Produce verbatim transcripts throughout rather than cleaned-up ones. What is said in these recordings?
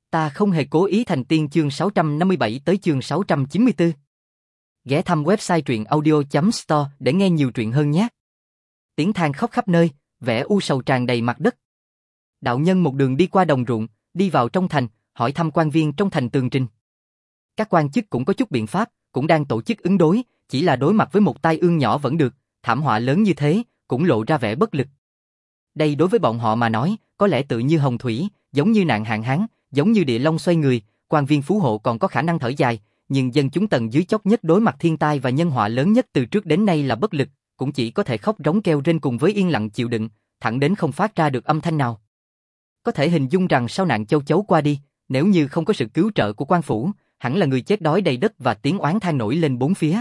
Ta không hề cố ý thành tiên chương sáu trăm năm mươi bảy tới chương sáu trăm chín mươi tư. Ghé thăm website truyện audio chấm store để nghe nhiều truyện hơn nhé. Tiếng than khóc khắp nơi, vẻ u sầu tràn đầy mặt đất. Đạo nhân một đường đi qua đồng ruộng, đi vào trong thành, hỏi thăm quan viên trong thành tường trình. Các quan chức cũng có chút biện pháp, cũng đang tổ chức ứng đối, chỉ là đối mặt với một tai ương nhỏ vẫn được, thảm họa lớn như thế, cũng lộ ra vẻ bất lực. Đây đối với bọn họ mà nói, có lẽ tự như hồng thủy, giống như nạn hạn hán, giống như địa long xoay người, quan viên phú hộ còn có khả năng thở dài, nhưng dân chúng tầng dưới chót nhất đối mặt thiên tai và nhân họa lớn nhất từ trước đến nay là bất lực, cũng chỉ có thể khóc rống kêu rên cùng với yên lặng chịu đựng, thẳng đến không phát ra được âm thanh nào. Có thể hình dung rằng sau nạn châu chấu qua đi, nếu như không có sự cứu trợ của quan phủ, hẳn là người chết đói đầy đất và tiếng oán than nổi lên bốn phía.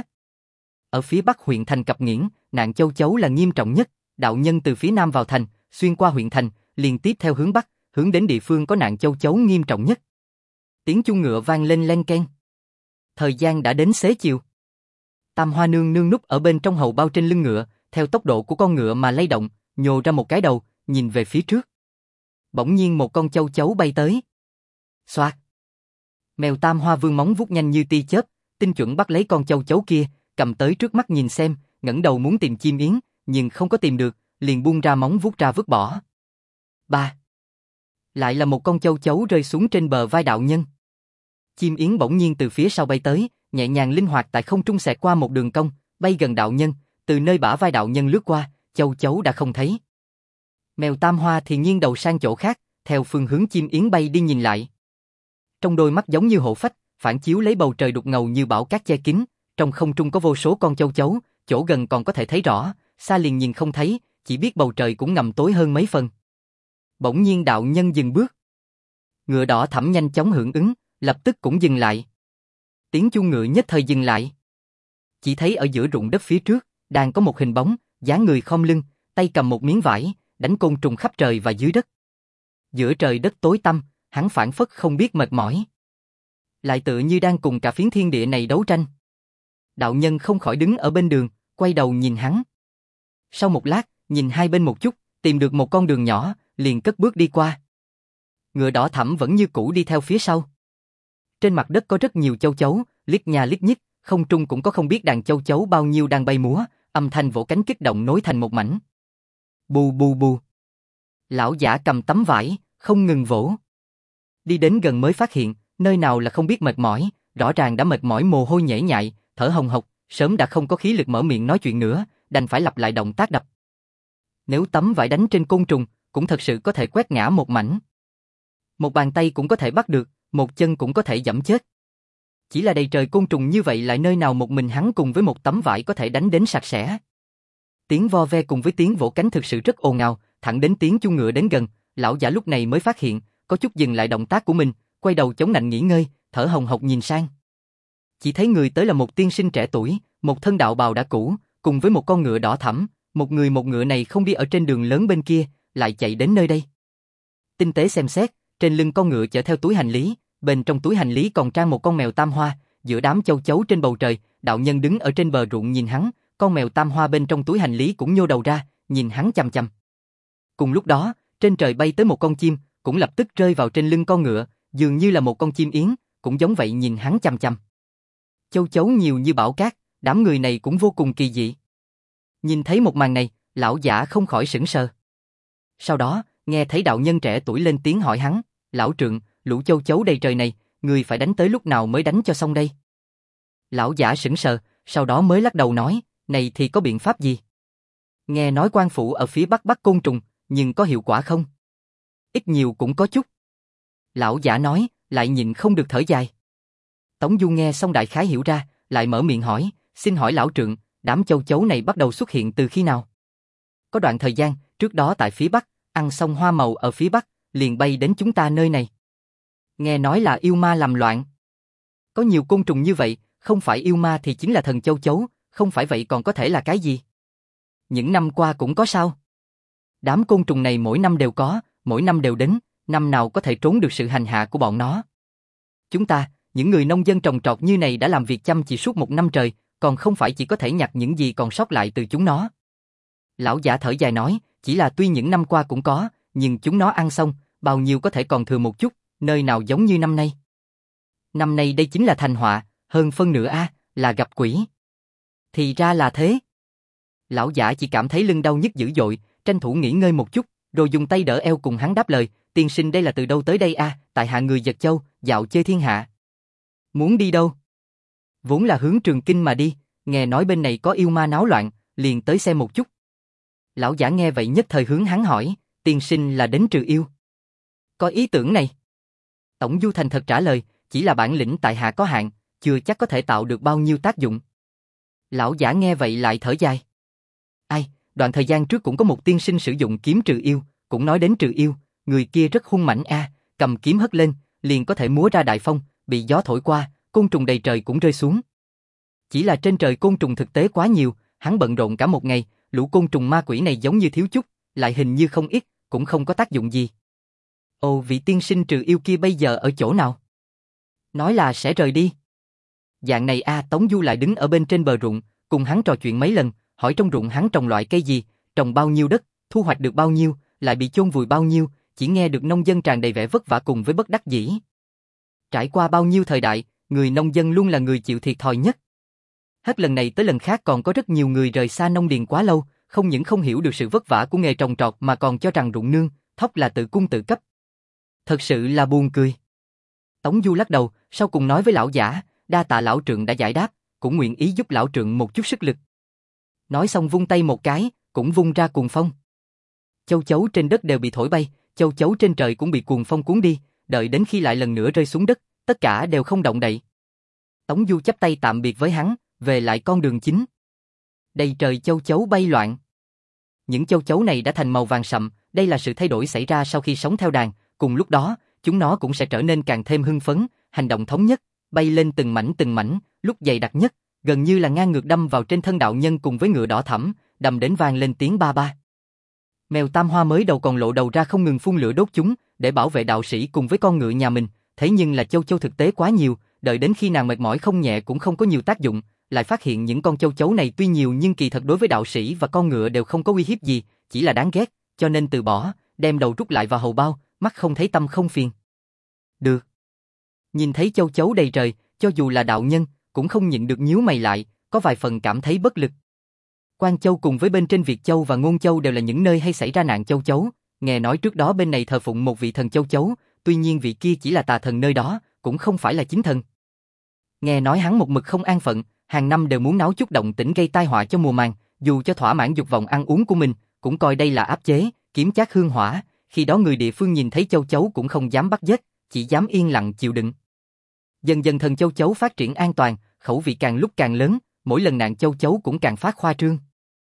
Ở phía bắc huyện thành Cập Nghiễn, nạn châu chấu là nghiêm trọng nhất, đạo nhân từ phía nam vào thành, xuyên qua huyện thành, liền tiếp theo hướng bắc, hướng đến địa phương có nạn châu chấu nghiêm trọng nhất. Tiếng chuông ngựa vang lên len keng. Thời gian đã đến xế chiều. Tam Hoa nương nương núp ở bên trong hầu bao trên lưng ngựa, theo tốc độ của con ngựa mà lay động, nhô ra một cái đầu, nhìn về phía trước. Bỗng nhiên một con châu chấu bay tới. Xoạt. Mèo Tam Hoa vươn móng vuốt nhanh như tia chớp, tinh chuẩn bắt lấy con châu chấu kia, cầm tới trước mắt nhìn xem, ngẩng đầu muốn tìm chim yến, nhưng không có tìm được, liền buông ra móng vuốt ra vứt bỏ. Ba. Lại là một con châu chấu rơi xuống trên bờ vai đạo nhân. Chim yến bỗng nhiên từ phía sau bay tới, nhẹ nhàng linh hoạt tại không trung xẹt qua một đường cong, bay gần đạo nhân, từ nơi bả vai đạo nhân lướt qua, châu chấu đã không thấy. Mèo Tam Hoa thì nghiêng đầu sang chỗ khác, theo phương hướng chim yến bay đi nhìn lại. Trong đôi mắt giống như hộ phách, phản chiếu lấy bầu trời đục ngầu như bão cát che kín, trong không trung có vô số con châu chấu, chỗ gần còn có thể thấy rõ, xa liền nhìn không thấy, chỉ biết bầu trời cũng ngầm tối hơn mấy phần. Bỗng nhiên đạo nhân dừng bước. Ngựa đỏ thẫm nhanh chóng hưởng ứng, lập tức cũng dừng lại. Tiếng chuông ngựa nhất thời dừng lại. Chỉ thấy ở giữa ruộng đất phía trước, đang có một hình bóng, dáng người khom lưng, tay cầm một miếng vải, đánh côn trùng khắp trời và dưới đất. Giữa trời đất tối tăm, hắn phảng phất không biết mệt mỏi. Lại tựa như đang cùng cả phiến thiên địa này đấu tranh. Đạo nhân không khỏi đứng ở bên đường, quay đầu nhìn hắn. Sau một lát, nhìn hai bên một chút, tìm được một con đường nhỏ, liền cất bước đi qua. Ngựa đỏ thẫm vẫn như cũ đi theo phía sau. Trên mặt đất có rất nhiều châu chấu, liếc nhà liếc nhích, không trung cũng có không biết đàn châu chấu bao nhiêu đang bay múa, âm thanh vỗ cánh kích động nối thành một mảnh. Bù bù bù. Lão giả cầm tấm vải, không ngừng vỗ. Đi đến gần mới phát hiện, nơi nào là không biết mệt mỏi, rõ ràng đã mệt mỏi mồ hôi nhễ nhại, thở hồng hộc, sớm đã không có khí lực mở miệng nói chuyện nữa, đành phải lặp lại động tác đập. Nếu tấm vải đánh trên côn trùng, cũng thật sự có thể quét ngã một mảnh. Một bàn tay cũng có thể bắt được, một chân cũng có thể giẫm chết. Chỉ là đầy trời côn trùng như vậy lại nơi nào một mình hắn cùng với một tấm vải có thể đánh đến sạch sẽ. Tiếng vo ve cùng với tiếng vỗ cánh thực sự rất ồn ào, thẳng đến tiếng chuông ngựa đến gần, lão giả lúc này mới phát hiện, có chút dừng lại động tác của mình, quay đầu chống nạnh nghỉ ngơi, thở hồng hộc nhìn sang. Chỉ thấy người tới là một tiên sinh trẻ tuổi, một thân đạo bào đã cũ, cùng với một con ngựa đỏ thẫm, một người một ngựa này không đi ở trên đường lớn bên kia, lại chạy đến nơi đây. Tinh tế xem xét, trên lưng con ngựa chở theo túi hành lý, bên trong túi hành lý còn trang một con mèo Tam Hoa, giữa đám châu chấu trên bầu trời, đạo nhân đứng ở trên bờ ruộng nhìn hắn, con mèo Tam Hoa bên trong túi hành lý cũng nhô đầu ra, nhìn hắn chằm chằm. Cùng lúc đó, trên trời bay tới một con chim, cũng lập tức rơi vào trên lưng con ngựa, dường như là một con chim yến, cũng giống vậy nhìn hắn chằm chằm. Châu chấu nhiều như bão cát, đám người này cũng vô cùng kỳ dị. Nhìn thấy một màn này, lão giả không khỏi sững sờ. Sau đó, nghe thấy đạo nhân trẻ tuổi lên tiếng hỏi hắn, lão trượng, lũ châu chấu đầy trời này, người phải đánh tới lúc nào mới đánh cho xong đây? Lão giả sững sờ, sau đó mới lắc đầu nói, này thì có biện pháp gì? Nghe nói quan phủ ở phía bắc bắt côn trùng, nhưng có hiệu quả không? Ít nhiều cũng có chút. Lão giả nói, lại nhịn không được thở dài. Tống Du nghe xong đại khái hiểu ra, lại mở miệng hỏi, xin hỏi lão trượng, đám châu chấu này bắt đầu xuất hiện từ khi nào? Có đoạn thời gian, trước đó tại phía bắc, ăn xong hoa màu ở phía bắc, liền bay đến chúng ta nơi này. Nghe nói là yêu ma làm loạn. Có nhiều côn trùng như vậy, không phải yêu ma thì chính là thần châu chấu, không phải vậy còn có thể là cái gì? Những năm qua cũng có sao? Đám côn trùng này mỗi năm đều có, mỗi năm đều đến, năm nào có thể trốn được sự hành hạ của bọn nó. Chúng ta, những người nông dân trồng trọt như này đã làm việc chăm chỉ suốt một năm trời, còn không phải chỉ có thể nhặt những gì còn sót lại từ chúng nó. Lão giả thở dài nói, chỉ là tuy những năm qua cũng có, nhưng chúng nó ăn xong, bao nhiêu có thể còn thừa một chút, Nơi nào giống như năm nay? Năm nay đây chính là thành họa, hơn phân nửa a, là gặp quỷ. Thì ra là thế. Lão giả chỉ cảm thấy lưng đau nhức dữ dội, tranh thủ nghỉ ngơi một chút, rồi dùng tay đỡ eo cùng hắn đáp lời, tiên sinh đây là từ đâu tới đây a? Tại hạ người Giật Châu, dạo chơi thiên hạ. Muốn đi đâu? Vốn là hướng Trường Kinh mà đi, nghe nói bên này có yêu ma náo loạn, liền tới xem một chút. Lão giả nghe vậy nhất thời hướng hắn hỏi, tiên sinh là đến trừ yêu. Có ý tưởng này. Tổng Du thành thật trả lời, chỉ là bản lĩnh tại hạ có hạn, chưa chắc có thể tạo được bao nhiêu tác dụng. Lão giả nghe vậy lại thở dài. Ai, đoạn thời gian trước cũng có một tiên sinh sử dụng kiếm trừ yêu, cũng nói đến trừ yêu, người kia rất hung mãnh a, cầm kiếm hất lên, liền có thể múa ra đại phong, bị gió thổi qua, côn trùng đầy trời cũng rơi xuống. Chỉ là trên trời côn trùng thực tế quá nhiều, hắn bận rộn cả một ngày, lũ côn trùng ma quỷ này giống như thiếu chút, lại hình như không ít, cũng không có tác dụng gì. Ồ, vị tiên sinh trừ yêu kia bây giờ ở chỗ nào? Nói là sẽ rời đi. Dạng này a, Tống Du lại đứng ở bên trên bờ ruộng, cùng hắn trò chuyện mấy lần, hỏi trong ruộng hắn trồng loại cây gì, trồng bao nhiêu đất, thu hoạch được bao nhiêu, lại bị chôn vùi bao nhiêu, chỉ nghe được nông dân tràn đầy vẻ vất vả cùng với bất đắc dĩ. Trải qua bao nhiêu thời đại, người nông dân luôn là người chịu thiệt thòi nhất. Hết lần này tới lần khác còn có rất nhiều người rời xa nông điền quá lâu, không những không hiểu được sự vất vả của nghề trồng trọt mà còn cho rằng ruộng nương, thóc là tự cung tự cấp. Thật sự là buồn cười. Tống Du lắc đầu, sau cùng nói với lão giả, đa tạ lão trượng đã giải đáp, cũng nguyện ý giúp lão trượng một chút sức lực. Nói xong vung tay một cái, cũng vung ra cuồng phong. Châu chấu trên đất đều bị thổi bay, châu chấu trên trời cũng bị cuồng phong cuốn đi, đợi đến khi lại lần nữa rơi xuống đất, tất cả đều không động đậy. Tống Du chắp tay tạm biệt với hắn, về lại con đường chính. Đầy trời châu chấu bay loạn. Những châu chấu này đã thành màu vàng sậm, đây là sự thay đổi xảy ra sau khi sống theo đàn, cùng lúc đó, chúng nó cũng sẽ trở nên càng thêm hưng phấn, hành động thống nhất, bay lên từng mảnh từng mảnh, lúc dày đặc nhất, gần như là ngang ngược đâm vào trên thân đạo nhân cùng với ngựa đỏ thẫm, đầm đến vang lên tiếng ba ba. Mèo tam hoa mới đầu còn lộ đầu ra không ngừng phun lửa đốt chúng, để bảo vệ đạo sĩ cùng với con ngựa nhà mình, thế nhưng là châu chấu thực tế quá nhiều, đợi đến khi nàng mệt mỏi không nhẹ cũng không có nhiều tác dụng, lại phát hiện những con châu chấu này tuy nhiều nhưng kỳ thật đối với đạo sĩ và con ngựa đều không có uy hiếp gì, chỉ là đáng ghét, cho nên từ bỏ, đem đầu rút lại vào hầu bao, mắt không thấy tâm không phiền. Được. Nhìn thấy châu chấu đầy trời, cho dù là đạo nhân, cũng không nhịn được nhíu mày lại, có vài phần cảm thấy bất lực. Quan Châu cùng với bên trên Việt Châu và Ngôn Châu đều là những nơi hay xảy ra nạn châu chấu, nghe nói trước đó bên này thờ phụng một vị thần châu chấu, tuy nhiên vị kia chỉ là tà thần nơi đó, cũng không phải là chính thần. Nghe nói hắn một mực không an phận, hàng năm đều muốn náo chút động tĩnh gây tai họa cho mùa màng, dù cho thỏa mãn dục vọng ăn uống của mình, cũng coi đây là áp chế, kiếm chác hương hỏa, khi đó người địa phương nhìn thấy châu chấu cũng không dám bắt giết, chỉ dám yên lặng chịu đựng. Dần dần thần châu chấu phát triển an toàn, khẩu vị càng lúc càng lớn, mỗi lần nạn châu chấu cũng càng phát khoa trương.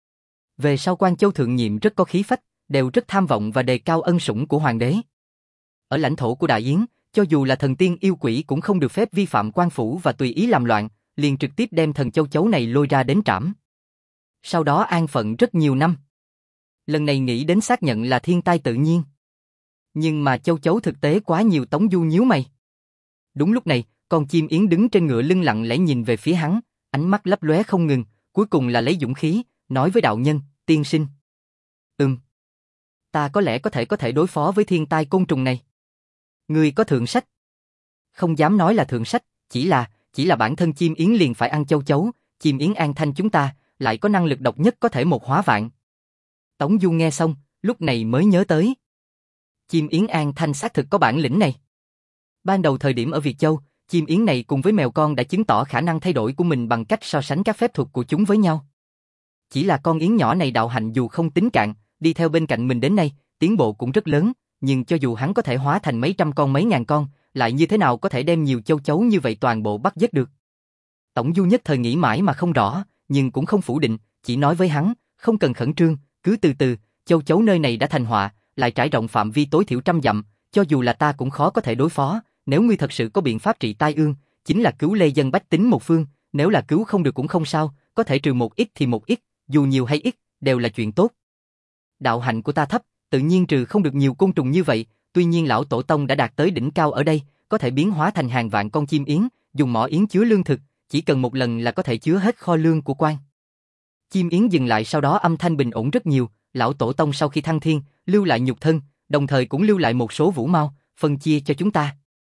Về sau Quan Châu thượng nhiệm rất có khí phách, đều rất tham vọng và đề cao ân sủng của hoàng đế. Ở lãnh thổ của Đại Yến, cho dù là thần tiên yêu quỷ cũng không được phép vi phạm quan phủ và tùy ý làm loạn, liền trực tiếp đem thần châu chấu này lôi ra đến trảm. Sau đó an phận rất nhiều năm. Lần này nghĩ đến xác nhận là thiên tai tự nhiên. Nhưng mà châu chấu thực tế quá nhiều. Tống Du nhíu mày. Đúng lúc này, con chim yến đứng trên ngựa lưng lặng lẽ nhìn về phía hắn, ánh mắt lấp lóe không ngừng, cuối cùng là lấy dũng khí, nói với đạo nhân, tiên sinh. Ừm. Ta có lẽ có thể có thể đối phó với thiên tai côn trùng này. Ngươi có thượng sách? Không dám nói là thượng sách, chỉ là, chỉ là bản thân chim yến liền phải ăn châu chấu, chim yến an thanh chúng ta, lại có năng lực độc nhất có thể một hóa vạn. Tống Du nghe xong, lúc này mới nhớ tới. Chim yến an thanh xác thực có bản lĩnh này. Ban đầu thời điểm ở Việt Châu, chim yến này cùng với mèo con đã chứng tỏ khả năng thay đổi của mình bằng cách so sánh các phép thuật của chúng với nhau. Chỉ là con yến nhỏ này đạo hạnh dù không tính cạn, đi theo bên cạnh mình đến nay, tiến bộ cũng rất lớn, nhưng cho dù hắn có thể hóa thành mấy trăm con mấy ngàn con, lại như thế nào có thể đem nhiều châu chấu như vậy toàn bộ bắt giết được. Tổng Du nhất thời nghĩ mãi mà không rõ, nhưng cũng không phủ định, chỉ nói với hắn, không cần khẩn trương, cứ từ từ, châu chấu nơi này đã thành họa, lại trải rộng phạm vi tối thiểu trăm dặm, cho dù là ta cũng khó có thể đối phó, nếu ngươi thật sự có biện pháp trị tai ương, chính là cứu lê dân bách tính một phương, nếu là cứu không được cũng không sao, có thể trừ một ít thì một ít, dù nhiều hay ít, đều là chuyện tốt. Đạo hạnh của ta thấp, tự nhiên trừ không được nhiều côn trùng như vậy, tuy nhiên lão tổ tông đã đạt tới đỉnh cao ở đây, có thể biến hóa thành hàng vạn con chim yến, dùng mỏ yến chứa lương thực, chỉ cần một lần là có thể chứa hết kho lương của quan. Chim yến dừng lại sau đó âm thanh bình ổn rất nhiều, lão tổ tông sau khi thăng thiên, lưu lại nhục thân, đồng thời cũng lưu lại một số vũ mao, phân chia cho chúng ta.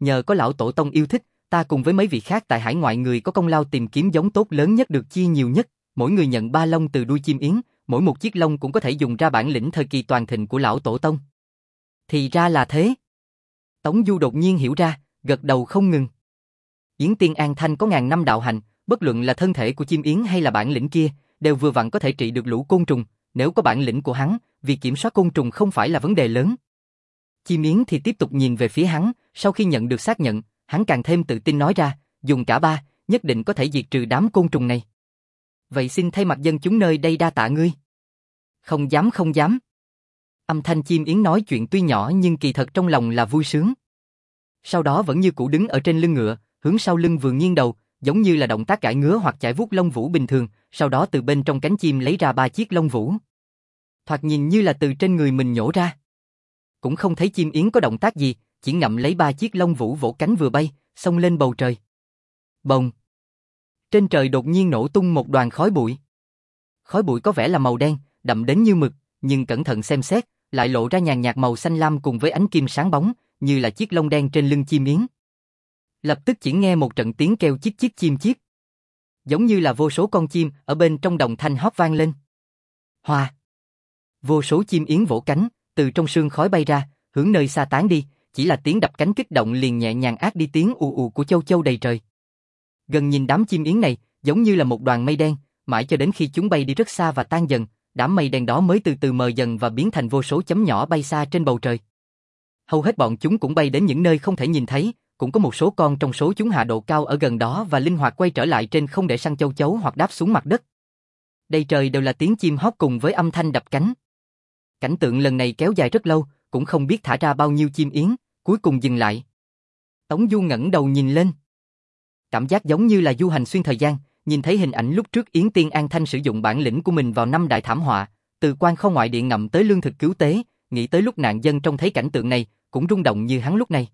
Nhờ có lão tổ tông yêu thích, ta cùng với mấy vị khác tại hải ngoại người có công lao tìm kiếm giống tốt lớn nhất được chia nhiều nhất, mỗi người nhận ba lông từ đuôi chim yến, mỗi một chiếc lông cũng có thể dùng ra bản lĩnh thời kỳ toàn thịnh của lão tổ tông. Thì ra là thế. Tống Du đột nhiên hiểu ra, gật đầu không ngừng. Yến Tiên An Thanh có ngàn năm đạo hành, bất luận là thân thể của chim yến hay là bản lĩnh kia, đều vừa vặn có thể trị được lũ côn trùng, nếu có bản lĩnh của hắn, việc kiểm soát côn trùng không phải là vấn đề lớn. Chim yến thì tiếp tục nhìn về phía hắn, sau khi nhận được xác nhận, hắn càng thêm tự tin nói ra, dùng cả ba, nhất định có thể diệt trừ đám côn trùng này. Vậy xin thay mặt dân chúng nơi đây đa tạ ngươi. Không dám không dám. Âm thanh chim yến nói chuyện tuy nhỏ nhưng kỳ thật trong lòng là vui sướng. Sau đó vẫn như cũ đứng ở trên lưng ngựa, hướng sau lưng vừa nghiêng đầu, giống như là động tác cãi ngứa hoặc chải vuốt lông vũ bình thường, sau đó từ bên trong cánh chim lấy ra ba chiếc lông vũ. Thoạt nhìn như là từ trên người mình nhổ ra. Cũng không thấy chim yến có động tác gì, chỉ ngậm lấy ba chiếc lông vũ vỗ cánh vừa bay, xông lên bầu trời. Bồng! Trên trời đột nhiên nổ tung một đoàn khói bụi. Khói bụi có vẻ là màu đen, đậm đến như mực, nhưng cẩn thận xem xét, lại lộ ra nhàn nhạt màu xanh lam cùng với ánh kim sáng bóng, như là chiếc lông đen trên lưng chim yến. Lập tức chỉ nghe một trận tiếng kêu chít chít chim chiếp. Giống như là vô số con chim ở bên trong đồng thanh hót vang lên. Hoa! Vô số chim yến vỗ cánh, từ trong sương khói bay ra, hướng nơi xa tán đi, chỉ là tiếng đập cánh kích động liền nhẹ nhàng át đi tiếng ù ù của châu châu đầy trời. Gần nhìn đám chim yến này, giống như là một đoàn mây đen, mãi cho đến khi chúng bay đi rất xa và tan dần, đám mây đen đó mới từ từ mờ dần và biến thành vô số chấm nhỏ bay xa trên bầu trời. Hầu hết bọn chúng cũng bay đến những nơi không thể nhìn thấy, cũng có một số con trong số chúng hạ độ cao ở gần đó và linh hoạt quay trở lại trên không để săn châu chấu hoặc đáp xuống mặt đất. Đầy trời đều là tiếng chim hót cùng với âm thanh đập cánh. Cảnh tượng lần này kéo dài rất lâu, cũng không biết thả ra bao nhiêu chim yến, cuối cùng dừng lại. Tống Du ngẩng đầu nhìn lên. Cảm giác giống như là du hành xuyên thời gian, nhìn thấy hình ảnh lúc trước Yến Tiên An Thanh sử dụng bản lĩnh của mình vào năm đại thảm họa, từ quan không ngoại địa ngậm tới lương thực cứu tế, nghĩ tới lúc nạn dân trông thấy cảnh tượng này, cũng rung động như hắn lúc này.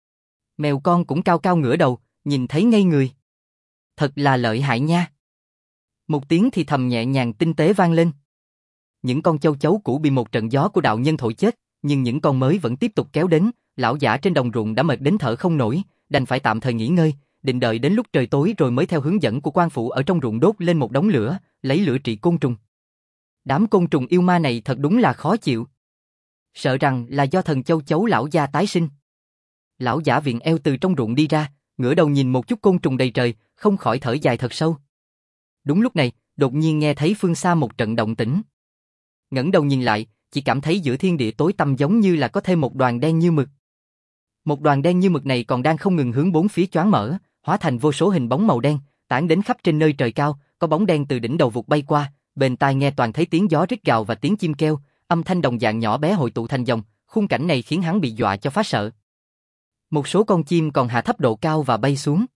Mèo con cũng cao cao ngửa đầu, nhìn thấy ngây người. Thật là lợi hại nha. Một tiếng thì thầm nhẹ nhàng tinh tế vang lên. Những con châu chấu cũ bị một trận gió của đạo nhân thổi chết, nhưng những con mới vẫn tiếp tục kéo đến, lão giả trên đồng ruộng đã mệt đến thở không nổi, đành phải tạm thời nghỉ ngơi, định đợi đến lúc trời tối rồi mới theo hướng dẫn của quan phủ ở trong ruộng đốt lên một đống lửa, lấy lửa trị côn trùng. Đám côn trùng yêu ma này thật đúng là khó chịu. Sợ rằng là do thần châu chấu lão gia tái sinh. Lão giả viện eo từ trong ruộng đi ra, ngửa đầu nhìn một chút côn trùng đầy trời, không khỏi thở dài thật sâu. Đúng lúc này, đột nhiên nghe thấy phương xa một trận động tĩnh. Ngẩng đầu nhìn lại, chỉ cảm thấy giữa thiên địa tối tăm giống như là có thêm một đoàn đen như mực. Một đoàn đen như mực này còn đang không ngừng hướng bốn phía choáng mở, hóa thành vô số hình bóng màu đen, tản đến khắp trên nơi trời cao, có bóng đen từ đỉnh đầu vụt bay qua, bên tai nghe toàn thấy tiếng gió rít gào và tiếng chim kêu, âm thanh đồng dạng nhỏ bé hội tụ thành dòng, khung cảnh này khiến hắn bị dọa cho phát sợ. Một số con chim còn hạ thấp độ cao và bay xuống.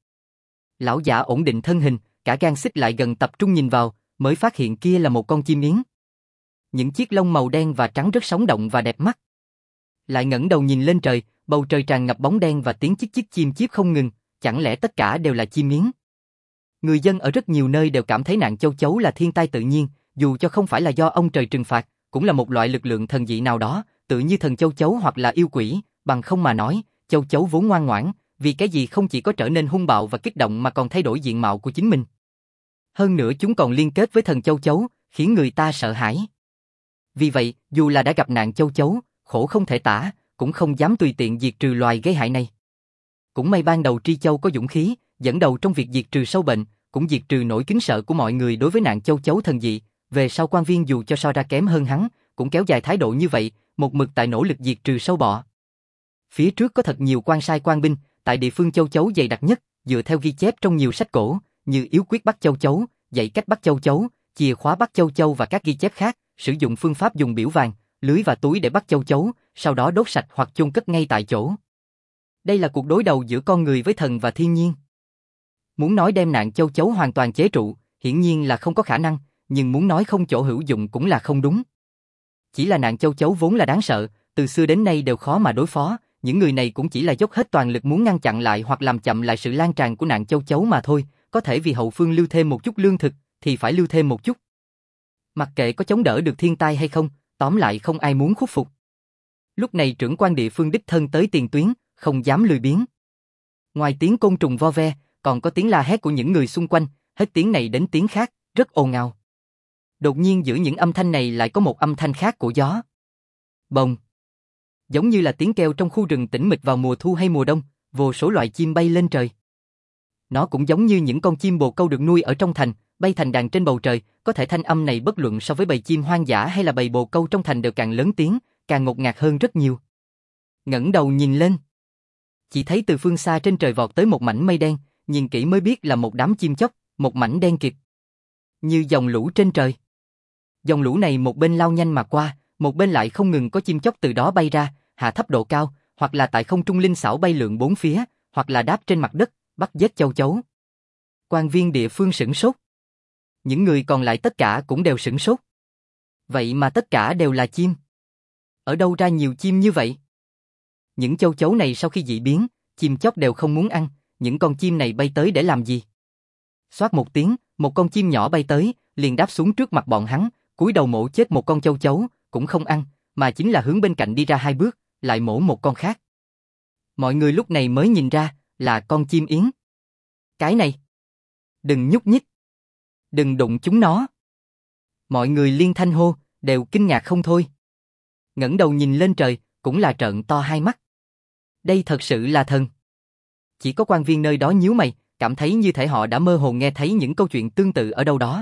Lão giả ổn định thân hình, cả gan xích lại gần tập trung nhìn vào, mới phát hiện kia là một con chim yến. Những chiếc lông màu đen và trắng rất sống động và đẹp mắt. Lại ngẩng đầu nhìn lên trời, bầu trời tràn ngập bóng đen và tiếng chích chích chim chiếp không ngừng, chẳng lẽ tất cả đều là chim yến? Người dân ở rất nhiều nơi đều cảm thấy nạn châu chấu là thiên tai tự nhiên, dù cho không phải là do ông trời trừng phạt, cũng là một loại lực lượng thần dị nào đó, tự như thần châu chấu hoặc là yêu quỷ, bằng không mà nói, châu chấu vốn ngoan ngoãn, vì cái gì không chỉ có trở nên hung bạo và kích động mà còn thay đổi diện mạo của chính mình. Hơn nữa chúng còn liên kết với thần châu chấu, khiến người ta sợ hãi. Vì vậy, dù là đã gặp nạn châu chấu, khổ không thể tả, cũng không dám tùy tiện diệt trừ loài gây hại này. Cũng may ban đầu Tri Châu có dũng khí, dẫn đầu trong việc diệt trừ sâu bệnh, cũng diệt trừ nỗi kính sợ của mọi người đối với nạn châu chấu thần dị. Về sau quan viên dù cho so ra kém hơn hắn, cũng kéo dài thái độ như vậy, một mực tại nỗ lực diệt trừ sâu bọ. Phía trước có thật nhiều quan sai quan binh, tại địa phương châu chấu dày đặc nhất, dựa theo ghi chép trong nhiều sách cổ, như yếu quyết bắt châu chấu, dạy cách bắt châu chấu, chìa khóa bắt châu chấu và các ghi chép khác, sử dụng phương pháp dùng biểu vàng, lưới và túi để bắt châu chấu, sau đó đốt sạch hoặc chôn cất ngay tại chỗ. Đây là cuộc đối đầu giữa con người với thần và thiên nhiên. Muốn nói đem nạn châu chấu hoàn toàn chế trụ, hiển nhiên là không có khả năng, nhưng muốn nói không chỗ hữu dụng cũng là không đúng. Chỉ là nạn châu chấu vốn là đáng sợ, từ xưa đến nay đều khó mà đối phó, những người này cũng chỉ là dốc hết toàn lực muốn ngăn chặn lại hoặc làm chậm lại sự lan tràn của nạn châu chấu mà thôi, có thể vì hậu phương lưu thêm một chút lương thực, thì phải lưu thêm một chút. Mặc kệ có chống đỡ được thiên tai hay không, tóm lại không ai muốn khuất phục. Lúc này trưởng quan địa phương đích thân tới tiền tuyến, không dám lười biếng. Ngoài tiếng côn trùng vo ve, còn có tiếng la hét của những người xung quanh, hết tiếng này đến tiếng khác, rất ồn ào. Đột nhiên giữa những âm thanh này lại có một âm thanh khác của gió. Bồng. Giống như là tiếng kêu trong khu rừng tĩnh mịch vào mùa thu hay mùa đông, vô số loài chim bay lên trời. Nó cũng giống như những con chim bồ câu được nuôi ở trong thành, bay thành đàn trên bầu trời, có thể thanh âm này bất luận so với bầy chim hoang dã hay là bầy bồ câu trong thành đều càng lớn tiếng, càng ngột ngạt hơn rất nhiều. Ngẩng đầu nhìn lên, chỉ thấy từ phương xa trên trời vọt tới một mảnh mây đen, nhìn kỹ mới biết là một đám chim chóc, một mảnh đen kịt, như dòng lũ trên trời. Dòng lũ này một bên lao nhanh mà qua, một bên lại không ngừng có chim chóc từ đó bay ra, hạ thấp độ cao, hoặc là tại không trung linh xảo bay lượn bốn phía, hoặc là đáp trên mặt đất, bắt giết châu chấu. Quan viên địa phương sửng sốt. Những người còn lại tất cả cũng đều sửng sốt. Vậy mà tất cả đều là chim. Ở đâu ra nhiều chim như vậy? Những châu chấu này sau khi dị biến, chim chóc đều không muốn ăn, những con chim này bay tới để làm gì? Xoát một tiếng, một con chim nhỏ bay tới, liền đáp xuống trước mặt bọn hắn, cúi đầu mổ chết một con châu chấu, cũng không ăn, mà chính là hướng bên cạnh đi ra hai bước, lại mổ một con khác. Mọi người lúc này mới nhìn ra, là con chim yến. Cái này, đừng nhúc nhích, đừng đụng chúng nó. Mọi người liên thanh hô, đều kinh ngạc không thôi. Ngẩng đầu nhìn lên trời, cũng là trợn to hai mắt. Đây thật sự là thần. Chỉ có quan viên nơi đó nhíu mày, cảm thấy như thể họ đã mơ hồ nghe thấy những câu chuyện tương tự ở đâu đó.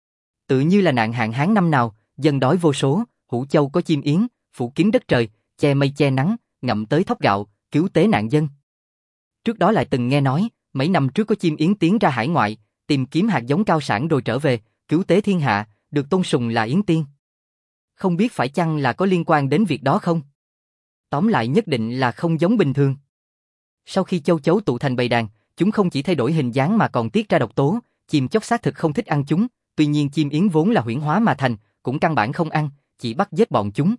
Tự như là nạn hạn hán năm nào, dân đói vô số, hủ châu có chim yến, phủ kín đất trời, che mây che nắng, ngậm tới thóc gạo, cứu tế nạn dân. Trước đó lại từng nghe nói, mấy năm trước có chim yến tiến ra hải ngoại, tìm kiếm hạt giống cao sản rồi trở về, cứu tế thiên hạ, được tôn sùng là yến tiên. Không biết phải chăng là có liên quan đến việc đó không? Tóm lại nhất định là không giống bình thường. Sau khi châu chấu tụ thành bầy đàn, chúng không chỉ thay đổi hình dáng mà còn tiết ra độc tố, chim chóc xác thực không thích ăn chúng, tuy nhiên chim yến vốn là huyễn hóa mà thành, cũng căn bản không ăn, chỉ bắt giết bọn chúng.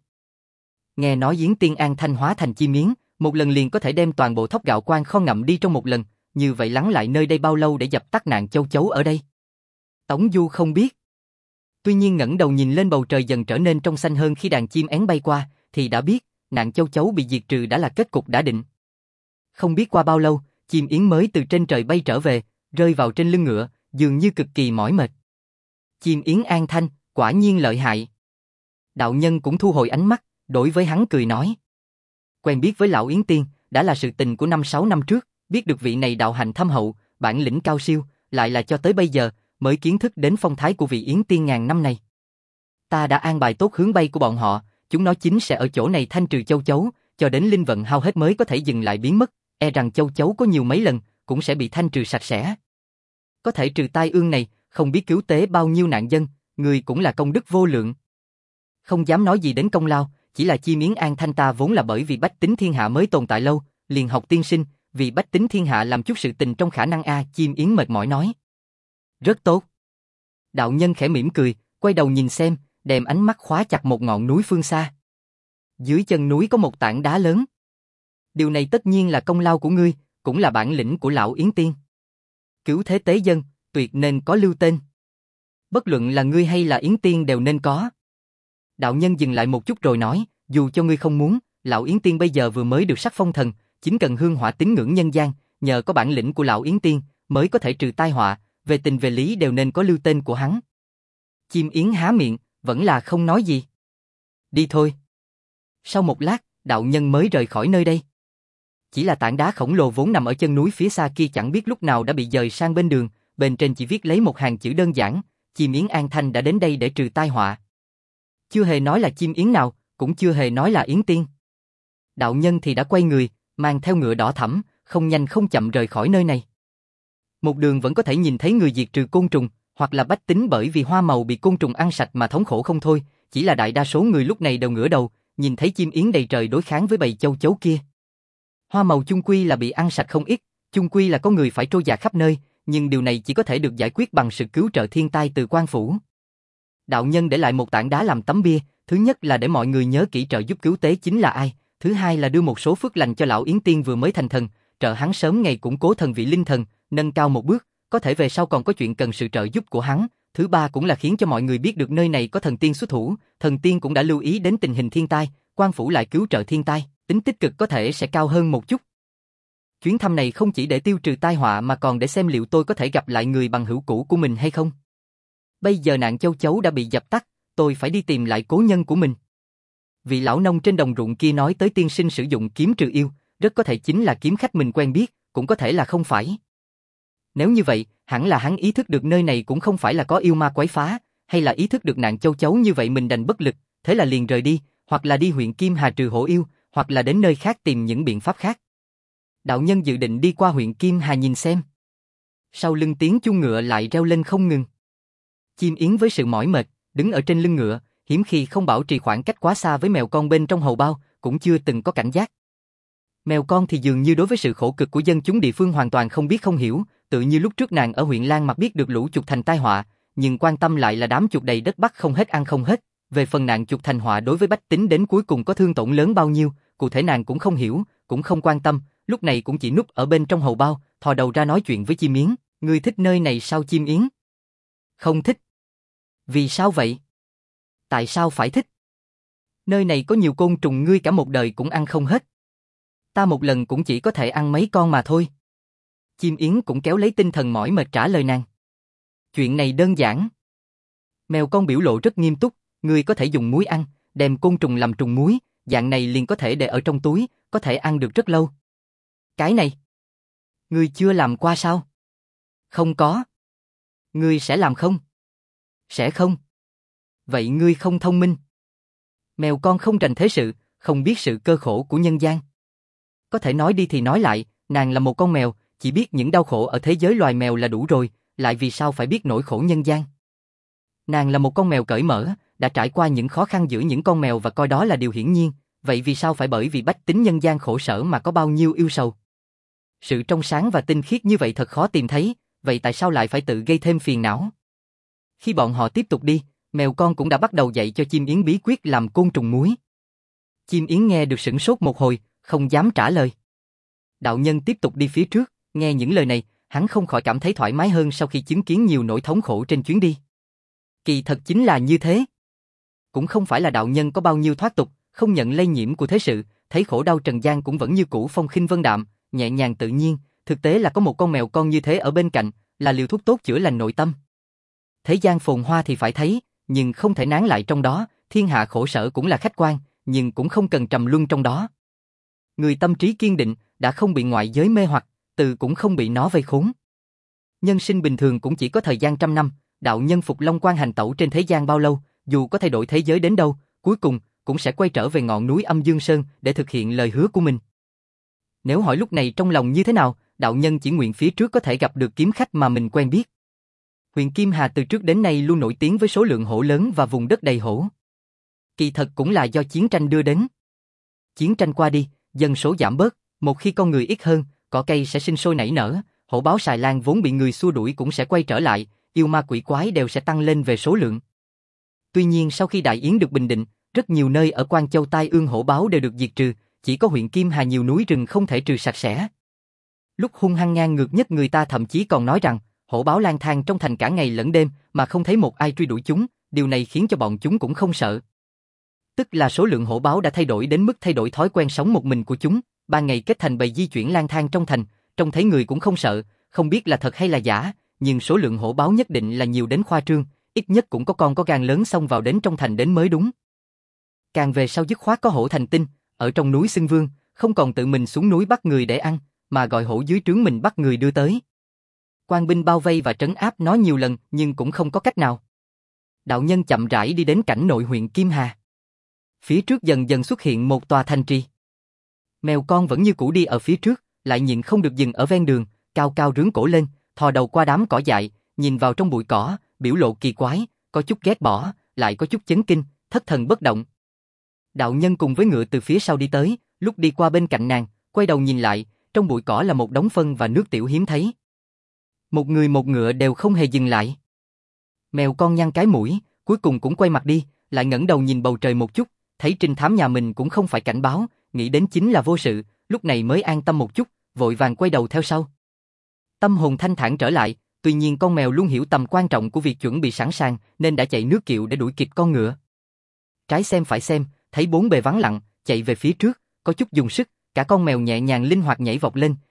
Nghe nói yến tiên an thanh hóa thành chim yến, một lần liền có thể đem toàn bộ thóc gạo quan kho ngậm đi trong một lần, như vậy lắng lại nơi đây bao lâu để dập tắt nạn châu chấu ở đây? Tống Du không biết. Tuy nhiên ngẩng đầu nhìn lên bầu trời dần trở nên trong xanh hơn khi đàn chim én bay qua, thì đã biết, nạn châu chấu bị diệt trừ đã là kết cục đã định. Không biết qua bao lâu, chim yến mới từ trên trời bay trở về, rơi vào trên lưng ngựa, dường như cực kỳ mỏi mệt. Chim yến an thanh, quả nhiên lợi hại. Đạo nhân cũng thu hồi ánh mắt, đối với hắn cười nói. Quen biết với lão Yến Tiên, đã là sự tình của năm sáu năm trước, biết được vị này đạo hạnh thâm hậu, bản lĩnh cao siêu, lại là cho tới bây giờ, mới kiến thức đến phong thái của vị Yến Tiên ngàn năm này. Ta đã an bài tốt hướng bay của bọn họ, chúng nó chính sẽ ở chỗ này thanh trừ châu chấu, cho đến linh vận hao hết mới có thể dừng lại biến mất, e rằng châu chấu có nhiều mấy lần, cũng sẽ bị thanh trừ sạch sẽ. Có thể trừ tai ương này, không biết cứu tế bao nhiêu nạn dân, người cũng là công đức vô lượng. Không dám nói gì đến công lao, chỉ là chim yến an thanh ta vốn là bởi vì bách tính thiên hạ mới tồn tại lâu, liền học tiên sinh, vì bách tính thiên hạ làm chút sự tình trong khả năng a. Chim yến mệt mỏi nói. Rất tốt. Đạo nhân khẽ mỉm cười, quay đầu nhìn xem, đem ánh mắt khóa chặt một ngọn núi phương xa. Dưới chân núi có một tảng đá lớn. Điều này tất nhiên là công lao của ngươi, cũng là bản lĩnh của lão Yến Tiên. Cứu thế tế dân, tuyệt nên có lưu tên. Bất luận là ngươi hay là Yến Tiên đều nên có. Đạo nhân dừng lại một chút rồi nói, dù cho ngươi không muốn, lão Yến Tiên bây giờ vừa mới được sắc phong thần, chính cần hương hỏa tín ngưỡng nhân gian, nhờ có bản lĩnh của lão Yến Tiên, mới có thể trừ tai họa, về tình về lý đều nên có lưu tên của hắn. Chim yến há miệng, vẫn là không nói gì. Đi thôi. Sau một lát, đạo nhân mới rời khỏi nơi đây. Chỉ là tảng đá khổng lồ vốn nằm ở chân núi phía xa kia chẳng biết lúc nào đã bị dời sang bên đường, bên trên chỉ viết lấy một hàng chữ đơn giản, chim yến an thanh đã đến đây để trừ tai họa. Chưa hề nói là chim yến nào, cũng chưa hề nói là Yến Tiên. Đạo nhân thì đã quay người, mang theo ngựa đỏ thẫm, không nhanh không chậm rời khỏi nơi này. Một đường vẫn có thể nhìn thấy người diệt trừ côn trùng, hoặc là bách tính bởi vì hoa màu bị côn trùng ăn sạch mà thống khổ không thôi, chỉ là đại đa số người lúc này đều ngửa đầu, nhìn thấy chim yến đầy trời đối kháng với bầy châu chấu kia. Hoa màu chung quy là bị ăn sạch không ít, chung quy là có người phải trôi dạt khắp nơi, nhưng điều này chỉ có thể được giải quyết bằng sự cứu trợ thiên tai từ quan phủ. Đạo nhân để lại một tảng đá làm tấm bia, thứ nhất là để mọi người nhớ kỹ trợ giúp cứu tế chính là ai, thứ hai là đưa một số phước lành cho lão Yến Tiên vừa mới thành thần, trợ hắn sớm ngày củng cố thần vị linh thần, nâng cao một bước, có thể về sau còn có chuyện cần sự trợ giúp của hắn, thứ ba cũng là khiến cho mọi người biết được nơi này có thần tiên xuất thủ, thần tiên cũng đã lưu ý đến tình hình thiên tai, quan phủ lại cứu trợ thiên tai, tính tích cực có thể sẽ cao hơn một chút. Chuyến thăm này không chỉ để tiêu trừ tai họa mà còn để xem liệu tôi có thể gặp lại người bằng hữu cũ của mình hay không. Bây giờ nạn châu chấu đã bị dập tắt, tôi phải đi tìm lại cố nhân của mình. Vị lão nông trên đồng ruộng kia nói tới tiên sinh sử dụng kiếm trừ yêu, rất có thể chính là kiếm khách mình quen biết, cũng có thể là không phải. Nếu như vậy, hẳn là hắn ý thức được nơi này cũng không phải là có yêu ma quấy phá, hay là ý thức được nạn châu chấu như vậy mình đành bất lực, thế là liền rời đi, hoặc là đi huyện Kim Hà trừ hổ yêu, hoặc là đến nơi khác tìm những biện pháp khác. Đạo nhân dự định đi qua huyện Kim Hà nhìn xem. Sau lưng tiếng chuông ngựa lại reo lên không ngừng. Chim yến với sự mỏi mệt, đứng ở trên lưng ngựa, hiếm khi không bảo trì khoảng cách quá xa với mèo con bên trong hầu bao, cũng chưa từng có cảnh giác. Mèo con thì dường như đối với sự khổ cực của dân chúng địa phương hoàn toàn không biết không hiểu, tự như lúc trước nàng ở huyện Lan Mặt biết được lũ chuột thành tai họa, nhưng quan tâm lại là đám chuột đầy đất bắt không hết ăn không hết. Về phần nạn chuột thành họa đối với bách tính đến cuối cùng có thương tổn lớn bao nhiêu, cụ thể nàng cũng không hiểu, cũng không quan tâm, lúc này cũng chỉ núp ở bên trong hầu bao, thò đầu ra nói chuyện với chim yến. Ngươi thích nơi này sao chim yến? Không thích. Vì sao vậy? Tại sao phải thích? Nơi này có nhiều côn trùng ngươi cả một đời cũng ăn không hết. Ta một lần cũng chỉ có thể ăn mấy con mà thôi. Chim yến cũng kéo lấy tinh thần mỏi mệt trả lời nàng. Chuyện này đơn giản. Mèo con biểu lộ rất nghiêm túc, ngươi có thể dùng muối ăn, đem côn trùng làm trùng muối, dạng này liền có thể để ở trong túi, có thể ăn được rất lâu. Cái này, ngươi chưa làm qua sao? Không có. Ngươi sẽ làm không? Sẽ không. Vậy ngươi không thông minh. Mèo con không trành thế sự, không biết sự cơ khổ của nhân gian. Có thể nói đi thì nói lại, nàng là một con mèo, chỉ biết những đau khổ ở thế giới loài mèo là đủ rồi, lại vì sao phải biết nỗi khổ nhân gian. Nàng là một con mèo cởi mở, đã trải qua những khó khăn giữa những con mèo và coi đó là điều hiển nhiên, vậy vì sao phải bởi vì bách tính nhân gian khổ sở mà có bao nhiêu yêu sầu? Sự trong sáng và tinh khiết như vậy thật khó tìm thấy, vậy tại sao lại phải tự gây thêm phiền não? Khi bọn họ tiếp tục đi, mèo con cũng đã bắt đầu dạy cho chim yến bí quyết làm côn trùng muối. Chim yến nghe được sửng sốt một hồi, không dám trả lời. Đạo nhân tiếp tục đi phía trước, nghe những lời này, hắn không khỏi cảm thấy thoải mái hơn sau khi chứng kiến nhiều nỗi thống khổ trên chuyến đi. Kỳ thật chính là như thế. Cũng không phải là đạo nhân có bao nhiêu thoát tục, không nhận lây nhiễm của thế sự, thấy khổ đau trần gian cũng vẫn như cũ phong khinh vân đạm, nhẹ nhàng tự nhiên, thực tế là có một con mèo con như thế ở bên cạnh, là liều thuốc tốt chữa lành nội tâm. Thế gian phồn hoa thì phải thấy, nhưng không thể nán lại trong đó, thiên hạ khổ sở cũng là khách quan, nhưng cũng không cần trầm luân trong đó. Người tâm trí kiên định, đã không bị ngoại giới mê hoặc, từ cũng không bị nó vây khốn. Nhân sinh bình thường cũng chỉ có thời gian trăm năm, đạo nhân Phục Long Quan hành tẩu trên thế gian bao lâu, dù có thay đổi thế giới đến đâu, cuối cùng cũng sẽ quay trở về ngọn núi Âm Dương Sơn để thực hiện lời hứa của mình. Nếu hỏi lúc này trong lòng như thế nào, đạo nhân chỉ nguyện phía trước có thể gặp được kiếm khách mà mình quen biết. Huyện Kim Hà từ trước đến nay luôn nổi tiếng với số lượng hổ lớn và vùng đất đầy hổ. Kỳ thật cũng là do chiến tranh đưa đến. Chiến tranh qua đi, dân số giảm bớt, một khi con người ít hơn, cỏ cây sẽ sinh sôi nảy nở, hổ báo xài lang vốn bị người xua đuổi cũng sẽ quay trở lại, yêu ma quỷ quái đều sẽ tăng lên về số lượng. Tuy nhiên sau khi Đại Yến được bình định, rất nhiều nơi ở Quan Châu tai ương hổ báo đều được diệt trừ, chỉ có huyện Kim Hà nhiều núi rừng không thể trừ sạch sẽ. Lúc hung hăng ngang ngược nhất người ta thậm chí còn nói rằng, hổ báo lang thang trong thành cả ngày lẫn đêm mà không thấy một ai truy đuổi chúng, điều này khiến cho bọn chúng cũng không sợ. Tức là số lượng hổ báo đã thay đổi đến mức thay đổi thói quen sống một mình của chúng, ban ngày kết thành bầy di chuyển lang thang trong thành, trông thấy người cũng không sợ, không biết là thật hay là giả, nhưng số lượng hổ báo nhất định là nhiều đến khoa trương, ít nhất cũng có con có gan lớn xông vào đến trong thành đến mới đúng. Càng về sau dứt khoát có hổ thành tinh, ở trong núi xưng vương, không còn tự mình xuống núi bắt người để ăn, mà gọi hổ dưới trướng mình bắt người đưa tới. Quan binh bao vây và trấn áp nó nhiều lần nhưng cũng không có cách nào. Đạo nhân chậm rãi đi đến cảnh nội huyện Kim Hà. Phía trước dần dần xuất hiện một tòa thành trì. Mèo con vẫn như cũ đi ở phía trước, lại nhịn không được dừng ở ven đường, cao cao rướn cổ lên, thò đầu qua đám cỏ dại, nhìn vào trong bụi cỏ, biểu lộ kỳ quái, có chút ghét bỏ, lại có chút chấn kinh, thất thần bất động. Đạo nhân cùng với ngựa từ phía sau đi tới, lúc đi qua bên cạnh nàng, quay đầu nhìn lại, trong bụi cỏ là một đống phân và nước tiểu hiếm thấy. Một người một ngựa đều không hề dừng lại. Mèo con nhăn cái mũi, cuối cùng cũng quay mặt đi, lại ngẩng đầu nhìn bầu trời một chút, thấy trinh thám nhà mình cũng không phải cảnh báo, nghĩ đến chính là vô sự, lúc này mới an tâm một chút, vội vàng quay đầu theo sau. Tâm hồn thanh thản trở lại, tuy nhiên con mèo luôn hiểu tầm quan trọng của việc chuẩn bị sẵn sàng, nên đã chạy nước kiệu để đuổi kịp con ngựa. Trái xem phải xem, thấy bốn bề vắng lặng, chạy về phía trước, có chút dùng sức, cả con mèo nhẹ nhàng linh hoạt nhảy vọt lên,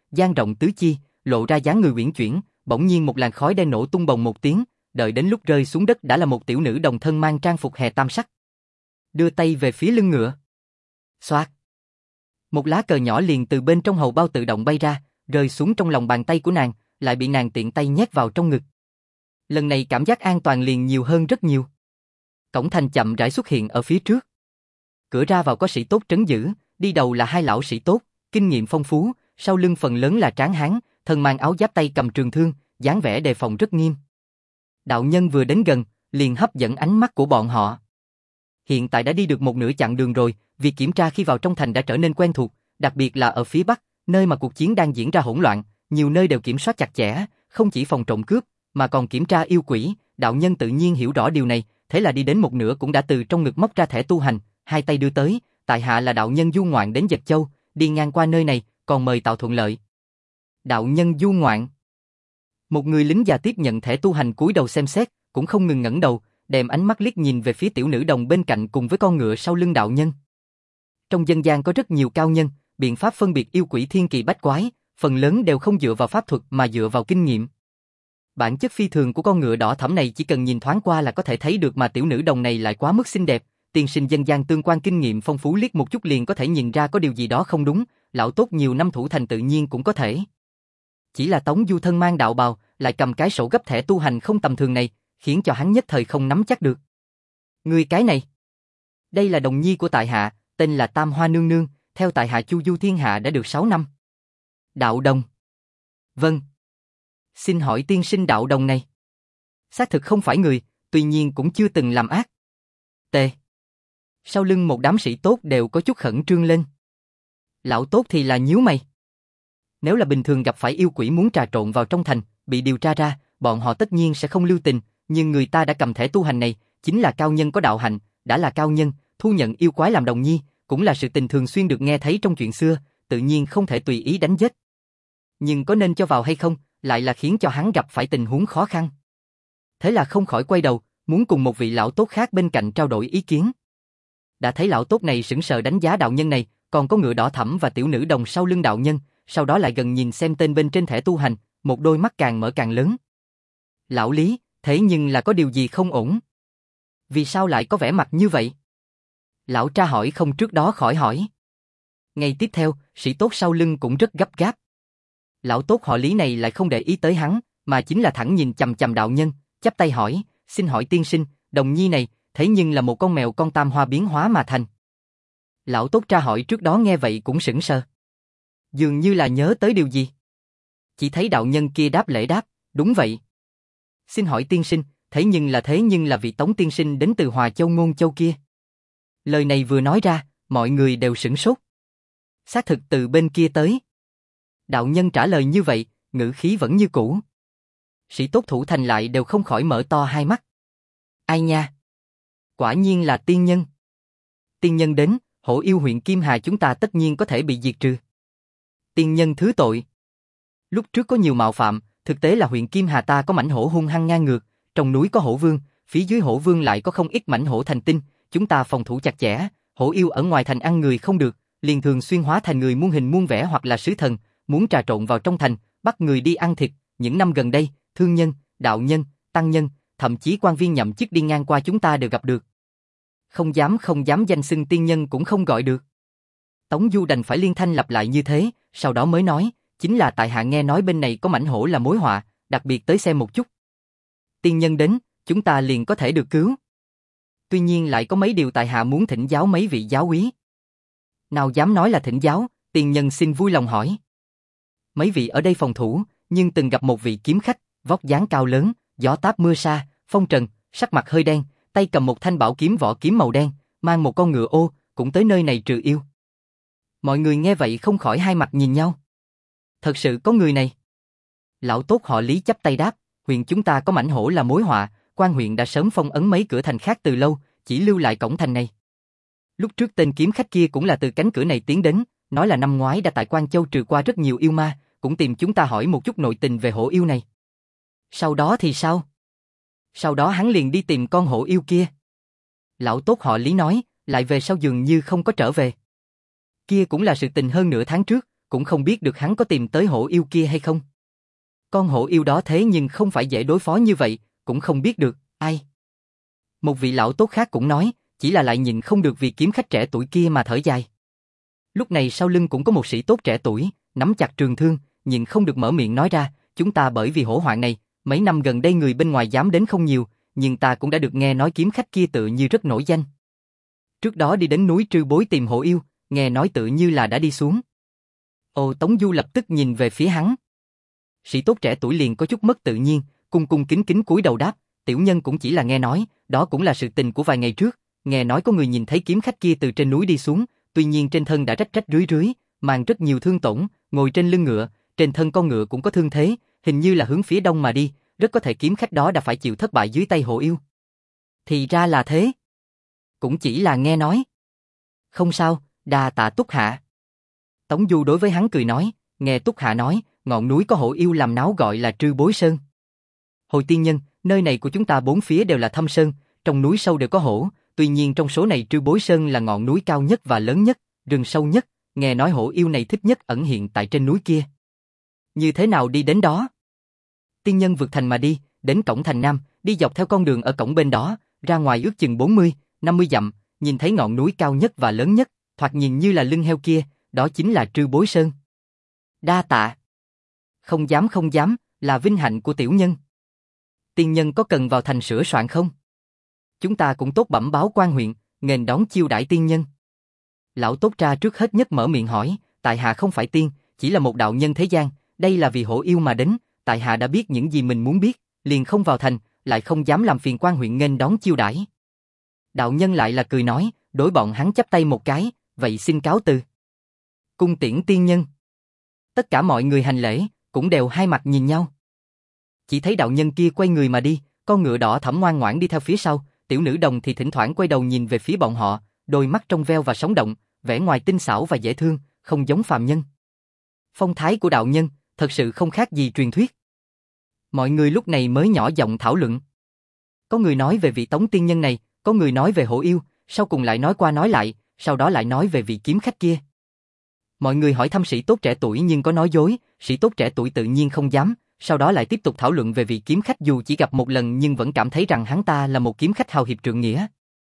dang rộng tứ chi, lộ ra dáng người uyển chuyển, bỗng nhiên một làn khói đen nổ tung bồng một tiếng, đợi đến lúc rơi xuống đất đã là một tiểu nữ đồng thân mang trang phục hè tam sắc. Đưa tay về phía lưng ngựa. Xoạt. Một lá cờ nhỏ liền từ bên trong hầu bao tự động bay ra, rơi xuống trong lòng bàn tay của nàng, lại bị nàng tiện tay nhét vào trong ngực. Lần này cảm giác an toàn liền nhiều hơn rất nhiều. Cổng thành chậm rãi xuất hiện ở phía trước. Cửa ra vào có sĩ tốt trấn giữ, đi đầu là hai lão sĩ tốt, kinh nghiệm phong phú, sau lưng phần lớn là tráng hán, thân mang áo giáp tay cầm trường thương, dáng vẻ đề phòng rất nghiêm. Đạo nhân vừa đến gần, liền hấp dẫn ánh mắt của bọn họ. Hiện tại đã đi được một nửa chặng đường rồi, việc kiểm tra khi vào trong thành đã trở nên quen thuộc, đặc biệt là ở phía Bắc, nơi mà cuộc chiến đang diễn ra hỗn loạn, nhiều nơi đều kiểm soát chặt chẽ, không chỉ phòng trộm cướp, mà còn kiểm tra yêu quỷ. Đạo nhân tự nhiên hiểu rõ điều này, thế là đi đến một nửa cũng đã từ trong ngực móc ra thẻ tu hành, hai tay đưa tới, tại hạ là đạo nhân Du Ngoạn đến Dật Châu, đi ngang qua nơi này, còn mời tạo thuận lợi. Đạo nhân Du Ngoạn. Một người lính già tiếp nhận thẻ tu hành cúi đầu xem xét, cũng không ngừng ngẩng đầu, đem ánh mắt liếc nhìn về phía tiểu nữ đồng bên cạnh cùng với con ngựa sau lưng đạo nhân. Trong dân gian có rất nhiều cao nhân, biện pháp phân biệt yêu quỷ thiên kỳ bách quái, phần lớn đều không dựa vào pháp thuật mà dựa vào kinh nghiệm. Bản chất phi thường của con ngựa đỏ thẫm này chỉ cần nhìn thoáng qua là có thể thấy được, mà tiểu nữ đồng này lại quá mức xinh đẹp, tiên sinh dân gian tương quan kinh nghiệm phong phú liếc một chút liền có thể nhìn ra có điều gì đó không đúng, lão tốt nhiều năm thủ thành tự nhiên cũng có thể. Chỉ là Tống Du thân mang đạo bào, lại cầm cái sổ gấp thẻ tu hành không tầm thường này, khiến cho hắn nhất thời không nắm chắc được. Người cái này, đây là đồng nhi của tại hạ, tên là Tam Hoa nương nương, theo tại hạ chu du thiên hạ đã được sáu năm. Đạo đồng. Vâng. Xin hỏi tiên sinh đạo đồng này xác thực không phải người, tuy nhiên cũng chưa từng làm ác. T. Sau lưng một đám sĩ tốt đều có chút khẩn trương lên. Lão tốt thì là nhíu mày. Nếu là bình thường gặp phải yêu quỷ muốn trà trộn vào trong thành, bị điều tra ra, bọn họ tất nhiên sẽ không lưu tình, nhưng người ta đã cầm thẻ tu hành này, chính là cao nhân có đạo hạnh, đã là cao nhân, thu nhận yêu quái làm đồng nhi, cũng là sự tình thường xuyên được nghe thấy trong chuyện xưa, tự nhiên không thể tùy ý đánh giết. Nhưng có nên cho vào hay không, lại là khiến cho hắn gặp phải tình huống khó khăn. Thế là không khỏi quay đầu, muốn cùng một vị lão tốt khác bên cạnh trao đổi ý kiến. Đã thấy lão tốt này sững sờ đánh giá đạo nhân này, còn có ngựa đỏ thẫm và tiểu nữ đồng sau lưng đạo nhân, sau đó lại gần nhìn xem tên bên trên thẻ tu hành, một đôi mắt càng mở càng lớn. Lão Lý, thế nhưng là có điều gì không ổn? Vì sao lại có vẻ mặt như vậy? Lão tra hỏi không trước đó khỏi hỏi. Ngay tiếp theo, sĩ tốt sau lưng cũng rất gấp gáp. Lão tốt họ Lý này lại không để ý tới hắn, mà chính là thẳng nhìn chằm chằm đạo nhân, chắp tay hỏi, xin hỏi tiên sinh, đồng nhi này, thế nhưng là một con mèo con tam hoa biến hóa mà thành. Lão tốt tra hỏi trước đó nghe vậy cũng sững sờ. Dường như là nhớ tới điều gì. Chỉ thấy đạo nhân kia đáp lễ đáp, đúng vậy. Xin hỏi tiên sinh, thế nhưng là thế nhưng là vị Tống tiên sinh đến từ Hòa Châu Ngôn Châu kia. Lời này vừa nói ra, mọi người đều sửng sốt. Xác thực từ bên kia tới. Đạo nhân trả lời như vậy, ngữ khí vẫn như cũ. Sĩ tốt thủ thành lại đều không khỏi mở to hai mắt. Ai nha? Quả nhiên là tiên nhân. Tiên nhân đến, hổ yêu huyện Kim Hà chúng ta tất nhiên có thể bị diệt trừ. Tiên nhân thứ tội. Lúc trước có nhiều mạo phạm, thực tế là huyện Kim Hà ta có mãnh hổ hung hăng ngang ngược, trong núi có hổ vương, phía dưới hổ vương lại có không ít mãnh hổ thành tinh, chúng ta phòng thủ chặt chẽ, hổ yêu ở ngoài thành ăn người không được, liền thường xuyên hóa thành người muôn hình muôn vẻ hoặc là sứ thần, muốn trà trộn vào trong thành, bắt người đi ăn thịt. Những năm gần đây, thương nhân, đạo nhân, tăng nhân, thậm chí quan viên nhậm chức đi ngang qua chúng ta đều gặp được. Không dám không dám danh xưng tiên nhân cũng không gọi được. Tống Du đành phải liên thanh lặp lại như thế, sau đó mới nói, chính là tại hạ nghe nói bên này có mãnh hổ là mối họa, đặc biệt tới xem một chút. Tiên nhân đến, chúng ta liền có thể được cứu. Tuy nhiên lại có mấy điều tại hạ muốn thỉnh giáo mấy vị giáo úy. Nào dám nói là thỉnh giáo, tiên nhân xin vui lòng hỏi. Mấy vị ở đây phòng thủ, nhưng từng gặp một vị kiếm khách, vóc dáng cao lớn, gió táp mưa sa, phong trần, sắc mặt hơi đen, tay cầm một thanh bảo kiếm vỏ kiếm màu đen, mang một con ngựa ô, cũng tới nơi này trừ yêu. Mọi người nghe vậy không khỏi hai mặt nhìn nhau. Thật sự có người này. Lão tốt họ Lý chắp tay đáp, huyện chúng ta có mãnh hổ là mối họa, quan huyện đã sớm phong ấn mấy cửa thành khác từ lâu, chỉ lưu lại cổng thành này. Lúc trước tên kiếm khách kia cũng là từ cánh cửa này tiến đến, nói là năm ngoái đã tại Quan Châu trừ qua rất nhiều yêu ma, cũng tìm chúng ta hỏi một chút nội tình về hổ yêu này. Sau đó thì sao? Sau đó hắn liền đi tìm con hổ yêu kia. Lão tốt họ Lý nói, lại về sau dường như không có trở về. Kia cũng là sự tình hơn nửa tháng trước, cũng không biết được hắn có tìm tới hổ yêu kia hay không. Con hổ yêu đó thế nhưng không phải dễ đối phó như vậy, cũng không biết được, ai. Một vị lão tốt khác cũng nói, chỉ là lại nhịn không được vì kiếm khách trẻ tuổi kia mà thở dài. Lúc này sau lưng cũng có một sĩ tốt trẻ tuổi, nắm chặt trường thương, nhịn không được mở miệng nói ra, chúng ta bởi vì hổ hoạn này, mấy năm gần đây người bên ngoài dám đến không nhiều, nhưng ta cũng đã được nghe nói kiếm khách kia tự như rất nổi danh. Trước đó đi đến núi Trư Bối tìm hổ yêu, nghe nói tự như là đã đi xuống. Ồ, Tống Du lập tức nhìn về phía hắn. Sĩ tốt trẻ tuổi liền có chút mất tự nhiên, cung cung kính kính cúi đầu đáp, tiểu nhân cũng chỉ là nghe nói, đó cũng là sự tình của vài ngày trước, nghe nói có người nhìn thấy kiếm khách kia từ trên núi đi xuống, tuy nhiên trên thân đã rách rách rưới rưới, mang rất nhiều thương tổn, ngồi trên lưng ngựa, trên thân con ngựa cũng có thương thế, hình như là hướng phía đông mà đi, rất có thể kiếm khách đó đã phải chịu thất bại dưới tay hổ yêu. Thì ra là thế. Cũng chỉ là nghe nói. Không sao, đa tạ Túc Hạ. Tống Du đối với hắn cười nói, nghe Túc Hạ nói, ngọn núi có hổ yêu làm náo gọi là Trư Bối Sơn. Hồi tiên nhân, nơi này của chúng ta bốn phía đều là thâm sơn, trong núi sâu đều có hổ, tuy nhiên trong số này Trư Bối Sơn là ngọn núi cao nhất và lớn nhất, rừng sâu nhất, nghe nói hổ yêu này thích nhất ẩn hiện tại trên núi kia. Như thế nào đi đến đó? Tiên nhân vượt thành mà đi, đến cổng thành Nam, đi dọc theo con đường ở cổng bên đó, ra ngoài ước chừng bốn mươi, năm mươi dặm, nhìn thấy ngọn núi cao nhất và lớn nhất, thoạt nhìn như là lưng heo kia, đó chính là Trư Bối Sơn. Đa tạ. Không dám không dám, là vinh hạnh của tiểu nhân. Tiên nhân có cần vào thành sửa soạn không? Chúng ta cũng tốt bẩm báo quan huyện, nghênh đón chiêu đãi tiên nhân. Lão tốt ra trước hết nhất mở miệng hỏi, tại hạ không phải tiên, chỉ là một đạo nhân thế gian, đây là vì hổ yêu mà đến, tại hạ đã biết những gì mình muốn biết, liền không vào thành, lại không dám làm phiền quan huyện nghênh đón chiêu đãi. Đạo nhân lại là cười nói, đối bọn hắn chắp tay một cái, vậy xin cáo từ. Cung tiễn tiên nhân. Tất cả mọi người hành lễ, cũng đều hai mặt nhìn nhau. Chỉ thấy đạo nhân kia quay người mà đi, con ngựa đỏ thẫm ngoan ngoãn đi theo phía sau, tiểu nữ đồng thì thỉnh thoảng quay đầu nhìn về phía bọn họ, đôi mắt trong veo và sống động, vẻ ngoài tinh xảo và dễ thương, không giống phàm nhân. Phong thái của đạo nhân, thật sự không khác gì truyền thuyết. Mọi người lúc này mới nhỏ giọng thảo luận. Có người nói về vị Tống tiên nhân này, có người nói về hổ yêu, sau cùng lại nói qua nói lại, sau đó lại nói về vị kiếm khách kia. Mọi người hỏi thăm sĩ tốt trẻ tuổi nhưng có nói dối, sĩ tốt trẻ tuổi tự nhiên không dám, sau đó lại tiếp tục thảo luận về vị kiếm khách dù chỉ gặp một lần nhưng vẫn cảm thấy rằng hắn ta là một kiếm khách hào hiệp trượng nghĩa.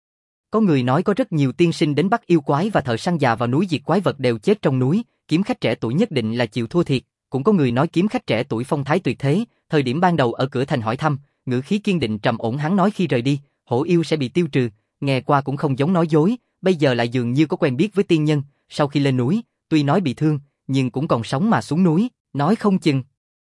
Có người nói có rất nhiều tiên sinh đến bắt yêu quái và thợ săn già vào núi diệt quái vật đều chết trong núi, kiếm khách trẻ tuổi nhất định là chịu thua thiệt, cũng có người nói kiếm khách trẻ tuổi phong thái tuyệt thế, thời điểm ban đầu ở cửa thành hỏi thăm, ngữ khí kiên định trầm ổn hắn nói khi rời đi, hổ yêu sẽ bị tiêu trừ, nghe qua cũng không giống nói dối, bây giờ lại dường như có quen biết với tiên nhân, sau khi lên núi, tuy nói bị thương, nhưng cũng còn sống mà xuống núi, nói không chừng.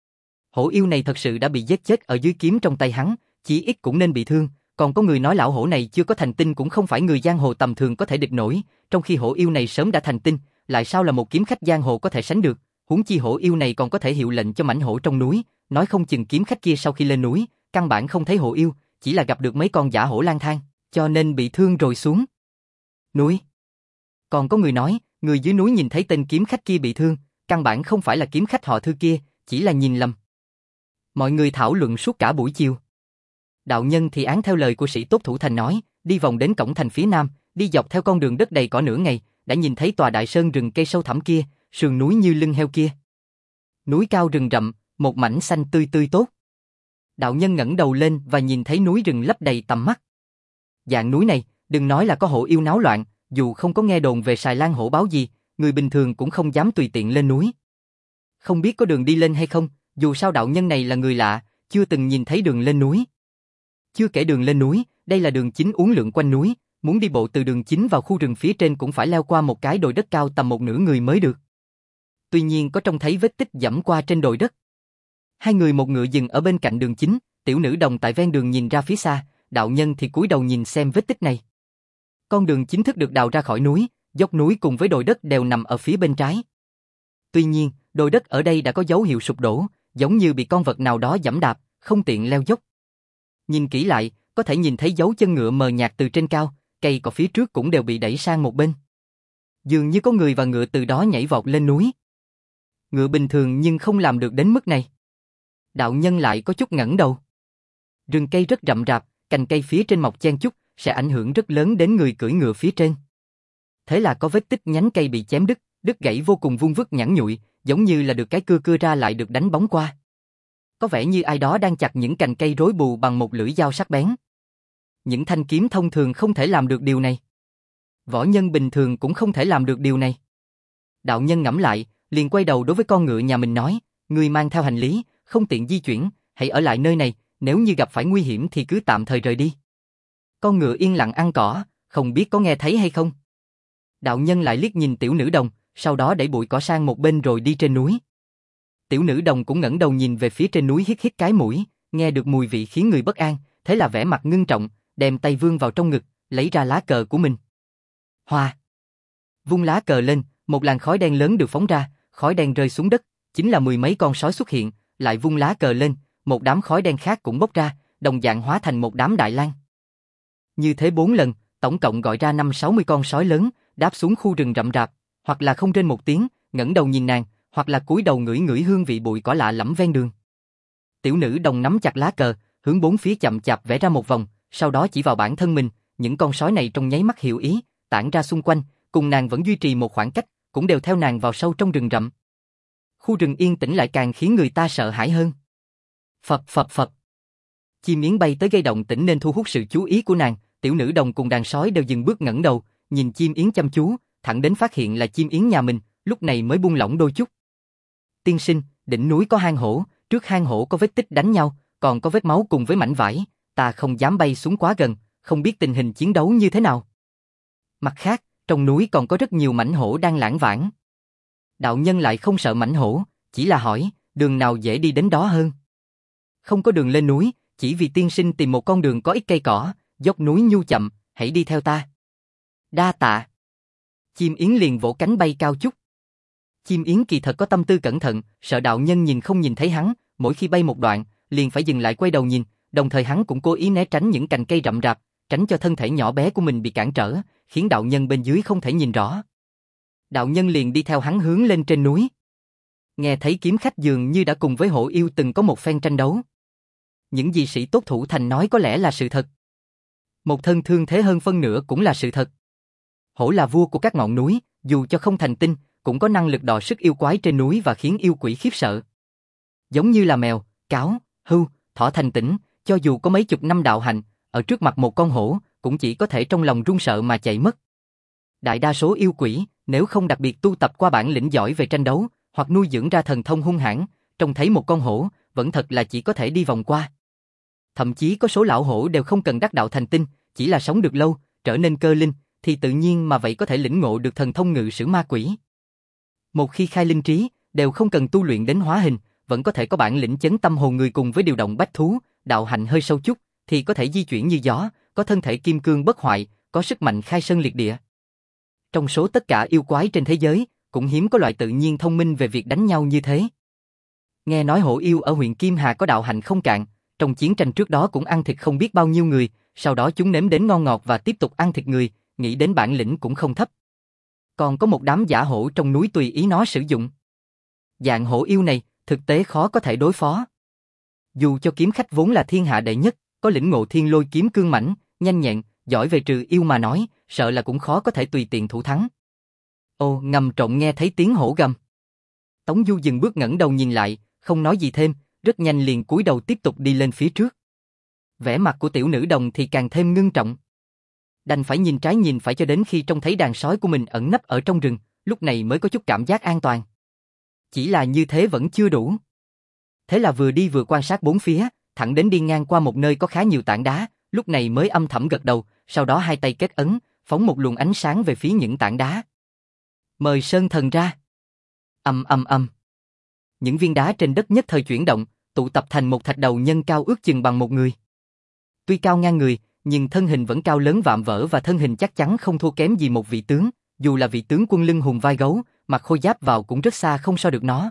Hổ yêu này thật sự đã bị giết chết ở dưới kiếm trong tay hắn, chỉ ít cũng nên bị thương, còn có người nói lão hổ này chưa có thành tinh cũng không phải người giang hồ tầm thường có thể địch nổi, trong khi hổ yêu này sớm đã thành tinh, lại sao là một kiếm khách giang hồ có thể sánh được, huống chi hổ yêu này còn có thể hiệu lệnh cho mãnh hổ trong núi, nói không chừng kiếm khách kia sau khi lên núi, căn bản không thấy hổ yêu, chỉ là gặp được mấy con giả hổ lang thang, cho nên bị thương rồi xuống núi. Còn có người nói, người dưới núi nhìn thấy tên kiếm khách kia bị thương, căn bản không phải là kiếm khách họ Thư kia, chỉ là nhìn lầm. Mọi người thảo luận suốt cả buổi chiều. Đạo nhân thì án theo lời của sĩ tốt thủ thành nói, đi vòng đến cổng thành phía nam, đi dọc theo con đường đất đầy cỏ nửa ngày, đã nhìn thấy tòa đại sơn rừng cây sâu thẳm kia, sườn núi như lưng heo kia. Núi cao rừng rậm, một mảnh xanh tươi tươi tốt. Đạo nhân ngẩng đầu lên và nhìn thấy núi rừng lấp đầy tầm mắt. Dạng núi này, đừng nói là có hổ yêu náo loạn, dù không có nghe đồn về Sài Lan hổ báo gì, người bình thường cũng không dám tùy tiện lên núi. Không biết có đường đi lên hay không, dù sao đạo nhân này là người lạ, chưa từng nhìn thấy đường lên núi. Chưa kể đường lên núi, đây là đường chính uốn lượn quanh núi, muốn đi bộ từ đường chính vào khu rừng phía trên cũng phải leo qua một cái đồi đất cao tầm một nửa người mới được. Tuy nhiên có trông thấy vết tích dẫm qua trên đồi đất. Hai người một ngựa dừng ở bên cạnh đường chính, tiểu nữ đồng tại ven đường nhìn ra phía xa, đạo nhân thì cúi đầu nhìn xem vết tích này. Con đường chính thức được đào ra khỏi núi, dốc núi cùng với đồi đất đều nằm ở phía bên trái. Tuy nhiên, đồi đất ở đây đã có dấu hiệu sụp đổ, giống như bị con vật nào đó giẫm đạp, không tiện leo dốc. Nhìn kỹ lại, có thể nhìn thấy dấu chân ngựa mờ nhạt từ trên cao, cây cỏ phía trước cũng đều bị đẩy sang một bên. Dường như có người và ngựa từ đó nhảy vọt lên núi. Ngựa bình thường nhưng không làm được đến mức này. Đạo nhân lại có chút ngẩng đầu. Rừng cây rất rậm rạp, cành cây phía trên mọc chen chúc, sẽ ảnh hưởng rất lớn đến người cưỡi ngựa phía trên. Thế là có vết tích nhánh cây bị chém đứt, đứt gãy vô cùng vuông vức nhẵn nhụi, giống như là được cái cưa cưa ra lại được đánh bóng qua. Có vẻ như ai đó đang chặt những cành cây rối bù bằng một lưỡi dao sắc bén. Những thanh kiếm thông thường không thể làm được điều này. Võ nhân bình thường cũng không thể làm được điều này. Đạo nhân ngẫm lại, liền quay đầu đối với con ngựa nhà mình nói, ngươi mang theo hành lý, không tiện di chuyển, hãy ở lại nơi này, nếu như gặp phải nguy hiểm thì cứ tạm thời rời đi. Con ngựa yên lặng ăn cỏ, không biết có nghe thấy hay không. Đạo nhân lại liếc nhìn tiểu nữ đồng, sau đó đẩy bụi cỏ sang một bên rồi đi trên núi. Tiểu nữ đồng cũng ngẩng đầu nhìn về phía trên núi hít hít cái mũi, nghe được mùi vị khiến người bất an, thế là vẻ mặt ngưng trọng, đem tay vươn vào trong ngực, lấy ra lá cờ của mình. Hoa! Vung lá cờ lên, một làn khói đen lớn được phóng ra, khói đen rơi xuống đất, chính là mười mấy con sói xuất hiện, lại vung lá cờ lên, một đám khói đen khác cũng bốc ra, đồng dạng hóa thành một đám đại lang. Như thế bốn lần, tổng cộng gọi ra năm sáu mươi con sói lớn, đáp xuống khu rừng rậm rạp, hoặc là không rên một tiếng, ngẩng đầu nhìn nàng, hoặc là cúi đầu ngửi ngửi hương vị bụi cỏ lạ lẫm ven đường. Tiểu nữ đồng nắm chặt lá cờ, hướng bốn phía chậm chạp vẽ ra một vòng, sau đó chỉ vào bản thân mình, những con sói này trong nháy mắt hiểu ý, tản ra xung quanh, cùng nàng vẫn duy trì một khoảng cách, cũng đều theo nàng vào sâu trong rừng rậm. Khu rừng yên tĩnh lại càng khiến người ta sợ hãi hơn. Phập phập phập. Chim yến bay tới gây động tĩnh nên thu hút sự chú ý của nàng, tiểu nữ đồng cùng đàn sói đều dừng bước ngẩng đầu, nhìn chim yến chăm chú, thẳng đến phát hiện là chim yến nhà mình, lúc này mới buông lỏng đôi chút. Tiên sinh, đỉnh núi có hang hổ, trước hang hổ có vết tích đánh nhau, còn có vết máu cùng với mảnh vải, ta không dám bay xuống quá gần, không biết tình hình chiến đấu như thế nào. Mặt khác, trong núi còn có rất nhiều mãnh hổ đang lãng vãng. Đạo nhân lại không sợ mãnh hổ, chỉ là hỏi, đường nào dễ đi đến đó hơn. Không có đường lên núi, chỉ vì tiên sinh tìm một con đường có ít cây cỏ, dốc núi nhu chậm, hãy đi theo ta. Đa tạ. Chim yến liền vỗ cánh bay cao chút. Chim yến kỳ thật có tâm tư cẩn thận, sợ đạo nhân nhìn không nhìn thấy hắn, mỗi khi bay một đoạn, liền phải dừng lại quay đầu nhìn, đồng thời hắn cũng cố ý né tránh những cành cây rậm rạp, tránh cho thân thể nhỏ bé của mình bị cản trở, khiến đạo nhân bên dưới không thể nhìn rõ. Đạo nhân liền đi theo hắn hướng lên trên núi. Nghe thấy kiếm khách dường như đã cùng với hổ yêu từng có một phen tranh đấu. Những gì sĩ tốt thủ thành nói có lẽ là sự thật. Một thân thương thế hơn phân nửa cũng là sự thật. Hổ là vua của các ngọn núi, dù cho không thành tinh, cũng có năng lực đọ sức yêu quái trên núi và khiến yêu quỷ khiếp sợ. Giống như là mèo, cáo, hưu, thỏ thành tỉnh, cho dù có mấy chục năm đạo hành, ở trước mặt một con hổ, cũng chỉ có thể trong lòng run sợ mà chạy mất. Đại đa số yêu quỷ, nếu không đặc biệt tu tập qua bản lĩnh giỏi về tranh đấu, hoặc nuôi dưỡng ra thần thông hung hãn, trông thấy một con hổ, vẫn thật là chỉ có thể đi vòng qua. Thậm chí có số lão hổ đều không cần đắc đạo thành tinh, chỉ là sống được lâu, trở nên cơ linh, thì tự nhiên mà vậy có thể lĩnh ngộ được thần thông ngự sử ma quỷ. Một khi khai linh trí, đều không cần tu luyện đến hóa hình, vẫn có thể có bản lĩnh chấn tâm hồn người cùng với điều động bách thú, đạo hạnh hơi sâu chút, thì có thể di chuyển như gió, có thân thể kim cương bất hoại, có sức mạnh khai sơn liệt địa. Trong số tất cả yêu quái trên thế giới, cũng hiếm có loại tự nhiên thông minh về việc đánh nhau như thế. Nghe nói hổ yêu ở huyện Kim Hà có đạo hạnh không cạn, trong chiến tranh trước đó cũng ăn thịt không biết bao nhiêu người, sau đó chúng nếm đến ngon ngọt và tiếp tục ăn thịt người, nghĩ đến bản lĩnh cũng không thấp. Còn có một đám giả hổ trong núi tùy ý nó sử dụng. Dạng hổ yêu này, thực tế khó có thể đối phó. Dù cho kiếm khách vốn là thiên hạ đệ nhất, có lĩnh ngộ thiên lôi kiếm cương mãnh, nhanh nhẹn, giỏi về trừ yêu mà nói, sợ là cũng khó có thể tùy tiện thủ thắng. Ô, ngầm trộm nghe thấy tiếng hổ gầm. Tống Du dừng bước ngẩng đầu nhìn lại, không nói gì thêm, rất nhanh liền cúi đầu tiếp tục đi lên phía trước. Vẻ mặt của tiểu nữ đồng thì càng thêm ngưng trọng. Đành phải nhìn trái nhìn phải cho đến khi trông thấy đàn sói của mình ẩn nấp ở trong rừng, lúc này mới có chút cảm giác an toàn. Chỉ là như thế vẫn chưa đủ. Thế là vừa đi vừa quan sát bốn phía, thẳng đến đi ngang qua một nơi có khá nhiều tảng đá, lúc này mới âm thầm gật đầu, sau đó hai tay kết ấn, phóng một luồng ánh sáng về phía những tảng đá. Mời Sơn Thần ra. Ầm ầm ầm. Những viên đá trên đất nhất thời chuyển động, tụ tập thành một thạch đầu nhân cao ước chừng bằng một người. Tuy cao ngang người, nhưng thân hình vẫn cao lớn vạm vỡ và thân hình chắc chắn không thua kém gì một vị tướng, dù là vị tướng quân lưng hùng vai gấu, mặc khôi giáp vào cũng rất xa không so được nó.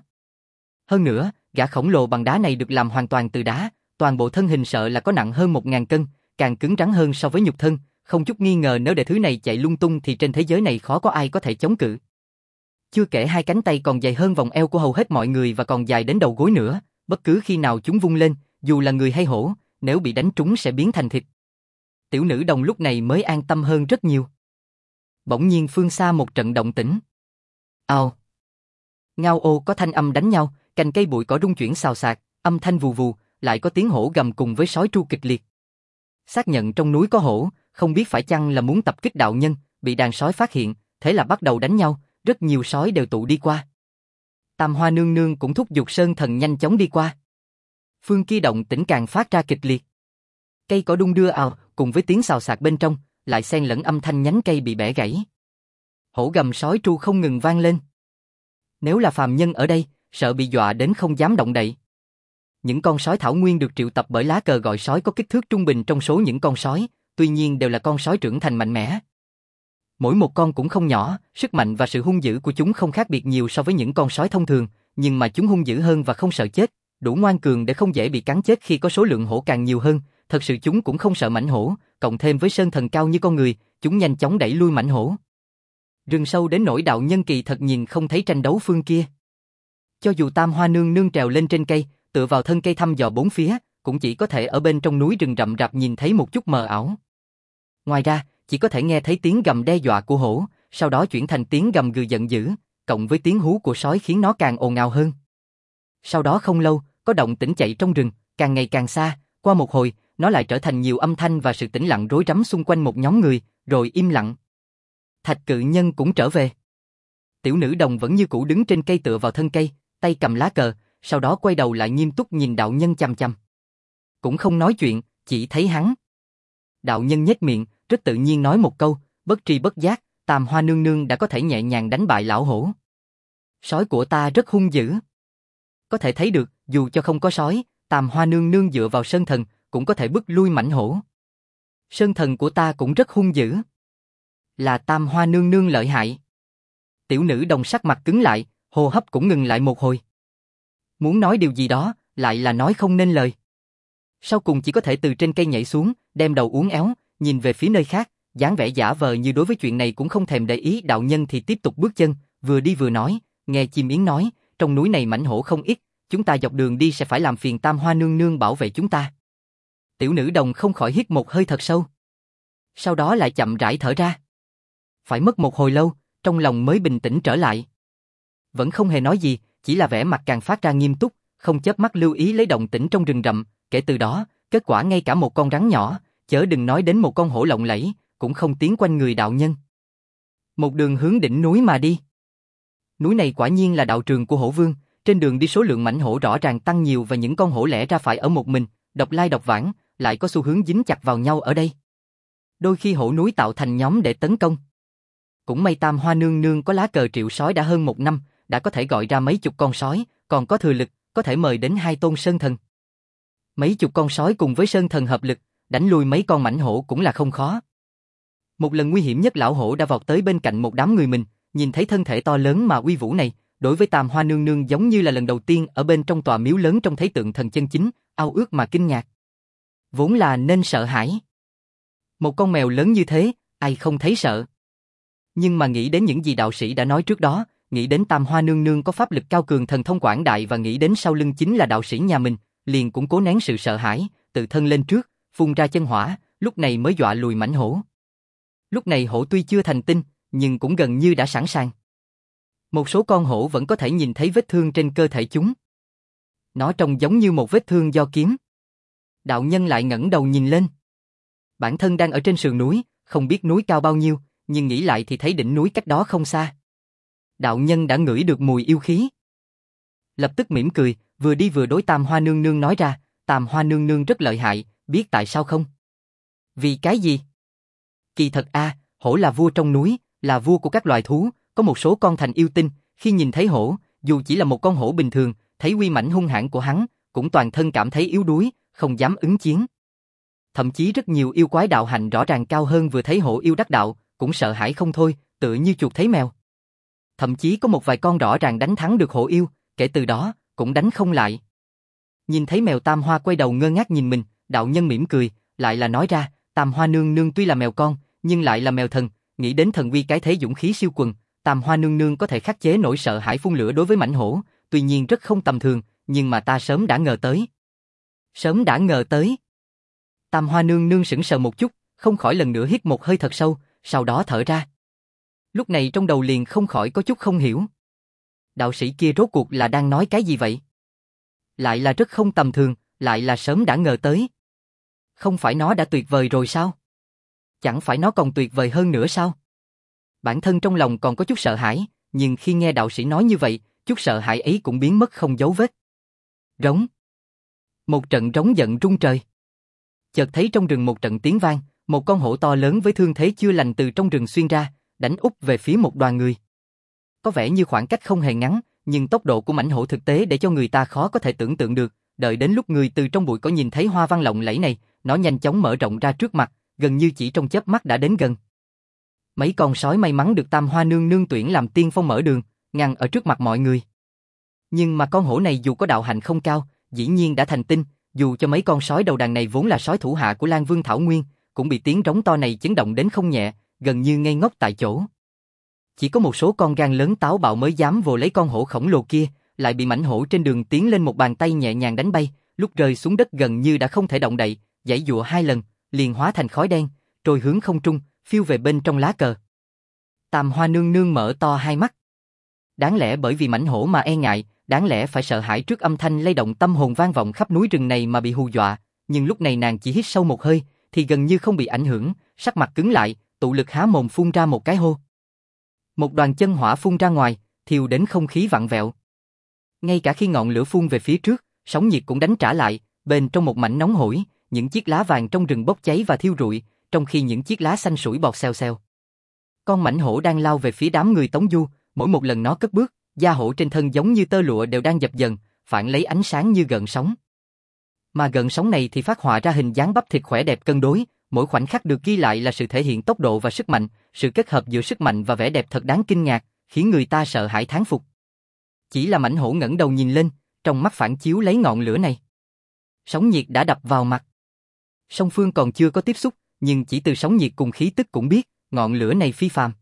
Hơn nữa, gã khổng lồ bằng đá này được làm hoàn toàn từ đá, toàn bộ thân hình sợ là có nặng hơn một ngàn cân, càng cứng rắn hơn so với nhục thân, không chút nghi ngờ nếu để thứ này chạy lung tung thì trên thế giới này khó có ai có thể chống cự. Chưa kể hai cánh tay còn dài hơn vòng eo của hầu hết mọi người và còn dài đến đầu gối nữa, bất cứ khi nào chúng vung lên, dù là người hay hổ, nếu bị đánh trúng sẽ biến thành thịt. Tiểu nữ đồng lúc này mới an tâm hơn rất nhiều. Bỗng nhiên phương xa một trận động tĩnh. Ao. Ngao ô có thanh âm đánh nhau, cành cây bụi cỏ rung chuyển xào xạc, âm thanh vù vù, lại có tiếng hổ gầm cùng với sói tru kịch liệt. Xác nhận trong núi có hổ, không biết phải chăng là muốn tập kích đạo nhân, bị đàn sói phát hiện, thế là bắt đầu đánh nhau, rất nhiều sói đều tụ đi qua. Tam Hoa nương nương cũng thúc giục Sơn Thần nhanh chóng đi qua. Phương kia động tĩnh càng phát ra kịch liệt. Cây cỏ đung đưa ào, cùng với tiếng xào xạc bên trong, lại xen lẫn âm thanh nhánh cây bị bẻ gãy. Hổ gầm sói tru không ngừng vang lên. Nếu là phàm nhân ở đây, sợ bị dọa đến không dám động đậy. Những con sói thảo nguyên được triệu tập bởi lá cờ gọi sói có kích thước trung bình trong số những con sói, tuy nhiên đều là con sói trưởng thành mạnh mẽ. Mỗi một con cũng không nhỏ, sức mạnh và sự hung dữ của chúng không khác biệt nhiều so với những con sói thông thường, nhưng mà chúng hung dữ hơn và không sợ chết, đủ ngoan cường để không dễ bị cắn chết khi có số lượng hổ càng nhiều hơn. Thật sự chúng cũng không sợ mãnh hổ, cộng thêm với Sơn Thần cao như con người, chúng nhanh chóng đẩy lui mãnh hổ. Rừng sâu đến nỗi đạo nhân kỳ thật nhìn không thấy tranh đấu phương kia. Cho dù Tam Hoa nương nương trèo lên trên cây, tựa vào thân cây thăm dò bốn phía, cũng chỉ có thể ở bên trong núi rừng rậm rạp nhìn thấy một chút mờ ảo. Ngoài ra, chỉ có thể nghe thấy tiếng gầm đe dọa của hổ, sau đó chuyển thành tiếng gầm gừ giận dữ, cộng với tiếng hú của sói khiến nó càng ồn ào hơn. Sau đó không lâu, có động tĩnh chạy trong rừng, càng ngày càng xa, qua một hồi, nó lại trở thành nhiều âm thanh và sự tĩnh lặng rối rắm xung quanh một nhóm người, rồi im lặng. Thạch cự nhân cũng trở về. Tiểu nữ đồng vẫn như cũ đứng trên cây tựa vào thân cây, tay cầm lá cờ, sau đó quay đầu lại nghiêm túc nhìn đạo nhân chằm chằm. Cũng không nói chuyện, chỉ thấy hắn. Đạo nhân nhếch miệng, rất tự nhiên nói một câu, bất tri bất giác, Tam Hoa nương nương đã có thể nhẹ nhàng đánh bại lão hổ. Sói của ta rất hung dữ. Có thể thấy được, dù cho không có sói, Tam Hoa nương nương dựa vào Sơn Thần, cũng có thể bức lui mãnh hổ. Sơn Thần của ta cũng rất hung dữ. Là Tam Hoa nương nương lợi hại. Tiểu nữ đồng sắc mặt cứng lại, hô hấp cũng ngừng lại một hồi. Muốn nói điều gì đó, lại là nói không nên lời. Sau cùng chỉ có thể từ trên cây nhảy xuống, đem đầu uốn éo, nhìn về phía nơi khác, dáng vẻ giả vờ như đối với chuyện này cũng không thèm để ý. Đạo nhân thì tiếp tục bước chân, vừa đi vừa nói, nghe chim yến nói, trong núi này mãnh hổ không ít, chúng ta dọc đường đi sẽ phải làm phiền Tam Hoa nương nương bảo vệ chúng ta. Tiểu nữ đồng không khỏi hít một hơi thật sâu. Sau đó lại chậm rãi thở ra. Phải mất một hồi lâu, trong lòng mới bình tĩnh trở lại. Vẫn không hề nói gì, chỉ là vẻ mặt càng phát ra nghiêm túc, không chớp mắt lưu ý lấy động tĩnh trong rừng rậm. Kể từ đó, kết quả ngay cả một con rắn nhỏ, chớ đừng nói đến một con hổ lộng lẫy, cũng không tiến quanh người đạo nhân. Một đường hướng đỉnh núi mà đi. Núi này quả nhiên là đạo trường của hổ vương, trên đường đi số lượng mãnh hổ rõ ràng tăng nhiều và những con hổ lẻ ra phải ở một mình, độc lai độc vãng, lại có xu hướng dính chặt vào nhau ở đây. Đôi khi hổ núi tạo thành nhóm để tấn công. Cũng may Tam Hoa nương nương có lá cờ triệu sói đã hơn một năm, đã có thể gọi ra mấy chục con sói, còn có thừa lực, có thể mời đến hai tôn sơn thần. Mấy chục con sói cùng với sơn thần hợp lực, đánh lui mấy con mãnh hổ cũng là không khó. Một lần nguy hiểm nhất lão hổ đã vọt tới bên cạnh một đám người mình, nhìn thấy thân thể to lớn mà uy vũ này, đối với Tam Hoa nương nương giống như là lần đầu tiên ở bên trong tòa miếu lớn trông thấy tượng thần chân chính, ao ước mà kinh ngạc. Vốn là nên sợ hãi. Một con mèo lớn như thế, ai không thấy sợ. Nhưng mà nghĩ đến những gì đạo sĩ đã nói trước đó, nghĩ đến Tam Hoa nương nương có pháp lực cao cường thần thông quảng đại và nghĩ đến sau lưng chính là đạo sĩ nhà mình, liền cũng cố nén sự sợ hãi, tự thân lên trước, phun ra chân hỏa, lúc này mới dọa lùi mãnh hổ. Lúc này hổ tuy chưa thành tinh, nhưng cũng gần như đã sẵn sàng. Một số con hổ vẫn có thể nhìn thấy vết thương trên cơ thể chúng. Nó trông giống như một vết thương do kiếm. Đạo nhân lại ngẩng đầu nhìn lên. Bản thân đang ở trên sườn núi, không biết núi cao bao nhiêu, nhưng nghĩ lại thì thấy đỉnh núi cách đó không xa. Đạo nhân đã ngửi được mùi yêu khí. Lập tức mỉm cười, vừa đi vừa đối Tam Hoa nương nương nói ra, Tam Hoa nương nương rất lợi hại, biết tại sao không? Vì cái gì? Kỳ thật a, hổ là vua trong núi, là vua của các loài thú, có một số con thành yêu tinh, khi nhìn thấy hổ, dù chỉ là một con hổ bình thường, thấy uy mãnh hung hãn của hắn, cũng toàn thân cảm thấy yếu đuối, không dám ứng chiến. Thậm chí rất nhiều yêu quái đạo hành rõ ràng cao hơn vừa thấy hổ yêu đắc đạo, cũng sợ hãi không thôi, tựa như chuột thấy mèo. Thậm chí có một vài con rõ ràng đánh thắng được hổ yêu, kể từ đó, cũng đánh không lại. Nhìn thấy mèo Tam Hoa quay đầu ngơ ngác nhìn mình, đạo nhân mỉm cười, lại là nói ra, Tam Hoa nương nương tuy là mèo con, nhưng lại là mèo thần, nghĩ đến thần uy cái thế dũng khí siêu quần, Tam Hoa nương nương có thể khắc chế nỗi sợ hãi phun lửa đối với mãnh hổ, tuy nhiên rất không tầm thường, nhưng mà ta sớm đã ngờ tới. Sớm đã ngờ tới. Tam Hoa nương nương sững sờ một chút, không khỏi lần nữa hít một hơi thật sâu, sau đó thở ra. Lúc này trong đầu liền không khỏi có chút không hiểu. Đạo sĩ kia rốt cuộc là đang nói cái gì vậy? Lại là rất không tầm thường, lại là sớm đã ngờ tới. Không phải nó đã tuyệt vời rồi sao? Chẳng phải nó còn tuyệt vời hơn nữa sao? Bản thân trong lòng còn có chút sợ hãi, nhưng khi nghe đạo sĩ nói như vậy, chút sợ hãi ấy cũng biến mất không dấu vết. Rống. Một trận rống giận rung trời. Chợt thấy trong rừng một trận tiếng vang, một con hổ to lớn với thương thế chưa lành từ trong rừng xuyên ra, đánh úp về phía một đoàn người. Có vẻ như khoảng cách không hề ngắn, nhưng tốc độ của mãnh hổ thực tế để cho người ta khó có thể tưởng tượng được. Đợi đến lúc người từ trong bụi cỏ nhìn thấy hoa văn lộng lẫy này, nó nhanh chóng mở rộng ra trước mặt, gần như chỉ trong chớp mắt đã đến gần. Mấy con sói may mắn được Tam Hoa Nương Nương tuyển làm tiên phong mở đường, ngăn ở trước mặt mọi người. Nhưng mà con hổ này dù có đạo hạnh không cao, dĩ nhiên đã thành tinh, dù cho mấy con sói đầu đàn này vốn là sói thủ hạ của Lan Vương Thảo Nguyên, cũng bị tiếng rống to này chấn động đến không nhẹ, gần như ngây ngốc tại chỗ. Chỉ có một số con gan lớn táo bạo mới dám vồ lấy con hổ khổng lồ kia, lại bị mãnh hổ trên đường tiến lên một bàn tay nhẹ nhàng đánh bay, lúc rơi xuống đất gần như đã không thể động đậy, giãy giụa hai lần, liền hóa thành khói đen, trôi hướng không trung, phiêu về bên trong lá cờ. Tam Hoa Nương Nương mở to hai mắt. Đáng lẽ bởi vì mãnh hổ mà e ngại, đáng lẽ phải sợ hãi trước âm thanh lay động tâm hồn vang vọng khắp núi rừng này mà bị hù dọa, nhưng lúc này nàng chỉ hít sâu một hơi, thì gần như không bị ảnh hưởng, sắc mặt cứng lại, tụ lực há mồm phun ra một cái hô. Một đoàn chân hỏa phun ra ngoài, thiêu đến không khí vặn vẹo. Ngay cả khi ngọn lửa phun về phía trước, sóng nhiệt cũng đánh trả lại, bên trong một mảnh nóng hổi, những chiếc lá vàng trong rừng bốc cháy và thiêu rụi, trong khi những chiếc lá xanh sủi bọt xèo xèo. Con mãnh hổ đang lao về phía đám người Tống Du, mỗi một lần nó cất bước, da hổ trên thân giống như tơ lụa đều đang dập dần, phản lấy ánh sáng như gợn sóng. Mà gợn sóng này thì phát họa ra hình dáng bắp thịt khỏe đẹp cân đối, mỗi khoảnh khắc được ghi lại là sự thể hiện tốc độ và sức mạnh, sự kết hợp giữa sức mạnh và vẻ đẹp thật đáng kinh ngạc, khiến người ta sợ hãi thán phục. Chỉ là mãnh hổ ngẩng đầu nhìn lên, trong mắt phản chiếu lấy ngọn lửa này. Sóng nhiệt đã đập vào mặt. Song phương còn chưa có tiếp xúc, nhưng chỉ từ sóng nhiệt cùng khí tức cũng biết, ngọn lửa này phi phàm.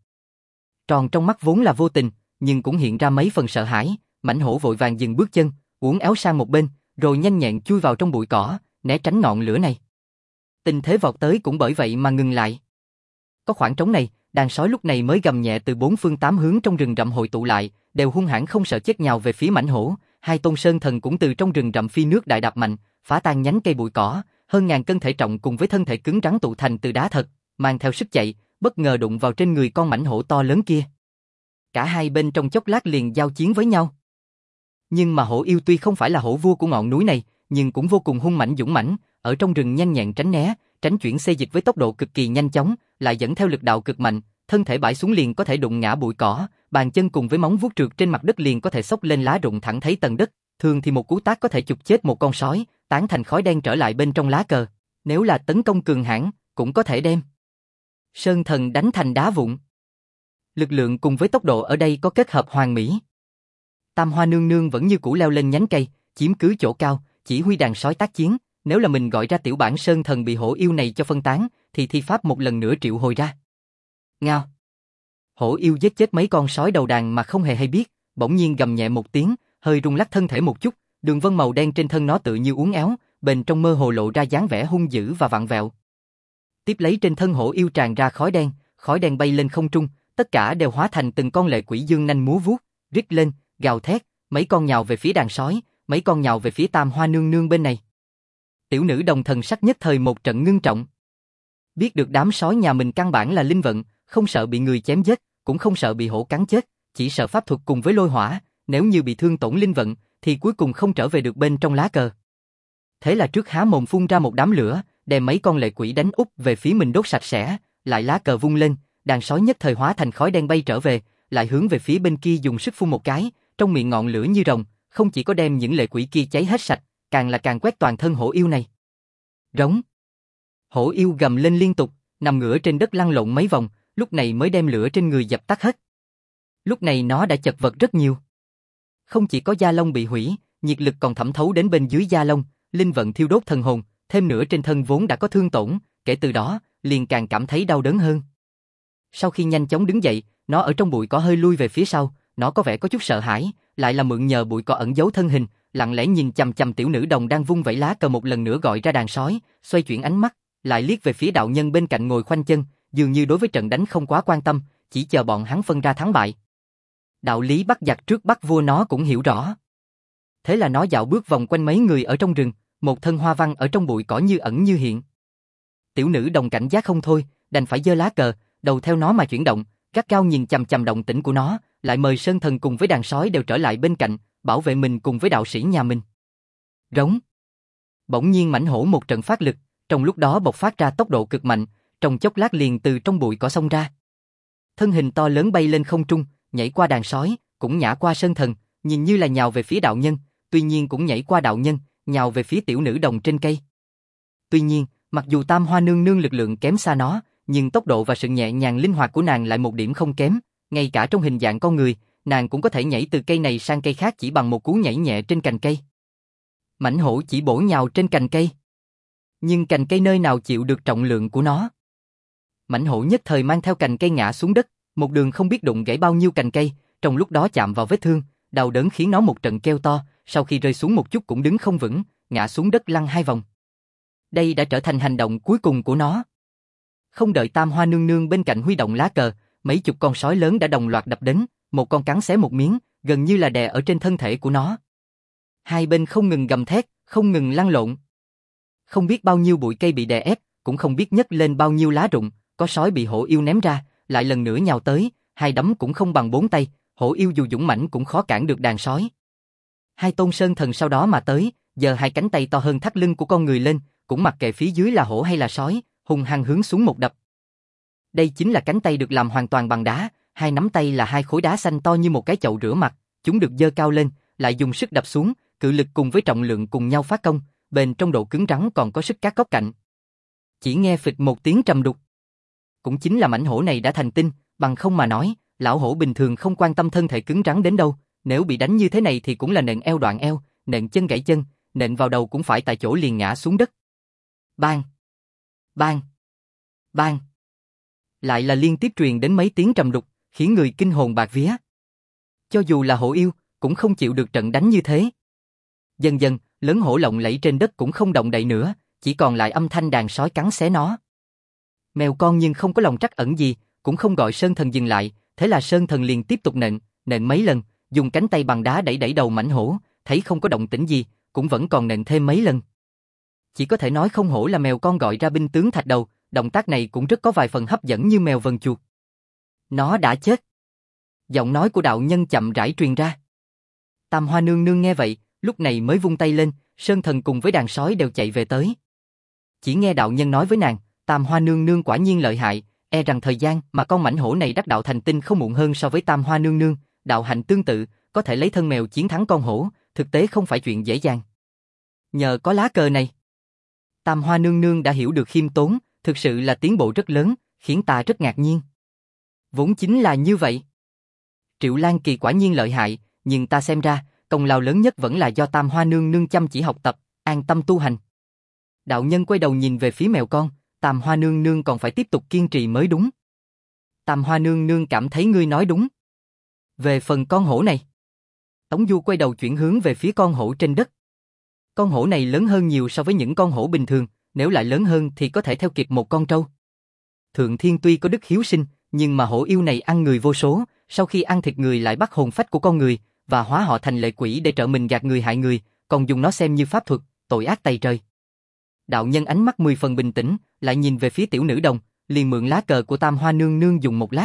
Tròn trong mắt vốn là vô tình, nhưng cũng hiện ra mấy phần sợ hãi, mãnh hổ vội vàng dừng bước chân, uốn éo sang một bên, rồi nhanh nhẹn chui vào trong bụi cỏ, né tránh ngọn lửa này. Tình thế vọt tới cũng bởi vậy mà ngừng lại. Có khoảng trống này, đàn sói lúc này mới gầm nhẹ từ bốn phương tám hướng trong rừng rậm hội tụ lại, đều hung hãn không sợ chết nhào về phía mãnh hổ. Hai tôn sơn thần cũng từ trong rừng rậm phi nước đại đạp mạnh, phá tan nhánh cây bụi cỏ, hơn ngàn cân thể trọng cùng với thân thể cứng rắn tụ thành từ đá thật, mang theo sức chạy, bất ngờ đụng vào trên người con mãnh hổ to lớn kia. Cả hai bên trong chốc lát liền giao chiến với nhau. Nhưng mà hổ yêu tuy không phải là hổ vua của ngọn núi này, nhưng cũng vô cùng hung mãnh dũng mãnh, ở trong rừng nhanh nhẹn tránh né, tránh chuyển xê dịch với tốc độ cực kỳ nhanh chóng, lại dẫn theo lực đạo cực mạnh, thân thể bãi xuống liền có thể đụng ngã bụi cỏ, bàn chân cùng với móng vuốt trượt trên mặt đất liền có thể xốc lên lá rụng thẳng thấy tầng đất, thường thì một cú tác có thể chụp chết một con sói, tán thành khói đen trở lại bên trong lá cờ, nếu là tấn công cường hãn, cũng có thể đem sơn thần đánh thành đá vụn. Lực lượng cùng với tốc độ ở đây có kết hợp hoàn mỹ. Tam Hoa Nương Nương vẫn như cũ leo lên nhánh cây, chiếm cứ chỗ cao, chỉ huy đàn sói tác chiến, nếu là mình gọi ra tiểu bản sơn thần bị hổ yêu này cho phân tán, thì thi pháp một lần nữa triệu hồi ra. Ngao. Hổ yêu giết chết mấy con sói đầu đàn mà không hề hay biết, bỗng nhiên gầm nhẹ một tiếng, hơi rung lắc thân thể một chút, đường vân màu đen trên thân nó tự như uốn éo, bên trong mơ hồ lộ ra dáng vẻ hung dữ và vặn vẹo. Tiếp lấy trên thân hổ yêu tràn ra khói đen, khói đen bay lên không trung, tất cả đều hóa thành từng con lệ quỷ dương nanh múa vuốt, rít lên, gào thét, mấy con nhào về phía đàn sói, mấy con nhào về phía Tam Hoa Nương Nương bên này. Tiểu nữ đồng thần sắc nhất thời một trận ngưng trọng. Biết được đám sói nhà mình căn bản là linh vận, không sợ bị người chém giết, cũng không sợ bị hổ cắn chết, chỉ sợ pháp thuật cùng với lôi hỏa, nếu như bị thương tổn linh vận, thì cuối cùng không trở về được bên trong lá cờ. Thế là trước há mồm phun ra một đám lửa, đem mấy con lệ quỷ đánh úp về phía mình đốt sạch sẽ, lại lá cờ vung lên, đàn sói nhất thời hóa thành khói đen bay trở về, lại hướng về phía bên kia dùng sức phun một cái, trong miệng ngọn lửa như rồng, không chỉ có đem những lệ quỷ kia cháy hết sạch, càng là càng quét toàn thân hổ yêu này. Rống. Hổ yêu gầm lên liên tục, nằm ngửa trên đất lăn lộn mấy vòng, lúc này mới đem lửa trên người dập tắt hết. Lúc này nó đã chật vật rất nhiều. Không chỉ có da lông bị hủy, nhiệt lực còn thẩm thấu đến bên dưới da lông, linh vận thiêu đốt thần hồn, thêm nữa trên thân vốn đã có thương tổn, kể từ đó, liền càng cảm thấy đau đớn hơn. Sau khi nhanh chóng đứng dậy, nó ở trong bụi cỏ hơi lui về phía sau, nó có vẻ có chút sợ hãi, lại là mượn nhờ bụi cỏ ẩn giấu thân hình, lặng lẽ nhìn chằm chằm tiểu nữ đồng đang vung vẩy lá cờ một lần nữa gọi ra đàn sói, xoay chuyển ánh mắt, lại liếc về phía đạo nhân bên cạnh ngồi khoanh chân, dường như đối với trận đánh không quá quan tâm, chỉ chờ bọn hắn phân ra thắng bại. Đạo lý bắt giặc trước bắt vua nó cũng hiểu rõ. Thế là nó dạo bước vòng quanh mấy người ở trong rừng, một thân hoa văn ở trong bụi cỏ như ẩn như hiện. Tiểu nữ đồng cảnh giác không thôi, đành phải giơ lá cờ, đầu theo nó mà chuyển động, gắt gao nhìn chằm chằm động tĩnh của nó, lại mời sơn thần cùng với đàn sói đều trở lại bên cạnh, bảo vệ mình cùng với đạo sĩ nhà mình. Rống. Bỗng nhiên mãnh hổ một trận phát lực, trong lúc đó bộc phát ra tốc độ cực mạnh, trong chốc lát liền từ trong bụi cỏ xông ra. Thân hình to lớn bay lên không trung, nhảy qua đàn sói, cũng nhả qua sơn thần, nhìn như là nhào về phía đạo nhân, tuy nhiên cũng nhảy qua đạo nhân, nhào về phía tiểu nữ đồng trên cây. Tuy nhiên, mặc dù Tam Hoa nương nương lực lượng kém xa nó, nhưng tốc độ và sự nhẹ nhàng linh hoạt của nàng lại một điểm không kém, ngay cả trong hình dạng con người, nàng cũng có thể nhảy từ cây này sang cây khác chỉ bằng một cú nhảy nhẹ trên cành cây. Mãnh hổ chỉ bổ nhào trên cành cây, nhưng cành cây nơi nào chịu được trọng lượng của nó. Mãnh hổ nhất thời mang theo cành cây ngã xuống đất, một đường không biết đụng gãy bao nhiêu cành cây, trong lúc đó chạm vào vết thương, đau đớn khiến nó một trận kêu to, sau khi rơi xuống một chút cũng đứng không vững, ngã xuống đất lăn hai vòng. Đây đã trở thành hành động cuối cùng của nó. Không đợi Tam Hoa nương nương bên cạnh huy động lá cờ, mấy chục con sói lớn đã đồng loạt đập đến, một con cắn xé một miếng, gần như là đè ở trên thân thể của nó. Hai bên không ngừng gầm thét, không ngừng lăn lộn. Không biết bao nhiêu bụi cây bị đè ép, cũng không biết nhấc lên bao nhiêu lá rụng, có sói bị hổ yêu ném ra, lại lần nữa nhào tới, hai đấm cũng không bằng bốn tay, hổ yêu dù dũng mãnh cũng khó cản được đàn sói. Hai tôn sơn thần sau đó mà tới, giơ hai cánh tay to hơn thắt lưng của con người lên, cũng mặc kệ phía dưới là hổ hay là sói, hung hăng hướng xuống một đập. Đây chính là cánh tay được làm hoàn toàn bằng đá, hai nắm tay là hai khối đá xanh to như một cái chậu rửa mặt, chúng được giơ cao lên, lại dùng sức đập xuống, cự lực cùng với trọng lượng cùng nhau phát công, bên trong độ cứng rắn còn có sức cát góc cạnh. Chỉ nghe phịch một tiếng trầm đục. Cũng chính là mãnh hổ này đã thành tinh, bằng không mà nói, lão hổ bình thường không quan tâm thân thể cứng rắn đến đâu, nếu bị đánh như thế này thì cũng là nện eo đoạn eo, nện chân gãy chân, nện vào đầu cũng phải tại chỗ liền ngã xuống đất. Bang! Bang! Bang! Lại là liên tiếp truyền đến mấy tiếng trầm đục, khiến người kinh hồn bạt vía. Cho dù là hổ yêu, cũng không chịu được trận đánh như thế. Dần dần, lớn hổ lộng lẫy trên đất cũng không động đậy nữa, chỉ còn lại âm thanh đàn sói cắn xé nó. Mèo con nhưng không có lòng trắc ẩn gì, cũng không gọi sơn thần dừng lại, thế là sơn thần liền tiếp tục nện, nện mấy lần, dùng cánh tay bằng đá đẩy đẩy đầu mãnh hổ, thấy không có động tĩnh gì, cũng vẫn còn nện thêm mấy lần. Chỉ có thể nói không hổ là mèo con gọi ra binh tướng thạch đầu, động tác này cũng rất có vài phần hấp dẫn như mèo vần chuột. Nó đã chết. Giọng nói của đạo nhân chậm rãi truyền ra. Tam Hoa nương nương nghe vậy, lúc này mới vung tay lên, sơn thần cùng với đàn sói đều chạy về tới. Chỉ nghe đạo nhân nói với nàng, Tam Hoa nương nương quả nhiên lợi hại, e rằng thời gian mà con mãnh hổ này đắc đạo thành tinh không muộn hơn so với Tam Hoa nương nương, đạo hạnh tương tự, có thể lấy thân mèo chiến thắng con hổ, thực tế không phải chuyện dễ dàng. Nhờ có lá cờ này, Tam Hoa nương nương đã hiểu được khiêm tốn, thực sự là tiến bộ rất lớn, khiến ta rất ngạc nhiên. Vốn chính là như vậy. Triệu Lan Kỳ quả nhiên lợi hại, nhưng ta xem ra, công lao lớn nhất vẫn là do Tam Hoa nương nương chăm chỉ học tập, an tâm tu hành. Đạo nhân quay đầu nhìn về phía mèo con, Tam Hoa nương nương còn phải tiếp tục kiên trì mới đúng. Tam Hoa nương nương cảm thấy ngươi nói đúng. Về phần con hổ này, Tống Du quay đầu chuyển hướng về phía con hổ trên đất. Con hổ này lớn hơn nhiều so với những con hổ bình thường, nếu lại lớn hơn thì có thể theo kịp một con trâu. Thượng Thiên tuy có đức hiếu sinh, nhưng mà hổ yêu này ăn người vô số, sau khi ăn thịt người lại bắt hồn phách của con người, và hóa họ thành lệ quỷ để trợ mình gạt người hại người, còn dùng nó xem như pháp thuật, tội ác tày trời. Đạo nhân ánh mắt mười phần bình tĩnh, lại nhìn về phía tiểu nữ đồng, liền mượn lá cờ của Tam Hoa nương nương dùng một lát.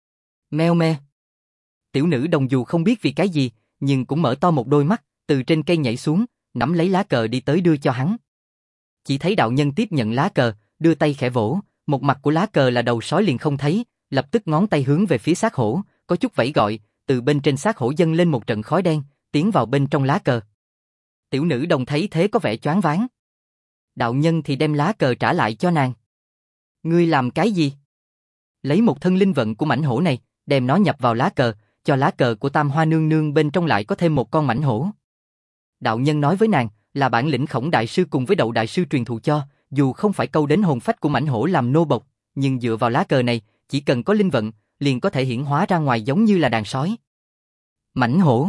Meo me. Tiểu nữ đồng dù không biết vì cái gì, nhưng cũng mở to một đôi mắt, từ trên cây nhảy xuống, nắm lấy lá cờ đi tới đưa cho hắn. Chỉ thấy đạo nhân tiếp nhận lá cờ, đưa tay khẽ vỗ, một mặt của lá cờ là đầu sói liền không thấy, lập tức ngón tay hướng về phía xác hổ, có chút vẫy gọi, từ bên trên xác hổ dâng lên một trận khói đen, tiến vào bên trong lá cờ. Tiểu nữ đồng thấy thế có vẻ choáng váng. Đạo nhân thì đem lá cờ trả lại cho nàng. Ngươi làm cái gì? Lấy một thân linh vận của mãnh hổ này, đem nó nhập vào lá cờ, cho lá cờ của Tam Hoa nương nương bên trong lại có thêm một con mãnh hổ. Đạo nhân nói với nàng, là bản lĩnh Khổng đại sư cùng với Đậu đại sư truyền thụ cho, dù không phải câu đến hồn phách của mãnh hổ làm nô bộc, nhưng dựa vào lá cờ này, chỉ cần có linh vận, liền có thể hiển hóa ra ngoài giống như là đàn sói. Mãnh hổ.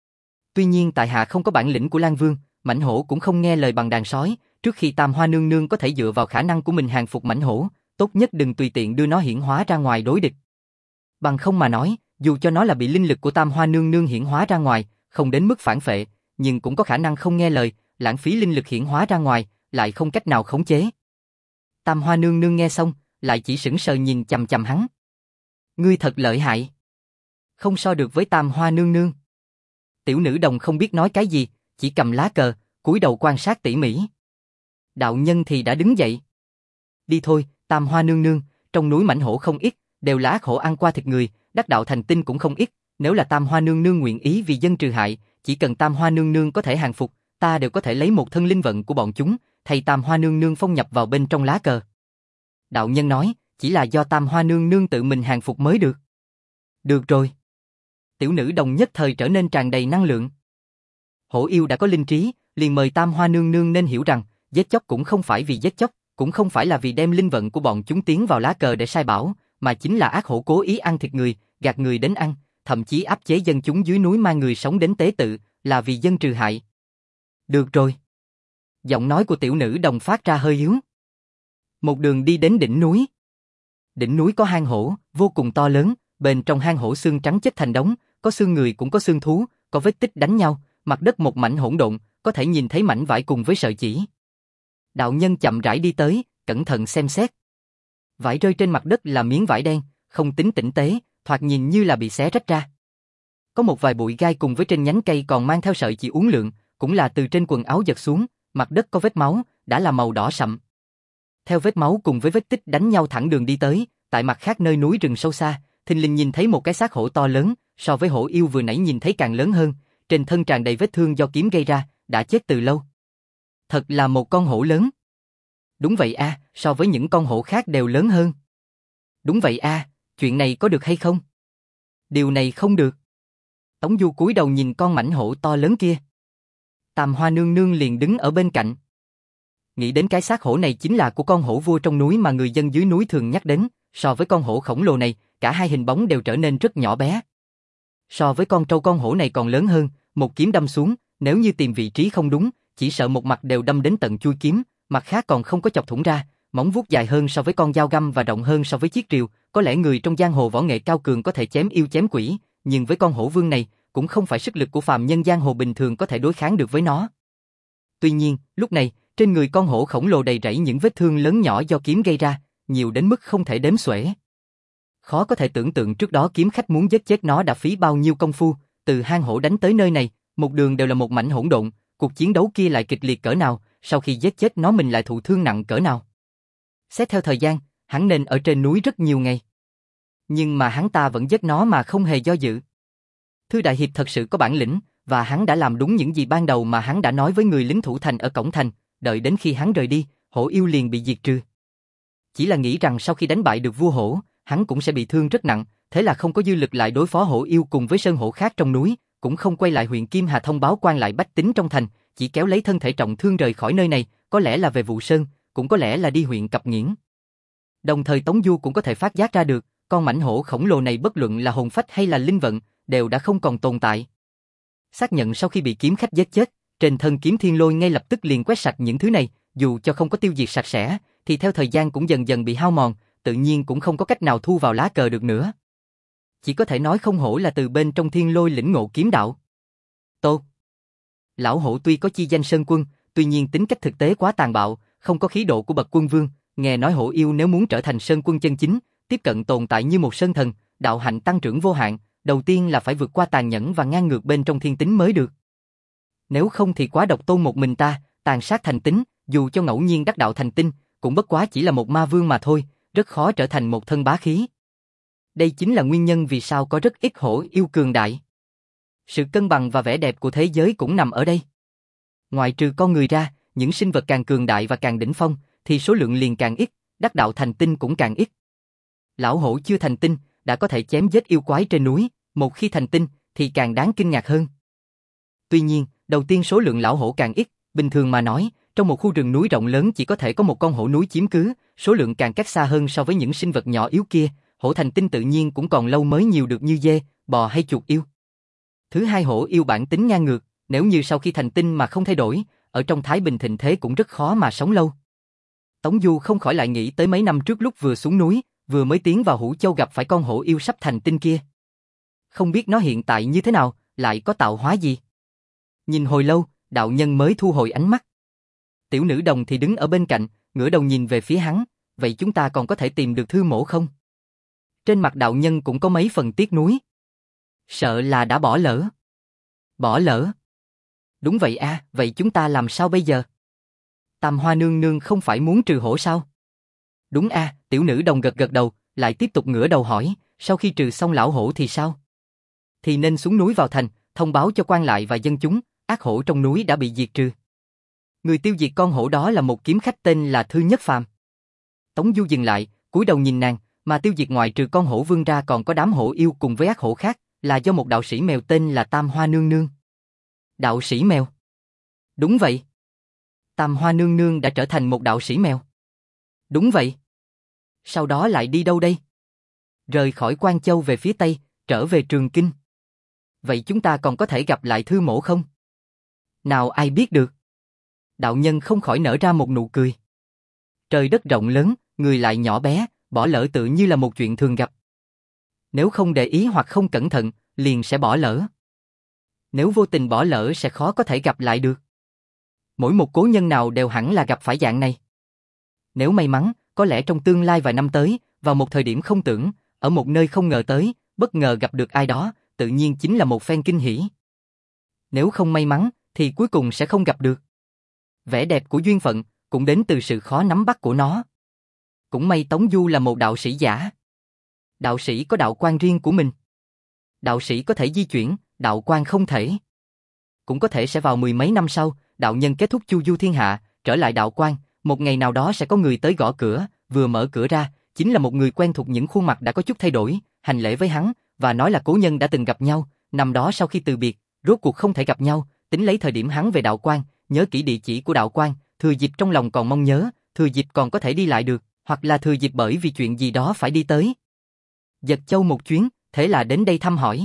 Tuy nhiên tại hạ không có bản lĩnh của Lan Vương, mãnh hổ cũng không nghe lời bằng đàn sói, trước khi Tam Hoa nương nương có thể dựa vào khả năng của mình hàng phục mãnh hổ, tốt nhất đừng tùy tiện đưa nó hiển hóa ra ngoài đối địch. Bằng không mà nói, Dù cho nó là bị linh lực của Tam Hoa Nương Nương hiển hóa ra ngoài, không đến mức phản phệ, nhưng cũng có khả năng không nghe lời, lãng phí linh lực hiển hóa ra ngoài, lại không cách nào khống chế. Tam Hoa Nương Nương nghe xong, lại chỉ sững sờ nhìn chằm chằm hắn. Ngươi thật lợi hại. Không so được với Tam Hoa Nương Nương. Tiểu nữ đồng không biết nói cái gì, chỉ cầm lá cờ, cúi đầu quan sát tỉ mỉ. Đạo nhân thì đã đứng dậy. Đi thôi, Tam Hoa Nương Nương, trong núi mãnh hổ không ít, đều là ác hổ ăn qua thịt người, đắc đạo thành tinh cũng không ít, nếu là Tam Hoa Nương Nương nguyện ý vì dân trừ hại, chỉ cần Tam Hoa Nương Nương có thể hàng phục, ta đều có thể lấy một thân linh vận của bọn chúng, thay Tam Hoa Nương Nương phong nhập vào bên trong lá cờ. Đạo nhân nói, chỉ là do Tam Hoa Nương Nương tự mình hàng phục mới được. Được rồi. Tiểu nữ đồng nhất thời trở nên tràn đầy năng lượng. Hổ yêu đã có linh trí, liền mời Tam Hoa Nương Nương nên hiểu rằng, giết chóc cũng không phải vì giết chóc, cũng không phải là vì đem linh vận của bọn chúng tiến vào lá cờ để sai bảo, mà chính là ác hổ cố ý ăn thịt người, gạt người đến ăn, thậm chí áp chế dân chúng dưới núi mang người sống đến tế tự, là vì dân trừ hại. Được rồi. Giọng nói của tiểu nữ đồng phát ra hơi yếu. Một đường đi đến đỉnh núi. Đỉnh núi có hang hổ, vô cùng to lớn, bên trong hang hổ xương trắng chất thành đống, có xương người cũng có xương thú, có vết tích đánh nhau, mặt đất một mảnh hỗn độn, có thể nhìn thấy mảnh vải cùng với sợi chỉ. Đạo nhân chậm rãi đi tới, cẩn thận xem xét. Vải rơi trên mặt đất là miếng vải đen, không tính tinh tế, thoạt nhìn như là bị xé rách ra. Có một vài bụi gai cùng với trên nhánh cây còn mang theo sợi chỉ uốn lượn, cũng là từ trên quần áo giật xuống, mặt đất có vết máu, đã là màu đỏ sậm. Theo vết máu cùng với vết tích đánh nhau thẳng đường đi tới, tại mặt khác nơi núi rừng sâu xa, thình lình nhìn thấy một cái xác hổ to lớn, so với hổ yêu vừa nãy nhìn thấy càng lớn hơn, trên thân tràn đầy vết thương do kiếm gây ra, đã chết từ lâu. Thật là một con hổ lớn. Đúng vậy a, à, so với những con hổ khác đều lớn hơn. Đúng vậy a, à, chuyện này có được hay không? Điều này không được. Tống Du cúi đầu nhìn con mãnh hổ to lớn kia. Tam Hoa Nương Nương liền đứng ở bên cạnh. Nghĩ đến cái xác hổ này chính là của con hổ vua trong núi mà người dân dưới núi thường nhắc đến, so với con hổ khổng lồ này, cả hai hình bóng đều trở nên rất nhỏ bé. So với con trâu con hổ này còn lớn hơn, một kiếm đâm xuống, nếu như tìm vị trí không đúng, chỉ sợ một mặt đều đâm đến tận chui kiếm, mặt khác còn không có chọc thủng ra, móng vuốt dài hơn so với con dao găm và rộng hơn so với chiếc rìu, có lẽ người trong giang hồ võ nghệ cao cường có thể chém yêu chém quỷ, nhưng với con hổ vương này, cũng không phải sức lực của phàm nhân giang hồ bình thường có thể đối kháng được với nó. Tuy nhiên, lúc này, trên người con hổ khổng lồ đầy rẫy những vết thương lớn nhỏ do kiếm gây ra, nhiều đến mức không thể đếm xuể. Khó có thể tưởng tượng trước đó kiếm khách muốn giết chết nó đã phí bao nhiêu công phu, từ hang hổ đánh tới nơi này, một đường đều là một mảnh hỗn độn, cuộc chiến đấu kia lại kịch liệt cỡ nào, sau khi giết chết nó mình lại thụ thương nặng cỡ nào. Xét theo thời gian, hắn nên ở trên núi rất nhiều ngày. Nhưng mà hắn ta vẫn giết nó mà không hề do dự. Thư đại hiệp thật sự có bản lĩnh, và hắn đã làm đúng những gì ban đầu mà hắn đã nói với người lính thủ thành ở cổng thành, đợi đến khi hắn rời đi, hổ yêu liền bị diệt trừ. Chỉ là nghĩ rằng sau khi đánh bại được vua hổ, hắn cũng sẽ bị thương rất nặng, thế là không có dư lực lại đối phó hổ yêu cùng với sơn hổ khác trong núi, cũng không quay lại huyện Kim Hà thông báo quan lại bách tính trong thành, chỉ kéo lấy thân thể trọng thương rời khỏi nơi này, có lẽ là về Vụ Sơn, cũng có lẽ là đi huyện Cập Nghiễn. Đồng thời Tống Du cũng có thể phát giác ra được, con mãnh hổ khổng lồ này bất luận là hồn phách hay là linh vận, đều đã không còn tồn tại. Xác nhận sau khi bị kiếm khách giết chết, trên thân kiếm thiên lôi ngay lập tức liền quét sạch những thứ này, dù cho không có tiêu diệt sạch sẽ, thì theo thời gian cũng dần dần bị hao mòn, tự nhiên cũng không có cách nào thu vào lá cờ được nữa. Chỉ có thể nói không hổ là từ bên trong thiên lôi lĩnh ngộ kiếm đạo. Tốt. Lão hổ tuy có chi danh sơn quân, tuy nhiên tính cách thực tế quá tàn bạo, không có khí độ của bậc quân vương, nghe nói hổ yêu nếu muốn trở thành sơn quân chân chính, tiếp cận tồn tại như một sơn thần, đạo hạnh tăng trưởng vô hạn, đầu tiên là phải vượt qua tàn nhẫn và ngang ngược bên trong thiên tính mới được. Nếu không thì quá độc tôn một mình ta, tàn sát thành tính, dù cho ngẫu nhiên đắc đạo thành tinh, cũng bất quá chỉ là một ma vương mà thôi, rất khó trở thành một thân bá khí. Đây chính là nguyên nhân vì sao có rất ít hổ yêu cường đại. Sự cân bằng và vẻ đẹp của thế giới cũng nằm ở đây. Ngoại trừ con người ra, những sinh vật càng cường đại và càng đỉnh phong, thì số lượng liền càng ít, đắc đạo thành tinh cũng càng ít. Lão hổ chưa thành tinh, đã có thể chém giết yêu quái trên núi, một khi thành tinh, thì càng đáng kinh ngạc hơn. Tuy nhiên, đầu tiên số lượng lão hổ càng ít, bình thường mà nói, trong một khu rừng núi rộng lớn chỉ có thể có một con hổ núi chiếm cứ, số lượng càng cách xa hơn so với những sinh vật nhỏ yếu kia, hổ thành tinh tự nhiên cũng còn lâu mới nhiều được như dê, bò hay chuột yêu. Thứ hai, hổ yêu bản tính ngang ngược, nếu như sau khi thành tinh mà không thay đổi, ở trong thái bình thịnh thế cũng rất khó mà sống lâu. Tống Du không khỏi lại nghĩ tới mấy năm trước lúc vừa xuống núi, vừa mới tiến vào Hủ Châu gặp phải con hổ yêu sắp thành tinh kia. Không biết nó hiện tại như thế nào, lại có tạo hóa gì. Nhìn hồi lâu, đạo nhân mới thu hồi ánh mắt. Tiểu nữ đồng thì đứng ở bên cạnh, ngửa đầu nhìn về phía hắn, vậy chúng ta còn có thể tìm được thư mổ không? Trên mặt đạo nhân cũng có mấy phần tiếc nuối. Sợ là đã bỏ lỡ. Bỏ lỡ? Đúng vậy a, à, vậy chúng ta làm sao bây giờ? Tam Hoa nương nương không phải muốn trừ hổ sao? Đúng a, à, tiểu nữ đồng gật gật đầu, lại tiếp tục ngửa đầu hỏi, sau khi trừ xong lão hổ thì sao? Thì nên xuống núi vào thành, thông báo cho quan lại và dân chúng, ác hổ trong núi đã bị diệt trừ. Người tiêu diệt con hổ đó là một kiếm khách tên là Thư Nhất Phàm. Tống Du dừng lại, cúi đầu nhìn nàng, mà tiêu diệt ngoại trừ con hổ vương ra còn có đám hổ yêu cùng với ác hổ khác, là do một đạo sĩ mèo tên là Tam Hoa nương nương. Đạo sĩ mèo? Đúng vậy. Tam Hoa nương nương đã trở thành một đạo sĩ mèo. Đúng vậy. Sau đó lại đi đâu đây? Rời khỏi Quan Châu về phía Tây, trở về Trường Kinh. Vậy chúng ta còn có thể gặp lại Thư mổ không? Nào ai biết được. Đạo nhân không khỏi nở ra một nụ cười. Trời đất rộng lớn, người lại nhỏ bé, bỏ lỡ tự như là một chuyện thường gặp. Nếu không để ý hoặc không cẩn thận, liền sẽ bỏ lỡ. Nếu vô tình bỏ lỡ sẽ khó có thể gặp lại được. Mỗi một cố nhân nào đều hẳn là gặp phải dạng này. Nếu may mắn, có lẽ trong tương lai vài năm tới, vào một thời điểm không tưởng, ở một nơi không ngờ tới, bất ngờ gặp được ai đó, tự nhiên chính là một phen kinh hỉ. Nếu không may mắn, thì cuối cùng sẽ không gặp được. Vẻ đẹp của duyên phận, cũng đến từ sự khó nắm bắt của nó. Cũng may Tống Du là một đạo sĩ giả. Đạo sĩ có đạo quan riêng của mình. Đạo sĩ có thể di chuyển, đạo quan không thể. Cũng có thể sẽ vào mười mấy năm sau, đạo nhân kết thúc chu du thiên hạ, trở lại đạo quan, một ngày nào đó sẽ có người tới gõ cửa, vừa mở cửa ra, chính là một người quen thuộc những khuôn mặt đã có chút thay đổi, hành lễ với hắn, và nói là cố nhân đã từng gặp nhau, năm đó sau khi từ biệt, rốt cuộc không thể gặp nhau, tính lấy thời điểm hắn về đạo quan, nhớ kỹ địa chỉ của đạo quan, thừa dịp trong lòng còn mong nhớ, thừa dịp còn có thể đi lại được, hoặc là thừa dịp bởi vì chuyện gì đó phải đi tới Giật Châu một chuyến, thế là đến đây thăm hỏi.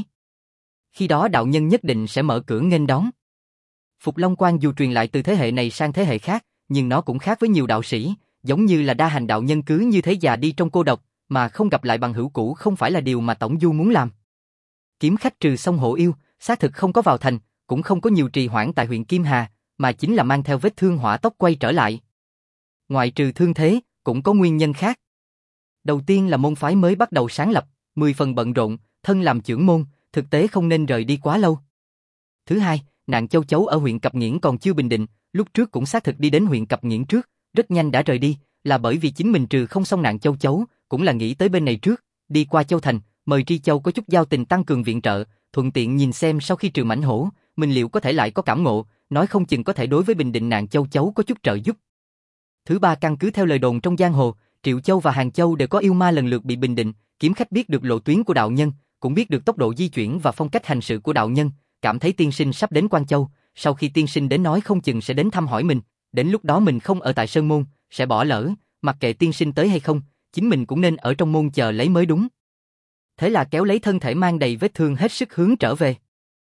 Khi đó đạo nhân nhất định sẽ mở cửa nghênh đón. Phục Long Quan dù truyền lại từ thế hệ này sang thế hệ khác, nhưng nó cũng khác với nhiều đạo sĩ, giống như là đa hành đạo nhân cứ như thế già đi trong cô độc, mà không gặp lại bằng hữu cũ không phải là điều mà Tống Du muốn làm. Kiếm khách trừ xong hổ yêu, xác thực không có vào thành, cũng không có nhiều trì hoãn tại huyện Kim Hà, mà chính là mang theo vết thương hỏa tốc quay trở lại. Ngoại trừ thương thế, cũng có nguyên nhân khác. Đầu tiên là môn phái mới bắt đầu sáng lập, mười phần bận rộn, thân làm trưởng môn, thực tế không nên rời đi quá lâu. Thứ hai, nạn châu chấu ở huyện Cập Nghiễn còn chưa bình định, lúc trước cũng xác thực đi đến huyện Cập Nghiễn trước, rất nhanh đã rời đi, là bởi vì chính mình trừ không xong nạn châu chấu, cũng là nghĩ tới bên này trước, đi qua Châu Thành, mời Tri Châu có chút giao tình tăng cường viện trợ, thuận tiện nhìn xem sau khi trừ mãnh hổ, mình liệu có thể lại có cảm ngộ, nói không chừng có thể đối với bình định nạn châu chấu có chút trợ giúp. Thứ ba, căn cứ theo lời đồn trong giang hồ, Triệu Châu và Hàng Châu đều có yêu ma lần lượt bị bình định, kiếm khách biết được lộ tuyến của đạo nhân, cũng biết được tốc độ di chuyển và phong cách hành sự của đạo nhân, cảm thấy tiên sinh sắp đến Quan Châu, sau khi tiên sinh đến nói không chừng sẽ đến thăm hỏi mình, đến lúc đó mình không ở tại Sơn Môn, sẽ bỏ lỡ, mặc kệ tiên sinh tới hay không, chính mình cũng nên ở trong môn chờ lấy mới đúng. Thế là kéo lấy thân thể mang đầy vết thương hết sức hướng trở về.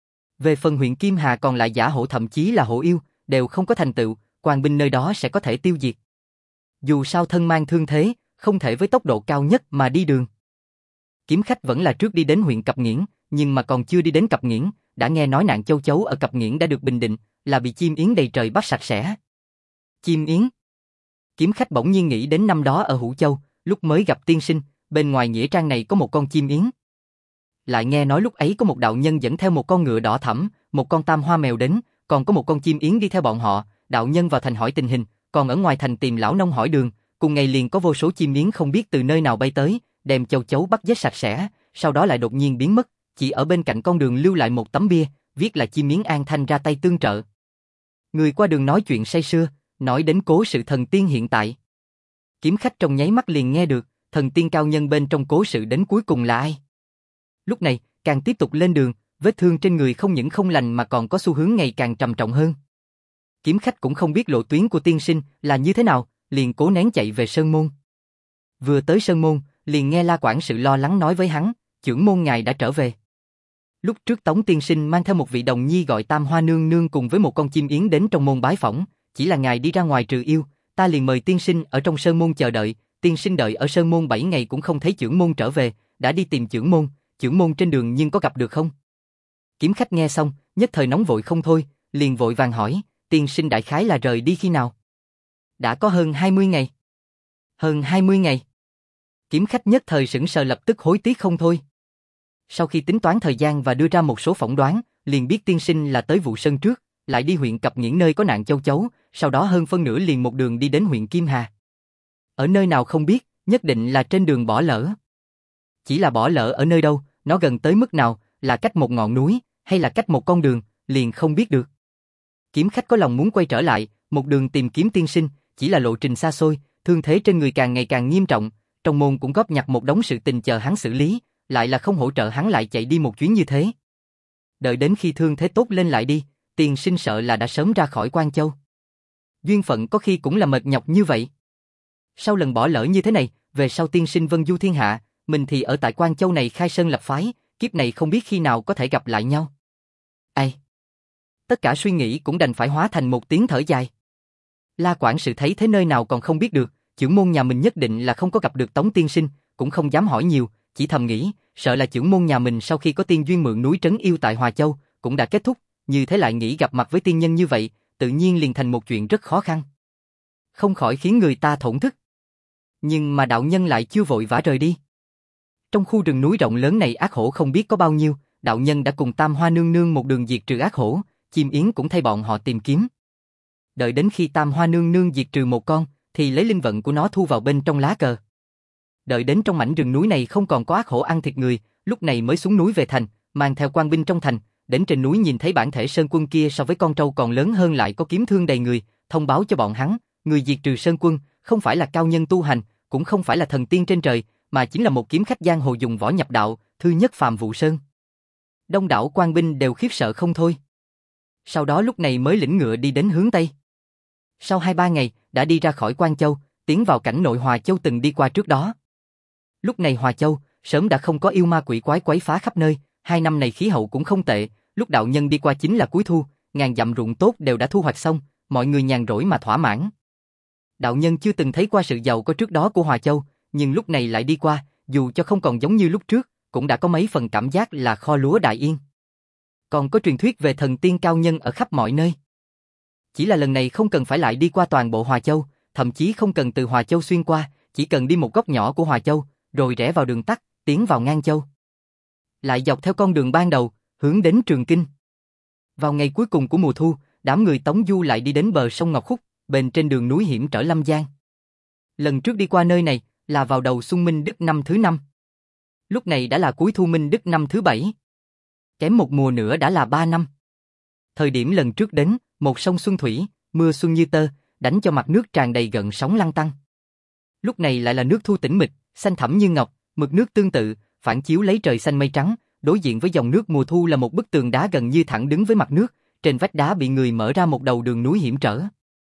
Về phần huyện Kim Hà còn lại giả hổ thậm chí là hổ yêu, đều không có thành tựu, quan binh nơi đó sẽ có thể tiêu diệt. Dù sao thân mang thương thế, không thể với tốc độ cao nhất mà đi đường. Kiếm khách vẫn là trước đi đến huyện Cập Nghiễn, nhưng mà còn chưa đi đến Cập Nghiễn, đã nghe nói nạn châu chấu ở Cập Nghiễn đã được bình định, là bị chim yến đầy trời bắt sạch sẽ. Chim yến? Kiếm khách bỗng nhiên nghĩ đến năm đó ở Hữu Châu, lúc mới gặp tiên sinh, bên ngoài nghĩa trang này có một con chim yến. Lại nghe nói lúc ấy có một đạo nhân dẫn theo một con ngựa đỏ thẫm, một con tam hoa mèo đến, còn có một con chim yến đi theo bọn họ, đạo nhân vào thành hỏi tình hình, còn ở ngoài thành tìm lão nông hỏi đường, cùng ngày liền có vô số chim yến không biết từ nơi nào bay tới, đem châu chấu bắt giết sạch sẽ, sau đó lại đột nhiên biến mất, chỉ ở bên cạnh con đường lưu lại một tấm bia, viết là chim yến an thanh ra tay tương trợ. Người qua đường nói chuyện say sưa, nói đến cố sự thần tiên hiện tại. Kiếm khách trong nháy mắt liền nghe được, thần tiên cao nhân bên trong cố sự đến cuối cùng là ai. Lúc này, càng tiếp tục lên đường, vết thương trên người không những không lành mà còn có xu hướng ngày càng trầm trọng hơn. Kiếm khách cũng không biết lộ tuyến của tiên sinh là như thế nào, liền cố nén chạy về Sơn Môn. Vừa tới Sơn Môn, liền nghe La quản sự lo lắng nói với hắn, trưởng môn ngài đã trở về. Lúc trước Tống tiên sinh mang theo một vị đồng nhi gọi Tam Hoa nương nương cùng với một con chim yến đến trong môn bái phỏng, chỉ là ngài đi ra ngoài trừ yêu, ta liền mời tiên sinh ở trong Sơn Môn chờ đợi, tiên sinh đợi ở Sơn Môn bảy ngày cũng không thấy trưởng môn trở về, đã đi tìm trưởng môn, chưởng môn trên đường nhưng có gặp được không? Kiếm khách nghe xong, nhất thời nóng vội không thôi, liền vội vàng hỏi, tiên sinh đại khái là rời đi khi nào? Đã có hơn hai mươi ngày. Hơn hai mươi ngày. Kiếm khách nhất thời sững sờ lập tức hối tiếc không thôi. Sau khi tính toán thời gian và đưa ra một số phỏng đoán, liền biết tiên sinh là tới Vụ Sơn trước, lại đi huyện Cập Nghiễn nơi có nạn châu chấu, sau đó hơn phân nửa liền một đường đi đến huyện Kim Hà. Ở nơi nào không biết, nhất định là trên đường bỏ lỡ. Chỉ là bỏ lỡ ở nơi đâu, nó gần tới mức nào, là cách một ngọn núi, hay là cách một con đường, liền không biết được. Kiếm khách có lòng muốn quay trở lại, một đường tìm kiếm tiên sinh, chỉ là lộ trình xa xôi, thương thế trên người càng ngày càng nghiêm trọng, trong môn cũng góp nhặt một đống sự tình chờ hắn xử lý, lại là không hỗ trợ hắn lại chạy đi một chuyến như thế. Đợi đến khi thương thế tốt lên lại đi, tiên sinh sợ là đã sớm ra khỏi Quan Châu. Duyên phận có khi cũng là mệt nhọc như vậy. Sau lần bỏ lỡ như thế này, về sau tiên sinh vân du thiên hạ, mình thì ở tại Quan Châu này khai sơn lập phái, kiếp này không biết khi nào có thể gặp lại nhau. Ai? Tất cả suy nghĩ cũng đành phải hóa thành một tiếng thở dài. La quản sự thấy thế nơi nào còn không biết được, chưởng môn nhà mình nhất định là không có gặp được Tống tiên sinh, cũng không dám hỏi nhiều, chỉ thầm nghĩ, sợ là chưởng môn nhà mình sau khi có tiên duyên mượn núi trấn yêu tại Hòa Châu, cũng đã kết thúc, như thế lại nghĩ gặp mặt với tiên nhân như vậy, tự nhiên liền thành một chuyện rất khó khăn. Không khỏi khiến người ta thổn thức. Nhưng mà đạo nhân lại chưa vội vã rời đi. Trong khu rừng núi rộng lớn này ác hổ không biết có bao nhiêu, đạo nhân đã cùng Tam Hoa Nương Nương một đường diệt trừ ác hổ, chim yến cũng thay bọn họ tìm kiếm. Đợi đến khi Tam Hoa Nương Nương diệt trừ một con, thì lấy linh vận của nó thu vào bên trong lá cờ. Đợi đến trong mảnh rừng núi này không còn có ác hổ ăn thịt người, lúc này mới xuống núi về thành, mang theo quan binh trong thành, đến trên núi nhìn thấy bản thể sơn quân kia so với con trâu còn lớn hơn lại có kiếm thương đầy người, thông báo cho bọn hắn, người diệt trừ sơn quân, không phải là cao nhân tu hành, cũng không phải là thần tiên trên trời, mà chính là một kiếm khách giang hồ dùng võ nhập đạo, thư nhất phàm Vụ Sơn. Đông đảo quan binh đều khiếp sợ không thôi. Sau đó lúc này mới lĩnh ngựa đi đến hướng Tây. Sau hai ba ngày, đã đi ra khỏi Quan Châu, tiến vào cảnh nội Hòa Châu từng đi qua trước đó. Lúc này Hòa Châu, sớm đã không có yêu ma quỷ quái quấy phá khắp nơi, hai năm này khí hậu cũng không tệ, lúc đạo nhân đi qua chính là cuối thu, ngàn dặm ruộng tốt đều đã thu hoạch xong, mọi người nhàn rỗi mà thỏa mãn. Đạo nhân chưa từng thấy qua sự giàu có trước đó của Hòa Châu, nhưng lúc này lại đi qua, dù cho không còn giống như lúc trước, cũng đã có mấy phần cảm giác là kho lúa đại yên. Còn có truyền thuyết về thần tiên cao nhân ở khắp mọi nơi. Chỉ là lần này không cần phải lại đi qua toàn bộ Hòa Châu, thậm chí không cần từ Hòa Châu xuyên qua, chỉ cần đi một góc nhỏ của Hòa Châu, rồi rẽ vào đường tắt, tiến vào Ngang Châu. Lại dọc theo con đường ban đầu, hướng đến Trường Kinh. Vào ngày cuối cùng của mùa thu, đám người Tống Du lại đi đến bờ sông Ngọc Khúc, bên trên đường núi hiểm trở Lâm Giang. Lần trước đi qua nơi này là vào đầu xuân Minh Đức năm thứ năm. Lúc này đã là cuối thu Minh Đức năm thứ bảy. Kém một mùa nữa đã là ba năm. Thời điểm lần trước đến, một sông xuân thủy, mưa xuân như tơ, đánh cho mặt nước tràn đầy gợn sóng lăn tăn. Lúc này lại là nước thu tĩnh mịch, xanh thẳm như ngọc, mực nước tương tự, phản chiếu lấy trời xanh mây trắng, đối diện với dòng nước mùa thu là một bức tường đá gần như thẳng đứng với mặt nước, trên vách đá bị người mở ra một đầu đường núi hiểm trở.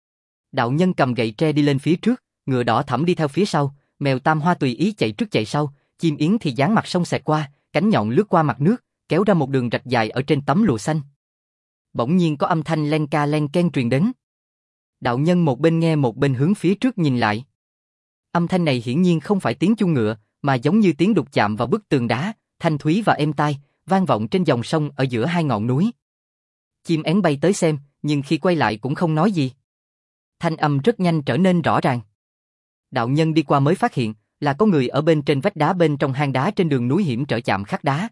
Đạo nhân cầm gậy tre đi lên phía trước, ngựa đỏ thẫm đi theo phía sau, mèo Tam Hoa tùy ý chạy trước chạy sau, chim yến thì dán mặt sông xẹt qua, cánh nhọn lướt qua mặt nước, kéo ra một đường rạch dài ở trên tấm lụa xanh. Bỗng nhiên có âm thanh len ca len ken truyền đến. Đạo nhân một bên nghe một bên hướng phía trước nhìn lại. Âm thanh này hiển nhiên không phải tiếng chuông ngựa, mà giống như tiếng đục chạm vào bức tường đá, thanh thúy và êm tai, vang vọng trên dòng sông ở giữa hai ngọn núi. Chim én bay tới xem, nhưng khi quay lại cũng không nói gì. Thanh âm rất nhanh trở nên rõ ràng. Đạo nhân đi qua mới phát hiện là có người ở bên trên vách đá bên trong hang đá trên đường núi hiểm trở chạm khắc đá.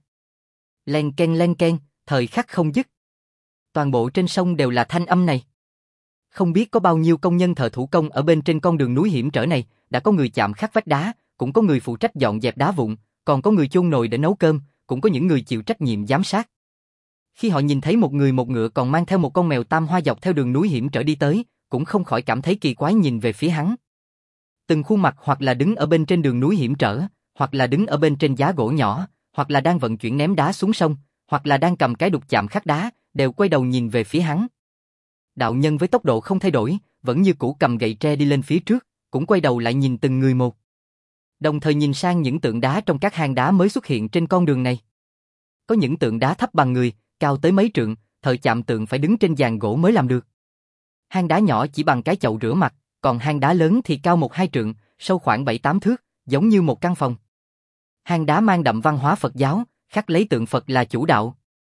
Len ken len ken, thời khắc không dứt. Toàn bộ trên sông đều là thanh âm này. Không biết có bao nhiêu công nhân thợ thủ công ở bên trên con đường núi hiểm trở này, đã có người chạm khắc vách đá, cũng có người phụ trách dọn dẹp đá vụn, còn có người chôn nồi để nấu cơm, cũng có những người chịu trách nhiệm giám sát. Khi họ nhìn thấy một người một ngựa còn mang theo một con mèo Tam Hoa dọc theo đường núi hiểm trở đi tới, cũng không khỏi cảm thấy kỳ quái nhìn về phía hắn. Từng khuôn mặt hoặc là đứng ở bên trên đường núi hiểm trở, hoặc là đứng ở bên trên giá gỗ nhỏ, hoặc là đang vận chuyển ném đá xuống sông, hoặc là đang cầm cái đục chạm khắc đá, đều quay đầu nhìn về phía hắn. Đạo nhân với tốc độ không thay đổi, vẫn như cũ cầm gậy tre đi lên phía trước, cũng quay đầu lại nhìn từng người một. Đồng thời nhìn sang những tượng đá trong các hang đá mới xuất hiện trên con đường này. Có những tượng đá thấp bằng người, cao tới mấy trượng, thợ chạm tượng phải đứng trên giàn gỗ mới làm được. Hang đá nhỏ chỉ bằng cái chậu rửa mặt, còn hang đá lớn thì cao một hai trượng, sâu khoảng bảy tám thước, giống như một căn phòng. Hang đá mang đậm văn hóa Phật giáo, khắc lấy tượng Phật là chủ đạo.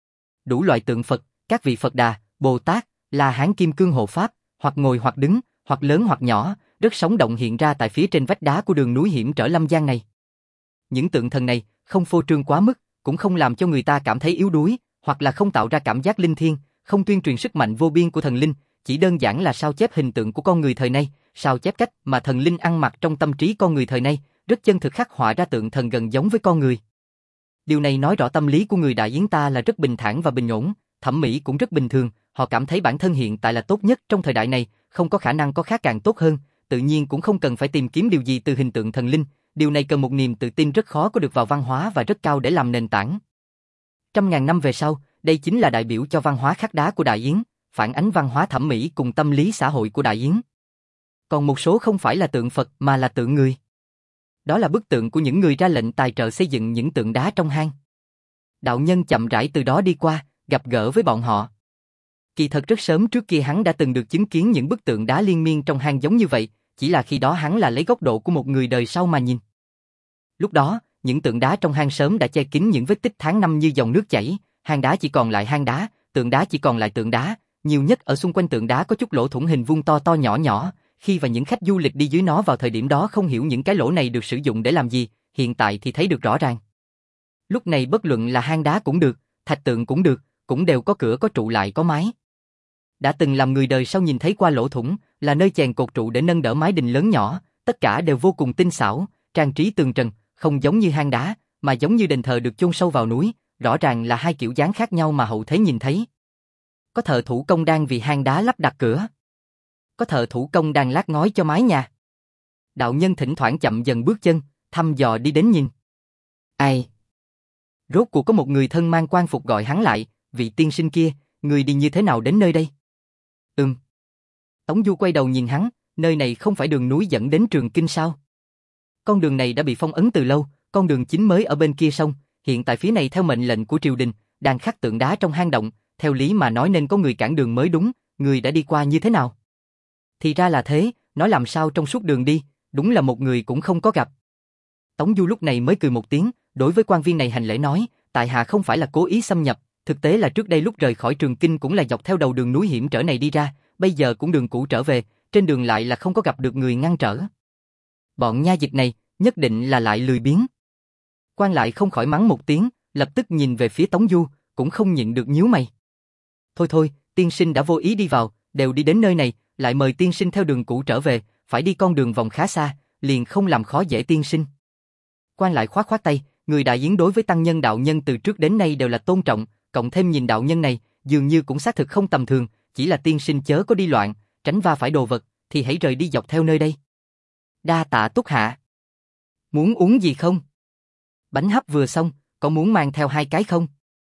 Đủ loại tượng Phật, các vị Phật Đà, Bồ Tát, La Hán Kim Cương Hộ Pháp, hoặc ngồi hoặc đứng, hoặc lớn hoặc nhỏ, rất sống động hiện ra tại phía trên vách đá của đường núi hiểm trở Lâm Giang này. Những tượng thần này không phô trương quá mức, cũng không làm cho người ta cảm thấy yếu đuối, hoặc là không tạo ra cảm giác linh thiêng, không tuyên truyền sức mạnh vô biên của thần linh, chỉ đơn giản là sao chép hình tượng của con người thời nay, sao chép cách mà thần linh ăn mặc trong tâm trí con người thời nay, rất chân thực khắc họa ra tượng thần gần giống với con người. Điều này nói rõ tâm lý của người Đại Yến ta là rất bình thản và bình ổn, thẩm mỹ cũng rất bình thường, họ cảm thấy bản thân hiện tại là tốt nhất trong thời đại này, không có khả năng có khác càng tốt hơn, tự nhiên cũng không cần phải tìm kiếm điều gì từ hình tượng thần linh, điều này cần một niềm tự tin rất khó có được vào văn hóa và rất cao để làm nền tảng. Trăm ngàn năm về sau, đây chính là đại biểu cho văn hóa khắc đá của Đại Yến, phản ánh văn hóa thẩm mỹ cùng tâm lý xã hội của Đại Yến. Còn một số không phải là tượng Phật mà là tượng người. Đó là bức tượng của những người ra lệnh tài trợ xây dựng những tượng đá trong hang. Đạo nhân chậm rãi từ đó đi qua, gặp gỡ với bọn họ. Kỳ thật rất sớm trước kia hắn đã từng được chứng kiến những bức tượng đá liên miên trong hang giống như vậy, chỉ là khi đó hắn là lấy góc độ của một người đời sau mà nhìn. Lúc đó, những tượng đá trong hang sớm đã che kín những vết tích tháng năm như dòng nước chảy, hang đá chỉ còn lại hang đá, tượng đá chỉ còn lại tượng đá, nhiều nhất ở xung quanh tượng đá có chút lỗ thủng hình vuông to to nhỏ nhỏ, khi và những khách du lịch đi dưới nó vào thời điểm đó không hiểu những cái lỗ này được sử dụng để làm gì, hiện tại thì thấy được rõ ràng. Lúc này bất luận là hang đá cũng được, thạch tượng cũng được, cũng đều có cửa có trụ lại có mái. Đã từng làm người đời sau nhìn thấy qua lỗ thủng, là nơi chèn cột trụ để nâng đỡ mái đình lớn nhỏ, tất cả đều vô cùng tinh xảo, trang trí tường trần, không giống như hang đá, mà giống như đền thờ được chôn sâu vào núi, rõ ràng là hai kiểu dáng khác nhau mà hậu thế nhìn thấy. Có thợ thủ công đang vì hang đá lắp đặt cửa. Có thợ thủ công đang lát ngói cho mái nhà. Đạo nhân thỉnh thoảng chậm dần bước chân, thăm dò đi đến nhìn. Ai? Rốt cuộc có một người thân mang quan phục gọi hắn lại, vị tiên sinh kia, người đi như thế nào đến nơi đây? Ừm. Tống Du quay đầu nhìn hắn, nơi này không phải đường núi dẫn đến Trường Kinh sao? Con đường này đã bị phong ấn từ lâu, con đường chính mới ở bên kia sông, hiện tại phía này theo mệnh lệnh của triều đình, đang khắc tượng đá trong hang động, theo lý mà nói nên có người cản đường mới đúng, người đã đi qua như thế nào? Thì ra là thế, nói làm sao trong suốt đường đi, đúng là một người cũng không có gặp. Tống Du lúc này mới cười một tiếng, đối với quan viên này hành lễ nói, tại hạ không phải là cố ý xâm nhập, thực tế là trước đây lúc rời khỏi Trường Kinh cũng là dọc theo đầu đường núi hiểm trở này đi ra, bây giờ cũng đường cũ trở về, trên đường lại là không có gặp được người ngăn trở. Bọn nha dịch này, nhất định là lại lười biếng. Quan lại không khỏi mắng một tiếng, lập tức nhìn về phía Tống Du, cũng không nhịn được nhíu mày. Thôi thôi, tiên sinh đã vô ý đi vào, đều đi đến nơi này, lại mời tiên sinh theo đường cũ trở về, phải đi con đường vòng khá xa, liền không làm khó dễ tiên sinh. Quan lại khoát khoát tay, người Đại Yến đối với tăng nhân đạo nhân từ trước đến nay đều là tôn trọng, cộng thêm nhìn đạo nhân này, dường như cũng xác thực không tầm thường, chỉ là tiên sinh chớ có đi loạn, tránh va phải đồ vật, thì hãy rời đi dọc theo nơi đây. Đa tạ túc hạ. Muốn uống gì không? Bánh hấp vừa xong, có muốn mang theo hai cái không?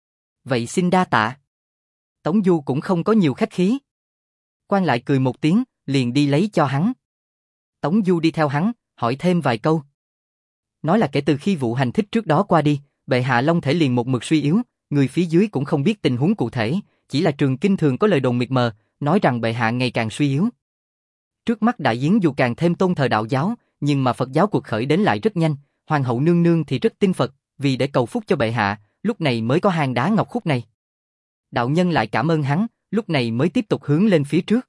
Vậy xin đa tạ. Tống Du cũng không có nhiều khách khí. Quan lại cười một tiếng, liền đi lấy cho hắn. Tống Du đi theo hắn, hỏi thêm vài câu. Nói là kể từ khi vụ hành thích trước đó qua đi, bệ hạ long thể liền một mực suy yếu, người phía dưới cũng không biết tình huống cụ thể, chỉ là Trường Kinh thường có lời đồn mịt mờ, nói rằng bệ hạ ngày càng suy yếu. Trước mắt Đại Yến dù càng thêm tôn thờ đạo giáo, nhưng mà Phật giáo cuộc khởi đến lại rất nhanh, hoàng hậu nương nương thì rất tin Phật, vì để cầu phúc cho bệ hạ, lúc này mới có hang đá ngọc khúc này. Đạo nhân lại cảm ơn hắn, lúc này mới tiếp tục hướng lên phía trước.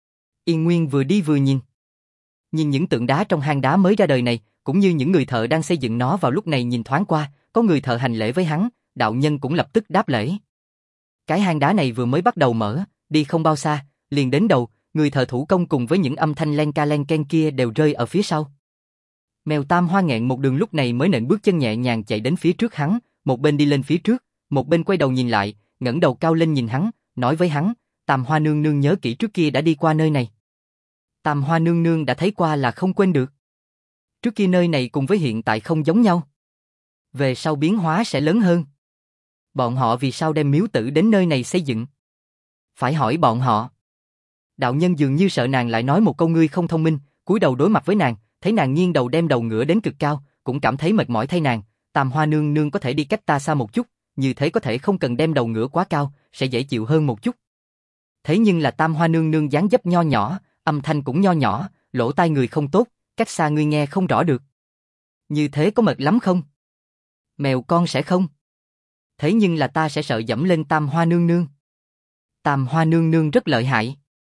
Yên Nguyên vừa đi vừa nhìn. Nhìn những tượng đá trong hang đá mới ra đời này, cũng như những người thợ đang xây dựng nó vào lúc này nhìn thoáng qua, có người thợ hành lễ với hắn, đạo nhân cũng lập tức đáp lễ. Cái hang đá này vừa mới bắt đầu mở, đi không bao xa, liền đến đầu, người thợ thủ công cùng với những âm thanh len ca len ken kia đều rơi ở phía sau. Mèo Tam Hoa nghẹn một đường lúc này mới nện bước chân nhẹ nhàng chạy đến phía trước hắn, một bên đi lên phía trước, một bên quay đầu nhìn lại, ngẩng đầu cao lên nhìn hắn, nói với hắn, Tam Hoa nương nương nhớ kỹ trước kia đã đi qua nơi này. Tam Hoa nương nương đã thấy qua là không quên được. Trước kia nơi này cùng với hiện tại không giống nhau. Về sau biến hóa sẽ lớn hơn. Bọn họ vì sao đem miếu tử đến nơi này xây dựng? Phải hỏi bọn họ. Đạo nhân dường như sợ nàng lại nói một câu ngươi không thông minh, cúi đầu đối mặt với nàng, thấy nàng nghiêng đầu đem đầu ngửa đến cực cao, cũng cảm thấy mệt mỏi thay nàng. Tam Hoa nương nương có thể đi cách ta xa một chút, như thế có thể không cần đem đầu ngửa quá cao, sẽ dễ chịu hơn một chút. Thế nhưng là Tam Hoa nương nương dáng dấp nho nhỏ, âm thanh cũng nho nhỏ, lỗ tai người không tốt, cách xa ngươi nghe không rõ được. Như thế có mệt lắm không? Mèo con sẽ không. Thế nhưng là ta sẽ sợ dẫm lên Tam Hoa nương nương. Tam Hoa nương nương rất lợi hại.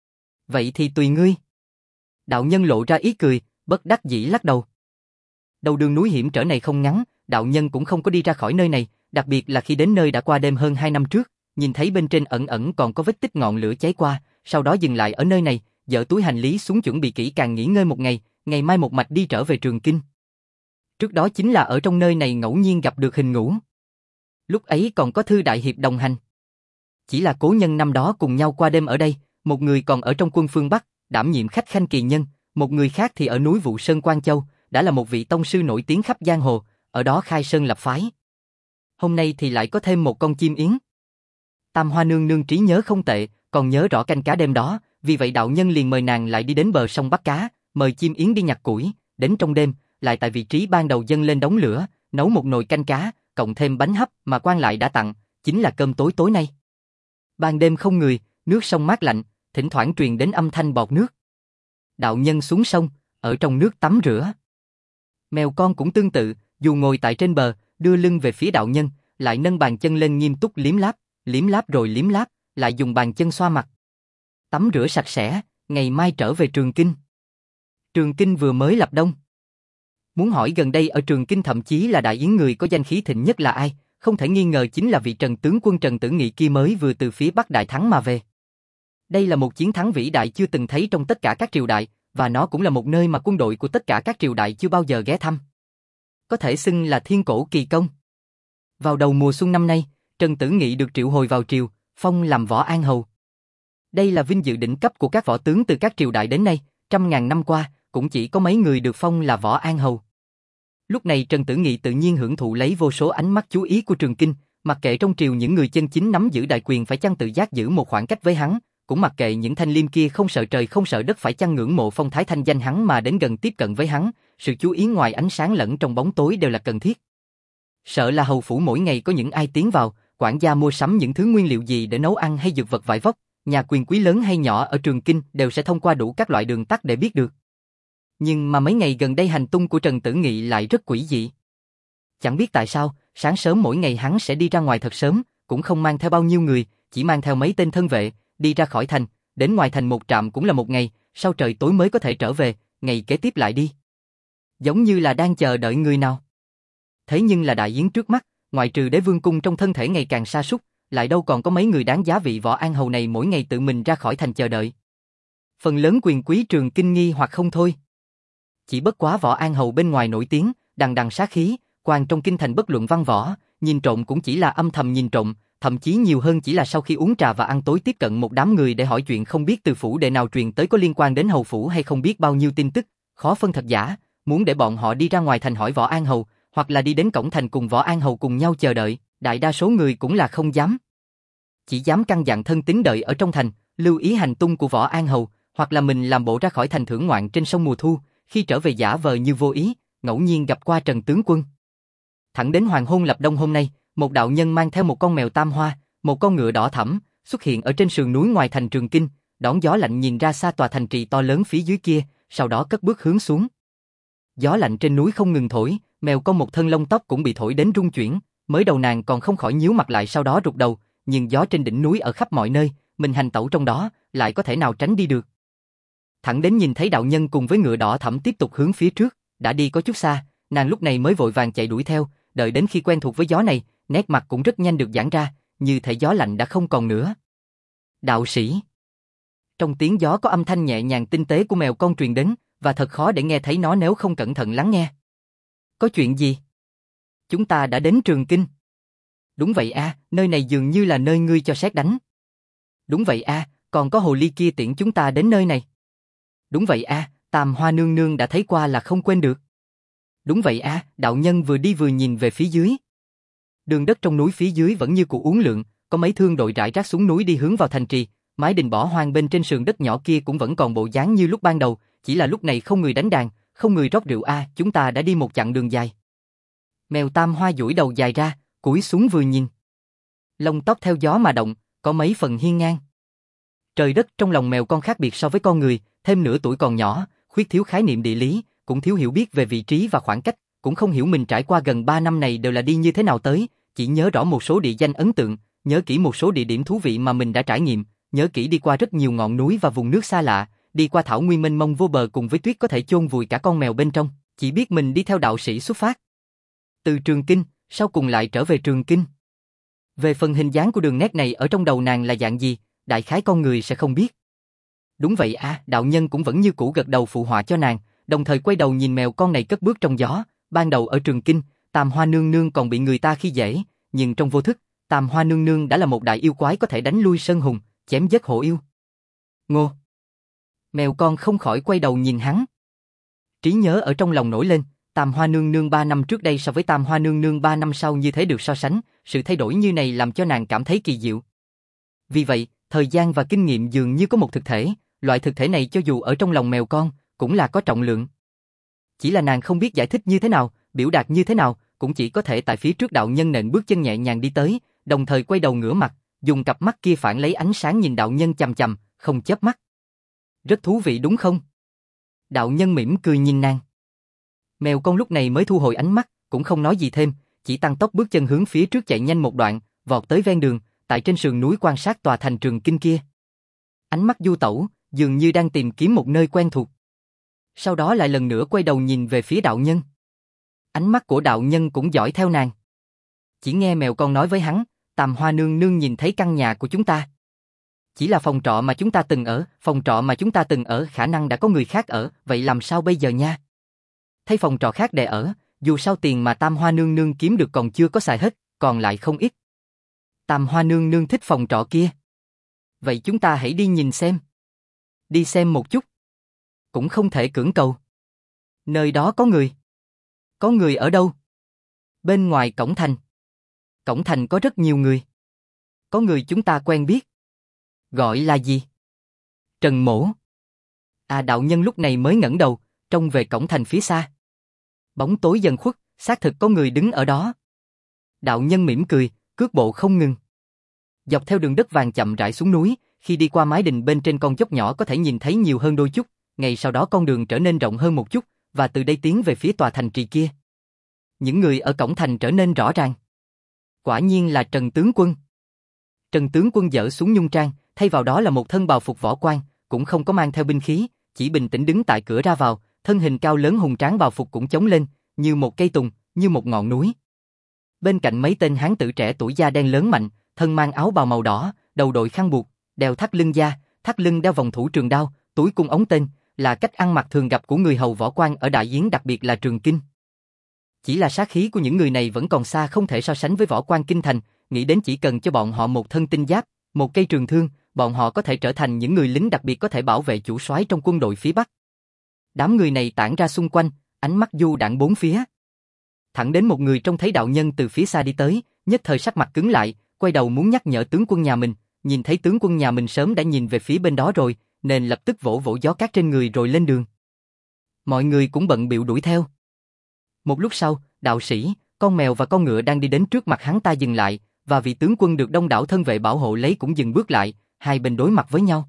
Vậy thì tùy ngươi. Đạo nhân lộ ra ý cười, bất đắc dĩ lắc đầu. Đầu đường núi hiểm trở này không ngắn, đạo nhân cũng không có đi ra khỏi nơi này, đặc biệt là khi đến nơi đã qua đêm hơn hai năm trước, nhìn thấy bên trên ẩn ẩn còn có vết tích ngọn lửa cháy qua, sau đó dừng lại ở nơi này, dỡ túi hành lý xuống chuẩn bị kỹ càng nghỉ ngơi một ngày, ngày mai một mạch đi trở về Trường Kinh. Trước đó chính là ở trong nơi này ngẫu nhiên gặp được Hình Ngũ. Lúc ấy còn có Thư đại hiệp đồng hành. Chỉ là cố nhân năm đó cùng nhau qua đêm ở đây, một người còn ở trong quân phương Bắc, đảm nhiệm khách khanh kỳ nhân, một người khác thì ở núi Vụ Sơn Quan Châu, đã là một vị tông sư nổi tiếng khắp giang hồ, ở đó khai sơn lập phái. Hôm nay thì lại có thêm một con chim yến. Tam Hoa nương nương trí nhớ không tệ, còn nhớ rõ canh cá đêm đó, vì vậy đạo nhân liền mời nàng lại đi đến bờ sông bắt cá, mời chim yến đi nhặt củi, đến trong đêm, lại tại vị trí ban đầu dâng lên đống lửa, nấu một nồi canh cá, cộng thêm bánh hấp mà quan lại đã tặng, chính là cơm tối tối nay. Ban đêm không người, nước sông mát lạnh, thỉnh thoảng truyền đến âm thanh bọt nước. Đạo nhân xuống sông, ở trong nước tắm rửa. Mèo con cũng tương tự, dù ngồi tại trên bờ, đưa lưng về phía đạo nhân, lại nâng bàn chân lên nghiêm túc liếm láp, liếm láp rồi liếm láp, lại dùng bàn chân xoa mặt. Tắm rửa sạch sẽ, ngày mai trở về Trường Kinh. Trường Kinh vừa mới lập đông. Muốn hỏi gần đây ở Trường Kinh thậm chí là đại yến người có danh khí thịnh nhất là ai, không thể nghi ngờ chính là vị Trần tướng quân Trần Tử Nghị kia mới vừa từ phía Bắc đại thắng mà về. Đây là một chiến thắng vĩ đại chưa từng thấy trong tất cả các triều đại, và nó cũng là một nơi mà quân đội của tất cả các triều đại chưa bao giờ ghé thăm. Có thể xưng là thiên cổ kỳ công. Vào đầu mùa xuân năm nay, Trần Tử Nghị được triệu hồi vào triều, phong làm võ an hầu. Đây là vinh dự đỉnh cấp của các võ tướng từ các triều đại đến nay, trăm ngàn năm qua, cũng chỉ có mấy người được phong là võ an hầu. Lúc này Trần Tử Nghị tự nhiên hưởng thụ lấy vô số ánh mắt chú ý của Trường Kinh, mặc kệ trong triều những người chân chính nắm giữ đại quyền phải chăng tự giác giữ một khoảng cách với hắn, cũng mặc kệ những thanh liêm kia không sợ trời không sợ đất phải chăng ngưỡng mộ phong thái thanh danh hắn mà đến gần tiếp cận với hắn, sự chú ý ngoài ánh sáng lẫn trong bóng tối đều là cần thiết. Sợ là hầu phủ mỗi ngày có những ai tiến vào, quản gia mua sắm những thứ nguyên liệu gì để nấu ăn hay dược vật vải vóc, nhà quyền quý lớn hay nhỏ ở Trường Kinh đều sẽ thông qua đủ các loại đường tắt để biết được. Nhưng mà mấy ngày gần đây hành tung của Trần Tử Nghị lại rất quỷ dị. Chẳng biết tại sao, sáng sớm mỗi ngày hắn sẽ đi ra ngoài thật sớm, cũng không mang theo bao nhiêu người, chỉ mang theo mấy tên thân vệ, đi ra khỏi thành, đến ngoài thành một trạm cũng là một ngày, sau trời tối mới có thể trở về, ngày kế tiếp lại đi. Giống như là đang chờ đợi người nào. Thế nhưng là đại yến trước mắt, ngoại trừ Đế Vương cung trong thân thể ngày càng sa sút, lại đâu còn có mấy người đáng giá vị võ an hầu này mỗi ngày tự mình ra khỏi thành chờ đợi. Phần lớn quyền quý Trường Kinh nghi hoặc không thôi. Chỉ bất quá võ an hầu bên ngoài nổi tiếng, đằng đằng sát khí, quan trong kinh thành bất luận văn võ, nhìn trộm cũng chỉ là âm thầm nhìn trộm, thậm chí nhiều hơn chỉ là sau khi uống trà và ăn tối tiếp cận một đám người để hỏi chuyện không biết từ phủ đệ nào truyền tới có liên quan đến hầu phủ hay không biết bao nhiêu tin tức, khó phân thật giả, muốn để bọn họ đi ra ngoài thành hỏi võ an hầu, hoặc là đi đến cổng thành cùng võ an hầu cùng nhau chờ đợi, đại đa số người cũng là không dám. Chỉ dám căn dặn thân tín đợi ở trong thành, lưu ý hành tung của võ an hầu, hoặc là mình làm bộ ra khỏi thành thưởng ngoạn trên sông mùa thu, khi trở về giả vờ như vô ý, ngẫu nhiên gặp qua Trần tướng quân. Thẳng đến hoàng hôn lập đông hôm nay, một đạo nhân mang theo một con mèo tam hoa, một con ngựa đỏ thẫm, xuất hiện ở trên sườn núi ngoài thành Trường Kinh, đón gió lạnh nhìn ra xa tòa thành trì to lớn phía dưới kia, sau đó cất bước hướng xuống. Gió lạnh trên núi không ngừng thổi, mèo con một thân lông tóc cũng bị thổi đến rung chuyển, mới đầu nàng còn không khỏi nhíu mặt lại sau đó rụt đầu, nhưng gió trên đỉnh núi ở khắp mọi nơi, mình hành tẩu trong đó, lại có thể nào tránh đi được. Thẳng đến nhìn thấy đạo nhân cùng với ngựa đỏ thẫm tiếp tục hướng phía trước, đã đi có chút xa, nàng lúc này mới vội vàng chạy đuổi theo, đợi đến khi quen thuộc với gió này, nét mặt cũng rất nhanh được giãn ra, như thể gió lạnh đã không còn nữa. Đạo sĩ. Trong tiếng gió có âm thanh nhẹ nhàng tinh tế của mèo con truyền đến, và thật khó để nghe thấy nó nếu không cẩn thận lắng nghe. Có chuyện gì? Chúng ta đã đến Trường Kinh. Đúng vậy a, à, nơi này dường như là nơi ngươi cho sét đánh. Đúng vậy a, à, còn có hồ ly kia tiễn chúng ta đến nơi này. Đúng vậy a, à, Tam Hoa nương nương đã thấy qua là không quên được. Đúng vậy a, à, đạo nhân vừa đi vừa nhìn về phía dưới. Đường đất trong núi phía dưới vẫn như cũ uốn lượn, có mấy thương đội rải rác xuống núi đi hướng vào thành trì, mái đình bỏ hoang bên trên sườn đất nhỏ kia cũng vẫn còn bộ dáng như lúc ban đầu, chỉ là lúc này không người đánh đàn, không người rót rượu a, à, chúng ta đã đi một chặng đường dài. Mèo Tam Hoa duỗi đầu dài ra, cúi xuống vừa nhìn. Lông tóc theo gió mà động, có mấy phần hiên ngang. Trời đất trong lòng mèo con khác biệt so với con người, thêm nửa tuổi còn nhỏ, khuyết thiếu khái niệm địa lý, cũng thiếu hiểu biết về vị trí và khoảng cách, cũng không hiểu mình trải qua gần ba năm này đều là đi như thế nào tới, chỉ nhớ rõ một số địa danh ấn tượng, nhớ kỹ một số địa điểm thú vị mà mình đã trải nghiệm, nhớ kỹ đi qua rất nhiều ngọn núi và vùng nước xa lạ, đi qua thảo nguyên mênh mông vô bờ cùng với tuyết có thể chôn vùi cả con mèo bên trong, chỉ biết mình đi theo đạo sĩ xuất phát. Từ Trường Kinh, sau cùng lại trở về Trường Kinh. Về phần hình dáng của đường nét này ở trong đầu nàng là dạng gì, đại khái con người sẽ không biết. Đúng vậy à, đạo nhân cũng vẫn như cũ gật đầu phụ họa cho nàng, đồng thời quay đầu nhìn mèo con này cất bước trong gió. Ban đầu ở Trường Kinh, Tam Hoa Nương Nương còn bị người ta khi dễ, nhưng trong vô thức, Tam Hoa Nương Nương đã là một đại yêu quái có thể đánh lui sơn hùng, chém giết hổ yêu. Ngô! Mèo con không khỏi quay đầu nhìn hắn. Trí nhớ ở trong lòng nổi lên, Tam Hoa Nương Nương ba năm trước đây so với Tam Hoa Nương Nương ba năm sau như thế được so sánh, sự thay đổi như này làm cho nàng cảm thấy kỳ diệu. Vì vậy, thời gian và kinh nghiệm dường như có một thực thể, loại thực thể này cho dù ở trong lòng mèo con, cũng là có trọng lượng. Chỉ là nàng không biết giải thích như thế nào, biểu đạt như thế nào, cũng chỉ có thể tại phía trước đạo nhân nện bước chân nhẹ nhàng đi tới, đồng thời quay đầu ngửa mặt, dùng cặp mắt kia phản lấy ánh sáng nhìn đạo nhân chằm chằm, không chớp mắt. Rất thú vị đúng không? Đạo nhân mỉm cười nhìn nàng. Mèo con lúc này mới thu hồi ánh mắt, cũng không nói gì thêm, chỉ tăng tốc bước chân hướng phía trước chạy nhanh một đoạn, vọt tới ven đường, tại trên sườn núi quan sát tòa thành Trường Kinh kia. Ánh mắt du tẩu, dường như đang tìm kiếm một nơi quen thuộc. Sau đó lại lần nữa quay đầu nhìn về phía đạo nhân. Ánh mắt của đạo nhân cũng dõi theo nàng. Chỉ nghe mèo con nói với hắn, Tam Hoa Nương Nương nhìn thấy căn nhà của chúng ta. Chỉ là phòng trọ mà chúng ta từng ở, phòng trọ mà chúng ta từng ở khả năng đã có người khác ở, vậy làm sao bây giờ nha? Thấy phòng trọ khác để ở, dù sao tiền mà Tam Hoa Nương Nương kiếm được còn chưa có xài hết, còn lại không ít. Tam Hoa Nương Nương thích phòng trọ kia. Vậy chúng ta hãy đi nhìn xem. Đi xem một chút. Cũng không thể cưỡng cầu. Nơi đó có người. Có người ở đâu? Bên ngoài cổng thành. Cổng thành có rất nhiều người. Có người chúng ta quen biết. Gọi là gì? Trần Mỗ. À, đạo nhân lúc này mới ngẩng đầu, trông về cổng thành phía xa. Bóng tối dần khuất, xác thực có người đứng ở đó. Đạo nhân mỉm cười, cước bộ không ngừng. Dọc theo đường đất vàng chậm rãi xuống núi, khi đi qua mái đình bên trên con dốc nhỏ có thể nhìn thấy nhiều hơn đôi chút, ngày sau đó con đường trở nên rộng hơn một chút, và từ đây tiến về phía tòa thành trì kia. Những người ở cổng thành trở nên rõ ràng. Quả nhiên là Trần Tướng Quân. Trần Tướng Quân dỡ xuống nhung trang, thay vào đó là một thân bào phục võ quan, cũng không có mang theo binh khí, chỉ bình tĩnh đứng tại cửa ra vào, thân hình cao lớn hùng tráng bào phục cũng chống lên, như một cây tùng, như một ngọn núi. Bên cạnh mấy tên hán tử trẻ tuổi da đen lớn mạnh, thân mang áo bào màu đỏ, đầu đội khăn buộc, đeo thắt lưng da, thắt lưng đeo vòng thủ trường đao, túi cung ống tên, là cách ăn mặc thường gặp của người hầu võ quan ở Đại Yến, đặc biệt là Trường Kinh. Chỉ là sát khí của những người này vẫn còn xa không thể so sánh với võ quan kinh thành, nghĩ đến chỉ cần cho bọn họ một thân tinh giáp, một cây trường thương, bọn họ có thể trở thành những người lính đặc biệt có thể bảo vệ chủ soái trong quân đội phía Bắc. Đám người này tản ra xung quanh, ánh mắt du đãng bốn phía. Thẳng đến một người trông thấy đạo nhân từ phía xa đi tới, nhất thời sắc mặt cứng lại, quay đầu muốn nhắc nhở tướng quân nhà mình, nhìn thấy tướng quân nhà mình sớm đã nhìn về phía bên đó rồi, nên lập tức vỗ vỗ gió cát trên người rồi lên đường. Mọi người cũng bận bịu đuổi theo. Một lúc sau, đạo sĩ, con mèo và con ngựa đang đi đến trước mặt hắn ta dừng lại, và vị tướng quân được đông đảo thân vệ bảo hộ lấy cũng dừng bước lại, hai bên đối mặt với nhau.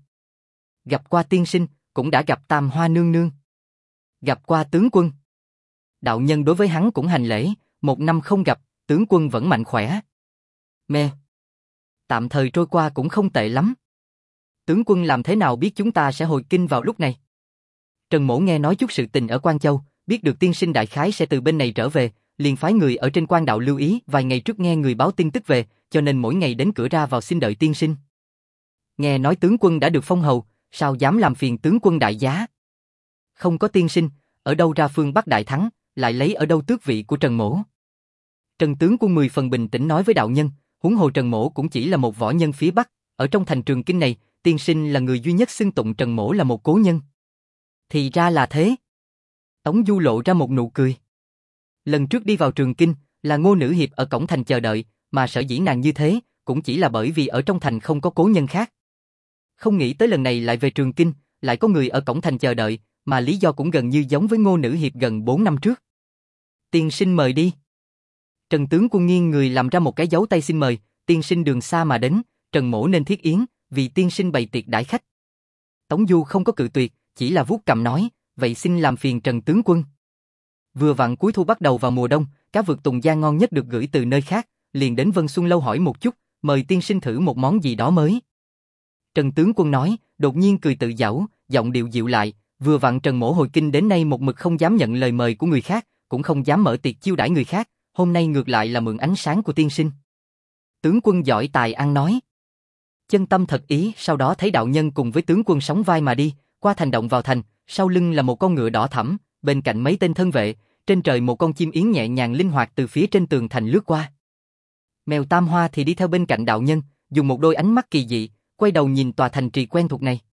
Gặp qua tiên sinh, cũng đã gặp Tam Hoa Nương Nương. Gặp qua tướng quân. Đạo nhân đối với hắn cũng hành lễ, một năm không gặp, tướng quân vẫn mạnh khỏe. Mẹ. Tạm thời trôi qua cũng không tệ lắm. Tướng quân làm thế nào biết chúng ta sẽ hồi kinh vào lúc này? Trần Mỗ nghe nói chút sự tình ở Quan Châu, biết được tiên sinh đại khái sẽ từ bên này trở về, liền phái người ở trên quan đạo lưu ý, vài ngày trước nghe người báo tin tức về, cho nên mỗi ngày đến cửa ra vào xin đợi tiên sinh. Nghe nói tướng quân đã được phong hầu, sao dám làm phiền tướng quân đại giá? Không có tiên sinh, ở đâu ra phương Bắc đại thắng, lại lấy ở đâu tước vị của Trần Mỗ? Trần tướng quân mười phần bình tĩnh nói với đạo nhân, huống hồ Trần Mỗ cũng chỉ là một võ nhân phía Bắc, ở trong thành Trường Kinh này, tiên sinh là người duy nhất xưng tụng Trần Mỗ là một cố nhân. Thì ra là thế. Tống Du lộ ra một nụ cười. Lần trước đi vào Trường Kinh, là Ngô Nữ Hiệp ở cổng thành chờ đợi, mà sở dĩ nàng như thế, cũng chỉ là bởi vì ở trong thành không có cố nhân khác. Không nghĩ tới lần này lại về Trường Kinh, lại có người ở cổng thành chờ đợi, mà lý do cũng gần như giống với Ngô Nữ Hiệp gần bốn năm trước. Tiên sinh mời đi. Trần tướng quân nghiêng người làm ra một cái dấu tay xin mời, tiên sinh đường xa mà đến, Trần Mỗ nên thiết yến, vì tiên sinh bày tiệc đãi khách. Tống Du không có cự tuyệt, chỉ là vuốt cằm nói, vậy xin làm phiền Trần tướng quân. Vừa vặn cuối thu bắt đầu vào mùa đông, cá vượt Tùng Giang ngon nhất được gửi từ nơi khác, liền đến Vân Xuân Lâu hỏi một chút, mời tiên sinh thử một món gì đó mới. Trần tướng quân nói, đột nhiên cười tự giãu, giọng điệu dịu lại, vừa vặn Trần Mỗ hồi kinh đến nay một mực không dám nhận lời mời của người khác, cũng không dám mở tiệc chiêu đãi người khác, hôm nay ngược lại là mượn ánh sáng của tiên sinh. Tướng quân giỏi tài ăn nói. Chân tâm thật ý, sau đó thấy đạo nhân cùng với tướng quân sóng vai mà đi, qua thành động vào thành, sau lưng là một con ngựa đỏ thẫm, bên cạnh mấy tên thân vệ, trên trời một con chim yến nhẹ nhàng linh hoạt từ phía trên tường thành lướt qua. Mèo Tam Hoa thì đi theo bên cạnh đạo nhân, dùng một đôi ánh mắt kỳ dị, quay đầu nhìn tòa thành trì quen thuộc này.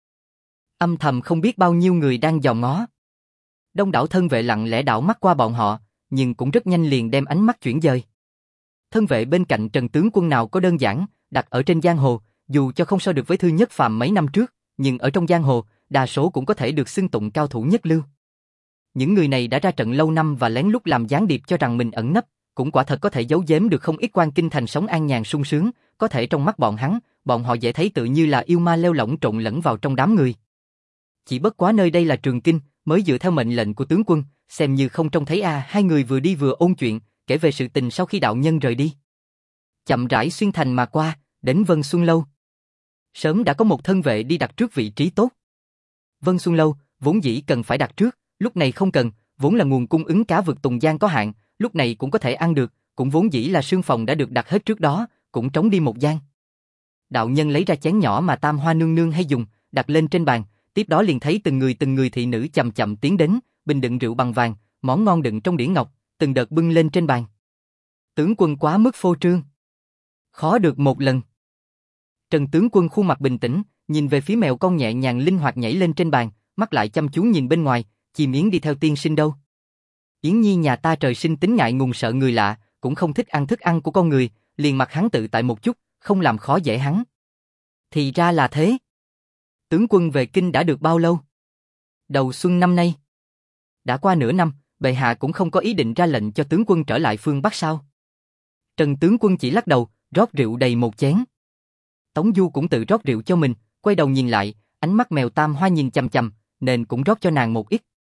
Âm thầm không biết bao nhiêu người đang dòm ngó. Đông đảo thân vệ lặng lẽ đảo mắt qua bọn họ, nhưng cũng rất nhanh liền đem ánh mắt chuyển dời. Thân vệ bên cạnh Trần tướng quân nào có đơn giản, đặt ở trên giang hồ, dù cho không so được với Thư Nhất Phàm mấy năm trước, nhưng ở trong giang hồ, đa số cũng có thể được xưng tụng cao thủ nhất lưu. Những người này đã ra trận lâu năm và lén lút làm gián điệp cho rằng mình ẩn nấp, cũng quả thật có thể giấu giếm được không ít quan kinh thành sống an nhàn sung sướng, có thể trong mắt bọn hắn, bọn họ dễ thấy tự như là yêu ma leo lỏng trộn lẫn vào trong đám người. Chỉ bất quá nơi đây là Trường Kinh, mới dựa theo mệnh lệnh của tướng quân, xem như không trông thấy a, à, hai người vừa đi vừa ôn chuyện, kể về sự tình sau khi đạo nhân rời đi. Chậm rãi xuyên thành mà qua, đến Vân Xuân Lâu. Sớm đã có một thân vệ đi đặt trước vị trí tốt. Vân Xuân Lâu, vốn dĩ cần phải đặt trước, lúc này không cần, vốn là nguồn cung ứng cá vực Tùng Giang có hạn, lúc này cũng có thể ăn được, cũng vốn dĩ là sương phòng đã được đặt hết trước đó, cũng trống đi một gian. Đạo nhân lấy ra chén nhỏ mà Tam Hoa nương nương hay dùng, đặt lên trên bàn, tiếp đó liền thấy từng người từng người thị nữ chậm chậm tiến đến, bình đựng rượu bằng vàng, món ngon đựng trong đĩa ngọc, từng đợt bưng lên trên bàn. Tướng quân quá mức phô trương. Khó được một lần. Trần tướng quân khuôn mặt bình tĩnh, nhìn về phía mèo con nhẹ nhàng linh hoạt nhảy lên trên bàn, mắt lại chăm chú nhìn bên ngoài, chim yến đi theo tiên sinh đâu. Yến Nhi nhà ta trời sinh tính ngại ngùng sợ người lạ, cũng không thích ăn thức ăn của con người, liền mặc hắn tự tại một chút, không làm khó dễ hắn. Thì ra là thế. Tướng quân về kinh đã được bao lâu? Đầu xuân năm nay. Đã qua nửa năm, bệ hạ cũng không có ý định ra lệnh cho tướng quân trở lại phương Bắc sao? Trần tướng quân chỉ lắc đầu, rót rượu đầy một chén. Tống Du cũng tự rót rượu cho mình, quay đầu nhìn lại, ánh mắt mèo Tam Hoa nhìn chằm chằm, nên cũng rót cho nàng một ít.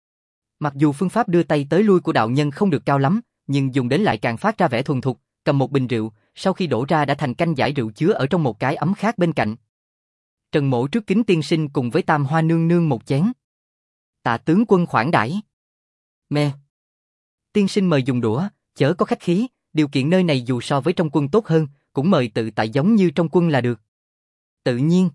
Mặc dù phương pháp đưa tay tới lui của đạo nhân không được cao lắm, nhưng dùng đến lại càng phát ra vẻ thuần thục, cầm một bình rượu, sau khi đổ ra đã thành canh giải rượu chứa ở trong một cái ấm khác bên cạnh. Trần Mỗ trước kính tiên sinh cùng với Tam Hoa nương nương một chén. Tạ tướng quân khoản đãi. Mè. Tiên sinh mời dùng đũa, chớ có khách khí, điều kiện nơi này dù so với trong quân tốt hơn, cũng mời tự tại giống như trong quân là được. Tự nhiên.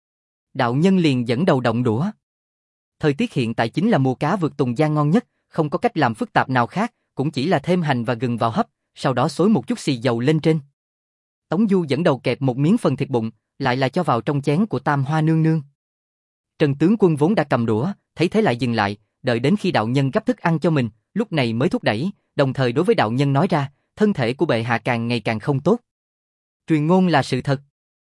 Đạo nhân liền dẫn đầu động đũa. Thời tiết hiện tại chính là mùa cá vượt Tùng Giang ngon nhất, không có cách làm phức tạp nào khác, cũng chỉ là thêm hành và gừng vào hấp, sau đó xối một chút xì dầu lên trên. Tống Du dẫn đầu kẹp một miếng phần thịt bụng, lại là cho vào trong chén của Tam Hoa nương nương. Trần tướng quân vốn đã cầm đũa, thấy thế lại dừng lại, đợi đến khi đạo nhân gắp thức ăn cho mình, lúc này mới thúc đẩy, đồng thời đối với đạo nhân nói ra, thân thể của bệ hạ càng ngày càng không tốt. Truyền ngôn là sự thật.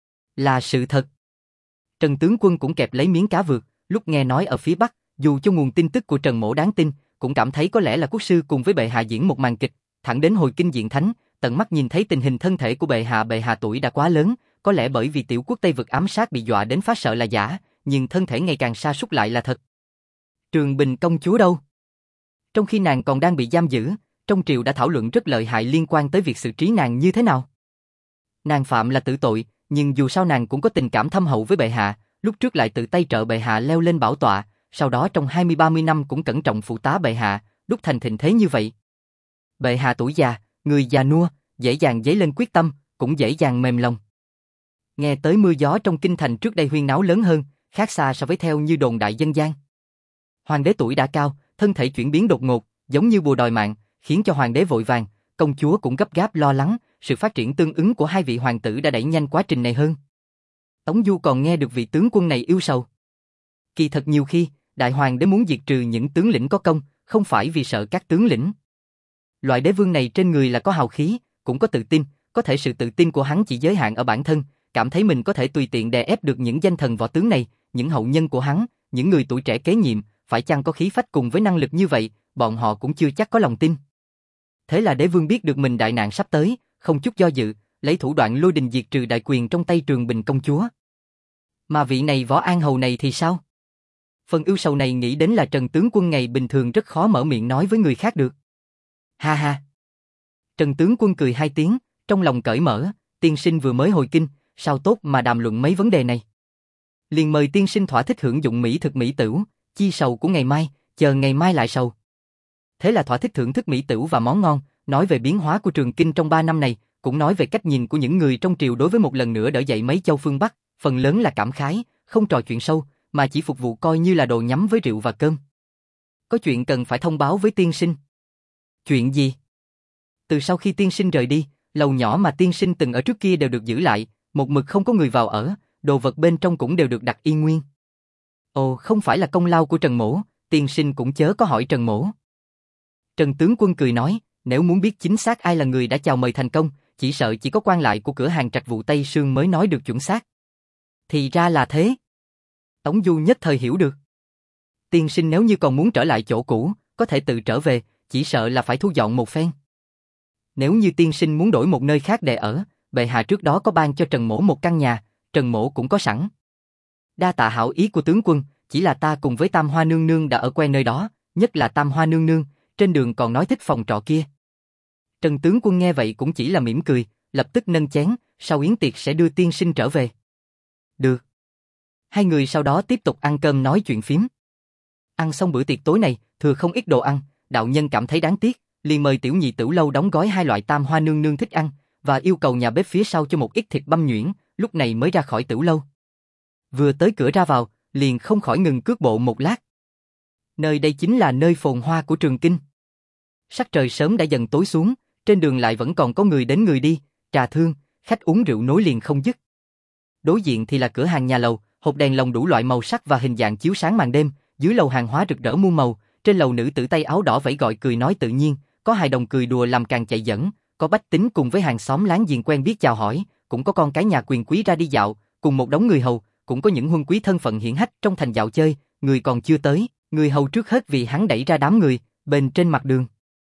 Là sự thật. Trần tướng quân cũng kẹp lấy miếng cá vượt, lúc nghe nói ở phía Bắc, dù cho nguồn tin tức của Trần Mỗ đáng tin, cũng cảm thấy có lẽ là quốc sư cùng với bệ hạ diễn một màn kịch, thẳng đến hồi kinh diện thánh, tận mắt nhìn thấy tình hình thân thể của bệ hạ, bệ hạ tuổi đã quá lớn, có lẽ bởi vì tiểu quốc Tây vực ám sát bị dọa đến phát sợ là giả, nhưng thân thể ngày càng sa sút lại là thật. Trường Bình công chúa đâu? Trong khi nàng còn đang bị giam giữ, trong triều đã thảo luận rất lợi hại liên quan tới việc xử trí nàng như thế nào. Nàng phạm là tử tội, nhưng dù sao nàng cũng có tình cảm thâm hậu với bệ hạ, lúc trước lại tự tay trợ bệ hạ leo lên bảo tọa, sau đó trong hai mươi ba mươi năm cũng cẩn trọng phụ tá bệ hạ, đúc thành thịnh thế như vậy. Bệ hạ tuổi già, người già nua, dễ dàng dấy lên quyết tâm, cũng dễ dàng mềm lòng. Nghe tới mưa gió trong kinh thành trước đây huyên náo lớn hơn, khác xa so với theo như đồn đại dân gian. Hoàng đế tuổi đã cao, thân thể chuyển biến đột ngột, giống như bùa đòi mạng, khiến cho hoàng đế vội vàng, công chúa cũng gấp gáp lo lắng, sự phát triển tương ứng của hai vị hoàng tử đã đẩy nhanh quá trình này hơn. Tống Du còn nghe được vị tướng quân này yêu sầu. Kỳ thật nhiều khi, đại hoàng đế muốn diệt trừ những tướng lĩnh có công, không phải vì sợ các tướng lĩnh. Loại đế vương này trên người là có hào khí, cũng có tự tin, có thể sự tự tin của hắn chỉ giới hạn ở bản thân, cảm thấy mình có thể tùy tiện đè ép được những danh thần võ tướng này, những hậu nhân của hắn, những người tuổi trẻ kế nhiệm, phải chăng có khí phách cùng với năng lực như vậy, bọn họ cũng chưa chắc có lòng tin. Thế là đế vương biết được mình đại nạn sắp tới, không chút do dự, lấy thủ đoạn lôi đình diệt trừ đại quyền trong tay Trường Bình công chúa. Mà vị này Võ An Hầu này thì sao? Phần ưu sầu này nghĩ đến là Trần tướng quân ngày bình thường rất khó mở miệng nói với người khác được. Ha ha. Trần tướng quân cười hai tiếng, trong lòng cởi mở, tiên sinh vừa mới hồi kinh, sao tốt mà đàm luận mấy vấn đề này. Liền mời tiên sinh thỏa thích hưởng dụng mỹ thực mỹ tửu, chi sầu của ngày mai, chờ ngày mai lại sầu. Thế là thỏa thích thưởng thức mỹ tửu và món ngon, nói về biến hóa của Trường Kinh trong ba năm này, cũng nói về cách nhìn của những người trong triều đối với một lần nữa đỡ dậy mấy châu phương Bắc, phần lớn là cảm khái, không trò chuyện sâu, mà chỉ phục vụ coi như là đồ nhắm với rượu và cơm. Có chuyện cần phải thông báo với tiên sinh. Chuyện gì? Từ sau khi tiên sinh rời đi, lầu nhỏ mà tiên sinh từng ở trước kia đều được giữ lại, một mực không có người vào ở, đồ vật bên trong cũng đều được đặt y nguyên. Ồ, không phải là công lao của Trần Mỗ, tiên sinh cũng chớ có hỏi Trần Mỗ. Trần tướng quân cười nói, nếu muốn biết chính xác ai là người đã chào mời thành công, chỉ sợ chỉ có quan lại của cửa hàng trạch vụ Tây Sương mới nói được chuẩn xác. Thì ra là thế. Tống Du nhất thời hiểu được. Tiên sinh nếu như còn muốn trở lại chỗ cũ, có thể tự trở về, chỉ sợ là phải thu dọn một phen. Nếu như tiên sinh muốn đổi một nơi khác để ở, bệ hạ trước đó có ban cho Trần Mỗ một căn nhà, Trần Mỗ cũng có sẵn. Đa tạ hảo ý của tướng quân, chỉ là ta cùng với Tam Hoa nương nương đã ở quen nơi đó, nhất là Tam Hoa nương nương, trên đường còn nói thích phòng trọ kia. Trần tướng quân nghe vậy cũng chỉ là mỉm cười, lập tức nâng chén, sau yến tiệc sẽ đưa tiên sinh trở về. Được. Hai người sau đó tiếp tục ăn cơm nói chuyện phím. Ăn xong bữa tiệc tối này, thừa không ít đồ ăn, đạo nhân cảm thấy đáng tiếc, liền mời tiểu nhị Tửu lâu đóng gói hai loại Tam Hoa nương nương thích ăn, và yêu cầu nhà bếp phía sau cho một ít thịt băm nhuyễn, lúc này mới ra khỏi Tửu lâu. Vừa tới cửa ra vào, liền không khỏi ngừng cước bộ một lát. Nơi đây chính là nơi phồn hoa của Trường Kinh. Sắc trời sớm đã dần tối xuống, trên đường lại vẫn còn có người đến người đi, trà thương, khách uống rượu nối liền không dứt. Đối diện thì là cửa hàng nhà lầu, hộp đèn lồng đủ loại màu sắc và hình dạng chiếu sáng màn đêm, dưới lầu hàng hóa rực rỡ muôn màu, trên lầu nữ tử tay áo đỏ vẫy gọi cười nói tự nhiên, có hài đồng cười đùa làm càng chạy dẫn, có bách tính cùng với hàng xóm láng giềng quen biết chào hỏi, cũng có con cái nhà quyền quý ra đi dạo, cùng một đống người hầu, cũng có những huân quý thân phận hiển hách trong thành dạo chơi, người còn chưa tới, người hầu trước hết vì hắn đẩy ra đám người, bên trên mặt đường.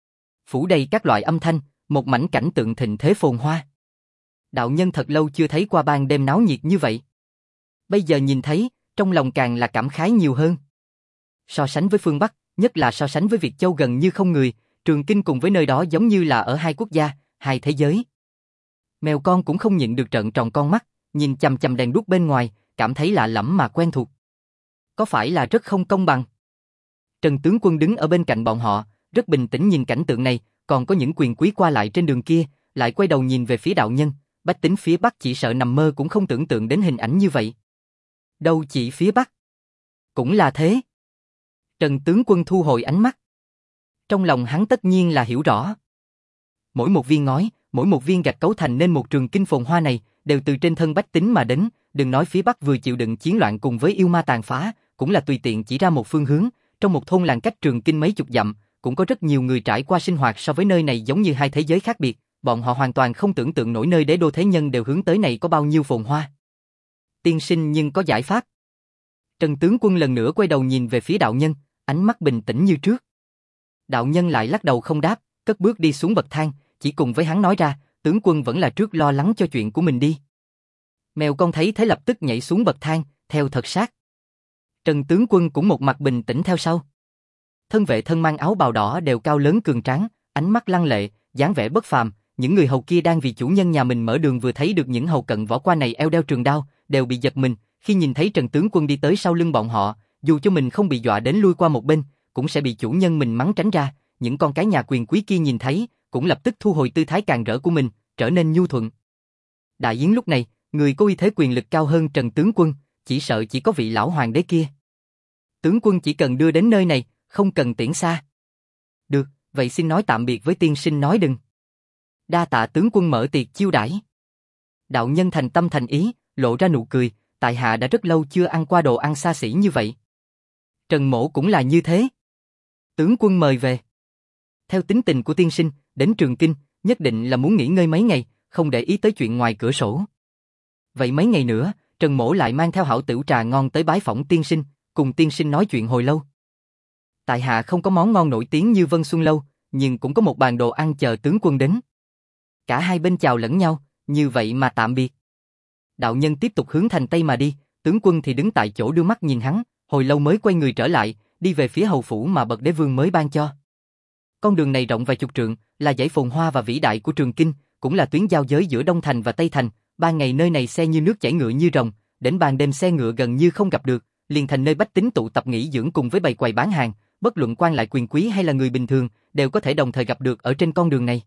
Phủ đầy các loại âm thanh, một mảnh cảnh tượng thịnh thế phồn hoa. Đạo nhân thật lâu chưa thấy qua ban đêm náo nhiệt như vậy. Bây giờ nhìn thấy, trong lòng càng là cảm khái nhiều hơn. So sánh với phương Bắc, nhất là so sánh với Việt Châu gần như không người, Trường Kinh cùng với nơi đó giống như là ở hai quốc gia, hai thế giới. Mèo con cũng không nhịn được trợn tròn con mắt, nhìn chằm chằm đèn đuốc bên ngoài, cảm thấy lạ lẫm mà quen thuộc. Có phải là rất không công bằng? Trần tướng quân đứng ở bên cạnh bọn họ, rất bình tĩnh nhìn cảnh tượng này, còn có những quyền quý qua lại trên đường kia, lại quay đầu nhìn về phía đạo nhân, bách tính phía Bắc chỉ sợ nằm mơ cũng không tưởng tượng đến hình ảnh như vậy. Đâu chỉ phía Bắc. Cũng là thế. Trần tướng quân thu hồi ánh mắt. Trong lòng hắn tất nhiên là hiểu rõ. Mỗi một viên ngói, mỗi một viên gạch cấu thành nên một Trường Kinh phồn hoa này, đều từ trên thân bách tính mà đến, đừng nói phía Bắc vừa chịu đựng chiến loạn cùng với yêu ma tàn phá, cũng là tùy tiện chỉ ra một phương hướng, trong một thôn làng cách Trường Kinh mấy chục dặm, cũng có rất nhiều người trải qua sinh hoạt so với nơi này giống như hai thế giới khác biệt, bọn họ hoàn toàn không tưởng tượng nổi nơi đế đô thế nhân đều hướng tới này có bao nhiêu phồn hoa. Tiên sinh nhưng có giải pháp. Trần tướng quân lần nữa quay đầu nhìn về phía đạo nhân, ánh mắt bình tĩnh như trước. Đạo nhân lại lắc đầu không đáp, cất bước đi xuống bậc thang, chỉ cùng với hắn nói ra, tướng quân vẫn là trước lo lắng cho chuyện của mình đi. Mèo con thấy thế lập tức nhảy xuống bậc thang, theo thật sát. Trần tướng quân cũng một mặt bình tĩnh theo sau. Thân vệ thân mang áo bào đỏ đều cao lớn cường tráng, ánh mắt lăng lệ, dáng vẻ bất phàm, những người hầu kia đang vì chủ nhân nhà mình mở đường vừa thấy được những hầu cận võ qua này eo đeo trường đao, đều bị giật mình, khi nhìn thấy Trần tướng quân đi tới sau lưng bọn họ, dù cho mình không bị dọa đến lui qua một bên, cũng sẽ bị chủ nhân mình mắng tránh ra, những con cái nhà quyền quý kia nhìn thấy, cũng lập tức thu hồi tư thái càn rỡ của mình, trở nên nhu thuận. Đại yến lúc này, người có uy thế quyền lực cao hơn Trần tướng quân, chỉ sợ chỉ có vị lão hoàng đế kia. Tướng quân chỉ cần đưa đến nơi này, không cần tiễn xa. Được, vậy xin nói tạm biệt với tiên sinh nói đừng. Đa tạ tướng quân mở tiệc chiêu đãi. Đạo nhân thành tâm thành ý, lộ ra nụ cười, tại hạ đã rất lâu chưa ăn qua đồ ăn xa xỉ như vậy. Trần Mỗ cũng là như thế. Tướng quân mời về. Theo tính tình của tiên sinh, đến Trường Kinh, nhất định là muốn nghỉ ngơi mấy ngày, không để ý tới chuyện ngoài cửa sổ. Vậy mấy ngày nữa, Trần Mỗ lại mang theo hảo tửu trà ngon tới bái phỏng tiên sinh, cùng tiên sinh nói chuyện hồi lâu. Tại hạ không có món ngon nổi tiếng như Vân Xuân Lâu, nhưng cũng có một bàn đồ ăn chờ tướng quân đến. Cả hai bên chào lẫn nhau, như vậy mà tạm biệt. Đạo nhân tiếp tục hướng thành Tây mà đi, tướng quân thì đứng tại chỗ đưa mắt nhìn hắn, hồi lâu mới quay người trở lại, đi về phía hầu phủ mà bậc đế vương mới ban cho. Con đường này rộng vài chục trượng, là dãy phồn hoa và vĩ đại của Trường Kinh, cũng là tuyến giao giới giữa Đông Thành và Tây Thành, ban ngày nơi này xe như nước chảy ngựa như rồng, đến ban đêm xe ngựa gần như không gặp được, liền thành nơi bách tính tụ tập nghỉ dưỡng cùng với bày quầy bán hàng, bất luận quan lại quyền quý hay là người bình thường, đều có thể đồng thời gặp được ở trên con đường này.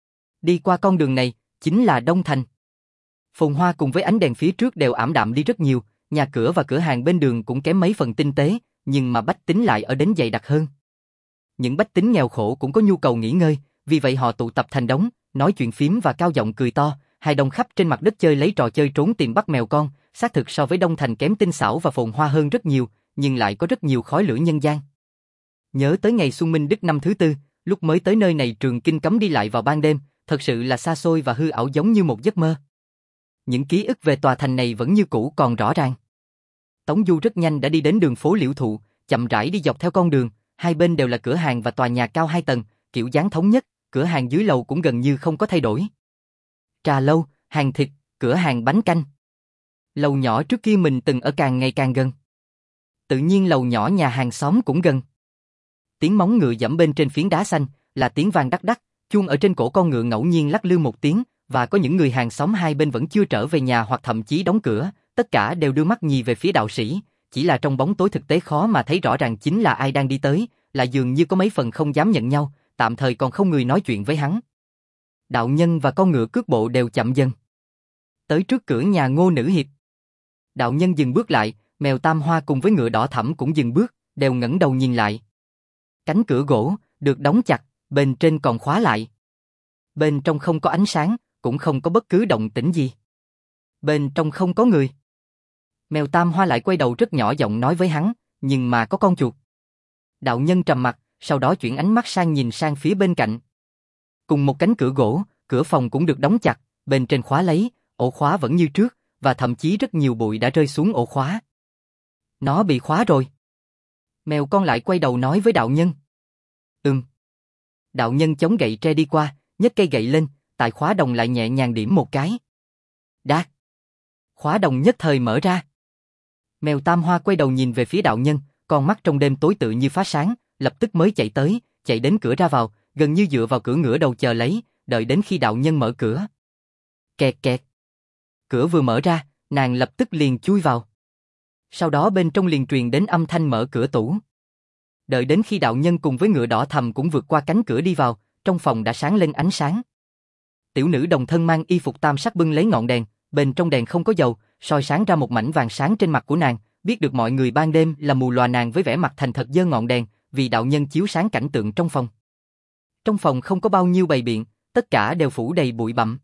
Đi qua con đường này, chính là Đông Thành. Phồn hoa cùng với ánh đèn phía trước đều ảm đạm đi rất nhiều, nhà cửa và cửa hàng bên đường cũng kém mấy phần tinh tế, nhưng mà bách tính lại ở đến dày đặc hơn. Những bách tính nghèo khổ cũng có nhu cầu nghỉ ngơi, vì vậy họ tụ tập thành đống, nói chuyện phím và cao giọng cười to, hài đồng khắp trên mặt đất chơi lấy trò chơi trốn tìm bắt mèo con, xác thực so với Đông Thành kém tinh xảo và phồn hoa hơn rất nhiều, nhưng lại có rất nhiều khói lửa nhân gian. Nhớ tới ngày Xuân Minh Đức năm thứ tư, lúc mới tới nơi này Trường Kinh cấm đi lại vào ban đêm, thật sự là xa xôi và hư ảo giống như một giấc mơ. Những ký ức về tòa thành này vẫn như cũ còn rõ ràng. Tống Du rất nhanh đã đi đến đường phố Liễu Thụ, chậm rãi đi dọc theo con đường, hai bên đều là cửa hàng và tòa nhà cao hai tầng, kiểu dáng thống nhất, cửa hàng dưới lầu cũng gần như không có thay đổi. Trà lâu, hàng thịt, cửa hàng bánh canh. Lầu nhỏ trước kia mình từng ở càng ngày càng gần. Tự nhiên lầu nhỏ nhà hàng xóm cũng gần. Tiếng móng ngựa giẫm bên trên phiến đá xanh, là tiếng vang đắc đắc, chuông ở trên cổ con ngựa ngẫu nhiên lắc lư một tiếng, và có những người hàng xóm hai bên vẫn chưa trở về nhà hoặc thậm chí đóng cửa, tất cả đều đưa mắt nhìn về phía đạo sĩ, chỉ là trong bóng tối thực tế khó mà thấy rõ ràng chính là ai đang đi tới, là dường như có mấy phần không dám nhận nhau, tạm thời còn không người nói chuyện với hắn. Đạo nhân và con ngựa cước bộ đều chậm dần. Tới trước cửa nhà Ngô Nữ Hiệp. Đạo nhân dừng bước lại, mèo Tam Hoa cùng với ngựa đỏ thẫm cũng dừng bước, đều ngẩng đầu nhìn lại. Cánh cửa gỗ, được đóng chặt, bên trên còn khóa lại. Bên trong không có ánh sáng, cũng không có bất cứ động tĩnh gì. Bên trong không có người. Mèo Tam Hoa lại quay đầu rất nhỏ giọng nói với hắn, nhưng mà có con chuột. Đạo nhân trầm mặt, sau đó chuyển ánh mắt sang nhìn sang phía bên cạnh. Cùng một cánh cửa gỗ, cửa phòng cũng được đóng chặt, bên trên khóa lấy, ổ khóa vẫn như trước, và thậm chí rất nhiều bụi đã rơi xuống ổ khóa. Nó bị khóa rồi. Mèo con lại quay đầu nói với đạo nhân. Ừm. Đạo nhân chống gậy tre đi qua, nhấc cây gậy lên, tại khóa đồng lại nhẹ nhàng điểm một cái. Đát. Khóa đồng nhất thời mở ra. Mèo Tam Hoa quay đầu nhìn về phía đạo nhân, con mắt trong đêm tối tự như phát sáng, lập tức mới chạy tới, chạy đến cửa ra vào, gần như dựa vào cửa ngửa đầu chờ lấy, đợi đến khi đạo nhân mở cửa. Kẹt kẹt. Cửa vừa mở ra, nàng lập tức liền chui vào. Sau đó bên trong liền truyền đến âm thanh mở cửa tủ. Đợi đến khi đạo nhân cùng với ngựa đỏ thầm cũng vượt qua cánh cửa đi vào, trong phòng đã sáng lên ánh sáng. Tiểu nữ đồng thân mang y phục tam sắc bưng lấy ngọn đèn, bên trong đèn không có dầu, soi sáng ra một mảnh vàng sáng trên mặt của nàng, biết được mọi người ban đêm là mù lòa nàng với vẻ mặt thành thật giơ ngọn đèn, vì đạo nhân chiếu sáng cảnh tượng trong phòng. Trong phòng không có bao nhiêu bày biện, tất cả đều phủ đầy bụi bặm.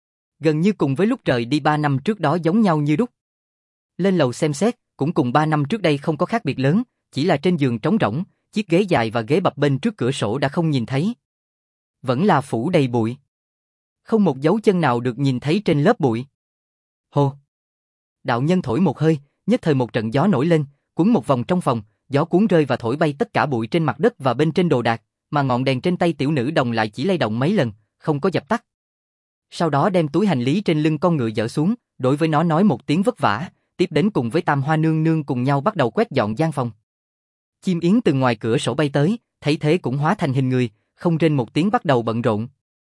Gần như cùng với lúc rời đi ba năm trước đó giống nhau như đúc. Lên lầu xem xét, cũng cùng ba năm trước đây không có khác biệt lớn, chỉ là trên giường trống rỗng, chiếc ghế dài và ghế bập bên trước cửa sổ đã không nhìn thấy. Vẫn là phủ đầy bụi. Không một dấu chân nào được nhìn thấy trên lớp bụi. Hô! Đạo nhân thổi một hơi, nhất thời một trận gió nổi lên, cuốn một vòng trong phòng, gió cuốn rơi và thổi bay tất cả bụi trên mặt đất và bên trên đồ đạc, mà ngọn đèn trên tay tiểu nữ đồng lại chỉ lay động mấy lần, không có dập tắt. Sau đó đem túi hành lý trên lưng con ngựa dỡ xuống, đối với nó nói một tiếng vất vả, tiếp đến cùng với Tam Hoa nương nương cùng nhau bắt đầu quét dọn gian phòng. Chim yến từ ngoài cửa sổ bay tới, thấy thế cũng hóa thành hình người, không rên một tiếng bắt đầu bận rộn.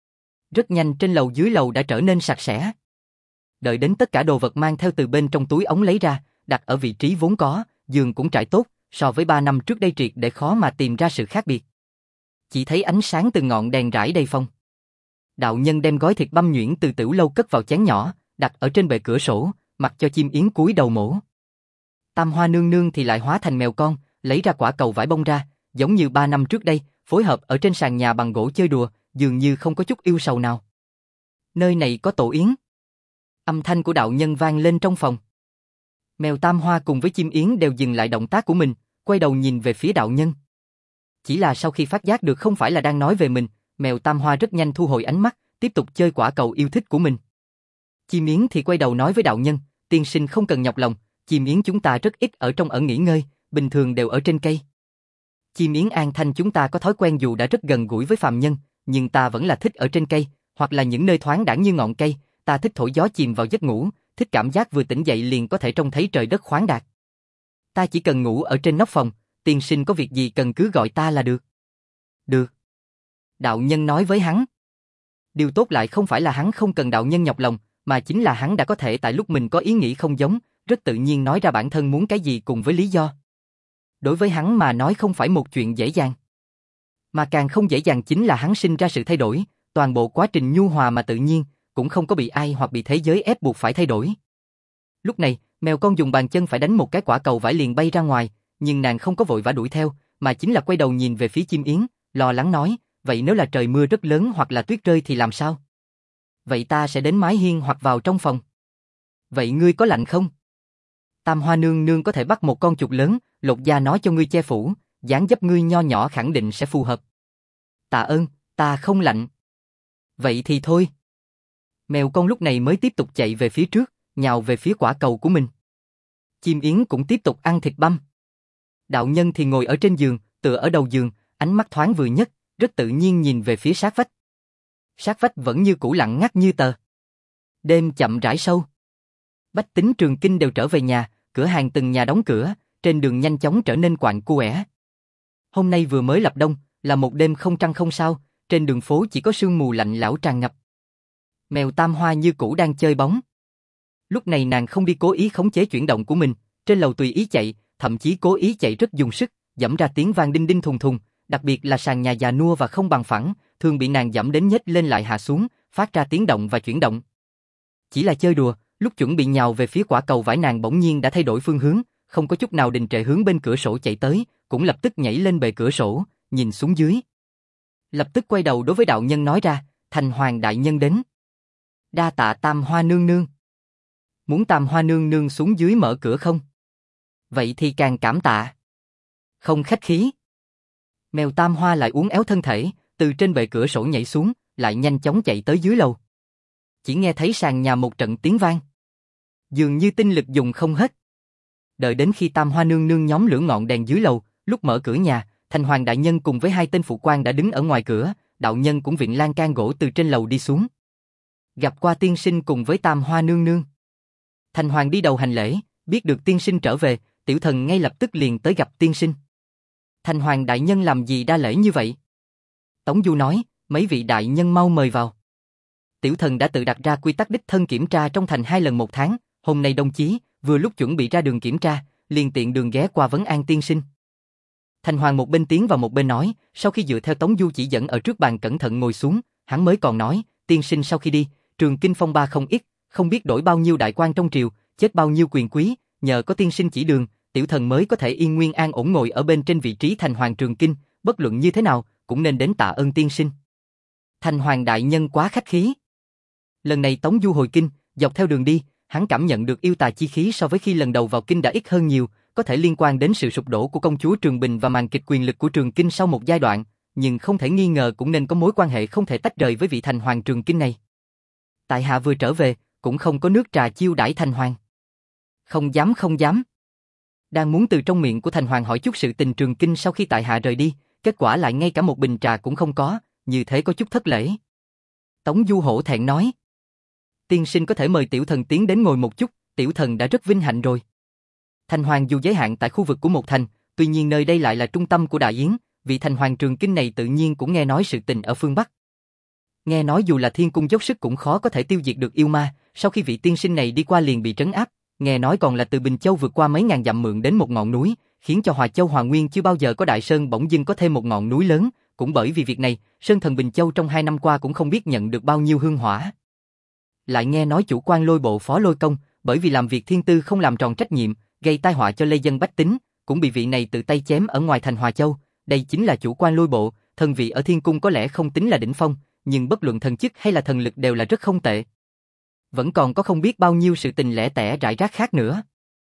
Rất nhanh trên lầu dưới lầu đã trở nên sạch sẽ. Đợi đến tất cả đồ vật mang theo từ bên trong túi ống lấy ra, đặt ở vị trí vốn có, giường cũng trải tốt, so với ba năm trước đây triệt để khó mà tìm ra sự khác biệt. Chỉ thấy ánh sáng từ ngọn đèn rải đầy phòng. Đạo nhân đem gói thịt băm nhuyễn từ tiểu lâu cất vào chén nhỏ, đặt ở trên bệ cửa sổ, mặc cho chim yến cúi đầu mổ. Tam Hoa nương nương thì lại hóa thành mèo con, lấy ra quả cầu vải bông ra, giống như ba năm trước đây, phối hợp ở trên sàn nhà bằng gỗ chơi đùa, dường như không có chút yêu sầu nào. Nơi này có tổ yến. Âm thanh của đạo nhân vang lên trong phòng. Mèo Tam Hoa cùng với chim yến đều dừng lại động tác của mình, quay đầu nhìn về phía đạo nhân. Chỉ là sau khi phát giác được không phải là đang nói về mình, mèo Tam Hoa rất nhanh thu hồi ánh mắt, tiếp tục chơi quả cầu yêu thích của mình. Chim yến thì quay đầu nói với đạo nhân, tiên sinh không cần nhọc lòng, chim yến chúng ta rất ít ở trong ở nghỉ ngơi, bình thường đều ở trên cây. Chim yến An Thanh chúng ta có thói quen dù đã rất gần gũi với phàm nhân, nhưng ta vẫn là thích ở trên cây, hoặc là những nơi thoáng đãng như ngọn cây, ta thích thổi gió chìm vào giấc ngủ, thích cảm giác vừa tỉnh dậy liền có thể trông thấy trời đất khoáng đạt. Ta chỉ cần ngủ ở trên nóc phòng, tiên sinh có việc gì cần cứ gọi ta là được. Được. Đạo nhân nói với hắn. Điều tốt lại không phải là hắn không cần đạo nhân nhọc lòng, mà chính là hắn đã có thể tại lúc mình có ý nghĩ không giống, rất tự nhiên nói ra bản thân muốn cái gì cùng với lý do. Đối với hắn mà nói không phải một chuyện dễ dàng. Mà càng không dễ dàng chính là hắn sinh ra sự thay đổi, toàn bộ quá trình nhu hòa mà tự nhiên, cũng không có bị ai hoặc bị thế giới ép buộc phải thay đổi. Lúc này, mèo con dùng bàn chân phải đánh một cái quả cầu vải liền bay ra ngoài, nhưng nàng không có vội vã đuổi theo, mà chính là quay đầu nhìn về phía chim yến, lo lắng nói, vậy nếu là trời mưa rất lớn hoặc là tuyết rơi thì làm sao? Vậy ta sẽ đến mái hiên hoặc vào trong phòng. Vậy ngươi có lạnh không? Tam Hoa nương nương có thể bắt một con chuột lớn, lột da nó cho ngươi che phủ, dáng dấp ngươi nho nhỏ khẳng định sẽ phù hợp. Tạ ơn, ta không lạnh. Vậy thì thôi. Mèo con lúc này mới tiếp tục chạy về phía trước, nhào về phía quả cầu của mình. Chim yến cũng tiếp tục ăn thịt băm. Đạo nhân thì ngồi ở trên giường, tựa ở đầu giường, ánh mắt thoáng vừa nhất, rất tự nhiên nhìn về phía sát vách. Sát vách vẫn như cũ lặng ngắt như tờ. Đêm chậm rãi sâu. Bách tính Trường Kinh đều trở về nhà, cửa hàng từng nhà đóng cửa, trên đường nhanh chóng trở nên quạnh quẻ. Hôm nay vừa mới lập đông, là một đêm không trăng không sao, trên đường phố chỉ có sương mù lạnh lẽo tràn ngập. Mèo Tam Hoa như cũ đang chơi bóng. Lúc này nàng không đi cố ý khống chế chuyển động của mình, trên lầu tùy ý chạy, thậm chí cố ý chạy rất dùng sức, giẫm ra tiếng vang đinh đinh thùng thùng, đặc biệt là sàn nhà già nua và không bằng phẳng, thường bị nàng giẫm đến nhếch lên lại hạ xuống, phát ra tiếng động và chuyển động. Chỉ là chơi đùa, lúc chuẩn bị nhào về phía quả cầu vải nàng bỗng nhiên đã thay đổi phương hướng, không có chút nào đình trệ hướng bên cửa sổ chạy tới, cũng lập tức nhảy lên bề cửa sổ, nhìn xuống dưới. Lập tức quay đầu đối với đạo nhân nói ra, Thành Hoàng đại nhân đến. Đa tạ Tam Hoa nương nương. Muốn Tam Hoa nương nương xuống dưới mở cửa không? Vậy thì càng cảm tạ. Không khách khí. Mèo Tam Hoa lại uốn éo thân thể, từ trên bệ cửa sổ nhảy xuống, lại nhanh chóng chạy tới dưới lầu. Chỉ nghe thấy sàn nhà một trận tiếng vang. Dường như tinh lực dùng không hết. Đợi đến khi Tam Hoa nương nương nhóm lửa ngọn đèn dưới lầu, lúc mở cửa nhà, Thành Hoàng đại nhân cùng với hai tên phụ quan đã đứng ở ngoài cửa, đạo nhân cũng viện lan can gỗ từ trên lầu đi xuống. Gặp qua tiên sinh cùng với Tam Hoa nương nương. Thành Hoàng đi đầu hành lễ, biết được tiên sinh trở về, tiểu thần ngay lập tức liền tới gặp tiên sinh. Thành Hoàng đại nhân làm gì đa lễ như vậy? Tống Du nói, mấy vị đại nhân mau mời vào. Tiểu thần đã tự đặt ra quy tắc đích thân kiểm tra trong thành hai lần một tháng, hôm nay đồng chí, vừa lúc chuẩn bị ra đường kiểm tra, liền tiện đường ghé qua vấn an tiên sinh. Thành Hoàng một bên tiến vào một bên nói, sau khi dựa theo Tống Du chỉ dẫn ở trước bàn cẩn thận ngồi xuống, hắn mới còn nói, tiên sinh sau khi đi, Trường Kinh phong ba không ít, không biết đổi bao nhiêu đại quan trong triều, chết bao nhiêu quyền quý, nhờ có tiên sinh chỉ đường, tiểu thần mới có thể yên nguyên an ổn ngồi ở bên trên vị trí Thành Hoàng Trường Kinh, bất luận như thế nào, cũng nên đến tạ ơn tiên sinh. Thành Hoàng đại nhân quá khách khí. Lần này Tống Du hồi kinh, dọc theo đường đi, hắn cảm nhận được yêu tà chi khí so với khi lần đầu vào kinh đã ít hơn nhiều, có thể liên quan đến sự sụp đổ của công chúa Trường Bình và màn kịch quyền lực của Trường Kinh sau một giai đoạn, nhưng không thể nghi ngờ cũng nên có mối quan hệ không thể tách rời với vị Thành Hoàng Trường Kinh này. Tại hạ vừa trở về, cũng không có nước trà chiêu đãi Thành Hoàng. Không dám không dám. Đang muốn từ trong miệng của Thành Hoàng hỏi chút sự tình Trường Kinh sau khi tại hạ rời đi, kết quả lại ngay cả một bình trà cũng không có, như thế có chút thất lễ. Tống Du hổ thẹn nói. Tiên sinh có thể mời tiểu thần tiến đến ngồi một chút, tiểu thần đã rất vinh hạnh rồi. Thành Hoàng dù giới hạn tại khu vực của một thành, tuy nhiên nơi đây lại là trung tâm của Đại Yến, vị Thành Hoàng Trường Kinh này tự nhiên cũng nghe nói sự tình ở phương Bắc. Nghe nói dù là thiên cung dốc sức cũng khó có thể tiêu diệt được yêu ma, sau khi vị tiên sinh này đi qua liền bị trấn áp, nghe nói còn là từ Bình Châu vượt qua mấy ngàn dặm mượn đến một ngọn núi, khiến cho Hòa Châu Hòa Nguyên chưa bao giờ có đại sơn bỗng dưng có thêm một ngọn núi lớn, cũng bởi vì việc này, Sơn Thần Bình Châu trong hai năm qua cũng không biết nhận được bao nhiêu hương hỏa. Lại nghe nói chủ quan Lôi Bộ Phó Lôi Công, bởi vì làm việc thiên tư không làm tròn trách nhiệm, gây tai họa cho lê dân bách tính, cũng bị vị này tự tay chém ở ngoài thành Hòa Châu. Đây chính là chủ quan Lôi Bộ, thần vị ở thiên cung có lẽ không tính là đỉnh phong, nhưng bất luận thần chức hay là thần lực đều là rất không tệ. Vẫn còn có không biết bao nhiêu sự tình lẻ tẻ rải rác khác nữa.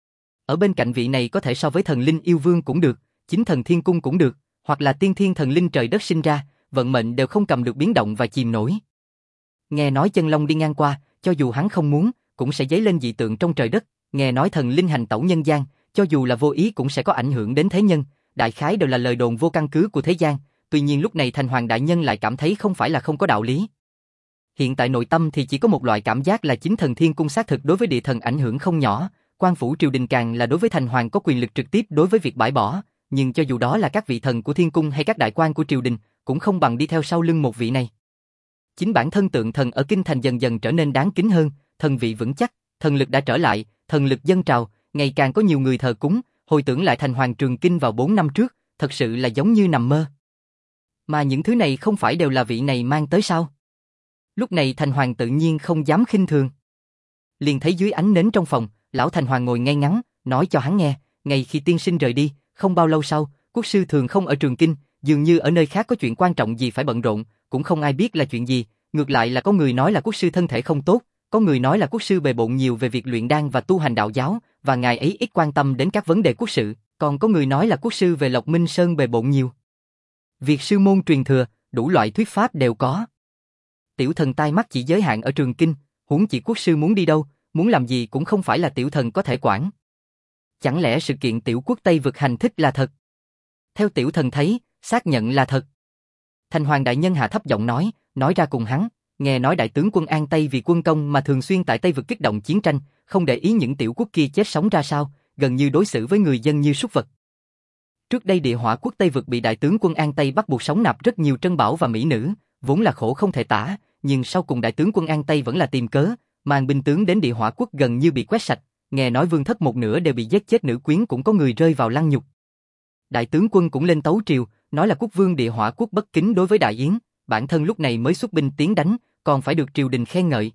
Ở bên cạnh vị này có thể so với thần linh yêu vương cũng được, chính thần thiên cung cũng được, hoặc là tiên thiên thần linh trời đất sinh ra, vận mệnh đều không cầm được biến động và chìm nổi. Nghe nói chân long đi ngang qua, cho dù hắn không muốn, cũng sẽ dấy lên dị tượng trong trời đất. Nghe nói thần linh hành tẩu nhân gian, cho dù là vô ý cũng sẽ có ảnh hưởng đến thế nhân. Đại khái đều là lời đồn vô căn cứ của thế gian. Tuy nhiên lúc này Thành Hoàng đại nhân lại cảm thấy không phải là không có đạo lý. Hiện tại nội tâm thì chỉ có một loại cảm giác là chính thần thiên cung xác thực đối với địa thần ảnh hưởng không nhỏ. Quan phủ triều đình càng là đối với Thành Hoàng có quyền lực trực tiếp đối với việc bãi bỏ. Nhưng cho dù đó là các vị thần của thiên cung hay các đại quan của triều đình, cũng không bằng đi theo sau lưng một vị này. Chính bản thân tượng thần ở kinh thành dần dần trở nên đáng kính hơn, thần vị vững chắc, thần lực đã trở lại, thần lực dâng trào, ngày càng có nhiều người thờ cúng, hồi tưởng lại thành Hoàng Trường Kinh vào bốn năm trước, thật sự là giống như nằm mơ. Mà những thứ này không phải đều là vị này mang tới sao? Lúc này Thành Hoàng tự nhiên không dám khinh thường. Liền thấy dưới ánh nến trong phòng, lão Thành Hoàng ngồi ngay ngắn, nói cho hắn nghe, ngày khi tiên sinh rời đi, không bao lâu sau, quốc sư thường không ở Trường Kinh, dường như ở nơi khác có chuyện quan trọng gì phải bận rộn, cũng không ai biết là chuyện gì, ngược lại là có người nói là quốc sư thân thể không tốt, có người nói là quốc sư bề bộn nhiều về việc luyện đan và tu hành đạo giáo, và ngài ấy ít quan tâm đến các vấn đề quốc sự, còn có người nói là quốc sư về Lộc Minh Sơn bề bộn nhiều. Việc sư môn truyền thừa, đủ loại thuyết pháp đều có. Tiểu thần tai mắt chỉ giới hạn ở Trường Kinh, huống chỉ quốc sư muốn đi đâu, muốn làm gì cũng không phải là tiểu thần có thể quản. Chẳng lẽ sự kiện tiểu quốc Tây vực hành thích là thật? Theo tiểu thần thấy, xác nhận là thật. Thành Hoàng đại nhân hạ thấp giọng nói, nói ra cùng hắn, nghe nói đại tướng quân An Tây vì quân công mà thường xuyên tại Tây vực kích động chiến tranh, không để ý những tiểu quốc kia chết sống ra sao, gần như đối xử với người dân như súc vật. Trước đây địa hỏa quốc Tây vực bị đại tướng quân An Tây bắt buộc sống nạp rất nhiều trân bảo và mỹ nữ, vốn là khổ không thể tả, nhưng sau cùng đại tướng quân An Tây vẫn là tìm cớ, mang binh tướng đến địa hỏa quốc gần như bị quét sạch, nghe nói vương thất một nửa đều bị giết chết, nữ quyến cũng có người rơi vào lăng nhục. Đại tướng quân cũng lên tấu triều, nói là quốc vương địa hỏa quốc bất kính đối với Đại Yến, bản thân lúc này mới xuất binh tiến đánh, còn phải được triều đình khen ngợi.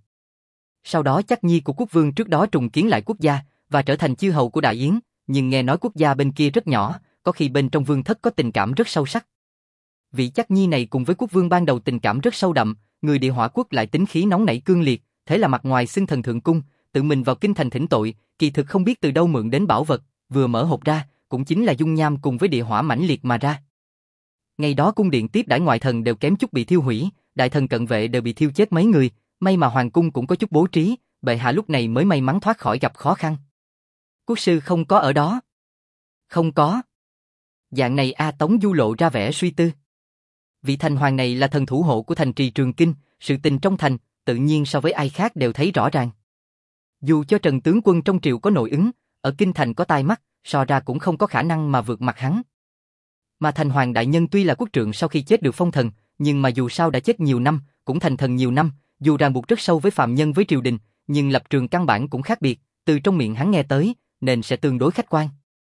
Sau đó chắc nhi của quốc vương trước đó trùng kiến lại quốc gia và trở thành chư hầu của Đại Yến, nhưng nghe nói quốc gia bên kia rất nhỏ, có khi bên trong vương thất có tình cảm rất sâu sắc. Vị chắc nhi này cùng với quốc vương ban đầu tình cảm rất sâu đậm, người địa hỏa quốc lại tính khí nóng nảy cương liệt, thế là mặt ngoài xưng thần thượng cung, tự mình vào kinh thành thỉnh tội, kỳ thực không biết từ đâu mượn đến bảo vật, vừa mở hộp ra, cũng chính là dung nham cùng với địa hỏa mãnh liệt mà ra. Ngày đó cung điện tiếp đãi ngoại thần đều kém chút bị thiêu hủy, đại thần cận vệ đều bị thiêu chết mấy người, may mà hoàng cung cũng có chút bố trí, bệ hạ lúc này mới may mắn thoát khỏi gặp khó khăn. Quốc sư không có ở đó. Không có. Dạng này A Tống Du lộ ra vẻ suy tư. Vị thành hoàng này là thần thủ hộ của thành trì Trường Kinh, sự tình trong thành, tự nhiên so với ai khác đều thấy rõ ràng. Dù cho Trần tướng quân trong triều có nội ứng, ở kinh thành có tai mắt, so ra cũng không có khả năng mà vượt mặt hắn. Mà thành hoàng đại nhân tuy là quốc trượng sau khi chết được phong thần, nhưng mà dù sao đã chết nhiều năm, cũng thành thần nhiều năm, dù ràng buộc rất sâu với phạm nhân với triều đình, nhưng lập trường căn bản cũng khác biệt, từ trong miệng hắn nghe tới, nên sẽ tương đối khách quan.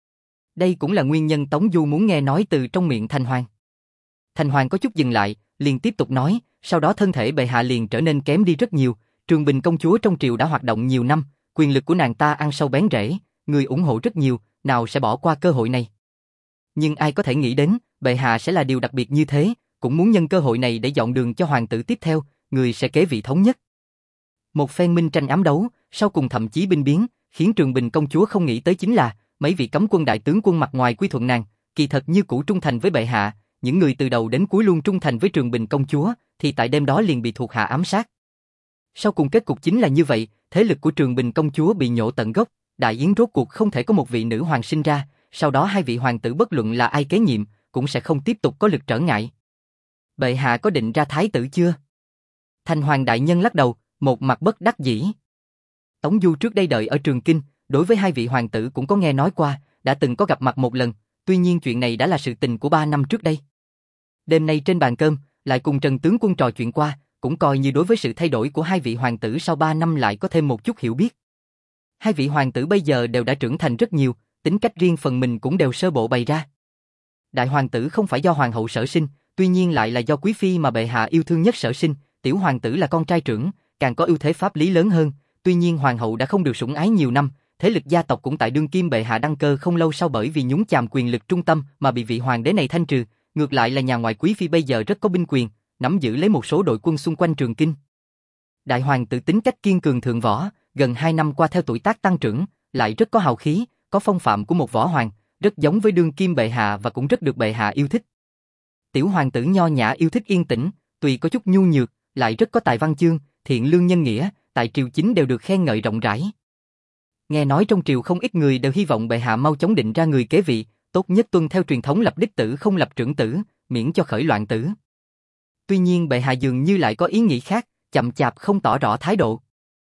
Đây cũng là nguyên nhân Tống Du muốn nghe nói từ trong miệng thành hoàng. Thành hoàng có chút dừng lại, liền tiếp tục nói, sau đó thân thể bệ hạ liền trở nên kém đi rất nhiều, Trường Bình công chúa trong triều đã hoạt động nhiều năm, quyền lực của nàng ta ăn sâu bén rễ, người ủng hộ rất nhiều, nào sẽ bỏ qua cơ hội này. Nhưng ai có thể nghĩ đến, bệ hạ sẽ là điều đặc biệt như thế, cũng muốn nhân cơ hội này để dọn đường cho hoàng tử tiếp theo, người sẽ kế vị thống nhất. Một phen minh tranh ám đấu, sau cùng thậm chí binh biến, khiến Trường Bình công chúa không nghĩ tới chính là, mấy vị cấm quân đại tướng quân mặt ngoài quy thuận nàng, kỳ thật như cũ trung thành với bệ hạ, những người từ đầu đến cuối luôn trung thành với Trường Bình công chúa, thì tại đêm đó liền bị thuộc hạ ám sát. Sau cùng kết cục chính là như vậy, thế lực của Trường Bình công chúa bị nhổ tận gốc, Đại Yến rốt cuộc không thể có một vị nữ hoàng sinh ra, sau đó hai vị hoàng tử bất luận là ai kế nhiệm, cũng sẽ không tiếp tục có lực trở ngại. Bệ hạ có định ra thái tử chưa? Thành hoàng đại nhân lắc đầu, một mặt bất đắc dĩ. Tống Du trước đây đợi ở Trường Kinh, đối với hai vị hoàng tử cũng có nghe nói qua, đã từng có gặp mặt một lần, tuy nhiên chuyện này đã là sự tình của ba năm trước đây. Đêm nay trên bàn cơm, lại cùng Trần tướng quân trò chuyện qua, cũng coi như đối với sự thay đổi của hai vị hoàng tử sau ba năm lại có thêm một chút hiểu biết. Hai vị hoàng tử bây giờ đều đã trưởng thành rất nhiều, tính cách riêng phần mình cũng đều sơ bộ bày ra. Đại hoàng tử không phải do hoàng hậu sở sinh, tuy nhiên lại là do quý phi mà bệ hạ yêu thương nhất sở sinh, tiểu hoàng tử là con trai trưởng, càng có ưu thế pháp lý lớn hơn, tuy nhiên hoàng hậu đã không được sủng ái nhiều năm, thế lực gia tộc cũng tại đương kim bệ hạ đăng cơ không lâu sau bởi vì nhúng chàm quyền lực trung tâm mà bị vị hoàng đế này thanh trừ, ngược lại là nhà ngoại quý phi bây giờ rất có binh quyền, nắm giữ lấy một số đội quân xung quanh Trường Kinh. Đại hoàng tử tính cách kiên cường thượng võ, gần hai năm qua theo tuổi tác tăng trưởng, lại rất có hào khí, có phong phạm của một võ hoàng, rất giống với đương kim bệ hạ và cũng rất được bệ hạ yêu thích. Tiểu hoàng tử nho nhã yêu thích yên tĩnh, tuy có chút nhu nhược, lại rất có tài văn chương, thiện lương nhân nghĩa, tại triều chính đều được khen ngợi rộng rãi. Nghe nói trong triều không ít người đều hy vọng bệ hạ mau chóng định ra người kế vị, tốt nhất tuân theo truyền thống lập đích tử không lập trưởng tử, miễn cho khởi loạn tử. Tuy nhiên bệ hạ dường như lại có ý nghĩ khác, chậm chạp không tỏ rõ thái độ.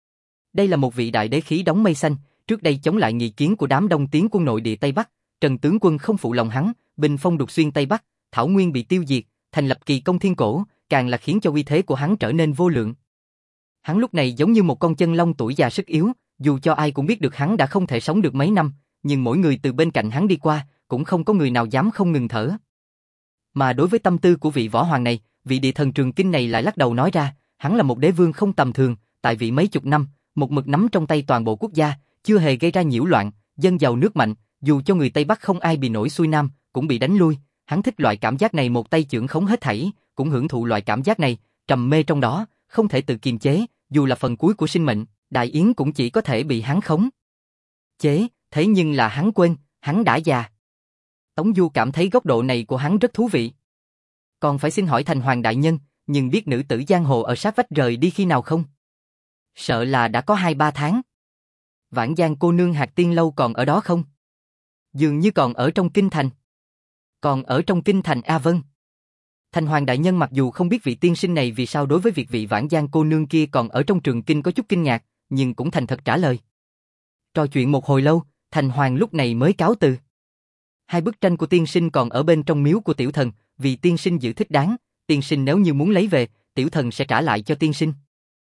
Đây là một vị đại đế khí đóng mây xanh, trước đây chống lại nghị kiến của đám đông tiến quân nội địa Tây Bắc, Trần tướng quân không phụ lòng hắn, bình phong đục xuyên Tây Bắc, Thảo Nguyên bị tiêu diệt, thành lập kỳ công thiên cổ, càng là khiến cho uy thế của hắn trở nên vô lượng. Hắn lúc này giống như một con chân long tuổi già sức yếu, dù cho ai cũng biết được hắn đã không thể sống được mấy năm, nhưng mỗi người từ bên cạnh hắn đi qua, cũng không có người nào dám không ngừng thở. Mà đối với tâm tư của vị võ hoàng này, vị địa thần Trường Kinh này lại lắc đầu nói ra, hắn là một đế vương không tầm thường, tại vì mấy chục năm, một mực nắm trong tay toàn bộ quốc gia, chưa hề gây ra nhiễu loạn, dân giàu nước mạnh, dù cho người Tây Bắc không ai bị nổi xuôi nam, cũng bị đánh lui, hắn thích loại cảm giác này, một tay chưởng khống hết thảy, cũng hưởng thụ loại cảm giác này, trầm mê trong đó, không thể tự kiềm chế, dù là phần cuối của sinh mệnh, Đại Yến cũng chỉ có thể bị hắn khống chế, thế nhưng là hắn quên, hắn đã già. Tống Du cảm thấy góc độ này của hắn rất thú vị. Còn phải xin hỏi Thành Hoàng đại nhân, nhưng biết nữ tử giang hồ ở sát vách rời đi khi nào không? Sợ là đã có hai ba tháng. Vãn Giang cô nương Hạc Tiên lâu còn ở đó không? Dường như còn ở trong kinh thành. Còn ở trong kinh thành a vâng. Thành Hoàng đại nhân mặc dù không biết vị tiên sinh này vì sao đối với việc vị Vãn Giang cô nương kia còn ở trong Trường Kinh có chút kinh ngạc, nhưng cũng thành thật trả lời. Trò chuyện một hồi lâu, Thành Hoàng lúc này mới cáo từ. Hai bức tranh của tiên sinh còn ở bên trong miếu của tiểu thần, vì tiên sinh giữ thích đáng, tiên sinh nếu như muốn lấy về, tiểu thần sẽ trả lại cho tiên sinh.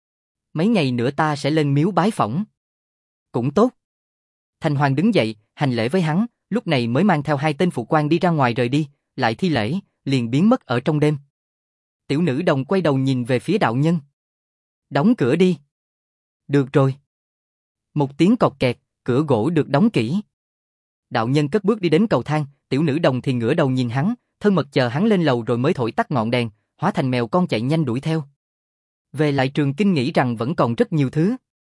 Mấy ngày nữa ta sẽ lên miếu bái phỏng. Cũng tốt. Thành Hoàng đứng dậy, hành lễ với hắn, lúc này mới mang theo hai tên phụ quan đi ra ngoài rời đi, lại thi lễ, liền biến mất ở trong đêm. Tiểu nữ đồng quay đầu nhìn về phía đạo nhân. Đóng cửa đi. Được rồi. Một tiếng cọt kẹt, cửa gỗ được đóng kỹ. Đạo nhân cất bước đi đến cầu thang, tiểu nữ đồng thì ngửa đầu nhìn hắn, thân mật chờ hắn lên lầu rồi mới thổi tắt ngọn đèn, hóa thành mèo con chạy nhanh đuổi theo. Về lại Trường Kinh nghĩ rằng vẫn còn rất nhiều thứ.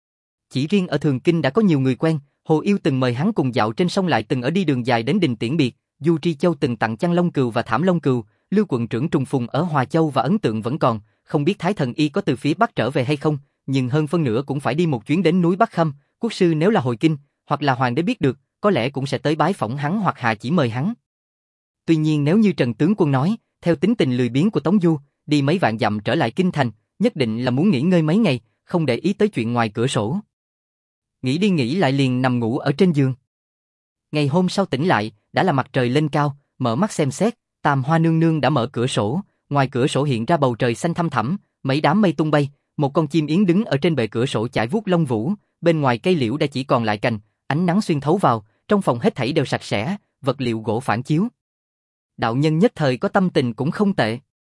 Chỉ riêng ở Thường Kinh đã có nhiều người quen, Hồ Yêu từng mời hắn cùng dạo trên sông, lại từng ở đi đường dài đến đình tiễn biệt, Du Tri Châu từng tặng chăn lông cừu và thảm lông cừu, Lưu quận trưởng Trùng Phùng ở Hòa Châu và ấn tượng vẫn còn, không biết Thái Thần Y có từ phía Bắc trở về hay không, nhưng hơn phân nửa cũng phải đi một chuyến đến núi Bắc Khâm, quốc sư nếu là hồi kinh, hoặc là hoàng đế biết được, có lẽ cũng sẽ tới bái phỏng hắn hoặc hạ chỉ mời hắn. Tuy nhiên nếu như Trần tướng quân nói, theo tính tình lười biếng của Tống Du, đi mấy vạn dặm trở lại kinh thành, nhất định là muốn nghỉ ngơi mấy ngày, không để ý tới chuyện ngoài cửa sổ. Nghĩ đi nghĩ lại liền nằm ngủ ở trên giường. Ngày hôm sau tỉnh lại, đã là mặt trời lên cao, mở mắt xem xét, Tam Hoa nương nương đã mở cửa sổ, ngoài cửa sổ hiện ra bầu trời xanh thăm thẳm, mấy đám mây tung bay, một con chim yến đứng ở trên bệ cửa sổ chải vuốt lông vũ, bên ngoài cây liễu đã chỉ còn lại cành, ánh nắng xuyên thấu vào, trong phòng hết thảy đều sạch sẽ, vật liệu gỗ phản chiếu. Đạo nhân nhất thời có tâm tình cũng không tệ.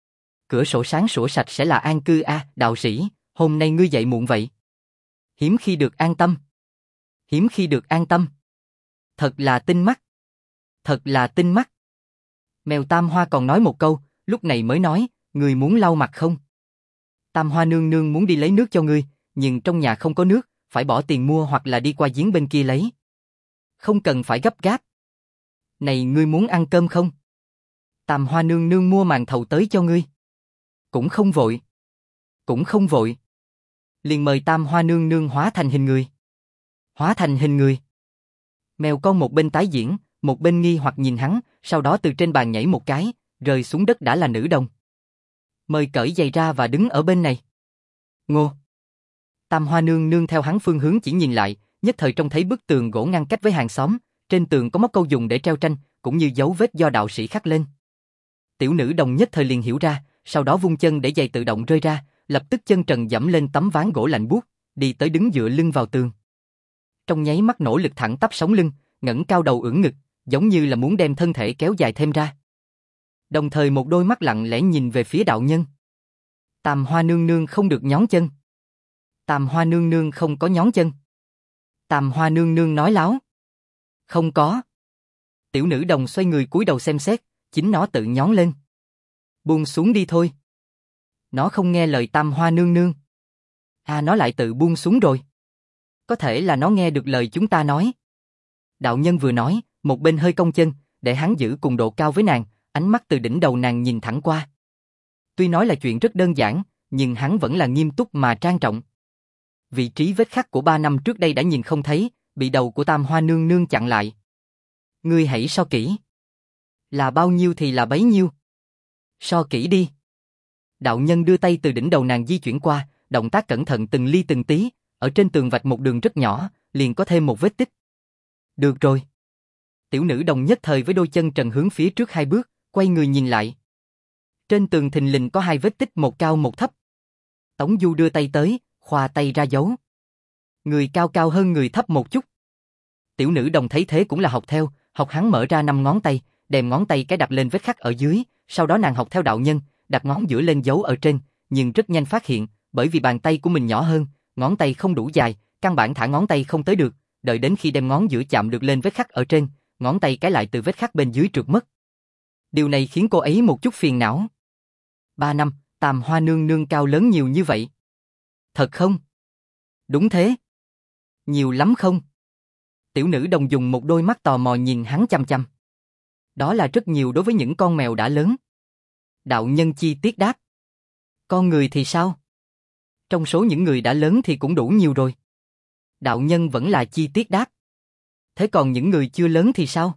Cửa sổ sáng sủa sạch sẽ là an cư a, à, đạo sĩ, hôm nay ngươi dậy muộn vậy. Hiếm khi được an tâm. Hiếm khi được an tâm. Thật là tinh mắt. Thật là tinh mắt. Mèo Tam Hoa còn nói một câu, lúc này mới nói, ngươi muốn lau mặt không? Tam Hoa nương nương muốn đi lấy nước cho ngươi, nhưng trong nhà không có nước, phải bỏ tiền mua hoặc là đi qua giếng bên kia lấy. Không cần phải gấp gáp. Này ngươi muốn ăn cơm không? Tam Hoa nương nương mua màn thầu tới cho ngươi. Cũng không vội. Cũng không vội. Liền mời Tam Hoa nương nương hóa thành hình người. Hóa thành hình người. Mèo con một bên tái diễn, một bên nghi hoặc nhìn hắn, sau đó từ trên bàn nhảy một cái, rơi xuống đất đã là nữ đồng. Mời cởi giày ra và đứng ở bên này. Ngô. Tam Hoa nương nương theo hắn phương hướng chỉ nhìn lại, nhất thời trông thấy bức tường gỗ ngăn cách với hàng xóm, trên tường có móc câu dùng để treo tranh, cũng như dấu vết do đạo sĩ khắc lên. Tiểu nữ đồng nhất thời liền hiểu ra, sau đó vung chân để giày tự động rơi ra, lập tức chân trần dẫm lên tấm ván gỗ lạnh buốt, đi tới đứng dựa lưng vào tường. Trong nháy mắt nỗ lực thẳng tắp sống lưng, ngẩng cao đầu ưỡn ngực, giống như là muốn đem thân thể kéo dài thêm ra. Đồng thời một đôi mắt lặng lẽ nhìn về phía đạo nhân. Tam Hoa nương nương không được nhón chân. Tam Hoa nương nương không có nhón chân. Tam Hoa nương nương nói láo. Không có. Tiểu nữ đồng xoay người cúi đầu xem xét, chính nó tự nhón lên. Buông xuống đi thôi. Nó không nghe lời Tam Hoa nương nương. À, nó lại tự buông xuống rồi. Có thể là nó nghe được lời chúng ta nói. Đạo nhân vừa nói, một bên hơi cong chân, để hắn giữ cùng độ cao với nàng, ánh mắt từ đỉnh đầu nàng nhìn thẳng qua. Tuy nói là chuyện rất đơn giản, nhưng hắn vẫn là nghiêm túc mà trang trọng. Vị trí vết khắc của ba năm trước đây đã nhìn không thấy, bị đầu của Tam Hoa nương nương chặn lại. Ngươi hãy so kỹ. Là bao nhiêu thì là bấy nhiêu. So kỹ đi. Đạo nhân đưa tay từ đỉnh đầu nàng di chuyển qua, động tác cẩn thận từng ly từng tí, ở trên tường vạch một đường rất nhỏ, liền có thêm một vết tích. Được rồi. Tiểu nữ đồng nhất thời với đôi chân trần hướng phía trước hai bước, quay người nhìn lại. Trên tường thình lình có hai vết tích một cao một thấp. Tống Du đưa tay tới, khoa tay ra dấu. Người cao cao hơn người thấp một chút. Tiểu nữ đồng thấy thế cũng là học theo, học hắn mở ra năm ngón tay, đem ngón tay cái đặt lên vết khắc ở dưới, sau đó nàng học theo đạo nhân, đặt ngón giữa lên dấu ở trên, nhưng rất nhanh phát hiện, bởi vì bàn tay của mình nhỏ hơn, ngón tay không đủ dài, căn bản thả ngón tay không tới được, đợi đến khi đem ngón giữa chạm được lên vết khắc ở trên, ngón tay cái lại từ vết khắc bên dưới trượt mất. Điều này khiến cô ấy một chút phiền não. Ba năm, Tam Hoa nương nương cao lớn nhiều như vậy. Thật không? Đúng thế. Nhiều lắm không? Tiểu nữ đồng dùng một đôi mắt tò mò nhìn hắn chăm chăm. Đó là rất nhiều đối với những con mèo đã lớn. Đạo nhân chi tiết đáp. Con người thì sao? Trong số những người đã lớn thì cũng đủ nhiều rồi. Đạo nhân vẫn là chi tiết đáp. Thế còn những người chưa lớn thì sao?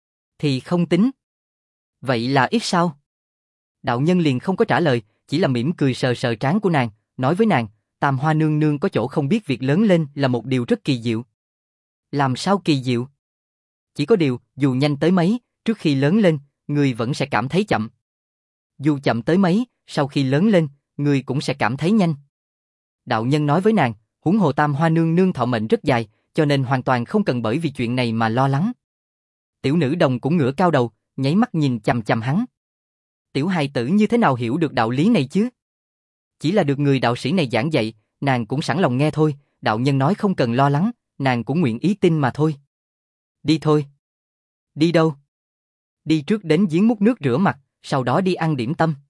Thì không tính. Vậy là ít sao? Đạo nhân liền không có trả lời, chỉ là mỉm cười sờ sờ trán của nàng, nói với nàng, Tam Hoa nương nương có chỗ không biết việc lớn lên là một điều rất kỳ diệu. Làm sao kỳ diệu? Chỉ có điều, dù nhanh tới mấy, trước khi lớn lên, người vẫn sẽ cảm thấy chậm. Dù chậm tới mấy, sau khi lớn lên, người cũng sẽ cảm thấy nhanh. Đạo nhân nói với nàng, huống hồ Tam Hoa nương nương thọ mệnh rất dài, cho nên hoàn toàn không cần bởi vì chuyện này mà lo lắng. Tiểu nữ đồng cũng ngửa cao đầu, nháy mắt nhìn chằm chằm hắn. Tiểu hài tử như thế nào hiểu được đạo lý này chứ? Chỉ là được người đạo sĩ này giảng dạy, nàng cũng sẵn lòng nghe thôi, đạo nhân nói không cần lo lắng, nàng cũng nguyện ý tin mà thôi. Đi thôi. Đi đâu? Đi trước đến giếng múc nước rửa mặt, sau đó đi ăn điểm tâm.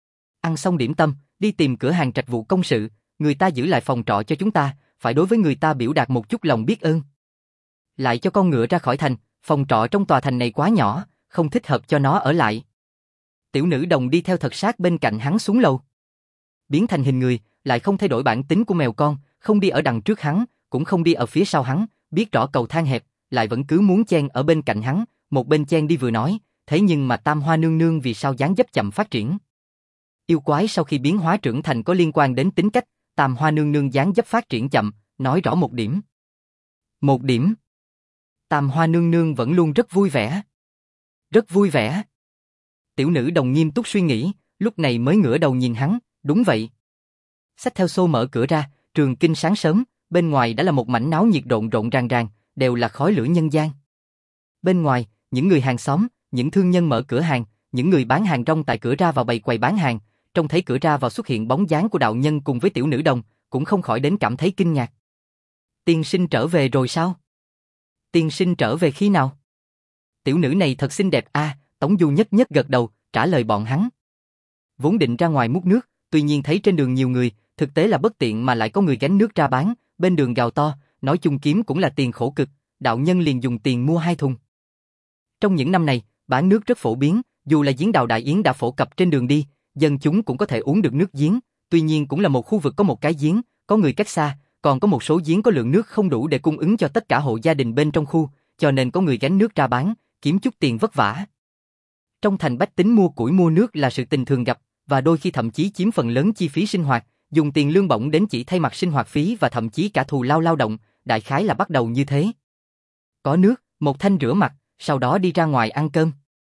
Ăn xong điểm tâm, đi tìm cửa hàng trạch vụ công sự, người ta giữ lại phòng trọ cho chúng ta, phải đối với người ta biểu đạt một chút lòng biết ơn. Lại cho con ngựa ra khỏi thành, phòng trọ trong tòa thành này quá nhỏ, không thích hợp cho nó ở lại. Tiểu nữ đồng đi theo thật sát bên cạnh hắn xuống lầu. Biến thành hình người, lại không thay đổi bản tính của mèo con, không đi ở đằng trước hắn, cũng không đi ở phía sau hắn, biết rõ cầu thang hẹp, lại vẫn cứ muốn chen ở bên cạnh hắn, một bên chen đi vừa nói, thế nhưng mà Tam Hoa nương nương vì sao dáng dấp chậm phát triển? Yêu quái sau khi biến hóa trưởng thành có liên quan đến tính cách, Tam Hoa nương nương dáng dấp phát triển chậm, nói rõ một điểm. Một điểm. Tam Hoa nương nương vẫn luôn rất vui vẻ. Rất vui vẻ. Tiểu nữ đồng nghiêm túc suy nghĩ, lúc này mới ngửa đầu nhìn hắn, đúng vậy. Xách theo xô mở cửa ra, Trường Kinh sáng sớm, bên ngoài đã là một mảnh náo nhiệt rộn rộn ràng ràng, đều là khói lửa nhân gian. Bên ngoài, những người hàng xóm, những thương nhân mở cửa hàng, những người bán hàng rong tại cửa ra vào bày quầy bán hàng, trông thấy cửa ra vào xuất hiện bóng dáng của đạo nhân cùng với tiểu nữ đồng, cũng không khỏi đến cảm thấy kinh ngạc. Tiên sinh trở về rồi sao? Tiên sinh trở về khi nào? Tiểu nữ này thật xinh đẹp a, à, Tống Du nhất nhất gật đầu, trả lời bọn hắn. Vốn định ra ngoài múc nước, tuy nhiên thấy trên đường nhiều người, thực tế là bất tiện mà lại có người gánh nước ra bán, bên đường gào to, nói chung kiếm cũng là tiền khổ cực, đạo nhân liền dùng tiền mua hai thùng. Trong những năm này, bán nước rất phổ biến, dù là giếng đào đại yến đã phổ cập trên đường đi, dân chúng cũng có thể uống được nước giếng, tuy nhiên cũng là một khu vực có một cái giếng, có người cách xa, còn có một số giếng có lượng nước không đủ để cung ứng cho tất cả hộ gia đình bên trong khu, cho nên có người gánh nước ra bán, kiếm chút tiền vất vả. Trong thành bách tính mua củi mua nước là sự tình thường gặp, và đôi khi thậm chí chiếm phần lớn chi phí sinh hoạt, dùng tiền lương bổng đến chỉ thay mặt sinh hoạt phí và thậm chí cả thù lao lao động, đại khái là bắt đầu như thế. Có nước, một thanh rửa mặt, sau đó đi ra ngoài ăn cơm.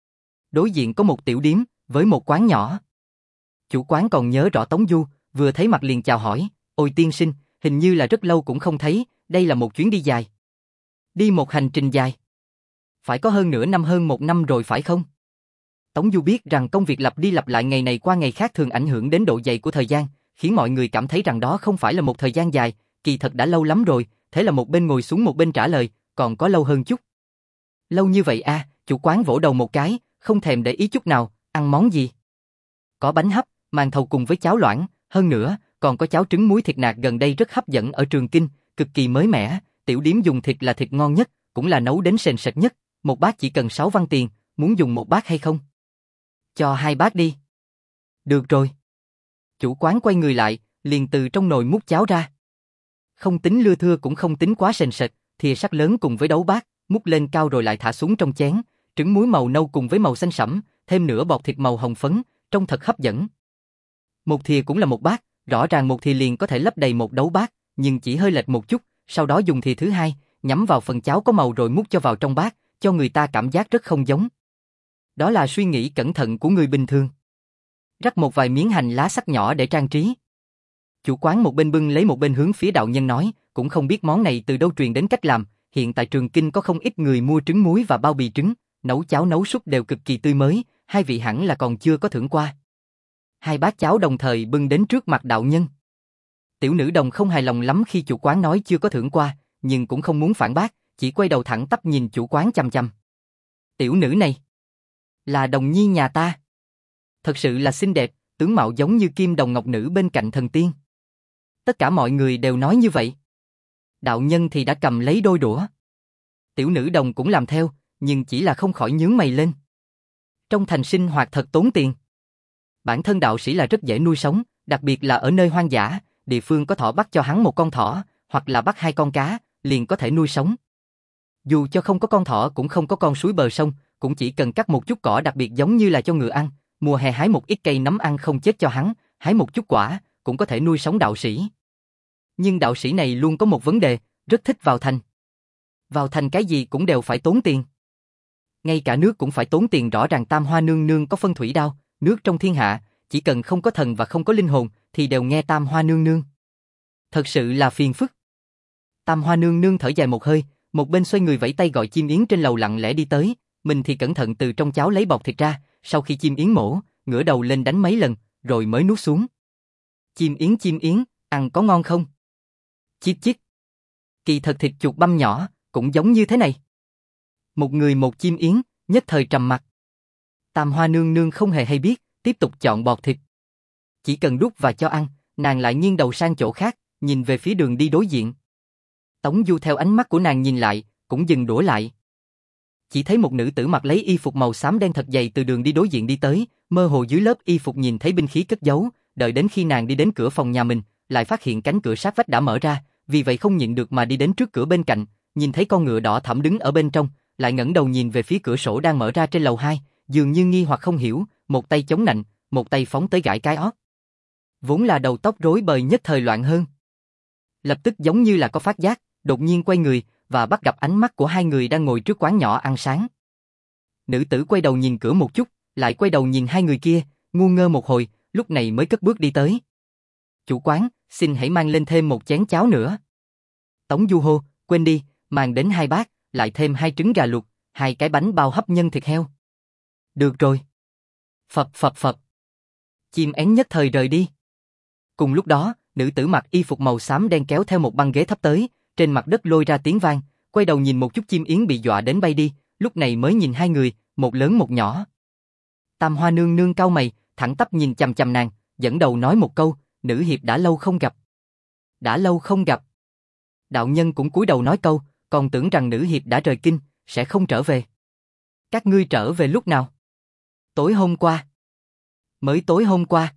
Đối diện có một tiểu điếm, với một quán nhỏ. Chủ quán còn nhớ rõ Tống Du, vừa thấy mặt liền chào hỏi, ôi tiên sinh, hình như là rất lâu cũng không thấy, đây là một chuyến đi dài. Đi một hành trình dài. Phải có hơn nửa năm hơn một năm rồi phải không? Tống Du biết rằng công việc lặp đi lặp lại ngày này qua ngày khác thường ảnh hưởng đến độ dày của thời gian, khiến mọi người cảm thấy rằng đó không phải là một thời gian dài, kỳ thật đã lâu lắm rồi, thế là một bên ngồi xuống một bên trả lời, còn có lâu hơn chút. Lâu như vậy à, chủ quán vỗ đầu một cái, không thèm để ý chút nào, ăn món gì? Có bánh hấp, màn thầu cùng với cháo loãng, hơn nữa, còn có cháo trứng muối thịt nạc gần đây rất hấp dẫn ở Trường Kinh, cực kỳ mới mẻ, tiểu điếm dùng thịt là thịt ngon nhất, cũng là nấu đến sền sệt nhất, một bát chỉ cần sáu văn tiền, muốn dùng một bát hay không? Cho hai bát đi. Được rồi. Chủ quán quay người lại, liền từ trong nồi múc cháo ra. Không tính lưa thưa cũng không tính quá sền sệt, thìa sắt lớn cùng với đấu bát, múc lên cao rồi lại thả xuống trong chén, trứng muối màu nâu cùng với màu xanh sẫm, thêm nửa bọt thịt màu hồng phấn, trông thật hấp dẫn. Một thìa cũng là một bát, rõ ràng một thìa liền có thể lấp đầy một đấu bát, nhưng chỉ hơi lệch một chút, sau đó dùng thìa thứ hai, nhắm vào phần cháo có màu rồi múc cho vào trong bát, cho người ta cảm giác rất không giống. Đó là suy nghĩ cẩn thận của người bình thường. Rắc một vài miếng hành lá sắc nhỏ để trang trí. Chủ quán một bên bưng lấy một bên hướng phía đạo nhân nói, cũng không biết món này từ đâu truyền đến cách làm, hiện tại Trường Kinh có không ít người mua trứng muối và bao bì trứng, nấu cháo nấu súp đều cực kỳ tươi mới, hai vị hẳn là còn chưa có thưởng qua. Hai bát cháo đồng thời bưng đến trước mặt đạo nhân. Tiểu nữ đồng không hài lòng lắm khi chủ quán nói chưa có thưởng qua, nhưng cũng không muốn phản bác, chỉ quay đầu thẳng tắp nhìn chủ quán chằm chằm. Tiểu nữ này là đồng nhi nhà ta. Thật sự là xinh đẹp, tướng mạo giống như kim đồng ngọc nữ bên cạnh thần tiên. Tất cả mọi người đều nói như vậy. Đạo nhân thì đã cầm lấy đôi đũa. Tiểu nữ đồng cũng làm theo, nhưng chỉ là không khỏi nhướng mày lên. Trong thành sinh hoạt thật tốn tiền. Bản thân đạo sĩ là rất dễ nuôi sống, đặc biệt là ở nơi hoang dã, địa phương có thỏ bắt cho hắn một con thỏ, hoặc là bắt hai con cá, liền có thể nuôi sống. Dù cho không có con thỏ cũng không có con suối bờ sông, cũng chỉ cần cắt một chút cỏ đặc biệt giống như là cho ngựa ăn, mùa hè hái một ít cây nấm ăn không chết cho hắn, hái một chút quả, cũng có thể nuôi sống đạo sĩ. Nhưng đạo sĩ này luôn có một vấn đề, rất thích vào thành. Vào thành cái gì cũng đều phải tốn tiền. Ngay cả nước cũng phải tốn tiền, rõ ràng Tam Hoa Nương Nương có phân thủy đao, nước trong thiên hạ, chỉ cần không có thần và không có linh hồn thì đều nghe Tam Hoa Nương Nương. Thật sự là phiền phức. Tam Hoa Nương Nương thở dài một hơi, một bên xoay người vẫy tay gọi chim yến trên lầu lặng lẽ đi tới, mình thì cẩn thận từ trong cháo lấy bọc thịt ra, sau khi chim yến mổ, ngửa đầu lên đánh mấy lần, rồi mới nuốt xuống. Chim yến chim yến, ăn có ngon không? Chít chít. Kỳ thật thịt chuột băm nhỏ, cũng giống như thế này. Một người một chim yến, nhất thời trầm mặc. Tam Hoa Nương Nương không hề hay biết, tiếp tục chọn bọt thịt. Chỉ cần đút và cho ăn, nàng lại nghiêng đầu sang chỗ khác, nhìn về phía đường đi đối diện. Tống Du theo ánh mắt của nàng nhìn lại, cũng dừng đũa lại. Chỉ thấy một nữ tử mặc lấy y phục màu xám đen thật dày từ đường đi đối diện đi tới, mơ hồ dưới lớp y phục nhìn thấy binh khí cất giấu, đợi đến khi nàng đi đến cửa phòng nhà mình, lại phát hiện cánh cửa sát vách đã mở ra, vì vậy không nhịn được mà đi đến trước cửa bên cạnh, nhìn thấy con ngựa đỏ thẫm đứng ở bên trong, lại ngẩng đầu nhìn về phía cửa sổ đang mở ra trên lầu hai, dường như nghi hoặc không hiểu, một tay chống nạnh, một tay phóng tới gãi cái ót. Vốn là đầu tóc rối bời nhất thời loạn hơn. Lập tức giống như là có phát giác, đột nhiên quay người và bắt gặp ánh mắt của hai người đang ngồi trước quán nhỏ ăn sáng. Nữ tử quay đầu nhìn cửa một chút, lại quay đầu nhìn hai người kia, ngu ngơ một hồi, lúc này mới cất bước đi tới. Chủ quán, xin hãy mang lên thêm một chén cháo nữa. Tống Du hô, quên đi, mang đến hai bát, lại thêm hai trứng gà luộc, hai cái bánh bao hấp nhân thịt heo. Được rồi. Phập phập phập. Chim én nhất thời rời đi. Cùng lúc đó, nữ tử mặc y phục màu xám đen kéo theo một băng ghế thấp tới, trên mặt đất lôi ra tiếng vang, quay đầu nhìn một chút chim yến bị dọa đến bay đi, lúc này mới nhìn hai người, một lớn một nhỏ. Tam Hoa Nương Nương cau mày, thẳng tắp nhìn chằm chằm nàng, dẫn đầu nói một câu, nữ hiệp đã lâu không gặp. Đã lâu không gặp. Đạo nhân cũng cúi đầu nói câu, còn tưởng rằng nữ hiệp đã rời kinh, sẽ không trở về. Các ngươi trở về lúc nào? Tối hôm qua. Mới tối hôm qua.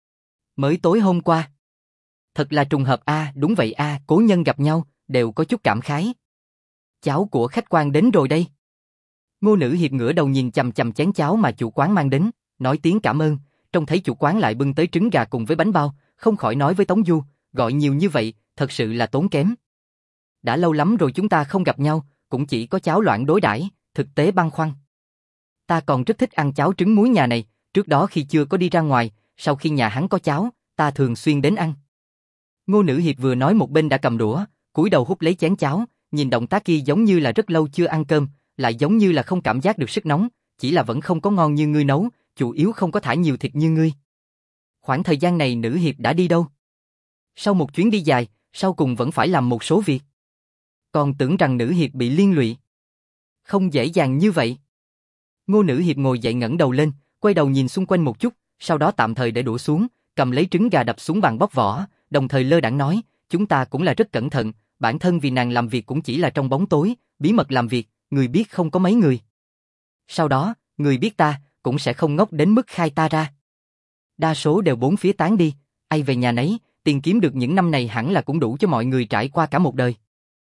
Mới tối hôm qua. Thật là trùng hợp a, à, đúng vậy a, à, cố nhân gặp nhau, đều có chút cảm khái. Cháo của khách quan đến rồi đây. Ngô nữ hiệp ngửa đầu nhìn chằm chằm chén cháo mà chủ quán mang đến, nói tiếng cảm ơn, trông thấy chủ quán lại bưng tới trứng gà cùng với bánh bao, không khỏi nói với Tống Du, gọi nhiều như vậy, thật sự là tốn kém. Đã lâu lắm rồi chúng ta không gặp nhau, cũng chỉ có cháo loãng đối đãi, thực tế băn khoăn. Ta còn rất thích ăn cháo trứng muối nhà này, trước đó khi chưa có đi ra ngoài, sau khi nhà hắn có cháo, ta thường xuyên đến ăn. Ngô nữ hiệp vừa nói một bên đã cầm đũa, cúi đầu hút lấy chén cháo, nhìn động tác kia giống như là rất lâu chưa ăn cơm, lại giống như là không cảm giác được sức nóng, chỉ là vẫn không có ngon như ngươi nấu, chủ yếu không có thả nhiều thịt như ngươi. Khoảng thời gian này nữ hiệp đã đi đâu? Sau một chuyến đi dài, sau cùng vẫn phải làm một số việc. Còn tưởng rằng nữ hiệp bị liên lụy. Không dễ dàng như vậy. Ngô nữ hiệp ngồi dậy ngẩng đầu lên, quay đầu nhìn xung quanh một chút, sau đó tạm thời để đũa xuống, cầm lấy trứng gà đập xuống bàn bóc vỏ, đồng thời lơ đãng nói, chúng ta cũng là rất cẩn thận, bản thân vì nàng làm việc cũng chỉ là trong bóng tối, bí mật làm việc, người biết không có mấy người. Sau đó, người biết ta, cũng sẽ không ngốc đến mức khai ta ra. Đa số đều bốn phía tán đi, ai về nhà nấy, tiền kiếm được những năm này hẳn là cũng đủ cho mọi người trải qua cả một đời.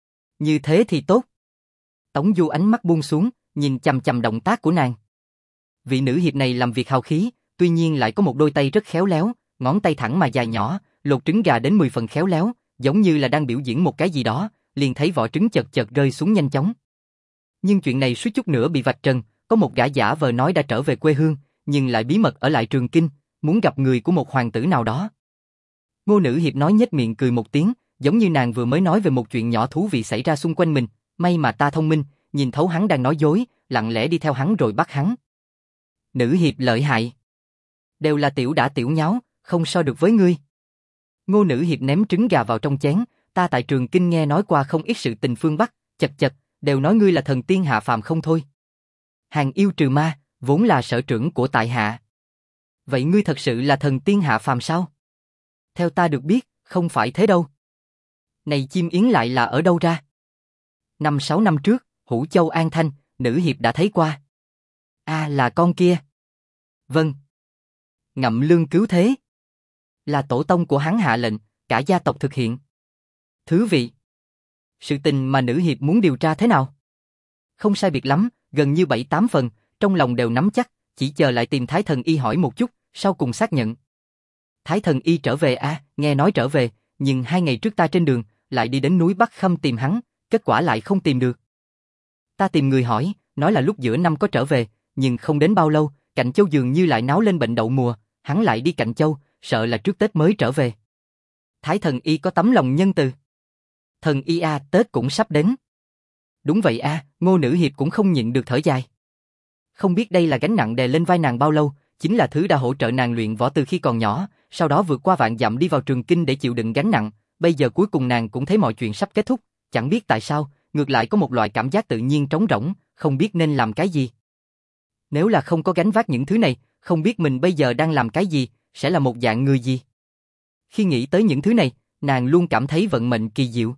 Như thế thì tốt. Tống Du ánh mắt buông xuống, nhìn chằm chằm động tác của nàng. Vị nữ hiệp này làm việc hào khí, tuy nhiên lại có một đôi tay rất khéo léo, ngón tay thẳng mà dài nhỏ, lột trứng gà đến mười phần khéo léo, giống như là đang biểu diễn một cái gì đó, liền thấy vỏ trứng chật chật rơi xuống nhanh chóng. Nhưng chuyện này suýt chút nữa bị vạch trần, có một gã giả vờ nói đã trở về quê hương, nhưng lại bí mật ở lại Trường Kinh, muốn gặp người của một hoàng tử nào đó. Ngô Nữ Hiệp nói nhếch miệng cười một tiếng, giống như nàng vừa mới nói về một chuyện nhỏ thú vị xảy ra xung quanh mình, may mà ta thông minh, nhìn thấu hắn đang nói dối, lặng lẽ đi theo hắn rồi bắt hắn. Nữ Hiệp lợi hại. Đều là tiểu đã tiểu nháo, không so được với ngươi. Ngô Nữ Hiệp ném trứng gà vào trong chén, ta tại Trường Kinh nghe nói qua không ít sự tình phương Bắc, chật chật, đều nói ngươi là thần tiên hạ phàm không thôi. Hàng yêu trừ ma, vốn là sở trưởng của tại hạ. Vậy ngươi thật sự là thần tiên hạ phàm sao? Theo ta được biết, không phải thế đâu. Này chim yến lại là ở đâu ra? Năm sáu năm trước, Hữu Châu An Thanh, Nữ Hiệp đã thấy qua. À là con kia. Vâng. Ngậm lương cứu thế. Là tổ tông của hắn hạ lệnh, cả gia tộc thực hiện. Thứ vị. Sự tình mà Nữ Hiệp muốn điều tra thế nào? Không sai biệt lắm, gần như bảy tám phần, trong lòng đều nắm chắc, chỉ chờ lại tìm Thái Thần Y hỏi một chút, sau cùng xác nhận. Thái Thần Y trở về à, nghe nói trở về, nhưng hai ngày trước ta trên đường, lại đi đến núi Bắc Khâm tìm hắn, kết quả lại không tìm được. Ta tìm người hỏi, nói là lúc giữa năm có trở về, nhưng không đến bao lâu, Cạnh Châu dường như lại náo lên bệnh đậu mùa, hắn lại đi Cạnh Châu, sợ là trước Tết mới trở về. Thái Thần Y có tấm lòng nhân từ. Thần Y a, Tết cũng sắp đến. Đúng vậy a, Ngô Nữ Hiệp cũng không nhịn được thở dài. Không biết đây là gánh nặng đè lên vai nàng bao lâu, chính là thứ đã hỗ trợ nàng luyện võ từ khi còn nhỏ, sau đó vượt qua vạn dặm đi vào Trường Kinh để chịu đựng gánh nặng, bây giờ cuối cùng nàng cũng thấy mọi chuyện sắp kết thúc, chẳng biết tại sao, ngược lại có một loại cảm giác tự nhiên trống rỗng, không biết nên làm cái gì. Nếu là không có gánh vác những thứ này, không biết mình bây giờ đang làm cái gì, sẽ là một dạng người gì. Khi nghĩ tới những thứ này, nàng luôn cảm thấy vận mệnh kỳ diệu.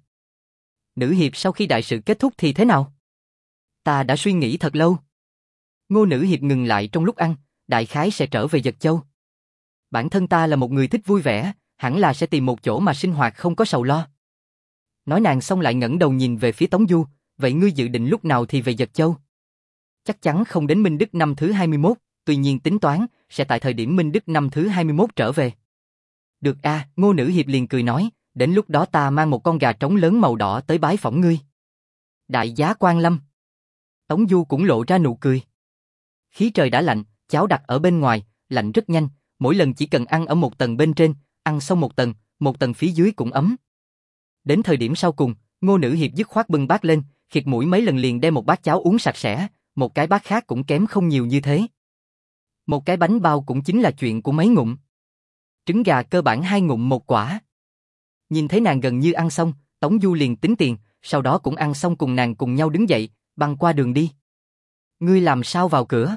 Nữ Hiệp sau khi đại sự kết thúc thì thế nào? Ta đã suy nghĩ thật lâu. Ngô Nữ Hiệp ngừng lại trong lúc ăn, đại khái sẽ trở về Dật Châu. Bản thân ta là một người thích vui vẻ, hẳn là sẽ tìm một chỗ mà sinh hoạt không có sầu lo. Nói nàng xong lại ngẩng đầu nhìn về phía Tống Du, vậy ngươi dự định lúc nào thì về Dật Châu? Chắc chắn không đến Minh Đức năm thứ hai mươi mốt, tuy nhiên tính toán, sẽ tại thời điểm Minh Đức năm thứ hai mươi mốt trở về. Được a, à, Ngô Nữ Hiệp liền cười nói, đến lúc đó ta mang một con gà trống lớn màu đỏ tới bái phỏng ngươi. Đại giá quan lâm. Tống Du cũng lộ ra nụ cười. Khí trời đã lạnh, cháo đặt ở bên ngoài, lạnh rất nhanh, mỗi lần chỉ cần ăn ở một tầng bên trên, ăn xong một tầng, một tầng phía dưới cũng ấm. Đến thời điểm sau cùng, Ngô Nữ Hiệp dứt khoát bưng bát lên, khịt mũi mấy lần liền đem một bát cháo uống sạch sẽ, một cái bát khác cũng kém không nhiều như thế. Một cái bánh bao cũng chính là chuyện của mấy ngụm. Trứng gà cơ bản hai ngụm một quả. Nhìn thấy nàng gần như ăn xong, Tống Du liền tính tiền, sau đó cũng ăn xong cùng nàng cùng nhau đứng dậy, băng qua đường đi. Ngươi làm sao vào cửa?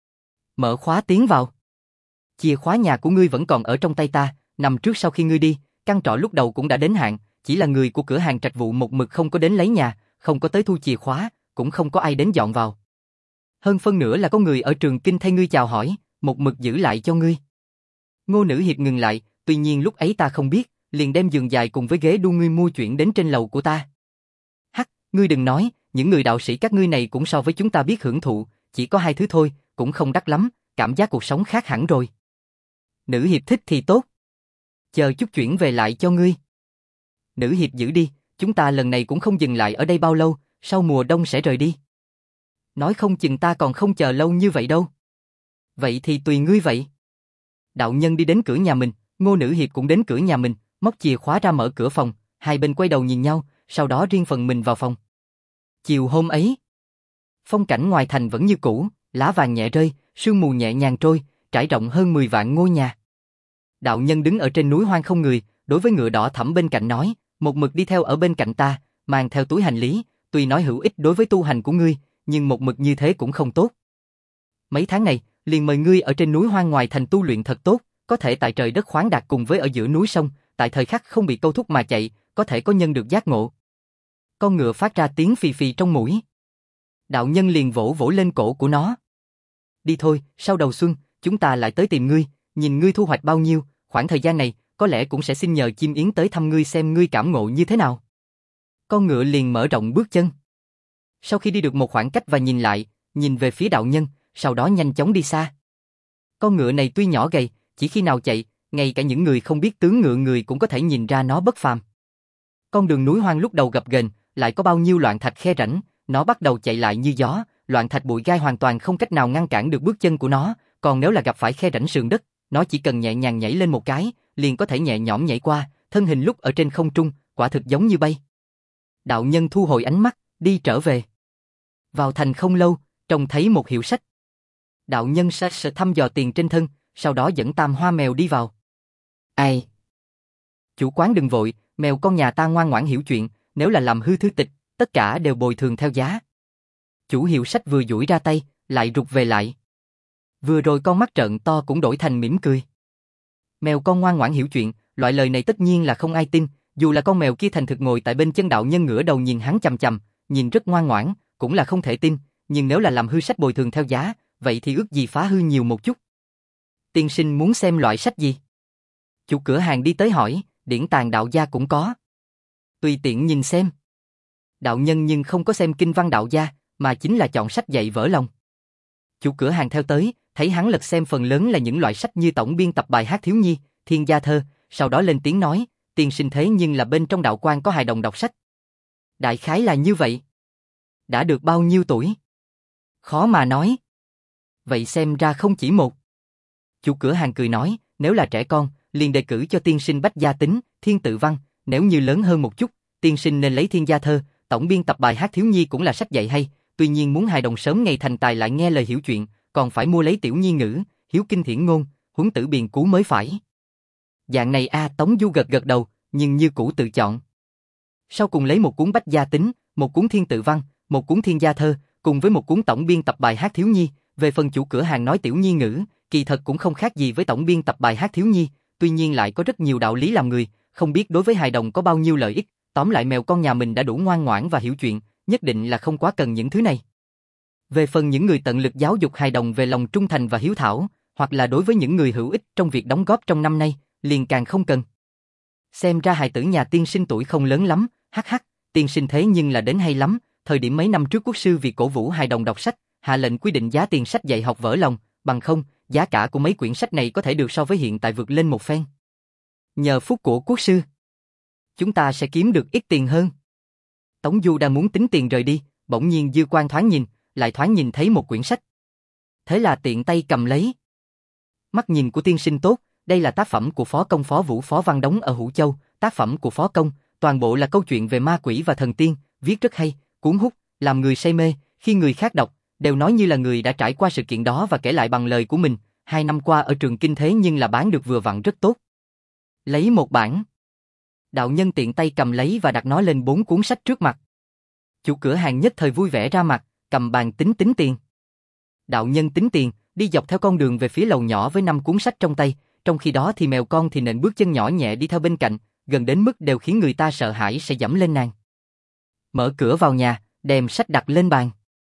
Mở khóa tiến vào. Chìa khóa nhà của ngươi vẫn còn ở trong tay ta, năm trước sau khi ngươi đi, căn trọ lúc đầu cũng đã đến hạn, chỉ là người của cửa hàng trạch vụ một mực không có đến lấy nhà, không có tới thu chìa khóa, cũng không có ai đến dọn vào. Hơn phân nửa là có người ở Trường Kinh thay ngươi chào hỏi, một mực giữ lại cho ngươi. Ngô Nữ Hiệp ngừng lại, tuy nhiên lúc ấy ta không biết, liền đem giường dài cùng với ghế đu ngươi mua chuyển đến trên lầu của ta. Hắc, ngươi đừng nói, những người đạo sĩ các ngươi này cũng so với chúng ta biết hưởng thụ, chỉ có hai thứ thôi, cũng không đắt lắm, cảm giác cuộc sống khác hẳn rồi. Nữ Hiệp thích thì tốt. Chờ chút chuyển về lại cho ngươi. Nữ Hiệp giữ đi, chúng ta lần này cũng không dừng lại ở đây bao lâu, sau mùa đông sẽ rời đi. Nói không chừng ta còn không chờ lâu như vậy đâu. Vậy thì tùy ngươi vậy. Đạo nhân đi đến cửa nhà mình, Ngô Nữ Hiệp cũng đến cửa nhà mình, móc chìa khóa ra mở cửa phòng, hai bên quay đầu nhìn nhau, sau đó riêng phần mình vào phòng. Chiều hôm ấy, phong cảnh ngoài thành vẫn như cũ, lá vàng nhẹ rơi, sương mù nhẹ nhàng trôi, trải rộng hơn mười vạn ngôi nhà. Đạo nhân đứng ở trên núi hoang không người, đối với ngựa đỏ thẫm bên cạnh nói, một mực đi theo ở bên cạnh ta, mang theo túi hành lý, tuy nói hữu ích đối với tu hành của ngươi, nhưng một mực như thế cũng không tốt. Mấy tháng này, liền mời ngươi ở trên núi hoang ngoài thành tu luyện thật tốt, có thể tại trời đất khoáng đạt cùng với ở giữa núi sông, tại thời khắc không bị câu thúc mà chạy, có thể có nhân được giác ngộ. Con ngựa phát ra tiếng phì phì trong mũi. Đạo nhân liền vỗ vỗ lên cổ của nó. Đi thôi, sau đầu xuân, chúng ta lại tới tìm ngươi, nhìn ngươi thu hoạch bao nhiêu, khoảng thời gian này, có lẽ cũng sẽ xin nhờ chim yến tới thăm ngươi xem ngươi cảm ngộ như thế nào. Con ngựa liền mở rộng bước chân. Sau khi đi được một khoảng cách và nhìn lại, nhìn về phía đạo nhân, sau đó nhanh chóng đi xa. Con ngựa này tuy nhỏ gầy, chỉ khi nào chạy, ngay cả những người không biết tướng ngựa người cũng có thể nhìn ra nó bất phàm. Con đường núi hoang lúc đầu gập ghềnh, lại có bao nhiêu loạn thạch khe rãnh, nó bắt đầu chạy lại như gió, loạn thạch bụi gai hoàn toàn không cách nào ngăn cản được bước chân của nó, còn nếu là gặp phải khe rãnh sườn đất, nó chỉ cần nhẹ nhàng nhảy lên một cái, liền có thể nhẹ nhõm nhảy qua, thân hình lúc ở trên không trung, quả thực giống như bay. Đạo nhân thu hồi ánh mắt, đi trở về. Vào thành không lâu, trông thấy một hiệu sách. Đạo nhân sẽ sẽ thăm dò tiền trên thân, sau đó dẫn Tam Hoa mèo đi vào. Ai? Chủ quán đừng vội, mèo con nhà ta ngoan ngoãn hiểu chuyện, nếu là làm hư thư tịch, tất cả đều bồi thường theo giá. Chủ hiệu sách vừa duỗi ra tay, lại rụt về lại. Vừa rồi con mắt trợn to cũng đổi thành mỉm cười. Mèo con ngoan ngoãn hiểu chuyện, loại lời này tất nhiên là không ai tin, dù là con mèo kia thành thực ngồi tại bên chân đạo nhân ngửa đầu nhìn hắn chằm chằm, nhìn rất ngoan ngoãn, cũng là không thể tin, nhưng nếu là làm hư sách bồi thường theo giá, vậy thì ước gì phá hư nhiều một chút. Tiên sinh muốn xem loại sách gì? Chủ cửa hàng đi tới hỏi, điển tàng đạo gia cũng có. Tùy tiện nhìn xem. Đạo nhân nhưng không có xem kinh văn đạo gia, mà chính là chọn sách dạy vỡ lòng. Chủ cửa hàng theo tới, thấy hắn lật xem phần lớn là những loại sách như tổng biên tập bài hát thiếu nhi, thiên gia thơ, sau đó lên tiếng nói, tiên sinh thế nhưng là bên trong đạo quan có hài đồng đọc sách. Đại khái là như vậy. Đã được bao nhiêu tuổi? Khó mà nói. Vậy xem ra không chỉ một. Chủ cửa hàng cười nói, nếu là trẻ con, liền đề cử cho tiên sinh Bách Gia Tính, Thiên Tự Văn, nếu như lớn hơn một chút, tiên sinh nên lấy Thiên Gia Thơ, tổng biên tập bài hát thiếu nhi cũng là sách dạy hay, tuy nhiên muốn hài đồng sớm ngày thành tài lại nghe lời hiểu chuyện, còn phải mua lấy Tiểu Nhi Ngữ, Hiếu Kinh Thiển Ngôn, Huấn Tử Biền Cú mới phải. Dạng này a, Tống Du gật gật đầu, nhưng như cũ tự chọn. Sau cùng lấy một cuốn Bách Gia Tính, một cuốn Thiên Tự Văn, một cuốn Thiên Gia Thơ, cùng với một cuốn tổng biên tập bài hát thiếu nhi. Về phần chủ cửa hàng nói Tiểu Nhi Ngữ, kỳ thật cũng không khác gì với tổng biên tập bài hát thiếu nhi, tuy nhiên lại có rất nhiều đạo lý làm người, không biết đối với hài đồng có bao nhiêu lợi ích. Tóm lại mèo con nhà mình đã đủ ngoan ngoãn và hiểu chuyện, nhất định là không quá cần những thứ này. Về phần những người tận lực giáo dục hài đồng về lòng trung thành và hiếu thảo, hoặc là đối với những người hữu ích trong việc đóng góp trong năm nay, liền càng không cần. Xem ra hài tử nhà tiên sinh tuổi không lớn lắm, hắc hắc, tiên sinh thế nhưng là đến hay lắm, thời điểm mấy năm trước quốc sư vì cổ vũ hài đồng đọc sách, hạ lệnh quy định giá tiền sách dạy học vỡ lòng, bằng không, giá cả của mấy quyển sách này có thể được so với hiện tại vượt lên một phen. Nhờ phúc của quốc sư, chúng ta sẽ kiếm được ít tiền hơn. Tống Du đang muốn tính tiền rời đi, bỗng nhiên dư quan thoáng nhìn, lại thoáng nhìn thấy một quyển sách. Thế là tiện tay cầm lấy. Mắt nhìn của tiên sinh tốt, đây là tác phẩm của Phó Công Phó Vũ Phó Văn Đống ở Hữu Châu, tác phẩm của Phó Công, toàn bộ là câu chuyện về ma quỷ và thần tiên, viết rất hay, cuốn hút, làm người say mê, khi người khác đọc, đều nói như là người đã trải qua sự kiện đó và kể lại bằng lời của mình, hai năm qua ở trường kinh thế nhưng là bán được vừa vặn rất tốt. Lấy một bản. Đạo nhân tiện tay cầm lấy và đặt nó lên bốn cuốn sách trước mặt. Chủ cửa hàng nhất thời vui vẻ ra mặt, cầm bàn tính tính tiền. Đạo nhân tính tiền, đi dọc theo con đường về phía lầu nhỏ với năm cuốn sách trong tay, trong khi đó thì mèo con thì nện bước chân nhỏ nhẹ đi theo bên cạnh, gần đến mức đều khiến người ta sợ hãi sẽ dẫm lên nàng. Mở cửa vào nhà, đem sách đặt lên bàn.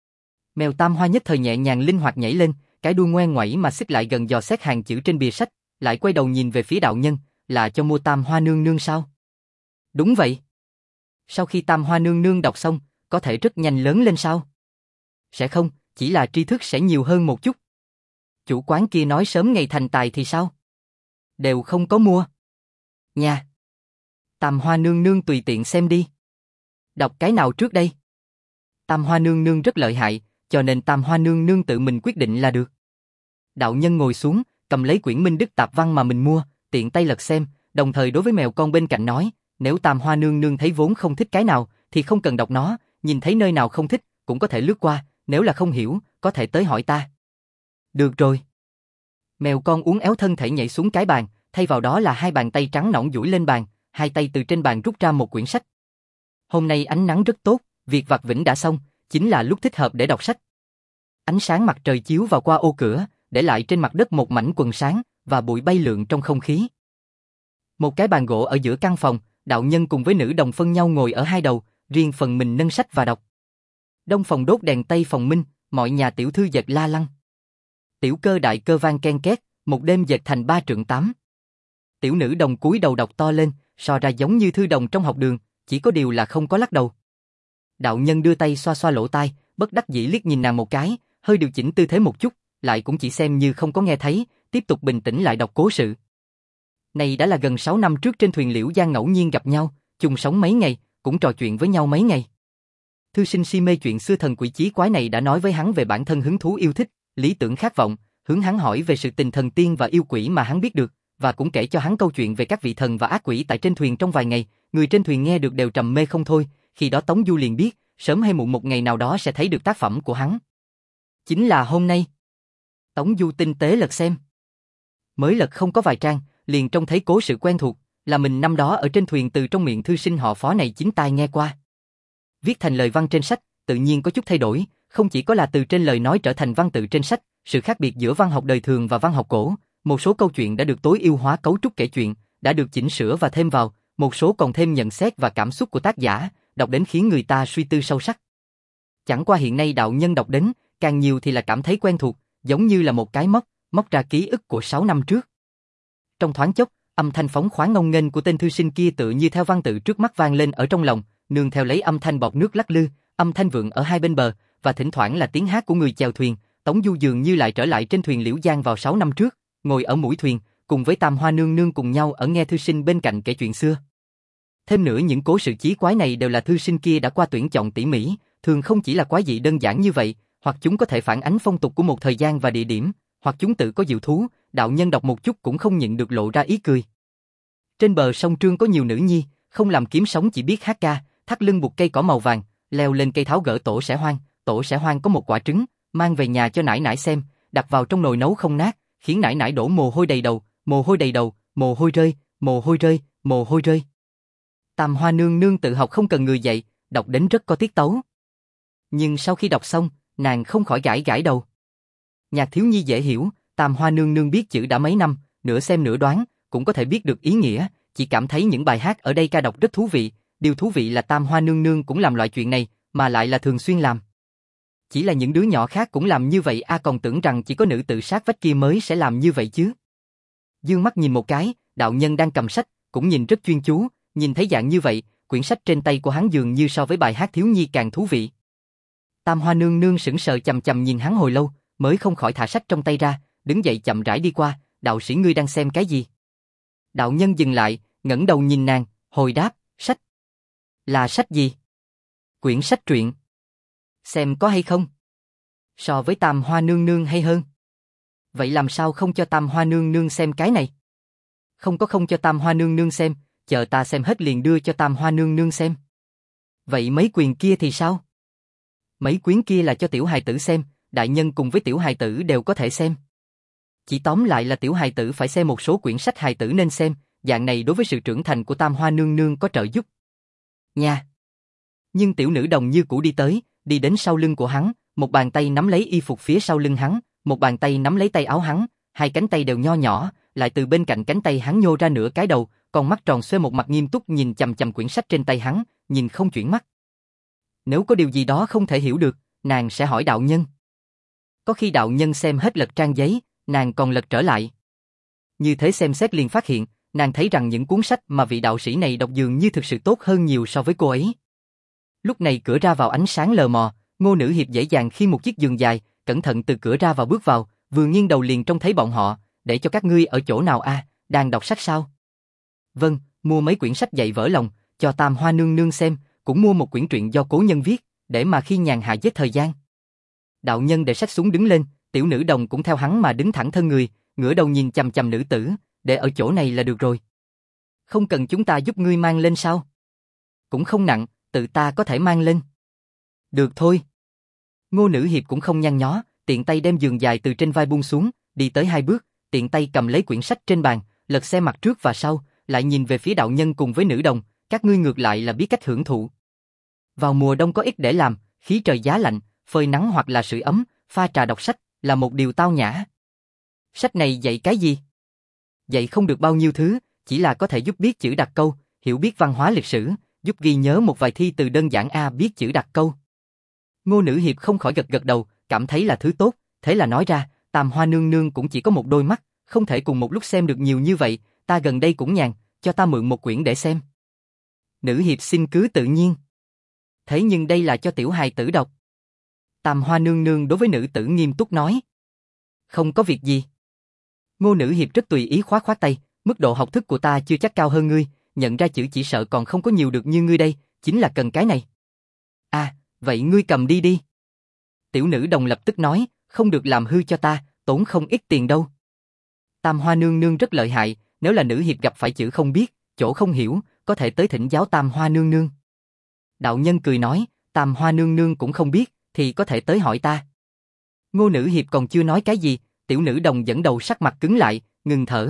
Mèo Tam Hoa nhất thời nhẹ nhàng linh hoạt nhảy lên, cái đuôi ngoe ngoẩy mà xích lại gần dò xét hàng chữ trên bìa sách, lại quay đầu nhìn về phía đạo nhân, là cho mua Tam Hoa nương nương sao? Đúng vậy. Sau khi Tam Hoa nương nương đọc xong, có thể rất nhanh lớn lên sao? Sẽ không, chỉ là tri thức sẽ nhiều hơn một chút. Chủ quán kia nói sớm ngày thành tài thì sao? Đều không có mua. Nha. Tam Hoa nương nương tùy tiện xem đi. Đọc cái nào trước đây? Tam Hoa nương nương rất lợi hại, cho nên Tam Hoa nương nương tự mình quyết định là được. Đạo nhân ngồi xuống, cầm lấy quyển Minh Đức Tạp Văn mà mình mua, tiện tay lật xem, đồng thời đối với mèo con bên cạnh nói, nếu Tam Hoa nương nương thấy vốn không thích cái nào, thì không cần đọc nó, nhìn thấy nơi nào không thích, cũng có thể lướt qua, nếu là không hiểu, có thể tới hỏi ta. Được rồi. Mèo con uốn éo thân thể nhảy xuống cái bàn, thay vào đó là hai bàn tay trắng nõn duỗi lên bàn, hai tay từ trên bàn rút ra một quyển sách. Hôm nay ánh nắng rất tốt, việc vặt vãnh đã xong, chính là lúc thích hợp để đọc sách. Ánh sáng mặt trời chiếu vào qua ô cửa, để lại trên mặt đất một mảnh quần sáng và bụi bay lượn trong không khí. Một cái bàn gỗ ở giữa căn phòng, đạo nhân cùng với nữ đồng phân nhau ngồi ở hai đầu, riêng phần mình nâng sách và đọc. Đông phòng đốt đèn tây phòng minh, mọi nhà tiểu thư dệt la lăng. Tiểu cơ đại cơ vang ken két, một đêm dệt thành ba trượng tám. Tiểu nữ đồng cúi đầu đọc to lên, so ra giống như thư đồng trong học đường, chỉ có điều là không có lắc đầu. Đạo nhân đưa tay xoa xoa lỗ tai, bất đắc dĩ liếc nhìn nàng một cái, hơi điều chỉnh tư thế một chút, lại cũng chỉ xem như không có nghe thấy, tiếp tục bình tĩnh lại đọc cố sự. Này đã là gần sáu năm trước trên thuyền Liễu Giang ngẫu nhiên gặp nhau, chung sống mấy ngày, cũng trò chuyện với nhau mấy ngày. Thư sinh si mê chuyện xưa thần quỷ chí quái này đã nói với hắn về bản thân hứng thú yêu thích, lý tưởng khát vọng, hướng hắn hỏi về sự tình thần tiên và yêu quỷ mà hắn biết được, và cũng kể cho hắn câu chuyện về các vị thần và ác quỷ tại trên thuyền trong vài ngày. Người trên thuyền nghe được đều trầm mê không thôi, khi đó Tống Du liền biết, sớm hay muộn một ngày nào đó sẽ thấy được tác phẩm của hắn. Chính là hôm nay. Tống Du tinh tế lật xem. Mới lật không có vài trang, liền trông thấy cố sự quen thuộc, là mình năm đó ở trên thuyền từ trong miệng thư sinh họ Phó này chính tai nghe qua. Viết thành lời văn trên sách, tự nhiên có chút thay đổi, không chỉ có là từ trên lời nói trở thành văn tự trên sách, sự khác biệt giữa văn học đời thường và văn học cổ, một số câu chuyện đã được tối ưu hóa cấu trúc kể chuyện, đã được chỉnh sửa và thêm vào, một số còn thêm nhận xét và cảm xúc của tác giả, đọc đến khiến người ta suy tư sâu sắc. Chẳng qua hiện nay đạo nhân đọc đến, càng nhiều thì là cảm thấy quen thuộc, giống như là một cái móc, móc ra ký ức của sáu năm trước. Trong thoáng chốc, âm thanh phóng khoáng ngông nghênh của tên thư sinh kia tự như theo văn tự trước mắt vang lên ở trong lòng, nương theo lấy âm thanh bọt nước lắc lư, âm thanh vượng ở hai bên bờ, và thỉnh thoảng là tiếng hát của người chèo thuyền. Tống Du dường như lại trở lại trên thuyền Liễu Giang vào sáu năm trước, ngồi ở mũi thuyền, cùng với Tam Hoa nương nương cùng nhau ở nghe thư sinh bên cạnh kể chuyện xưa. Thêm nữa những cố sự chí quái này đều là thư sinh kia đã qua tuyển chọn tỉ mỉ, thường không chỉ là quái dị đơn giản như vậy, hoặc chúng có thể phản ánh phong tục của một thời gian và địa điểm, hoặc chúng tự có diệu thú, đạo nhân đọc một chút cũng không nhịn được lộ ra ý cười. Trên bờ sông Trương có nhiều nữ nhi, không làm kiếm sống chỉ biết hát ca, thắt lưng buộc cây cỏ màu vàng, leo lên cây tháo gỡ tổ sẻ hoang, tổ sẻ hoang có một quả trứng, mang về nhà cho nải nải xem, đặt vào trong nồi nấu không nát, khiến nải nải đổ mồ hôi đầy đầu, mồ hôi đầy đầu, mồ hôi rơi, mồ hôi rơi, mồ hôi rơi. Tam Hoa nương nương tự học không cần người dạy, đọc đến rất có tiết tấu. Nhưng sau khi đọc xong, nàng không khỏi gãi gãi đầu. Nhạc thiếu nhi dễ hiểu, Tam Hoa nương nương biết chữ đã mấy năm, nửa xem nửa đoán, cũng có thể biết được ý nghĩa, chỉ cảm thấy những bài hát ở đây ca đọc rất thú vị, điều thú vị là Tam Hoa nương nương cũng làm loại chuyện này, mà lại là thường xuyên làm. Chỉ là những đứa nhỏ khác cũng làm như vậy a à, còn tưởng rằng chỉ có nữ tự sát vách kia mới sẽ làm như vậy chứ. Dương mắt nhìn một cái, đạo nhân đang cầm sách, cũng nhìn rất chuyên chú, nhìn thấy dạng như vậy, quyển sách trên tay của hắn dường như so với bài hát thiếu nhi càng thú vị. Tam Hoa nương nương sững sờ chầm chầm nhìn hắn hồi lâu, mới không khỏi thả sách trong tay ra, đứng dậy chậm rãi đi qua, đạo sĩ ngươi đang xem cái gì? Đạo nhân dừng lại, ngẩng đầu nhìn nàng, hồi đáp, sách. Là sách gì? Quyển sách truyện. Xem có hay không? So với Tam Hoa nương nương hay hơn. Vậy làm sao không cho Tam Hoa nương nương xem cái này? Không có không cho Tam Hoa nương nương xem, chờ ta xem hết liền đưa cho Tam Hoa nương nương xem. Vậy mấy quyền kia thì sao? Mấy quyển kia là cho tiểu hài tử xem, đại nhân cùng với tiểu hài tử đều có thể xem. Chỉ tóm lại là tiểu hài tử phải xem một số quyển sách hài tử nên xem, dạng này đối với sự trưởng thành của Tam Hoa nương nương có trợ giúp. Nha. Nhưng tiểu nữ đồng như cũ đi tới, đi đến sau lưng của hắn, một bàn tay nắm lấy y phục phía sau lưng hắn, một bàn tay nắm lấy tay áo hắn, hai cánh tay đều nho nhỏ, lại từ bên cạnh cánh tay hắn nhô ra nửa cái đầu, con mắt tròn xoe một mặt nghiêm túc nhìn chằm chằm quyển sách trên tay hắn, nhìn không chuyển mắt. Nếu có điều gì đó không thể hiểu được, nàng sẽ hỏi đạo nhân. Có khi đạo nhân xem hết lật trang giấy, nàng còn lật trở lại. Như thế xem xét liền phát hiện, nàng thấy rằng những cuốn sách mà vị đạo sĩ này đọc dường như thực sự tốt hơn nhiều so với cô ấy. Lúc này cửa ra vào ánh sáng lờ mờ, Ngô Nữ Hiệp dễ dàng khi một chiếc giường dài, cẩn thận từ cửa ra vào bước vào, vừa nghiêng đầu liền trông thấy bọn họ, để cho các ngươi ở chỗ nào a, à, đang đọc sách sao? Vâng, mua mấy quyển sách dạy vỡ lòng, cho Tam Hoa nương nương xem, cũng mua một quyển truyện do cố nhân viết, để mà khi nhàn hạ giết thời gian. Đạo nhân để sách xuống đứng lên, tiểu nữ đồng cũng theo hắn mà đứng thẳng thân người, ngửa đầu nhìn chằm chằm nữ tử, để ở chỗ này là được rồi. Không cần chúng ta giúp ngươi mang lên sao? Cũng không nặng, tự ta có thể mang lên. Được thôi. Ngô Nữ Hiệp cũng không nhăn nhó, tiện tay đem giường dài từ trên vai buông xuống, đi tới hai bước, tiện tay cầm lấy quyển sách trên bàn, lật xem mặt trước và sau, lại nhìn về phía đạo nhân cùng với nữ đồng, các ngươi ngược lại là biết cách hưởng thụ. Vào mùa đông có ít để làm, khí trời giá lạnh, phơi nắng hoặc là sưởi ấm, pha trà đọc sách là một điều tao nhã. Sách này dạy cái gì? Dạy không được bao nhiêu thứ, chỉ là có thể giúp biết chữ đặt câu, hiểu biết văn hóa lịch sử, giúp ghi nhớ một vài thi từ đơn giản a biết chữ đặt câu. Ngô Nữ Hiệp không khỏi gật gật đầu, cảm thấy là thứ tốt, thế là nói ra, Tam Hoa nương nương cũng chỉ có một đôi mắt, không thể cùng một lúc xem được nhiều như vậy, ta gần đây cũng nhàn, cho ta mượn một quyển để xem. Nữ Hiệp xin cứ tự nhiên. Thế nhưng đây là cho tiểu hài tử đọc. Tam Hoa nương nương đối với nữ tử nghiêm túc nói. Không có việc gì. Ngô Nữ Hiệp rất tùy ý khoát khoát tay, mức độ học thức của ta chưa chắc cao hơn ngươi, nhận ra chữ chỉ sợ còn không có nhiều được như ngươi đây, chính là cần cái này. À, vậy ngươi cầm đi đi. Tiểu nữ đồng lập tức nói, không được làm hư cho ta, tốn không ít tiền đâu. Tam Hoa Nương Nương rất lợi hại, nếu là nữ hiệp gặp phải chữ không biết, chỗ không hiểu, có thể tới thỉnh giáo Tam Hoa Nương Nương. Đạo nhân cười nói, Tam Hoa Nương Nương cũng không biết, thì có thể tới hỏi ta. Ngô nữ hiệp còn chưa nói cái gì, tiểu nữ đồng dẫn đầu sắc mặt cứng lại, ngừng thở.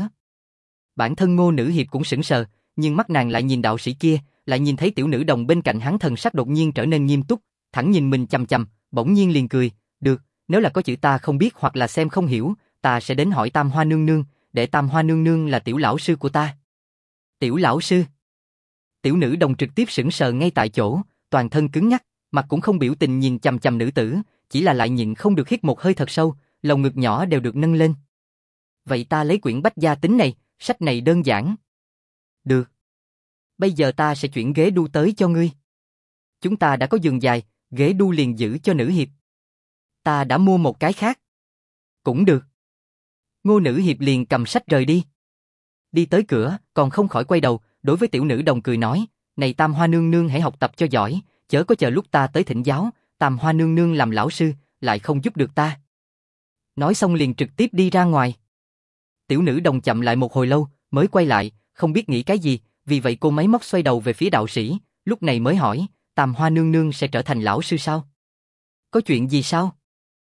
Bản thân Ngô nữ hiệp cũng sững sờ, nhưng mắt nàng lại nhìn đạo sĩ kia, lại nhìn thấy tiểu nữ đồng bên cạnh hắn thần sắc đột nhiên trở nên nghiêm túc, thẳng nhìn mình chằm chằm, bỗng nhiên liền cười, được, nếu là có chữ ta không biết hoặc là xem không hiểu, ta sẽ đến hỏi Tam Hoa Nương Nương, để Tam Hoa Nương Nương là tiểu lão sư của ta. Tiểu lão sư? Tiểu nữ đồng trực tiếp sững sờ ngay tại chỗ, toàn thân cứng ngắc, mặt cũng không biểu tình nhìn chằm chằm nữ tử, chỉ là lại nhịn không được hít một hơi thật sâu, lồng ngực nhỏ đều được nâng lên. Vậy ta lấy quyển Bách Gia Tính này, sách này đơn giản. Được. Bây giờ ta sẽ chuyển ghế đu tới cho ngươi. Chúng ta đã có giường dài, ghế đu liền giữ cho nữ hiệp. Ta đã mua một cái khác. Cũng được. Ngô nữ hiệp liền cầm sách rời đi. Đi tới cửa, còn không khỏi quay đầu, đối với tiểu nữ đồng cười nói, này Tam Hoa Nương Nương hãy học tập cho giỏi, chớ có chờ lúc ta tới thỉnh giáo, Tam Hoa Nương Nương làm lão sư, lại không giúp được ta. Nói xong liền trực tiếp đi ra ngoài. Tiểu nữ đồng chậm lại một hồi lâu, mới quay lại, không biết nghĩ cái gì, vì vậy cô máy móc xoay đầu về phía đạo sĩ, lúc này mới hỏi, Tam Hoa Nương Nương sẽ trở thành lão sư sao? Có chuyện gì sao?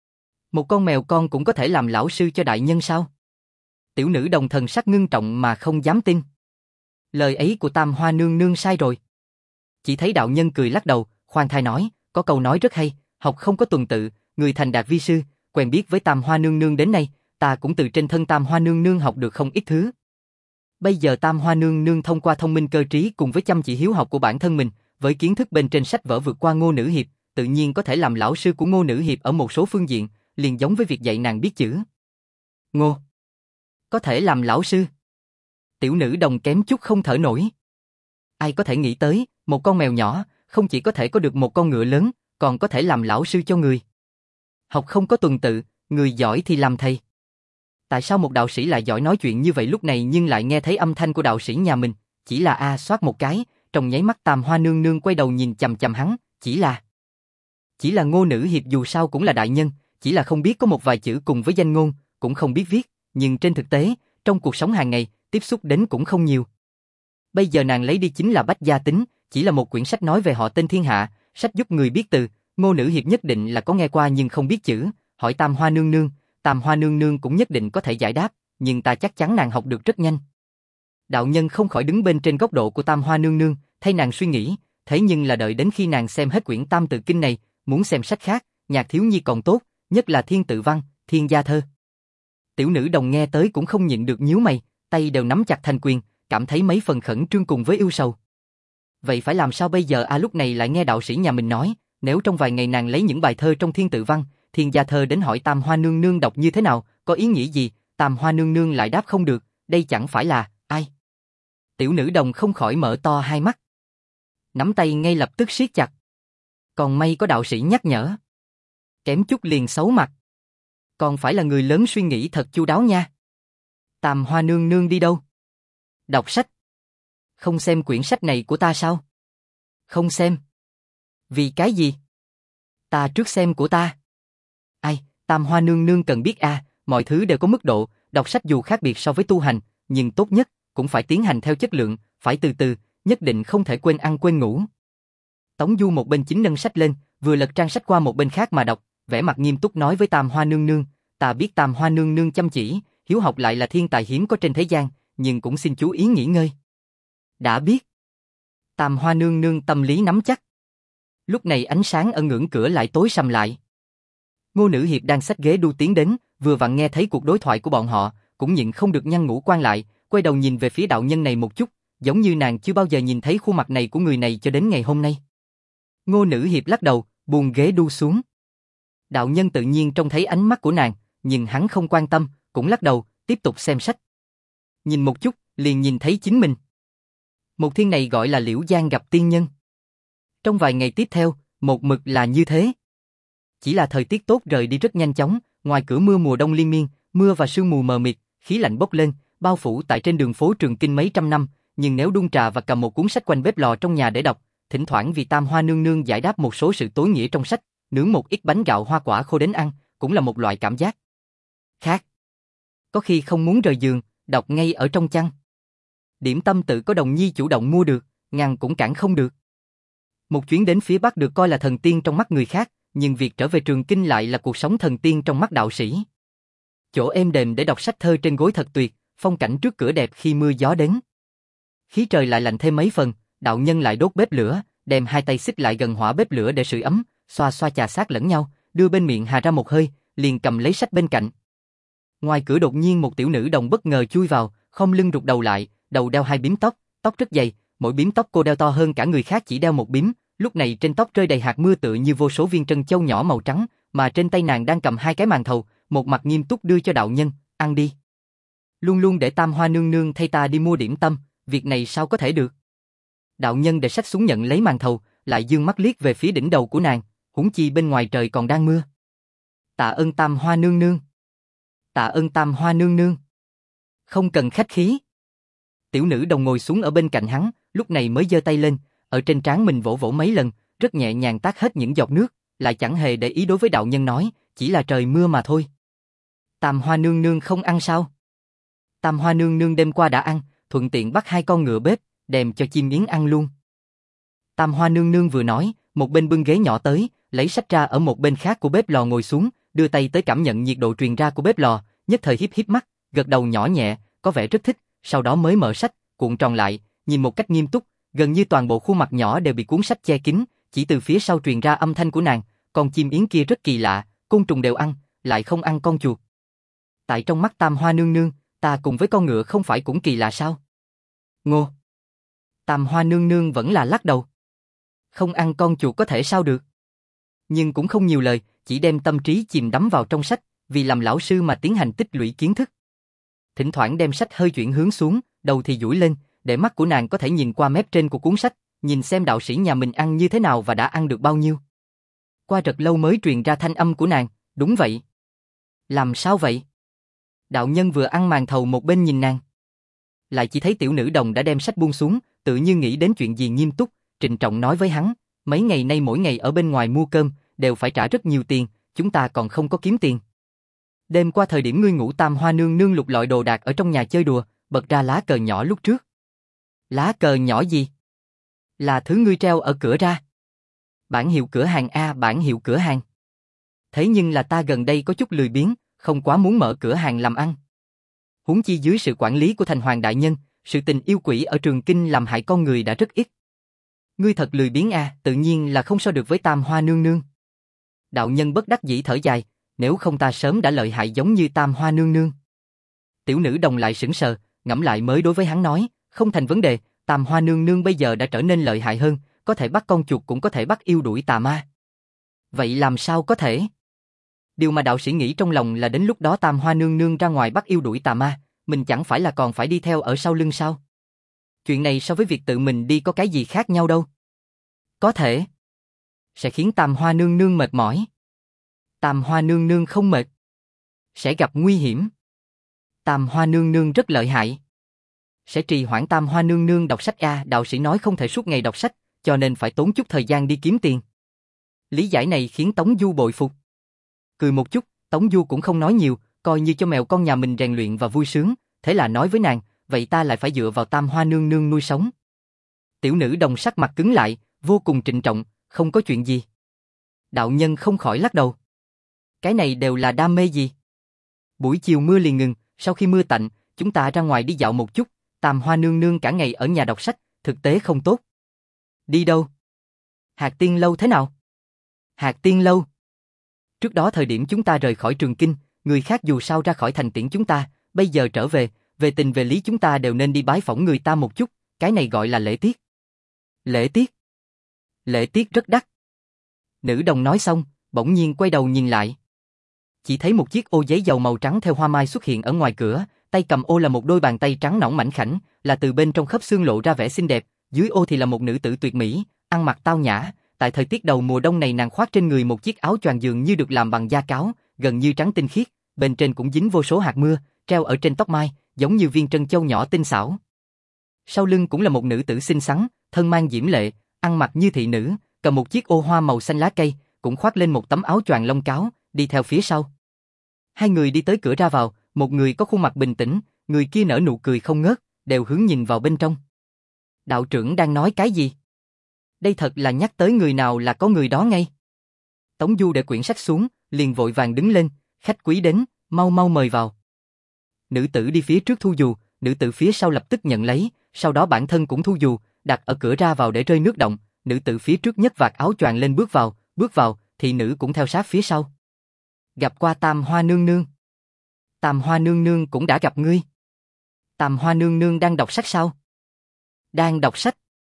Một con mèo con cũng có thể làm lão sư cho đại nhân sao? Tiểu nữ đồng thần sắc ngưng trọng mà không dám tin. Lời ấy của Tam Hoa Nương Nương sai rồi. Chỉ thấy đạo nhân cười lắc đầu, khoan thai nói, có câu nói rất hay, học không có tuần tự, người thành đạt vi sư, quen biết với Tam Hoa Nương Nương đến nay, ta cũng từ trên thân Tam Hoa Nương Nương học được không ít thứ. Bây giờ Tam Hoa Nương Nương thông qua thông minh cơ trí cùng với chăm chỉ hiếu học của bản thân mình, với kiến thức bên trên sách vở vượt qua Ngô nữ hiệp, tự nhiên có thể làm lão sư của Ngô nữ hiệp ở một số phương diện, liền giống với việc dạy nàng biết chữ. Ngô có thể làm lão sư? Tiểu nữ đồng kém chút không thở nổi. Ai có thể nghĩ tới, một con mèo nhỏ, không chỉ có thể có được một con ngựa lớn, còn có thể làm lão sư cho người. Học không có tuần tự, người giỏi thì làm thầy. Tại sao một đạo sĩ lại giỏi nói chuyện như vậy lúc này nhưng lại nghe thấy âm thanh của đạo sĩ nhà mình, chỉ là a xoát một cái, trong nháy mắt Tam Hoa Nương Nương quay đầu nhìn chằm chằm hắn, chỉ là... Chỉ là Ngô nữ hiệp dù sao cũng là đại nhân, chỉ là không biết có một vài chữ cùng với danh ngôn, cũng không biết viết, nhưng trên thực tế, trong cuộc sống hàng ngày, tiếp xúc đến cũng không nhiều. Bây giờ nàng lấy đi chính là Bách Gia Tính, chỉ là một quyển sách nói về họ tên thiên hạ, sách giúp người biết từ, Ngô nữ hiệp nhất định là có nghe qua nhưng không biết chữ, hỏi Tam Hoa Nương Nương, Tam Hoa Nương Nương cũng nhất định có thể giải đáp, nhưng ta chắc chắn nàng học được rất nhanh. Đạo nhân không khỏi đứng bên trên góc độ của Tam Hoa Nương Nương, thay nàng suy nghĩ, thế nhưng là đợi đến khi nàng xem hết quyển Tam Tự Kinh này, muốn xem sách khác, nhạc thiếu nhi còn tốt, nhất là thiên tự văn, thiên gia thơ. Tiểu nữ đồng nghe tới cũng không nhịn được nhíu mày, tay đều nắm chặt thành quyền, cảm thấy mấy phần khẩn trương cùng với ưu sầu. Vậy phải làm sao bây giờ à? Lúc này lại nghe đạo sĩ nhà mình nói, nếu trong vài ngày nàng lấy những bài thơ trong thiên tự văn, thiên gia thơ đến hỏi Tam Hoa Nương Nương đọc như thế nào, có ý nghĩa gì, Tam Hoa Nương Nương lại đáp không được, đây chẳng phải là, ai? Tiểu nữ đồng không khỏi mở to hai mắt. Nắm tay ngay lập tức siết chặt. Còn may có đạo sĩ nhắc nhở. Kém chút liền xấu mặt. Còn phải là người lớn suy nghĩ thật chu đáo nha. Tam Hoa Nương Nương đi đâu? Đọc sách. Không xem quyển sách này của ta sao? Không xem. Vì cái gì? Ta trước xem của ta. Ai, Tam Hoa Nương Nương cần biết à, mọi thứ đều có mức độ, đọc sách dù khác biệt so với tu hành, nhưng tốt nhất, cũng phải tiến hành theo chất lượng, phải từ từ, nhất định không thể quên ăn quên ngủ. Tống Du một bên chính nâng sách lên, vừa lật trang sách qua một bên khác mà đọc, vẻ mặt nghiêm túc nói với Tam Hoa Nương Nương, ta biết Tam Hoa Nương Nương chăm chỉ, hiếu học lại là thiên tài hiếm có trên thế gian, nhưng cũng xin chú ý nghỉ ngơi. Đã biết. Tam Hoa Nương Nương tâm lý nắm chắc. Lúc này ánh sáng ở ngưỡng cửa lại tối sầm lại. Ngô nữ hiệp đang xách ghế đu tiến đến, vừa vặn nghe thấy cuộc đối thoại của bọn họ, cũng nhịn không được nhăn ngũ quan lại, quay đầu nhìn về phía đạo nhân này một chút, giống như nàng chưa bao giờ nhìn thấy khuôn mặt này của người này cho đến ngày hôm nay. Ngô nữ hiệp lắc đầu, buông ghế đu xuống. Đạo nhân tự nhiên trông thấy ánh mắt của nàng, nhưng hắn không quan tâm, cũng lắc đầu, tiếp tục xem sách. Nhìn một chút, liền nhìn thấy chính mình. Một thiên này gọi là Liễu Giang gặp tiên nhân. Trong vài ngày tiếp theo, một mực là như thế. Chỉ là thời tiết tốt rời đi rất nhanh chóng, ngoài cửa mưa mùa đông liên miên, mưa và sương mù mờ mịt, khí lạnh bốc lên, bao phủ tại trên đường phố Trường Kinh mấy trăm năm, nhưng nếu đun trà và cầm một cuốn sách quanh bếp lò trong nhà để đọc, thỉnh thoảng vì Tam Hoa Nương Nương giải đáp một số sự tối nghĩa trong sách, nướng một ít bánh gạo hoa quả khô đến ăn, cũng là một loại cảm giác. Khác. Có khi không muốn rời giường, đọc ngay ở trong chăn. Điểm tâm tự có đồng nhi chủ động mua được, ngăn cũng cản không được. Một chuyến đến phía Bắc được coi là thần tiên trong mắt người khác, nhưng việc trở về Trường Kinh lại là cuộc sống thần tiên trong mắt đạo sĩ. Chỗ êm đềm để đọc sách thơ trên gối thật tuyệt, phong cảnh trước cửa đẹp khi mưa gió đến. Khí trời lại lạnh thêm mấy phần, đạo nhân lại đốt bếp lửa, đem hai tay xích lại gần hỏa bếp lửa để sưởi ấm, xoa xoa chà sát lẫn nhau, đưa bên miệng hà ra một hơi, liền cầm lấy sách bên cạnh. Ngoài cửa đột nhiên một tiểu nữ đồng bất ngờ chui vào, không lưng rụt đầu lại, đầu đeo hai bím tóc, tóc rất dày, mỗi bím tóc cô đeo to hơn cả người khác chỉ đeo một bím, lúc này trên tóc rơi đầy hạt mưa tựa như vô số viên trân châu nhỏ màu trắng, mà trên tay nàng đang cầm hai cái màn thầu, một mặt nghiêm túc đưa cho đạo nhân, ăn đi. Luôn luôn để Tam Hoa nương nương thay ta đi mua điểm tâm, việc này sao có thể được. Đạo nhân để sách xuống nhận lấy màn thầu, lại dương mắt liếc về phía đỉnh đầu của nàng, huống chi bên ngoài trời còn đang mưa. Tạ ơn Tam Hoa nương nương. Tạ ơn Tam Hoa nương nương. Không cần khách khí. Tiểu nữ đồng ngồi xuống ở bên cạnh hắn, lúc này mới giơ tay lên, ở trên trán mình vỗ vỗ mấy lần, rất nhẹ nhàng tát hết những giọt nước, lại chẳng hề để ý đối với đạo nhân nói, chỉ là trời mưa mà thôi. Tam Hoa nương nương không ăn sao? Tam Hoa nương nương đêm qua đã ăn, thuận tiện bắt hai con ngựa bếp, đem cho chim yến ăn luôn. Tam Hoa nương nương vừa nói, một bên bưng ghế nhỏ tới, lấy sách ra ở một bên khác của bếp lò ngồi xuống, đưa tay tới cảm nhận nhiệt độ truyền ra của bếp lò, nhất thời híp híp mắt, gật đầu nhỏ nhẹ, có vẻ rất thích, sau đó mới mở sách, cuộn tròn lại, nhìn một cách nghiêm túc, gần như toàn bộ khuôn mặt nhỏ đều bị cuốn sách che kín, chỉ từ phía sau truyền ra âm thanh của nàng, con chim yến kia rất kỳ lạ, côn trùng đều ăn, lại không ăn con chuột. Tại trong mắt Tam Hoa nương nương, ta cùng với con ngựa không phải cũng kỳ lạ sao? Ngô. Tam Hoa nương nương vẫn là lắc đầu. Không ăn con chuột có thể sao được? Nhưng cũng không nhiều lời, chỉ đem tâm trí chìm đắm vào trong sách, vì làm lão sư mà tiến hành tích lũy kiến thức. Thỉnh thoảng đem sách hơi chuyển hướng xuống, đầu thì duỗi lên, để mắt của nàng có thể nhìn qua mép trên của cuốn sách, nhìn xem đạo sĩ nhà mình ăn như thế nào và đã ăn được bao nhiêu. Qua rất lâu mới truyền ra thanh âm của nàng, đúng vậy. Làm sao vậy? Đạo nhân vừa ăn màn thầu một bên nhìn nàng. Lại chỉ thấy tiểu nữ đồng đã đem sách buông xuống, tự như nghĩ đến chuyện gì nghiêm túc, trịnh trọng nói với hắn, mấy ngày nay mỗi ngày ở bên ngoài mua cơm, đều phải trả rất nhiều tiền, chúng ta còn không có kiếm tiền. Đêm qua thời điểm ngươi ngủ Tam Hoa nương nương lục lọi đồ đạc ở trong nhà chơi đùa, bật ra lá cờ nhỏ lúc trước. Lá cờ nhỏ gì? Là thứ ngươi treo ở cửa ra. Bản hiệu cửa hàng a, bản hiệu cửa hàng. Thế nhưng là ta gần đây có chút lười biếng, không quá muốn mở cửa hàng làm ăn. Huống chi dưới sự quản lý của Thành Hoàng đại nhân, sự tình yêu quỷ ở Trường Kinh làm hại con người đã rất ít. Ngươi thật lười biếng a, tự nhiên là không so được với Tam Hoa nương nương. Đạo nhân bất đắc dĩ thở dài, nếu không ta sớm đã lợi hại giống như Tam Hoa nương nương. Tiểu nữ đồng lại sững sờ, ngẫm lại mới đối với hắn nói, không thành vấn đề, Tam Hoa nương nương bây giờ đã trở nên lợi hại hơn, có thể bắt con chuột cũng có thể bắt yêu đuổi tà ma. Vậy làm sao có thể? Điều mà đạo sĩ nghĩ trong lòng là đến lúc đó Tam Hoa nương nương ra ngoài bắt yêu đuổi tà ma, mình chẳng phải là còn phải đi theo ở sau lưng sao? Chuyện này so với việc tự mình đi có cái gì khác nhau đâu. Có thể. Sẽ khiến Tam Hoa nương nương mệt mỏi. Tam Hoa nương nương không mệt. Sẽ gặp nguy hiểm. Tam Hoa nương nương rất lợi hại. Sẽ trì hoãn Tam Hoa nương nương đọc sách a, đạo sĩ nói không thể suốt ngày đọc sách, cho nên phải tốn chút thời gian đi kiếm tiền. Lý giải này khiến Tống Du bội phục. Cười một chút, Tống Du cũng không nói nhiều, coi như cho mèo con nhà mình rèn luyện và vui sướng, thế là nói với nàng, vậy ta lại phải dựa vào Tam Hoa nương nương nuôi sống. Tiểu nữ đồng sắc mặt cứng lại, vô cùng trịnh trọng, không có chuyện gì. Đạo nhân không khỏi lắc đầu. Cái này đều là đam mê gì? Buổi chiều mưa liền ngừng, sau khi mưa tạnh, chúng ta ra ngoài đi dạo một chút, Tam Hoa nương nương cả ngày ở nhà đọc sách, thực tế không tốt. Đi đâu? Hạc Tiên lâu thế nào? Hạc Tiên lâu. Trước đó thời điểm chúng ta rời khỏi Trường Kinh, người khác dù sao ra khỏi thành tiễn chúng ta, bây giờ trở về, về tình về lý chúng ta đều nên đi bái phỏng người ta một chút, cái này gọi là lễ tiết. Lễ tiết? Lễ tiết rất đắt. Nữ đồng nói xong, bỗng nhiên quay đầu nhìn lại. Chỉ thấy một chiếc ô giấy dầu màu trắng theo hoa mai xuất hiện ở ngoài cửa, tay cầm ô là một đôi bàn tay trắng nõn mảnh khảnh, là từ bên trong khớp xương lộ ra vẻ xinh đẹp, dưới ô thì là một nữ tử tuyệt mỹ, ăn mặc tao nhã, tại thời tiết đầu mùa đông này nàng khoác trên người một chiếc áo choàng dường như được làm bằng da cáo, gần như trắng tinh khiết, bên trên cũng dính vô số hạt mưa, treo ở trên tóc mai, giống như viên trân châu nhỏ tinh xảo. Sau lưng cũng là một nữ tử xinh xắn, thân mang diễm lệ, ăn mặc như thị nữ, cầm một chiếc ô hoa màu xanh lá cây, cũng khoác lên một tấm áo choàng lông cáo, đi theo phía sau. Hai người đi tới cửa ra vào, một người có khuôn mặt bình tĩnh, người kia nở nụ cười không ngớt, đều hướng nhìn vào bên trong. Đạo trưởng đang nói cái gì? Đây thật là nhắc tới người nào là có người đó ngay. Tống Du để quyển sách xuống, liền vội vàng đứng lên, khách quý đến, mau mau mời vào. Nữ tử đi phía trước thu dù, nữ tử phía sau lập tức nhận lấy, sau đó bản thân cũng thu dù, đặt ở cửa ra vào để rơi nước động, nữ tử phía trước nhấc vạt áo choàng lên bước vào, bước vào, thị nữ cũng theo sát phía sau. Gặp qua Tam Hoa nương nương. Tam Hoa nương nương cũng đã gặp ngươi. Tam Hoa nương nương đang đọc sách sao? Đang đọc sách.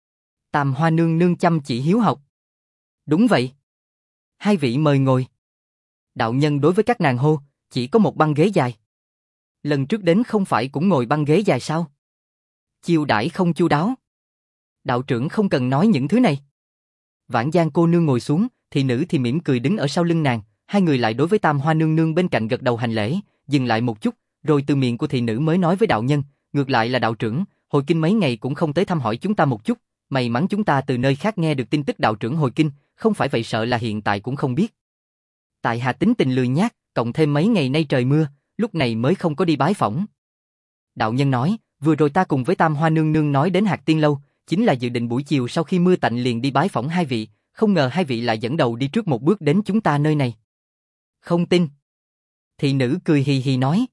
Tam Hoa nương nương chăm chỉ hiếu học. Đúng vậy. Hai vị mời ngồi. Đạo nhân đối với các nàng hô, chỉ có một băng ghế dài. Lần trước đến không phải cũng ngồi băng ghế dài sao? Chiêu đãi không chu đáo. Đạo trưởng không cần nói những thứ này. Vãn Giang cô nương ngồi xuống, thị nữ thì mỉm cười đứng ở sau lưng nàng, hai người lại đối với Tam Hoa nương nương bên cạnh gật đầu hành lễ, dừng lại một chút, rồi từ miệng của thị nữ mới nói với đạo nhân, ngược lại là đạo trưởng, hồi kinh mấy ngày cũng không tới thăm hỏi chúng ta một chút, may mắn chúng ta từ nơi khác nghe được tin tức đạo trưởng hồi kinh, không phải vậy sợ là hiện tại cũng không biết. Tại hạ tính tình lười nhác, cộng thêm mấy ngày nay trời mưa, lúc này mới không có đi bái phỏng. Đạo nhân nói, vừa rồi ta cùng với Tam Hoa nương nương nói đến Hạc Tiên lâu, chính là dự định buổi chiều sau khi mưa tạnh liền đi bái phỏng hai vị, không ngờ hai vị lại dẫn đầu đi trước một bước đến chúng ta nơi này. Không tin. Thị nữ cười hì hì nói.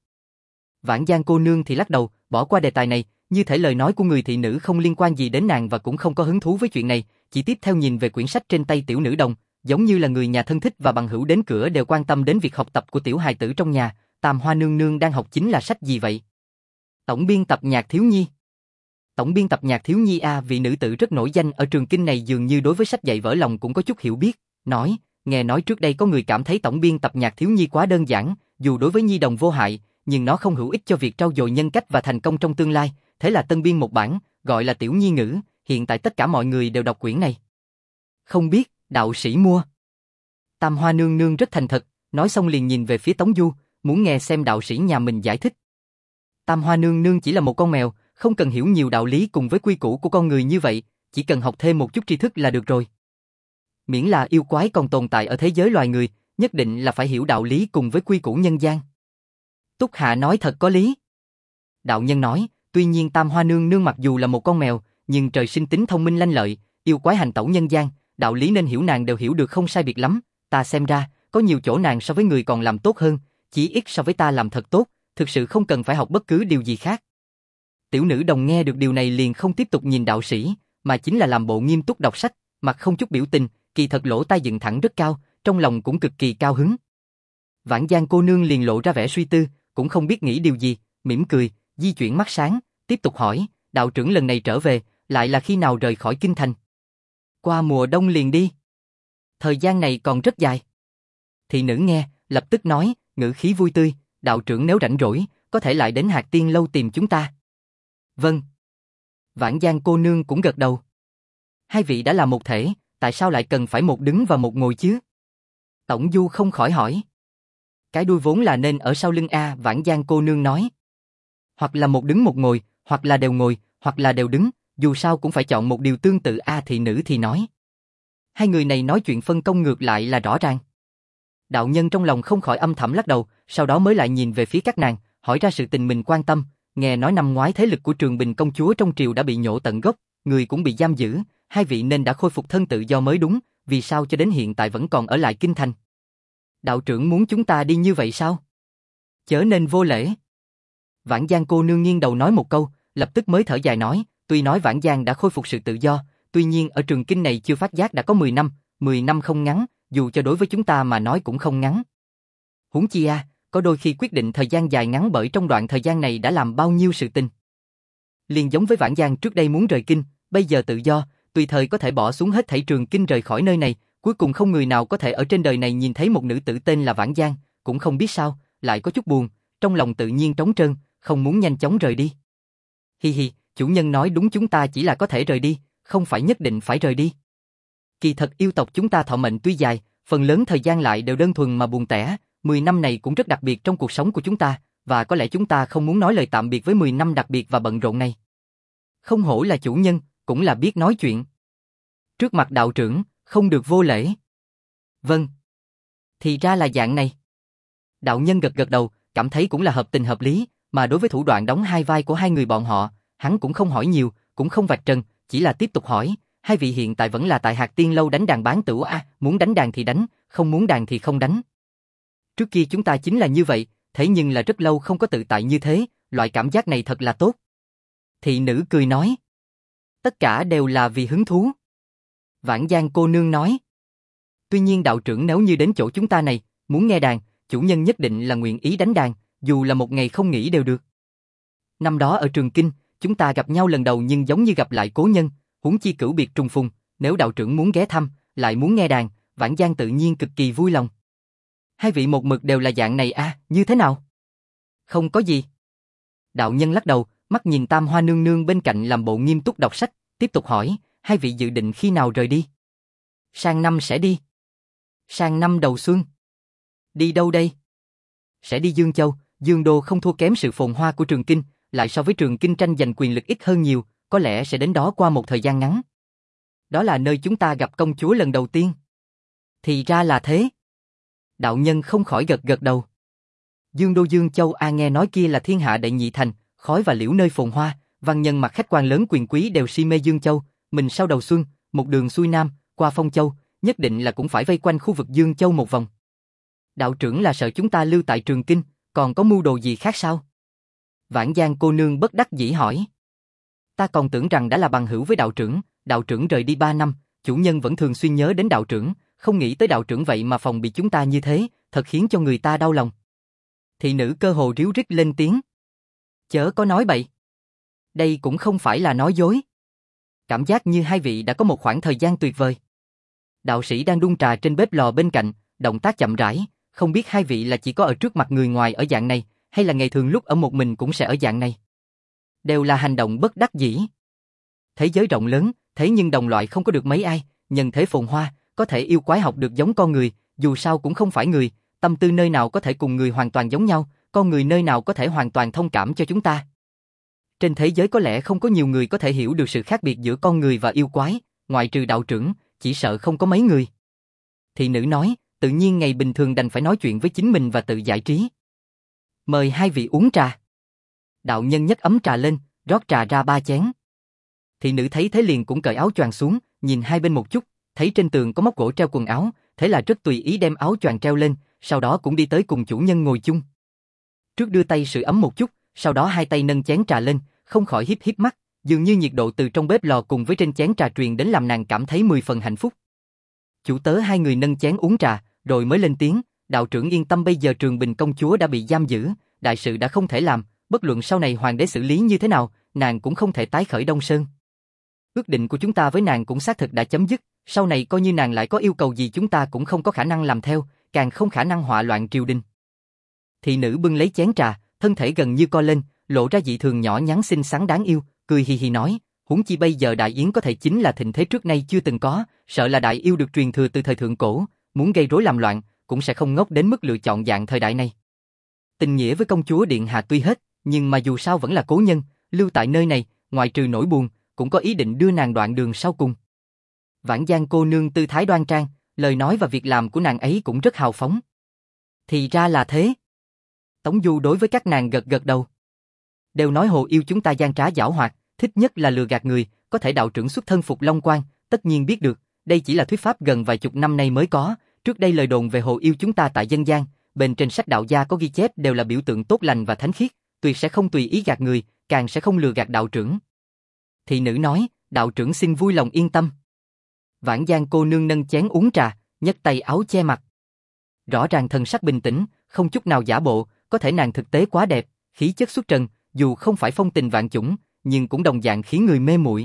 Vãn Giang cô nương thì lắc đầu, bỏ qua đề tài này, như thể lời nói của người thị nữ không liên quan gì đến nàng và cũng không có hứng thú với chuyện này, chỉ tiếp theo nhìn về quyển sách trên tay tiểu nữ đồng, giống như là người nhà thân thích và bằng hữu đến cửa đều quan tâm đến việc học tập của tiểu hài tử trong nhà. Tam Hoa nương nương đang học chính là sách gì vậy? Tổng biên tập nhạc thiếu nhi. Tổng biên tập nhạc thiếu nhi a, vị nữ tử rất nổi danh ở trường kinh này dường như đối với sách dạy vỡ lòng cũng có chút hiểu biết, nói, nghe nói trước đây có người cảm thấy tổng biên tập nhạc thiếu nhi quá đơn giản, dù đối với nhi đồng vô hại, nhưng nó không hữu ích cho việc trau dồi nhân cách và thành công trong tương lai, thế là tân biên một bản, gọi là tiểu nhi ngữ, hiện tại tất cả mọi người đều đọc quyển này. Không biết, đạo sĩ mua. Tam Hoa nương nương rất thành thật, nói xong liền nhìn về phía Tống Du, muốn nghe xem đạo sĩ nhà mình giải thích. Tam Hoa nương nương chỉ là một con mèo, không cần hiểu nhiều đạo lý cùng với quy củ của con người như vậy, chỉ cần học thêm một chút tri thức là được rồi. Miễn là yêu quái còn tồn tại ở thế giới loài người, nhất định là phải hiểu đạo lý cùng với quy củ nhân gian. Túc Hạ nói thật có lý. Đạo nhân nói, tuy nhiên Tam Hoa nương nương mặc dù là một con mèo, nhưng trời sinh tính thông minh lanh lợi, yêu quái hành tẩu nhân gian, đạo lý nên hiểu nàng đều hiểu được không sai biệt lắm, ta xem ra, có nhiều chỗ nàng so với người còn làm tốt hơn, chỉ ít so với ta làm thật tốt, thực sự không cần phải học bất cứ điều gì khác. Tiểu nữ đồng nghe được điều này liền không tiếp tục nhìn đạo sĩ, mà chính là làm bộ nghiêm túc đọc sách, mặt không chút biểu tình, kỳ thật lỗ tai dựng thẳng rất cao, trong lòng cũng cực kỳ cao hứng. Vãn Giang cô nương liền lộ ra vẻ suy tư, cũng không biết nghĩ điều gì, mỉm cười, di chuyển mắt sáng, tiếp tục hỏi, đạo trưởng lần này trở về, lại là khi nào rời khỏi kinh thành? Qua mùa đông liền đi. Thời gian này còn rất dài. Thị nữ nghe, lập tức nói, ngữ khí vui tươi, đạo trưởng nếu rảnh rỗi, có thể lại đến Hạc Tiên lâu tìm chúng ta. Vâng. Vãn Giang cô nương cũng gật đầu. Hai vị đã là một thể, tại sao lại cần phải một đứng và một ngồi chứ? Tổng Du không khỏi hỏi. Cái đuôi vốn là nên ở sau lưng a, Vãn Giang cô nương nói. Hoặc là một đứng một ngồi, hoặc là đều ngồi, hoặc là đều đứng, dù sao cũng phải chọn một điều tương tự a, thị nữ thì nói. Hai người này nói chuyện phân công ngược lại là rõ ràng. Đạo nhân trong lòng không khỏi âm thầm lắc đầu, sau đó mới lại nhìn về phía các nàng, hỏi ra sự tình mình quan tâm, nghe nói năm ngoái thế lực của Trường Bình công chúa trong triều đã bị nhổ tận gốc, người cũng bị giam giữ, hai vị nên đã khôi phục thân tự do mới đúng, vì sao cho đến hiện tại vẫn còn ở lại kinh thành? Đạo trưởng muốn chúng ta đi như vậy sao? Chớ nên vô lễ. Vãn Giang cô nương nghiêng đầu nói một câu, lập tức mới thở dài nói, tuy nói Vãn Giang đã khôi phục sự tự do, tuy nhiên ở trường kinh này chưa phát giác đã có mười năm, mười năm không ngắn, dù cho đối với chúng ta mà nói cũng không ngắn. Huống chi a, có đôi khi quyết định thời gian dài ngắn bởi trong đoạn thời gian này đã làm bao nhiêu sự tình. Liền giống với Vãn Giang trước đây muốn rời kinh, bây giờ tự do, tùy thời có thể bỏ xuống hết thảy trường kinh rời khỏi nơi này, cuối cùng không người nào có thể ở trên đời này nhìn thấy một nữ tử tên là Vãn Giang, cũng không biết sao, lại có chút buồn, trong lòng tự nhiên trống trơn, không muốn nhanh chóng rời đi. Hi hi, chủ nhân nói đúng, chúng ta chỉ là có thể rời đi, không phải nhất định phải rời đi. Kỳ thật yêu tộc chúng ta thọ mệnh tuy dài, phần lớn thời gian lại đều đơn thuần mà buồn tẻ, mười năm này cũng rất đặc biệt trong cuộc sống của chúng ta, và có lẽ chúng ta không muốn nói lời tạm biệt với mười năm đặc biệt và bận rộn này. Không hổ là chủ nhân, cũng là biết nói chuyện. Trước mặt đạo trưởng, không được vô lễ. Vâng. Thì ra là dạng này. Đạo nhân gật gật đầu, cảm thấy cũng là hợp tình hợp lý, mà đối với thủ đoạn đóng hai vai của hai người bọn họ, hắn cũng không hỏi nhiều, cũng không vạch trần, chỉ là tiếp tục hỏi, hai vị hiện tại vẫn là tại Hạc Tiên Lâu đánh đàn bán tửu à, muốn đánh đàn thì đánh, không muốn đàn thì không đánh. Trước kia chúng ta chính là như vậy, thế nhưng là rất lâu không có tự tại như thế, loại cảm giác này thật là tốt. Thị nữ cười nói, tất cả đều là vì hứng thú. Vãn Giang cô nương nói, tuy nhiên đạo trưởng nếu như đến chỗ chúng ta này, muốn nghe đàn, chủ nhân nhất định là nguyện ý đánh đàn, dù là một ngày không nghỉ đều được. Năm đó ở Trường Kinh, chúng ta gặp nhau lần đầu nhưng giống như gặp lại cố nhân, huống chi cửu biệt trùng phùng, nếu đạo trưởng muốn ghé thăm, lại muốn nghe đàn, Vãn Giang tự nhiên cực kỳ vui lòng. Hai vị một mực đều là dạng này à, như thế nào? Không có gì. Đạo nhân lắc đầu, mắt nhìn Tam Hoa nương nương bên cạnh làm bộ nghiêm túc đọc sách, tiếp tục hỏi, hai vị dự định khi nào rời đi? Sang năm sẽ đi. Sang năm đầu xuân. Đi đâu đây? Sẽ đi Dương Châu, Dương Đô không thua kém sự phồn hoa của Trường Kinh, lại so với Trường Kinh tranh giành quyền lực ít hơn nhiều, có lẽ sẽ đến đó qua một thời gian ngắn. Đó là nơi chúng ta gặp công chúa lần đầu tiên. Thì ra là thế. Đạo nhân không khỏi gật gật đầu. Dương Đô Dương Châu a nghe nói kia là thiên hạ đệ nhị thành, khói và liễu nơi phồn hoa, văn nhân mặt khách quan lớn quyền quý đều si mê Dương Châu, mình sau đầu xuân, một đường xuôi nam, qua Phong Châu, nhất định là cũng phải vây quanh khu vực Dương Châu một vòng. Đạo trưởng là sợ chúng ta lưu tại Trường Kinh, còn có mưu đồ gì khác sao? Vãn Giang cô nương bất đắc dĩ hỏi. Ta còn tưởng rằng đã là bằng hữu với đạo trưởng, đạo trưởng rời đi ba năm, chủ nhân vẫn thường xuyên nhớ đến đạo trưởng, không nghĩ tới đạo trưởng vậy mà phòng bị chúng ta như thế, thật khiến cho người ta đau lòng. Thị nữ cơ hồ ríu rít lên tiếng. Chớ có nói bậy. Đây cũng không phải là nói dối. Cảm giác như hai vị đã có một khoảng thời gian tuyệt vời. Đạo sĩ đang đun trà trên bếp lò bên cạnh, động tác chậm rãi, không biết hai vị là chỉ có ở trước mặt người ngoài ở dạng này, hay là ngày thường lúc ở một mình cũng sẽ ở dạng này. Đều là hành động bất đắc dĩ. Thế giới rộng lớn, thế nhưng đồng loại không có được mấy ai, nhân thế phồn hoa, có thể yêu quái học được giống con người, dù sao cũng không phải người, tâm tư nơi nào có thể cùng người hoàn toàn giống nhau, con người nơi nào có thể hoàn toàn thông cảm cho chúng ta. Trên thế giới có lẽ không có nhiều người có thể hiểu được sự khác biệt giữa con người và yêu quái, ngoại trừ đạo trưởng, chỉ sợ không có mấy người. Thị nữ nói, tự nhiên ngày bình thường đành phải nói chuyện với chính mình và tự giải trí. Mời hai vị uống trà. Đạo nhân nhấc ấm trà lên, rót trà ra ba chén. Thị nữ thấy thế liền cũng cởi áo choàng xuống, nhìn hai bên một chút, thấy trên tường có móc gỗ treo quần áo, thế là rất tùy ý đem áo choàng treo lên, sau đó cũng đi tới cùng chủ nhân ngồi chung. Trước đưa tay sưởi ấm một chút, sau đó hai tay nâng chén trà lên, không khỏi híp híp mắt, dường như nhiệt độ từ trong bếp lò cùng với trên chén trà truyền đến làm nàng cảm thấy mười phần hạnh phúc. Chủ tớ hai người nâng chén uống trà, rồi mới lên tiếng, đạo trưởng yên tâm, bây giờ Trường Bình công chúa đã bị giam giữ, đại sự đã không thể làm, bất luận sau này hoàng đế xử lý như thế nào, nàng cũng không thể tái khởi Đông Sơn. Ước định của chúng ta với nàng cũng xác thực đã chấm dứt, sau này coi như nàng lại có yêu cầu gì chúng ta cũng không có khả năng làm theo, càng không khả năng họa loạn triều đình. Thị nữ bưng lấy chén trà, thân thể gần như co lên, lộ ra dị thường nhỏ nhắn xinh xắn đáng yêu, cười hì hì nói, huống chi bây giờ đại yến có thể chính là thịnh thế trước nay chưa từng có, sợ là đại yêu được truyền thừa từ thời thượng cổ, muốn gây rối làm loạn, cũng sẽ không ngốc đến mức lựa chọn dạng thời đại này. Tình nghĩa với công chúa điện hạ tuy hết, nhưng mà dù sao vẫn là cố nhân, lưu tại nơi này, ngoại trừ nỗi buồn, cũng có ý định đưa nàng đoạn đường sau cùng. Vãn Giang cô nương tư thái đoan trang, lời nói và việc làm của nàng ấy cũng rất hào phóng. Thì ra là thế. Tống Du đối với các nàng gật gật đầu. Đều nói hồ yêu chúng ta gian trá giảo hoạt, thích nhất là lừa gạt người, có thể đạo trưởng xuất thân Phục Long Quan, tất nhiên biết được, đây chỉ là thuyết pháp gần vài chục năm nay mới có, trước đây lời đồn về hồ yêu chúng ta tại dân gian, bên trên sách đạo gia có ghi chép đều là biểu tượng tốt lành và thánh khiết, tuyệt sẽ không tùy ý gạt người, càng sẽ không lừa gạt đạo trưởng. Thị nữ nói, đạo trưởng xin vui lòng yên tâm. Vãn Giang cô nương nâng chén uống trà, nhấc tay áo che mặt. Rõ ràng thần sắc bình tĩnh, không chút nào giả bộ, có thể nàng thực tế quá đẹp, khí chất xuất trần, dù không phải phong tình vạn chủng, nhưng cũng đồng dạng khiến người mê muội.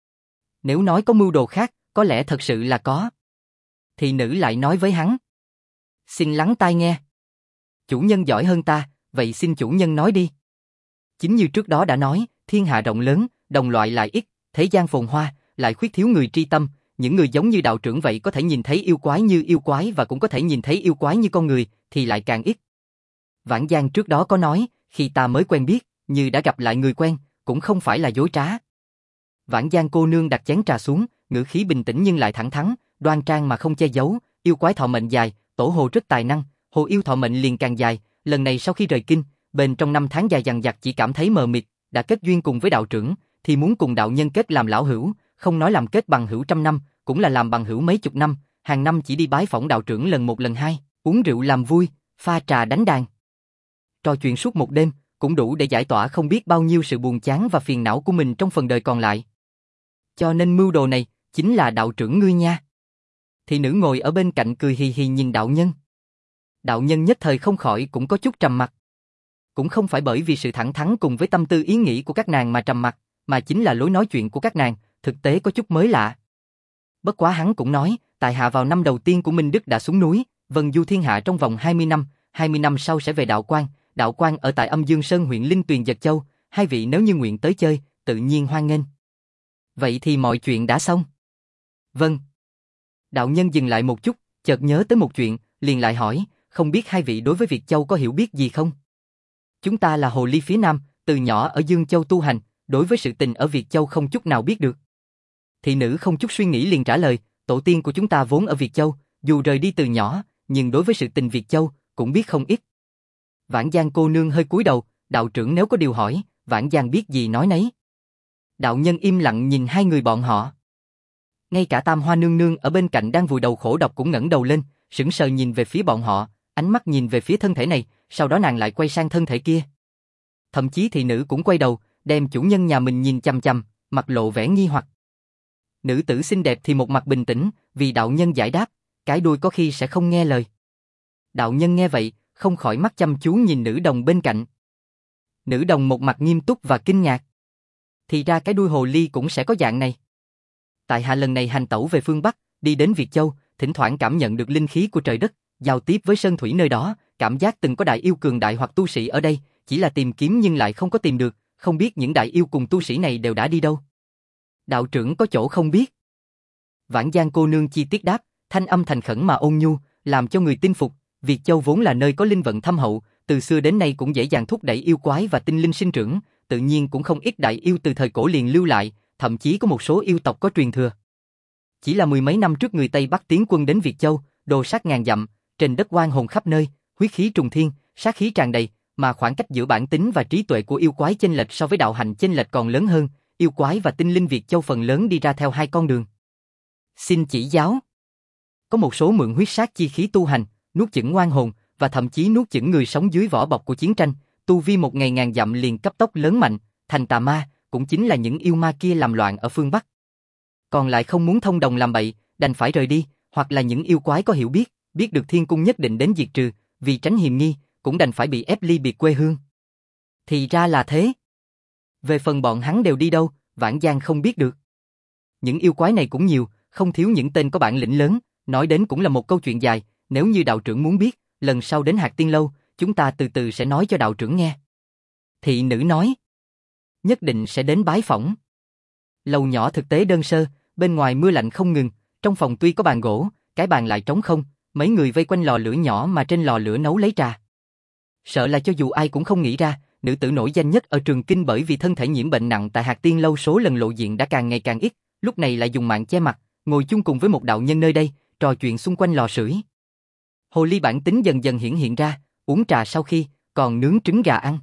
Nếu nói có mưu đồ khác, có lẽ thật sự là có. Thị nữ lại nói với hắn. Xin lắng tai nghe. Chủ nhân giỏi hơn ta, vậy xin chủ nhân nói đi. Chính như trước đó đã nói, thiên hạ rộng lớn, đồng loại lại ít, thế gian phồn hoa, lại khuyết thiếu người tri tâm, những người giống như đạo trưởng vậy có thể nhìn thấy yêu quái như yêu quái và cũng có thể nhìn thấy yêu quái như con người, thì lại càng ít. Vãn Giang trước đó có nói, khi ta mới quen biết, như đã gặp lại người quen, cũng không phải là dối trá. Vãn Giang cô nương đặt chén trà xuống, ngữ khí bình tĩnh nhưng lại thẳng thắn, đoan trang mà không che giấu, yêu quái thọ mệnh dài, tổ hồ rất tài năng, Hồ Yêu thọ mệnh liền càng dài, lần này sau khi rời kinh, bên trong năm tháng dài dằng dặc chỉ cảm thấy mờ mịt, đã kết duyên cùng với đạo trưởng, thì muốn cùng đạo nhân kết làm lão hữu, không nói làm kết bằng hữu trăm năm, cũng là làm bằng hữu mấy chục năm, hàng năm chỉ đi bái phỏng đạo trưởng lần một lần hai, uống rượu làm vui, pha trà đánh đàn. Trò chuyện suốt một đêm, cũng đủ để giải tỏa không biết bao nhiêu sự buồn chán và phiền não của mình trong phần đời còn lại. Cho nên mưu đồ này, chính là đạo trưởng ngươi nha. Thị nữ ngồi ở bên cạnh cười hì hì nhìn đạo nhân. Đạo nhân nhất thời không khỏi cũng có chút trầm mặc. Cũng không phải bởi vì sự thẳng thắn cùng với tâm tư ý nghĩ của các nàng mà trầm mặc, mà chính là lối nói chuyện của các nàng, thực tế có chút mới lạ. Bất quá hắn cũng nói, tại hạ vào năm đầu tiên của Minh Đức đã xuống núi, vân du thiên hạ trong vòng hai mươi năm, hai mươi năm sau sẽ về đạo quan, đạo quan ở tại Âm Dương Sơn huyện Linh Tuyền Dật Châu, hai vị nếu như nguyện tới chơi, tự nhiên hoan nghênh. Vậy thì mọi chuyện đã xong. Vâng. Đạo nhân dừng lại một chút, chợt nhớ tới một chuyện, liền lại hỏi, không biết hai vị đối với Việt Châu có hiểu biết gì không? Chúng ta là hồ ly phía Nam, từ nhỏ ở Dương Châu tu hành, đối với sự tình ở Việt Châu không chút nào biết được. Thị nữ không chút suy nghĩ liền trả lời, tổ tiên của chúng ta vốn ở Việt Châu, dù rời đi từ nhỏ, nhưng đối với sự tình Việt Châu cũng biết không ít. Vãn Giang cô nương hơi cúi đầu, đạo trưởng nếu có điều hỏi, Vãn Giang biết gì nói nấy. Đạo nhân im lặng nhìn hai người bọn họ. Ngay cả Tam Hoa nương nương ở bên cạnh đang vùi đầu khổ độc cũng ngẩng đầu lên, sững sờ nhìn về phía bọn họ, ánh mắt nhìn về phía thân thể này, sau đó nàng lại quay sang thân thể kia. Thậm chí thị nữ cũng quay đầu, đem chủ nhân nhà mình nhìn chằm chằm, mặt lộ vẻ nghi hoặc. Nữ tử xinh đẹp thì một mặt bình tĩnh, vì đạo nhân giải đáp, cái đuôi có khi sẽ không nghe lời. Đạo nhân nghe vậy, không khỏi mắt chăm chú nhìn nữ đồng bên cạnh. Nữ đồng một mặt nghiêm túc và kinh ngạc. Thì ra cái đuôi hồ ly cũng sẽ có dạng này. Tại hạ lần này hành tẩu về phương Bắc, đi đến Việt Châu, thỉnh thoảng cảm nhận được linh khí của trời đất, giao tiếp với sơn thủy nơi đó, cảm giác từng có đại yêu cường đại hoặc tu sĩ ở đây, chỉ là tìm kiếm nhưng lại không có tìm được, không biết những đại yêu cùng tu sĩ này đều đã đi đâu. Đạo trưởng có chỗ không biết. Vãn Giang cô nương chi tiết đáp, thanh âm thành khẩn mà ôn nhu, làm cho người tin phục. Việt Châu vốn là nơi có linh vận thâm hậu, từ xưa đến nay cũng dễ dàng thúc đẩy yêu quái và tinh linh sinh trưởng, tự nhiên cũng không ít đại yêu từ thời cổ liền lưu lại, thậm chí có một số yêu tộc có truyền thừa. Chỉ là mười mấy năm trước người Tây Bắc tiến quân đến Việt Châu, đồ sát ngàn dặm, trên đất oan hồn khắp nơi, huyết khí trùng thiên, sát khí tràn đầy, mà khoảng cách giữa bản tính và trí tuệ của yêu quái chênh lệch so với đạo hạnh chênh lệch còn lớn hơn, yêu quái và tinh linh Việt Châu phần lớn đi ra theo hai con đường. Xin chỉ giáo. Có một số mượn huyết sát chi khí tu hành, nuốt chửng oan hồn, và thậm chí nuốt chửng người sống dưới vỏ bọc của chiến tranh, tu vi một ngày ngàn dặm liền cấp tốc lớn mạnh, thành tà ma, cũng chính là những yêu ma kia làm loạn ở phương Bắc. Còn lại không muốn thông đồng làm bậy, đành phải rời đi, hoặc là những yêu quái có hiểu biết, biết được thiên cung nhất định đến diệt trừ, vì tránh hiềm nghi, cũng đành phải bị ép ly biệt quê hương. Thì ra là thế. Về phần bọn hắn đều đi đâu, Vãn Giang không biết được. Những yêu quái này cũng nhiều, không thiếu những tên có bản lĩnh lớn, nói đến cũng là một câu chuyện dài, nếu như đạo trưởng muốn biết, lần sau đến Hạc Tiên Lâu, chúng ta từ từ sẽ nói cho đạo trưởng nghe. Thị nữ nói, nhất định sẽ đến bái phỏng. Lầu nhỏ thực tế đơn sơ, bên ngoài mưa lạnh không ngừng, trong phòng tuy có bàn gỗ, cái bàn lại trống không, mấy người vây quanh lò lửa nhỏ mà trên lò lửa nấu lấy trà. Sợ là cho dù ai cũng không nghĩ ra, nữ tử nổi danh nhất ở Trường Kinh bởi vì thân thể nhiễm bệnh nặng tại Hạc Tiên Lâu số lần lộ diện đã càng ngày càng ít, lúc này lại dùng mạng che mặt, ngồi chung cùng với một đạo nhân nơi đây, trò chuyện xung quanh lò sưởi. Hồ ly bản tính dần dần hiển hiện ra, uống trà sau khi, còn nướng trứng gà ăn.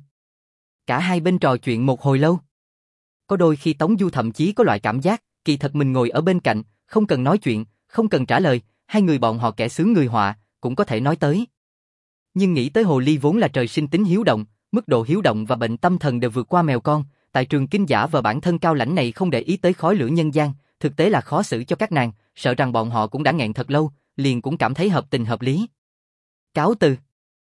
Cả hai bên trò chuyện một hồi lâu. Có đôi khi Tống Du thậm chí có loại cảm giác, kỳ thật mình ngồi ở bên cạnh, không cần nói chuyện, không cần trả lời, hai người bọn họ kẻ sướng người họa, cũng có thể nói tới. Nhưng nghĩ tới hồ ly vốn là trời sinh tính hiếu động, mức độ hiếu động và bệnh tâm thần đều vượt qua mèo con, tại Trường Kinh giả vờ bản thân cao lãnh này không để ý tới khói lửa nhân gian, thực tế là khó xử cho các nàng, sợ rằng bọn họ cũng đã nghẹn thật lâu, liền cũng cảm thấy hợp tình hợp lý. Cáo từ.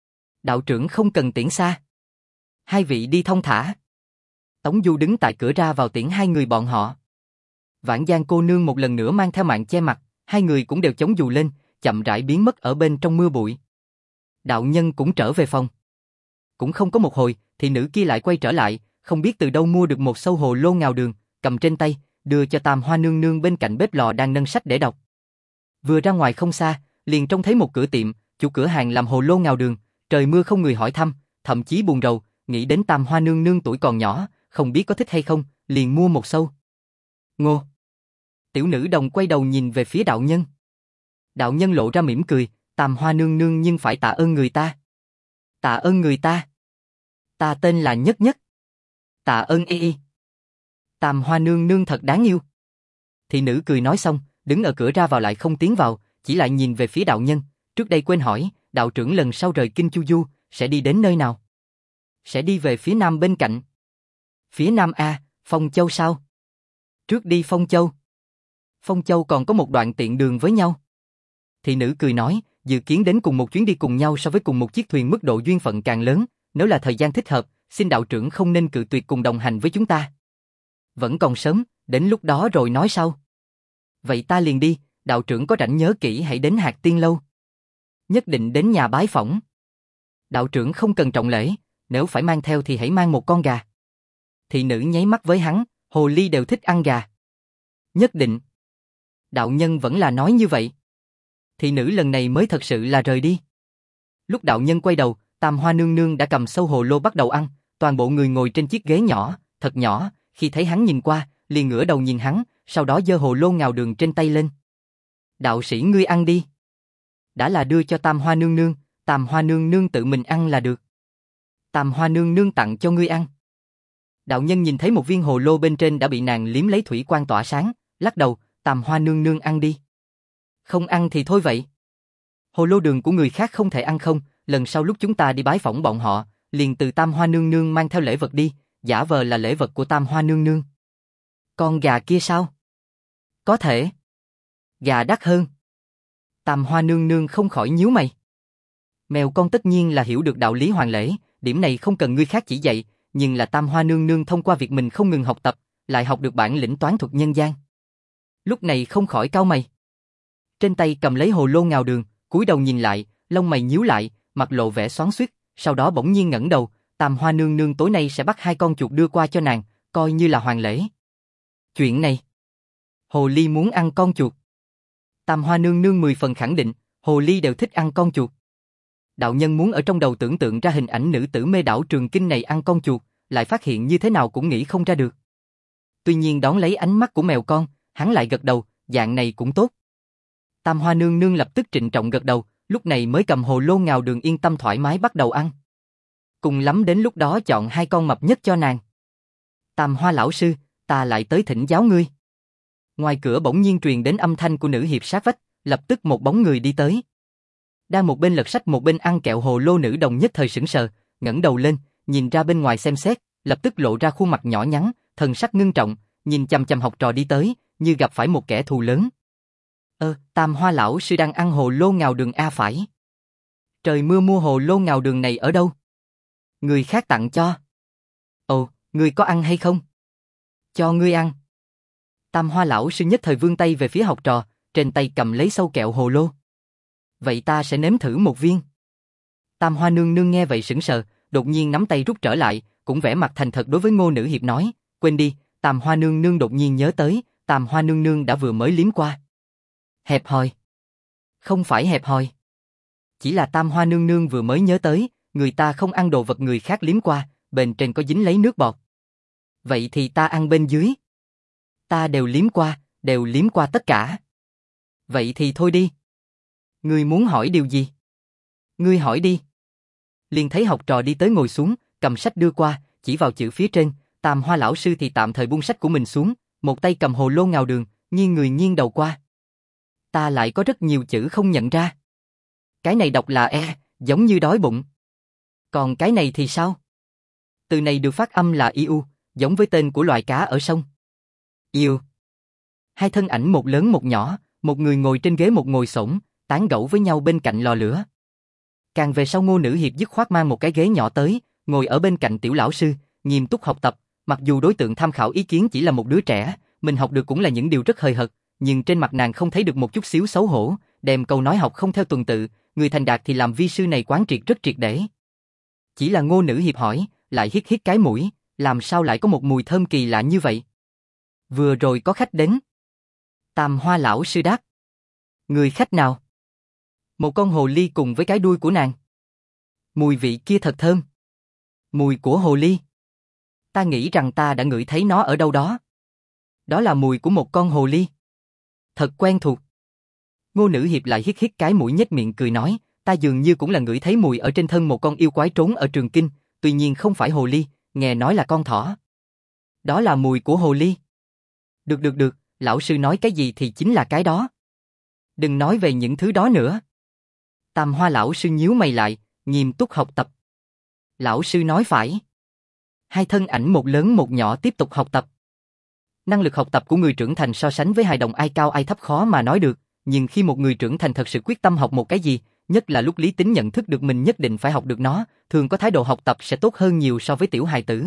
Đạo trưởng không cần tiễn xa. Hai vị đi thong thả. Tống Du đứng tại cửa ra vào tiễn hai người bọn họ. Vãn Giang cô nương một lần nữa mang theo mạng che mặt, hai người cũng đều chống dù lên, chậm rãi biến mất ở bên trong mưa bụi. Đạo nhân cũng trở về phòng. Cũng không có một hồi, thì nữ kia lại quay trở lại, không biết từ đâu mua được một sâu hồ lô ngào đường, cầm trên tay, đưa cho Tam Hoa nương nương bên cạnh bếp lò đang nâng sách để đọc. Vừa ra ngoài không xa, liền trông thấy một cửa tiệm, chủ cửa hàng làm hồ lô ngào đường, trời mưa không người hỏi thăm, thậm chí buồn rầu, nghĩ đến Tam Hoa nương nương tuổi còn nhỏ, không biết có thích hay không, liền mua một sâu. Ngô. Tiểu nữ đồng quay đầu nhìn về phía đạo nhân. Đạo nhân lộ ra mỉm cười, Tam Hoa nương nương nhưng phải tạ ơn người ta. Tạ ơn người ta. Ta tên là Nhất Nhất. Tạ ơn y y. Tam Hoa nương nương thật đáng yêu. Thị nữ cười nói xong, đứng ở cửa ra vào lại không tiến vào, chỉ lại nhìn về phía đạo nhân, trước đây quên hỏi, đạo trưởng lần sau rời Kinh Chu Du, sẽ đi đến nơi nào? Sẽ đi về phía nam bên cạnh. Phía nam a, Phong Châu sao? Trước đi Phong Châu. Phong Châu còn có một đoạn tiện đường với nhau. Thị nữ cười nói, dự kiến đến cùng một chuyến đi cùng nhau so với cùng một chiếc thuyền mức độ duyên phận càng lớn, nếu là thời gian thích hợp, xin đạo trưởng không nên cự tuyệt cùng đồng hành với chúng ta. Vẫn còn sớm, đến lúc đó rồi nói sau. Vậy ta liền đi, đạo trưởng có rảnh nhớ kỹ hãy đến Hạc Tiên Lâu. Nhất định đến nhà bái phỏng. Đạo trưởng không cần trọng lễ, nếu phải mang theo thì hãy mang một con gà. Thị nữ nháy mắt với hắn, hồ ly đều thích ăn gà. Nhất định. Đạo nhân vẫn là nói như vậy. Thị nữ lần này mới thật sự là rời đi. Lúc đạo nhân quay đầu, Tam Hoa nương nương đã cầm sâu hồ lô bắt đầu ăn, toàn bộ người ngồi trên chiếc ghế nhỏ, thật nhỏ, khi thấy hắn nhìn qua, liền ngửa đầu nhìn hắn, sau đó giơ hồ lô ngào đường trên tay lên. Đạo sĩ ngươi ăn đi. Đã là đưa cho Tam Hoa nương nương, Tam Hoa nương nương tự mình ăn là được. Tam Hoa nương nương tặng cho ngươi ăn. Đạo nhân nhìn thấy một viên hồ lô bên trên đã bị nàng liếm lấy thủy quang tỏa sáng, lắc đầu, Tam Hoa nương nương ăn đi. Không ăn thì thôi vậy. Hồ lô đường của người khác không thể ăn không, lần sau lúc chúng ta đi bái phỏng bọn họ, liền từ Tam Hoa nương nương mang theo lễ vật đi, giả vờ là lễ vật của Tam Hoa nương nương. Con gà kia sao? Có thể. Gà đắt hơn. Tam Hoa nương nương không khỏi nhíu mày. Mèo con tất nhiên là hiểu được đạo lý hoàng lễ, điểm này không cần người khác chỉ dạy, nhưng là Tam Hoa nương nương thông qua việc mình không ngừng học tập, lại học được bản lĩnh toán thuật nhân gian. Lúc này không khỏi cau mày. Trên tay cầm lấy hồ lô ngào đường, cúi đầu nhìn lại, lông mày nhíu lại, mặt lộ vẻ xoắn xuýt, sau đó bỗng nhiên ngẩng đầu, Tam Hoa nương nương tối nay sẽ bắt hai con chuột đưa qua cho nàng, coi như là hoàng lễ. Chuyện này, hồ ly muốn ăn con chuột. Tam Hoa nương nương mười phần khẳng định, hồ ly đều thích ăn con chuột. Đạo nhân muốn ở trong đầu tưởng tượng ra hình ảnh nữ tử mê đảo Trường Kinh này ăn con chuột, lại phát hiện như thế nào cũng nghĩ không ra được. Tuy nhiên đón lấy ánh mắt của mèo con, hắn lại gật đầu, dạng này cũng tốt. Tam Hoa nương nương lập tức trịnh trọng gật đầu, lúc này mới cầm hồ lô ngào đường yên tâm thoải mái bắt đầu ăn. Cùng lắm đến lúc đó chọn hai con mập nhất cho nàng. Tam Hoa lão sư, ta lại tới thỉnh giáo ngươi. Ngoài cửa bỗng nhiên truyền đến âm thanh của nữ hiệp sát vách, lập tức một bóng người đi tới. Đang một bên lật sách một bên ăn kẹo hồ lô nữ đồng nhất thời sững sờ, ngẩng đầu lên, nhìn ra bên ngoài xem xét, lập tức lộ ra khuôn mặt nhỏ nhắn, thần sắc ngưng trọng, nhìn chằm chằm học trò đi tới, như gặp phải một kẻ thù lớn. Ơ, Tam Hoa lão sư đang ăn hồ lô ngào đường a phải? Trời mưa mua hồ lô ngào đường này ở đâu? Người khác tặng cho. Ồ, ngươi có ăn hay không? Cho ngươi ăn. Tam Hoa lão sư nhất thời vươn tay về phía học trò, trên tay cầm lấy sâu kẹo hồ lô. Vậy ta sẽ nếm thử một viên. Tam Hoa nương nương nghe vậy sững sờ, đột nhiên nắm tay rút trở lại, cũng vẻ mặt thành thật đối với Ngô nữ hiệp nói, quên đi. Tam Hoa nương nương đột nhiên nhớ tới, Tam Hoa nương nương đã vừa mới liếm qua. Hẹp hòi. Không phải hẹp hòi. Chỉ là Tam Hoa nương nương vừa mới nhớ tới, người ta không ăn đồ vật người khác liếm qua, bên trên có dính lấy nước bọt. Vậy thì ta ăn bên dưới. Ta đều liếm qua, đều liếm qua tất cả. Vậy thì thôi đi. Ngươi muốn hỏi điều gì? Ngươi hỏi đi. Liền thấy học trò đi tới ngồi xuống, cầm sách đưa qua, chỉ vào chữ phía trên, Tam Hoa lão sư thì tạm thời buông sách của mình xuống, một tay cầm hồ lô ngào đường, nghiêng người nghiêng đầu qua. Ta lại có rất nhiều chữ không nhận ra. Cái này đọc là e, giống như đói bụng. Còn cái này thì sao? Từ này được phát âm là iu, giống với tên của loài cá ở sông. Iu. Hai thân ảnh một lớn một nhỏ, một người ngồi trên ghế một ngồi xổm, tán gẫu với nhau bên cạnh lò lửa. Càng về sau Ngô nữ hiệp dứt khoát mang một cái ghế nhỏ tới, ngồi ở bên cạnh tiểu lão sư, nghiêm túc học tập, mặc dù đối tượng tham khảo ý kiến chỉ là một đứa trẻ, mình học được cũng là những điều rất hời hợt, nhưng trên mặt nàng không thấy được một chút xíu xấu hổ, đem câu nói học không theo tuần tự, người thành đạt thì làm vi sư này quán triệt rất triệt để. Chỉ là Ngô nữ hiệp hỏi, lại hít hít cái mũi, làm sao lại có một mùi thơm kỳ lạ như vậy? Vừa rồi có khách đến. Tam Hoa lão sư đáp. Người khách nào? Một con hồ ly cùng với cái đuôi của nàng. Mùi vị kia thật thơm. Mùi của hồ ly. Ta nghĩ rằng ta đã ngửi thấy nó ở đâu đó. Đó là mùi của một con hồ ly. Thật quen thuộc. Ngô Nữ Hiệp lại hít hít cái mũi nhếch miệng cười nói, ta dường như cũng là ngửi thấy mùi ở trên thân một con yêu quái trốn ở Trường Kinh, tuy nhiên không phải hồ ly, nghe nói là con thỏ. Đó là mùi của hồ ly. Được được được, lão sư nói cái gì thì chính là cái đó. Đừng nói về những thứ đó nữa. Tam Hoa lão sư nhíu mày lại, nghiêm túc học tập. Lão sư nói phải. Hai thân ảnh một lớn một nhỏ tiếp tục học tập. Năng lực học tập của người trưởng thành so sánh với hài đồng ai cao ai thấp khó mà nói được, nhưng khi một người trưởng thành thật sự quyết tâm học một cái gì, nhất là lúc lý tính nhận thức được mình nhất định phải học được nó, thường có thái độ học tập sẽ tốt hơn nhiều so với tiểu hài tử.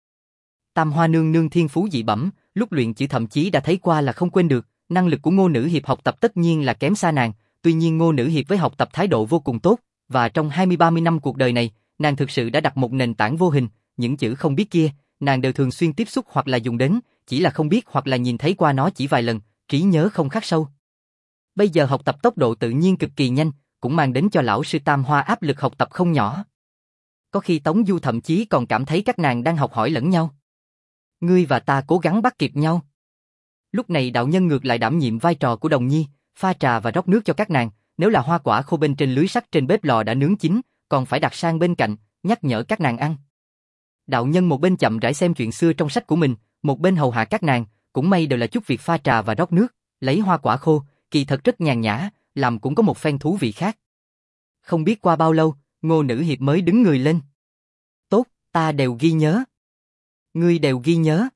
Tam Hoa nương nương thiên phú dị bẩm, lúc luyện chữ thậm chí đã thấy qua là không quên được, năng lực của Ngô Nữ Hiệp học tập tất nhiên là kém xa nàng, tuy nhiên Ngô Nữ Hiệp với học tập thái độ vô cùng tốt, và trong hai mươi ba mươi năm cuộc đời này, nàng thực sự đã đặt một nền tảng vô hình, những chữ không biết kia, nàng đều thường xuyên tiếp xúc hoặc là dùng đến, chỉ là không biết hoặc là nhìn thấy qua nó chỉ vài lần, trí nhớ không khắc sâu. Bây giờ học tập tốc độ tự nhiên cực kỳ nhanh, cũng mang đến cho lão sư Tam Hoa áp lực học tập không nhỏ. Có khi Tống Du thậm chí còn cảm thấy các nàng đang học hỏi lẫn nhau. Ngươi và ta cố gắng bắt kịp nhau. Lúc này đạo nhân ngược lại đảm nhiệm vai trò của đồng nhi, pha trà và rót nước cho các nàng, nếu là hoa quả khô bên trên lưới sắt trên bếp lò đã nướng chín, còn phải đặt sang bên cạnh, nhắc nhở các nàng ăn. Đạo nhân một bên chậm rãi xem chuyện xưa trong sách của mình, một bên hầu hạ các nàng, cũng may đều là chút việc pha trà và rót nước, lấy hoa quả khô, kỳ thật rất nhàn nhã, làm cũng có một phen thú vị khác. Không biết qua bao lâu, Ngô Nữ Hiệp mới đứng người lên. Tốt, ta đều ghi nhớ. Ngươi đều ghi nhớ.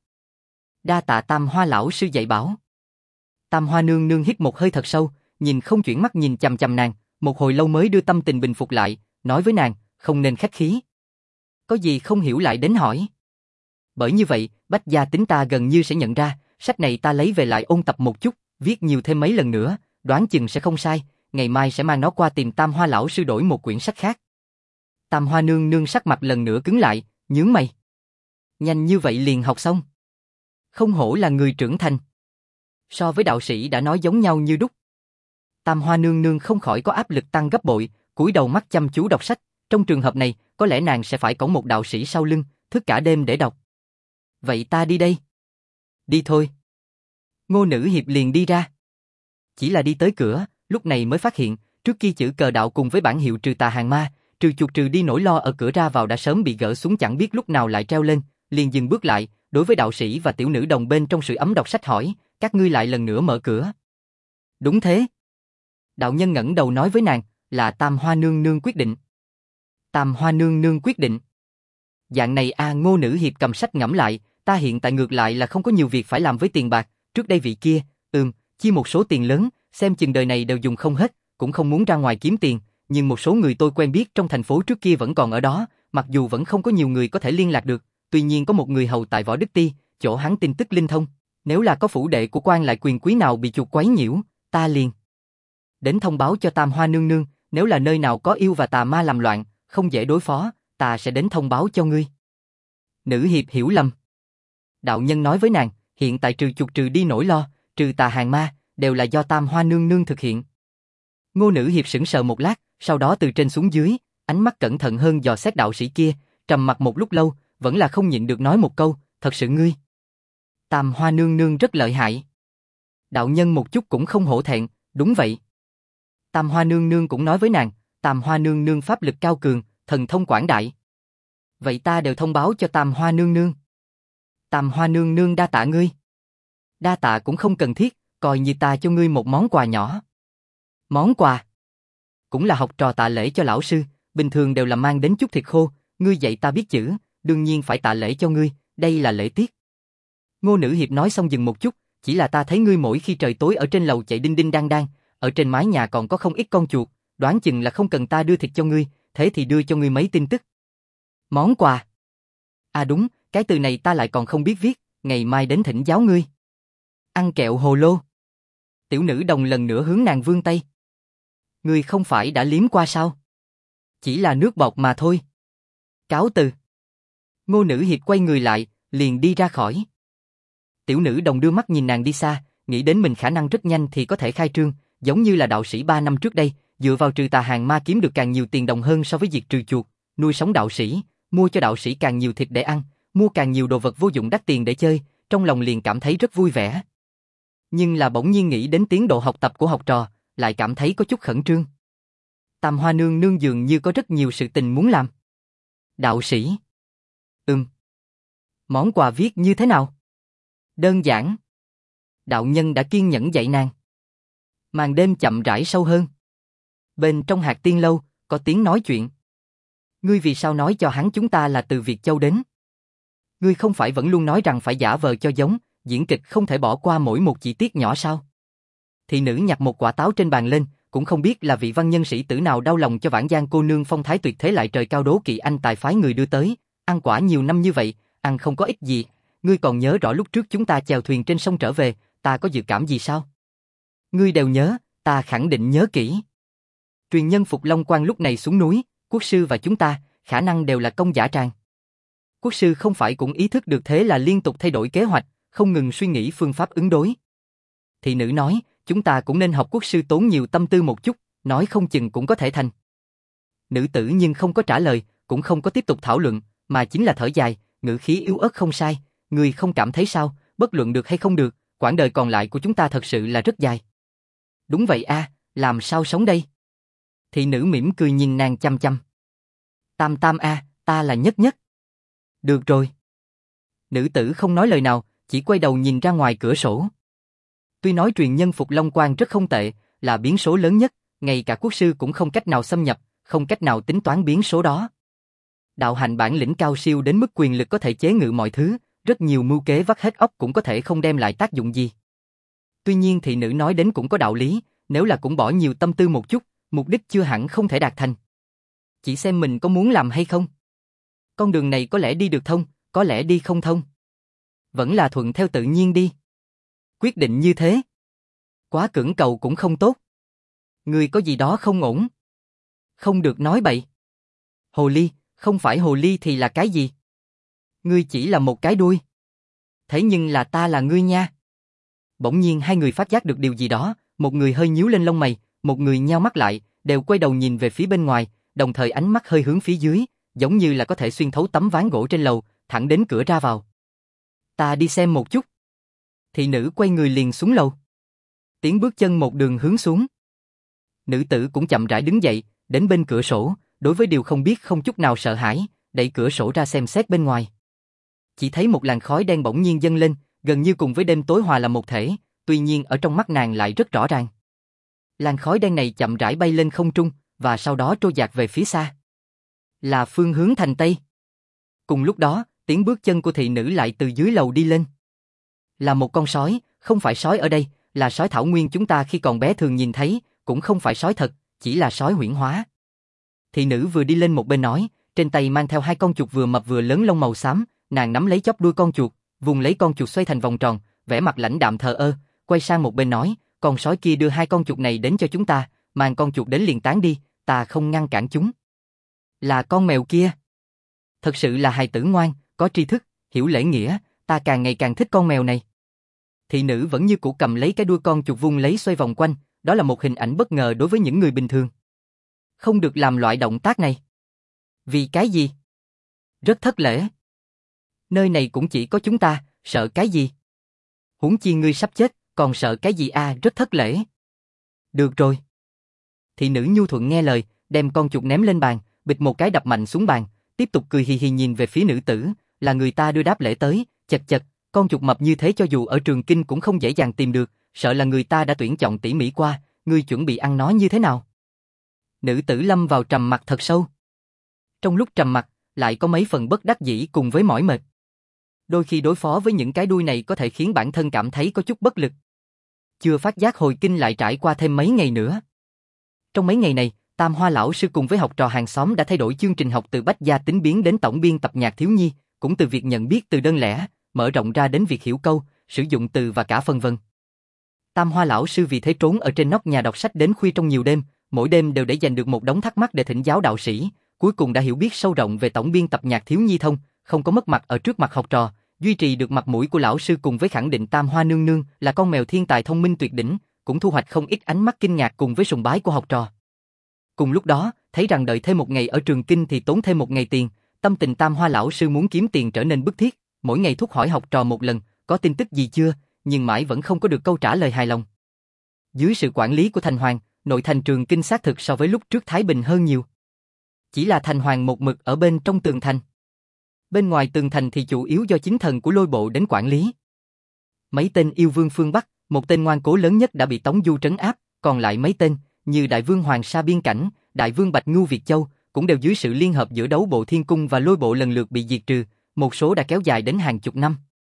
Đa tạ Tam Hoa lão sư dạy bảo. Tam Hoa nương nương hít một hơi thật sâu, nhìn không chuyển mắt nhìn chằm chằm nàng, một hồi lâu mới đưa tâm tình bình phục lại, nói với nàng, không nên khách khí. Có gì không hiểu lại đến hỏi. Bởi như vậy, Bách gia tính ta gần như sẽ nhận ra, sách này ta lấy về lại ôn tập một chút, viết nhiều thêm mấy lần nữa, đoán chừng sẽ không sai, ngày mai sẽ mang nó qua tìm Tam Hoa lão sư đổi một quyển sách khác. Tam Hoa nương nương sắc mặt lần nữa cứng lại, nhướng mày. Nhanh như vậy liền học xong. Không hổ là người trưởng thành. So với đạo sĩ đã nói giống nhau như đúc. Tam Hoa nương nương không khỏi có áp lực tăng gấp bội, cúi đầu mắt chăm chú đọc sách, trong trường hợp này, có lẽ nàng sẽ phải cõng một đạo sĩ sau lưng, thức cả đêm để đọc. Vậy ta đi đây. Đi thôi. Ngô Nữ Hiệp liền đi ra. Chỉ là đi tới cửa, lúc này mới phát hiện, trước kia chữ cờ đạo cùng với bản hiệu trừ tà hàng ma, trừ chuột trừ đi nỗi lo ở cửa ra vào đã sớm bị gỡ xuống chẳng biết lúc nào lại treo lên, liền dừng bước lại, đối với đạo sĩ và tiểu nữ đồng bên trong sưởi ấm đọc sách hỏi, các ngươi lại lần nữa mở cửa. Đúng thế. Đạo nhân ngẩng đầu nói với nàng, là Tam Hoa nương nương quyết định. Tam Hoa nương nương quyết định. Dạng này a à, Ngô Nữ Hiệp cầm sách ngẫm lại, ta hiện tại ngược lại là không có nhiều việc phải làm với tiền bạc, trước đây vị kia, ừm, chi một số tiền lớn, xem chừng đời này đều dùng không hết, cũng không muốn ra ngoài kiếm tiền, nhưng một số người tôi quen biết trong thành phố trước kia vẫn còn ở đó, mặc dù vẫn không có nhiều người có thể liên lạc được, tuy nhiên có một người hầu tại Võ Đức Ti, chỗ hắn tin tức linh thông, nếu là có phủ đệ của quan lại quyền quý nào bị chuột quấy nhiễu, ta liền đến thông báo cho Tam Hoa nương nương, nếu là nơi nào có yêu và tà ma làm loạn, không dễ đối phó, ta sẽ đến thông báo cho ngươi. Nữ Hiệp hiểu lầm. Đạo nhân nói với nàng, hiện tại trừ chuột trừ đi nỗi lo, trừ tà hàng ma, đều là do Tam Hoa nương nương thực hiện. Ngô Nữ Hiệp sững sờ một lát, sau đó từ trên xuống dưới, ánh mắt cẩn thận hơn dò xét đạo sĩ kia, trầm mặt một lúc lâu, vẫn là không nhịn được nói một câu, thật sự ngươi. Tam Hoa nương nương rất lợi hại. Đạo nhân một chút cũng không hổ thẹn, đúng vậy. Tam Hoa nương nương cũng nói với nàng, Tam Hoa nương nương pháp lực cao cường, thần thông quảng đại. Vậy ta đều thông báo cho Tam Hoa nương nương. Tam Hoa nương nương đa tạ ngươi. Đa tạ cũng không cần thiết, coi như ta cho ngươi một món quà nhỏ. Món quà? Cũng là học trò tạ lễ cho lão sư, bình thường đều là mang đến chút thịt khô, ngươi dạy ta biết chữ, đương nhiên phải tạ lễ cho ngươi, đây là lễ tiết. Ngô Nữ Hiệp nói xong dừng một chút, chỉ là ta thấy ngươi mỗi khi trời tối ở trên lầu chạy đinh đinh đang đang, ở trên mái nhà còn có không ít con chuột, đoán chừng là không cần ta đưa thịt cho ngươi, thế thì đưa cho ngươi mấy tin tức. Món quà? À đúng, cái từ này ta lại còn không biết viết, ngày mai đến thỉnh giáo ngươi. Ăn kẹo hồ lô. Tiểu nữ đồng lần nữa hướng nàng vươn tay. Ngươi không phải đã liếm qua sao? Chỉ là nước bọt mà thôi. Cáo từ. Ngô Nữ Hiệp quay người lại, liền đi ra khỏi. Tiểu nữ đồng đưa mắt nhìn nàng đi xa, nghĩ đến mình khả năng rất nhanh thì có thể khai trương, giống như là đạo sĩ ba năm trước đây, dựa vào trừ tà hàng ma kiếm được càng nhiều tiền đồng hơn so với việc trừ chuột, nuôi sống đạo sĩ, mua cho đạo sĩ càng nhiều thịt để ăn, mua càng nhiều đồ vật vô dụng đắt tiền để chơi, trong lòng liền cảm thấy rất vui vẻ. Nhưng là bỗng nhiên nghĩ đến tiến độ học tập của học trò, lại cảm thấy có chút khẩn trương. Tam Hoa nương nương dường như có rất nhiều sự tình muốn làm. Đạo sĩ. Ừm. Món quà viết như thế nào? Đơn giản. Đạo nhân đã kiên nhẫn dạy nàng. Màn đêm chậm rãi sâu hơn. Bên trong Hạt Tiên lâu, có tiếng nói chuyện. Ngươi vì sao nói cho hắn chúng ta là từ Việt Châu đến? Ngươi không phải vẫn luôn nói rằng phải giả vờ cho giống, diễn kịch không thể bỏ qua mỗi một chi tiết nhỏ sao? Thị nữ nhặt một quả táo trên bàn lên, cũng không biết là vị văn nhân sĩ tử nào đau lòng cho Vãn Giang cô nương phong thái tuyệt thế lại trời cao đố kỵ anh tài phái người đưa tới, ăn quả nhiều năm như vậy, ăn không có ích gì. Ngươi còn nhớ rõ lúc trước chúng ta chèo thuyền trên sông trở về, ta có dự cảm gì sao? Ngươi đều nhớ, ta khẳng định nhớ kỹ. Truyền nhân Phục Long Quan lúc này xuống núi, quốc sư và chúng ta, khả năng đều là công giả tràng. Quốc sư không phải cũng ý thức được thế là liên tục thay đổi kế hoạch, không ngừng suy nghĩ phương pháp ứng đối. Thị nữ nói, chúng ta cũng nên học quốc sư tốn nhiều tâm tư một chút, nói không chừng cũng có thể thành. Nữ tử nhưng không có trả lời, cũng không có tiếp tục thảo luận, mà chính là thở dài, ngữ khí yếu ớt không sai, người không cảm thấy sao, bất luận được hay không được, quãng đời còn lại của chúng ta thật sự là rất dài. Đúng vậy a, à, làm sao sống đây? Thị nữ mỉm cười nhìn nàng chăm chăm. Tam tam a, à, ta là Nhất Nhất. Được rồi. Nữ tử không nói lời nào, chỉ quay đầu nhìn ra ngoài cửa sổ. Tuy nói truyền nhân Phục Long Quan rất không tệ, là biến số lớn nhất, ngay cả quốc sư cũng không cách nào xâm nhập, không cách nào tính toán biến số đó. Đạo hành bản lĩnh cao siêu đến mức quyền lực có thể chế ngự mọi thứ, rất nhiều mưu kế vắt hết óc cũng có thể không đem lại tác dụng gì. Tuy nhiên thị nữ nói đến cũng có đạo lý, nếu là cũng bỏ nhiều tâm tư một chút, mục đích chưa hẳn không thể đạt thành. Chỉ xem mình có muốn làm hay không. Con đường này có lẽ đi được thông, có lẽ đi không thông. Vẫn là thuận theo tự nhiên đi. Quyết định như thế. Quá cưỡng cầu cũng không tốt. Người có gì đó không ổn. Không được nói bậy. Hồ ly, không phải hồ ly thì là cái gì? Ngươi chỉ là một cái đuôi. Thế nhưng là ta là ngươi nha. Bỗng nhiên hai người phát giác được điều gì đó, một người hơi nhíu lên lông mày, một người nheo mắt lại, đều quay đầu nhìn về phía bên ngoài, đồng thời ánh mắt hơi hướng phía dưới, giống như là có thể xuyên thấu tấm ván gỗ trên lầu, thẳng đến cửa ra vào. Ta đi xem một chút. Thị nữ quay người liền xuống lầu. Tiếng bước chân một đường hướng xuống. Nữ tử cũng chậm rãi đứng dậy, đến bên cửa sổ, đối với điều không biết không chút nào sợ hãi, đẩy cửa sổ ra xem xét bên ngoài. Chỉ thấy một làn khói đen bỗng nhiên dâng lên, gần như cùng với đêm tối hòa làm một thể, tuy nhiên ở trong mắt nàng lại rất rõ ràng. Làn khói đen này chậm rãi bay lên không trung, và sau đó trôi dạt về phía xa. Là phương hướng thành Tây. Cùng lúc đó, tiếng bước chân của thị nữ lại từ dưới lầu đi lên. Là một con sói, không phải sói ở đây, là sói thảo nguyên chúng ta khi còn bé thường nhìn thấy, cũng không phải sói thật, chỉ là sói huyễn hóa. Thị nữ vừa đi lên một bên nói, trên tay mang theo hai con chuột vừa mập vừa lớn lông màu xám, nàng nắm lấy chóp đuôi con chuột, vùng lấy con chuột xoay thành vòng tròn, vẻ mặt lãnh đạm thờ ơ, quay sang một bên nói, con sói kia đưa hai con chuột này đến cho chúng ta, mang con chuột đến liền tán đi, ta không ngăn cản chúng. Là con mèo kia. Thật sự là hài tử ngoan, có tri thức, hiểu lễ nghĩa, ta càng ngày càng thích con mèo này. Thị nữ vẫn như cũ cầm lấy cái đuôi con chuột vung lấy xoay vòng quanh, đó là một hình ảnh bất ngờ đối với những người bình thường. Không được làm loại động tác này. Vì cái gì? Rất thất lễ. Nơi này cũng chỉ có chúng ta, sợ cái gì? Huống chi ngươi sắp chết, còn sợ cái gì a? À, rất thất lễ. Được rồi. Thị nữ nhu thuận nghe lời, đem con chuột ném lên bàn, bịch một cái đập mạnh xuống bàn, tiếp tục cười hì hì nhìn về phía nữ tử, là người ta đưa đáp lễ tới, chật chật, con chuột mập như thế cho dù ở Trường Kinh cũng không dễ dàng tìm được, sợ là người ta đã tuyển chọn tỉ mỉ qua, ngươi chuẩn bị ăn nó như thế nào? Nữ tử lâm vào trầm mặc thật sâu. Trong lúc trầm mặc, lại có mấy phần bất đắc dĩ cùng với mỏi mệt. Đôi khi đối phó với những cái đuôi này có thể khiến bản thân cảm thấy có chút bất lực. Chưa phát giác hồi kinh lại trải qua thêm mấy ngày nữa. Trong mấy ngày này, Tam Hoa lão sư cùng với học trò hàng xóm đã thay đổi chương trình học từ bách gia tính biến đến tổng biên tập nhạc thiếu nhi, cũng từ việc nhận biết từ đơn lẻ, mở rộng ra đến việc hiểu câu, sử dụng từ và cả phân vân. Tam Hoa lão sư vì thế trốn ở trên nóc nhà đọc sách đến khuya trong nhiều đêm, mỗi đêm đều để dành được một đống thắc mắc để thỉnh giáo đạo sĩ, cuối cùng đã hiểu biết sâu rộng về tổng biên tập nhạc thiếu nhi thông, không có mất mặt ở trước mặt học trò, duy trì được mặt mũi của lão sư cùng với khẳng định Tam Hoa nương nương là con mèo thiên tài thông minh tuyệt đỉnh, cũng thu hoạch không ít ánh mắt kinh ngạc cùng với sùng bái của học trò. Cùng lúc đó, thấy rằng đợi thêm một ngày ở Trường Kinh thì tốn thêm một ngày tiền, tâm tình Tam Hoa lão sư muốn kiếm tiền trở nên bức thiết, mỗi ngày thúc hỏi học trò một lần, có tin tức gì chưa, nhưng mãi vẫn không có được câu trả lời hài lòng. Dưới sự quản lý của Thành Hoàng, nội thành Trường Kinh xác thực so với lúc trước thái bình hơn nhiều. Chỉ là thành hoàng một mực ở bên trong tường thành. Bên ngoài tường thành thì chủ yếu do chính thần của Lôi Bộ đến quản lý. Mấy tên yêu vương phương Bắc, một tên ngoan cố lớn nhất đã bị Tống Du trấn áp, còn lại mấy tên, như Đại vương Hoàng Sa Biên Cảnh, Đại vương Bạch Ngưu Việt Châu, cũng đều dưới sự liên hợp giữa Đấu Bộ Thiên Cung và Lôi Bộ lần lượt bị diệt trừ, một số đã kéo dài đến hàng chục năm.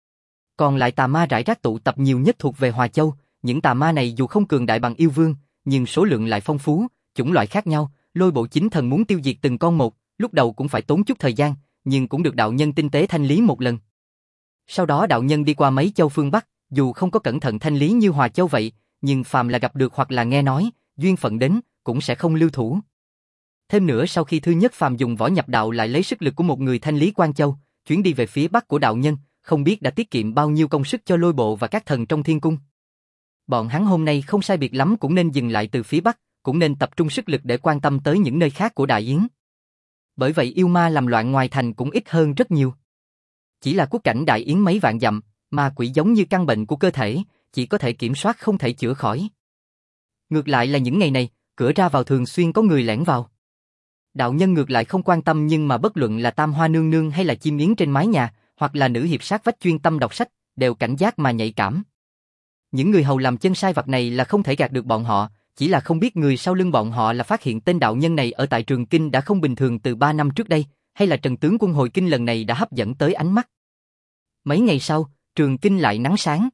Còn lại tà ma rải rác tụ tập nhiều nhất thuộc về Hòa Châu, những tà ma này dù không cường đại bằng yêu vương, nhưng số lượng lại phong phú, chủng loại khác nhau, Lôi Bộ chính thần muốn tiêu diệt từng con một, lúc đầu cũng phải tốn chút thời gian, nhưng cũng được đạo nhân tinh tế thanh lý một lần. Sau đó đạo nhân đi qua mấy châu phương Bắc, dù không có cẩn thận thanh lý như Hòa Châu vậy, nhưng phàm là gặp được hoặc là nghe nói, duyên phận đến, cũng sẽ không lưu thủ. Thêm nữa sau khi thứ nhất phàm dùng võ nhập đạo lại lấy sức lực của một người thanh lý Quan Châu, chuyến đi về phía Bắc của đạo nhân, không biết đã tiết kiệm bao nhiêu công sức cho Lôi Bộ và các thần trong thiên cung. Bọn hắn hôm nay không sai biệt lắm cũng nên dừng lại từ phía Bắc, cũng nên tập trung sức lực để quan tâm tới những nơi khác của Đại Yến. Bởi vậy yêu ma làm loạn ngoài thành cũng ít hơn rất nhiều. Chỉ là quốc cảnh Đại Yến mấy vạn dặm, ma quỷ giống như căn bệnh của cơ thể, chỉ có thể kiểm soát không thể chữa khỏi. Ngược lại là những ngày này, cửa ra vào thường xuyên có người lẻn vào. Đạo nhân ngược lại không quan tâm, nhưng mà bất luận là Tam Hoa Nương Nương hay là chim yến trên mái nhà, hoặc là nữ hiệp sát vách chuyên tâm đọc sách, đều cảnh giác mà nhạy cảm. Những người hầu làm chân sai vặt này là không thể gạt được bọn họ, chỉ là không biết người sau lưng bọn họ là phát hiện tên đạo nhân này ở tại Trường Kinh đã không bình thường từ ba năm trước đây, hay là Trần tướng quân hồi kinh lần này đã hấp dẫn tới ánh mắt. Mấy ngày sau, Trường Kinh lại nắng sáng.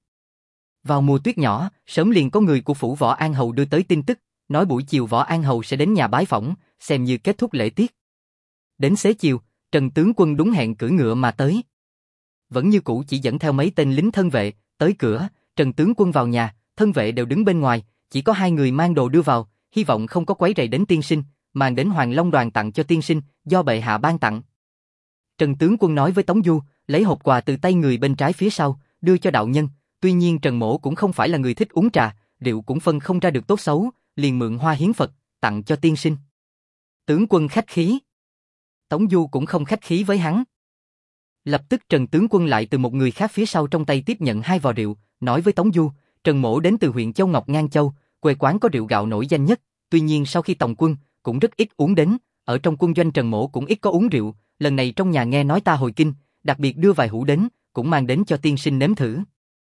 Vào mùa tuyết nhỏ, sớm liền có người của phủ Võ An Hầu đưa tới tin tức, nói buổi chiều Võ An Hầu sẽ đến nhà bái phỏng, xem như kết thúc lễ tiết. Đến xế chiều, Trần tướng quân đúng hẹn cưỡi ngựa mà tới. Vẫn như cũ chỉ dẫn theo mấy tên lính thân vệ, tới cửa, Trần tướng quân vào nhà, thân vệ đều đứng bên ngoài, chỉ có hai người mang đồ đưa vào, hy vọng không có quấy rầy đến tiên sinh, mang đến Hoàng Long đoàn tặng cho tiên sinh, do bệ hạ ban tặng. Trần tướng quân nói với Tống Du, lấy hộp quà từ tay người bên trái phía sau, đưa cho đạo nhân, tuy nhiên Trần Mỗ cũng không phải là người thích uống trà, rượu cũng phân không ra được tốt xấu, liền mượn hoa hiến Phật, tặng cho tiên sinh. Tướng quân khách khí. Tống Du cũng không khách khí với hắn. Lập tức Trần tướng quân lại từ một người khác phía sau trong tay tiếp nhận hai vò rượu, nói với Tống Du, Trần Mỗ đến từ huyện Châu Ngọc Ngang Châu, quê quán có rượu gạo nổi danh nhất, tuy nhiên sau khi tòng quân, cũng rất ít uống đến, ở trong quân doanh Trần Mỗ cũng ít có uống rượu, lần này trong nhà nghe nói ta hồi kinh, đặc biệt đưa vài hũ đến, cũng mang đến cho tiên sinh nếm thử.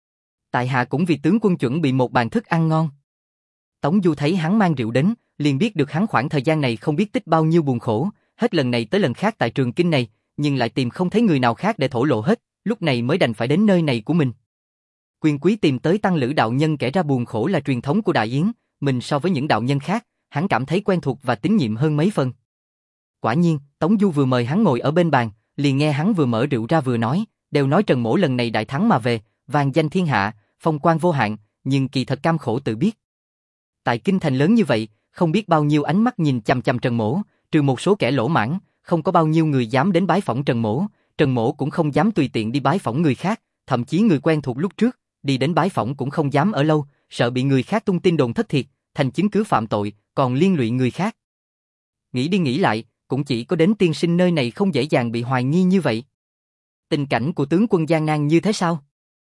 Tại hạ cũng vì tướng quân chuẩn bị một bàn thức ăn ngon. Tống Du thấy hắn mang rượu đến, liền biết được hắn khoảng thời gian này không biết tích bao nhiêu buồn khổ, hết lần này tới lần khác tại Trường Kinh này, nhưng lại tìm không thấy người nào khác để thổ lộ hết, lúc này mới đành phải đến nơi này của mình. Quyền quý tìm tới Tăng Lữ đạo nhân kể ra buồn khổ là truyền thống của Đại Yến, mình so với những đạo nhân khác, hắn cảm thấy quen thuộc và tín nhiệm hơn mấy phần. Quả nhiên, Tống Du vừa mời hắn ngồi ở bên bàn, liền nghe hắn vừa mở rượu ra vừa nói, đều nói Trần Mỗ lần này đại thắng mà về, vang danh thiên hạ, phong quan vô hạn, nhưng kỳ thật cam khổ tự biết. Tại kinh thành lớn như vậy, không biết bao nhiêu ánh mắt nhìn chằm chằm Trần Mỗ, trừ một số kẻ lỗ mãng, không có bao nhiêu người dám đến bái phỏng Trần Mỗ, Trần Mỗ cũng không dám tùy tiện đi bái phỏng người khác, thậm chí người quen thuộc lúc trước, đi đến bái phỏng cũng không dám ở lâu, sợ bị người khác tung tin đồn thất thiệt, thành chứng cứ phạm tội, còn liên lụy người khác. Nghĩ đi nghĩ lại, cũng chỉ có đến tiên sinh nơi này không dễ dàng bị hoài nghi như vậy. Tình cảnh của tướng quân gian nan như thế sao?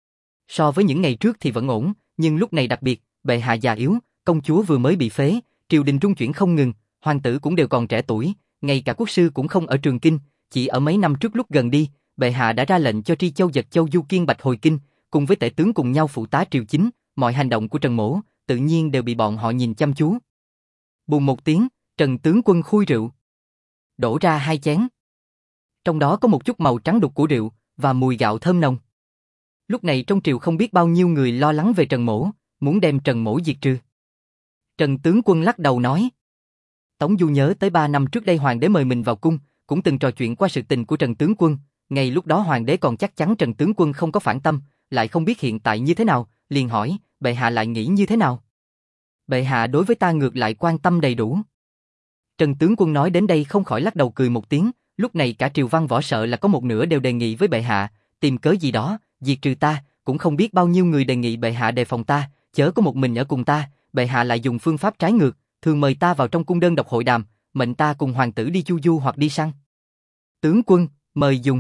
So với những ngày trước thì vẫn ổn, nhưng lúc này đặc biệt, bệ hạ già yếu, công chúa vừa mới bị phế, triều đình trung chuyển không ngừng, hoàng tử cũng đều còn trẻ tuổi, ngay cả quốc sư cũng không ở Trường Kinh, chỉ ở mấy năm trước lúc gần đi, bệ hạ đã ra lệnh cho Tri Châu Giật Châu Du Kiên Bạch hồi kinh, cùng với tể tướng cùng nhau phụ tá triều chính, mọi hành động của Trần Mỗ, tự nhiên đều bị bọn họ nhìn chăm chú. Bùm một tiếng, Trần tướng quân khui rượu, đổ ra hai chén. Trong đó có một chút màu trắng đục của rượu và mùi gạo thơm nồng. Lúc này trong triều không biết bao nhiêu người lo lắng về Trần Mỗ, muốn đem Trần Mỗ diệt trừ. Trần tướng quân lắc đầu nói, Tống Du nhớ tới ba năm trước đây hoàng đế mời mình vào cung, cũng từng trò chuyện qua sự tình của Trần tướng quân, ngay lúc đó hoàng đế còn chắc chắn Trần tướng quân không có phản tâm, lại không biết hiện tại như thế nào, liền hỏi, bệ hạ lại nghĩ như thế nào? Bệ hạ đối với ta ngược lại quan tâm đầy đủ. Trần tướng quân nói đến đây không khỏi lắc đầu cười một tiếng, lúc này cả triều văn võ sợ là có một nửa đều đề nghị với bệ hạ, tìm cớ gì đó, diệt trừ ta, cũng không biết bao nhiêu người đề nghị bệ hạ đề phòng ta, chớ có một mình ở cùng ta, bệ hạ lại dùng phương pháp trái ngược, thường mời ta vào trong cung đơn độc hội đàm, mệnh ta cùng hoàng tử đi chu du hoặc đi săn. Tướng quân, mời dùng.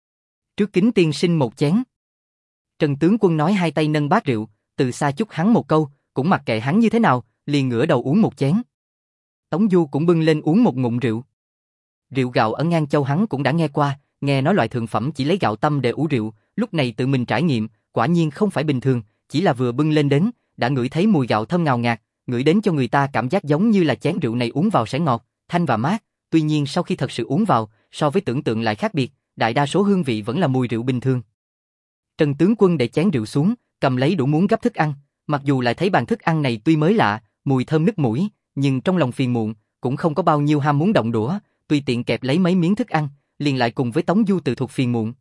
Trước kính tiên sinh một chén. Trần tướng quân nói hai tay nâng bát rượu, từ xa chúc hắn một câu, cũng mặc kệ hắn như thế nào, liền ngửa đầu uống một chén. Tống Du cũng bưng lên uống một ngụm rượu. Rượu gạo ở Ngang Châu hắn cũng đã nghe qua, nghe nói loại thượng phẩm chỉ lấy gạo tăm để ủ rượu, lúc này tự mình trải nghiệm, quả nhiên không phải bình thường, chỉ là vừa bưng lên đến, đã ngửi thấy mùi gạo thơm ngào ngạt, ngửi đến cho người ta cảm giác giống như là chén rượu này uống vào sẽ ngọt, thanh và mát, tuy nhiên sau khi thật sự uống vào, so với tưởng tượng lại khác biệt, đại đa số hương vị vẫn là mùi rượu bình thường. Trần tướng quân để chén rượu xuống, cầm lấy đũa muốn gắp thức ăn, mặc dù lại thấy bàn thức ăn này tuy mới lạ, mùi thơm nức mũi, nhưng trong lòng phiền muộn, cũng không có bao nhiêu ham muốn động đũa, tùy tiện kẹp lấy mấy miếng thức ăn, liền lại cùng với Tống Du tự thuộc phiền muộn.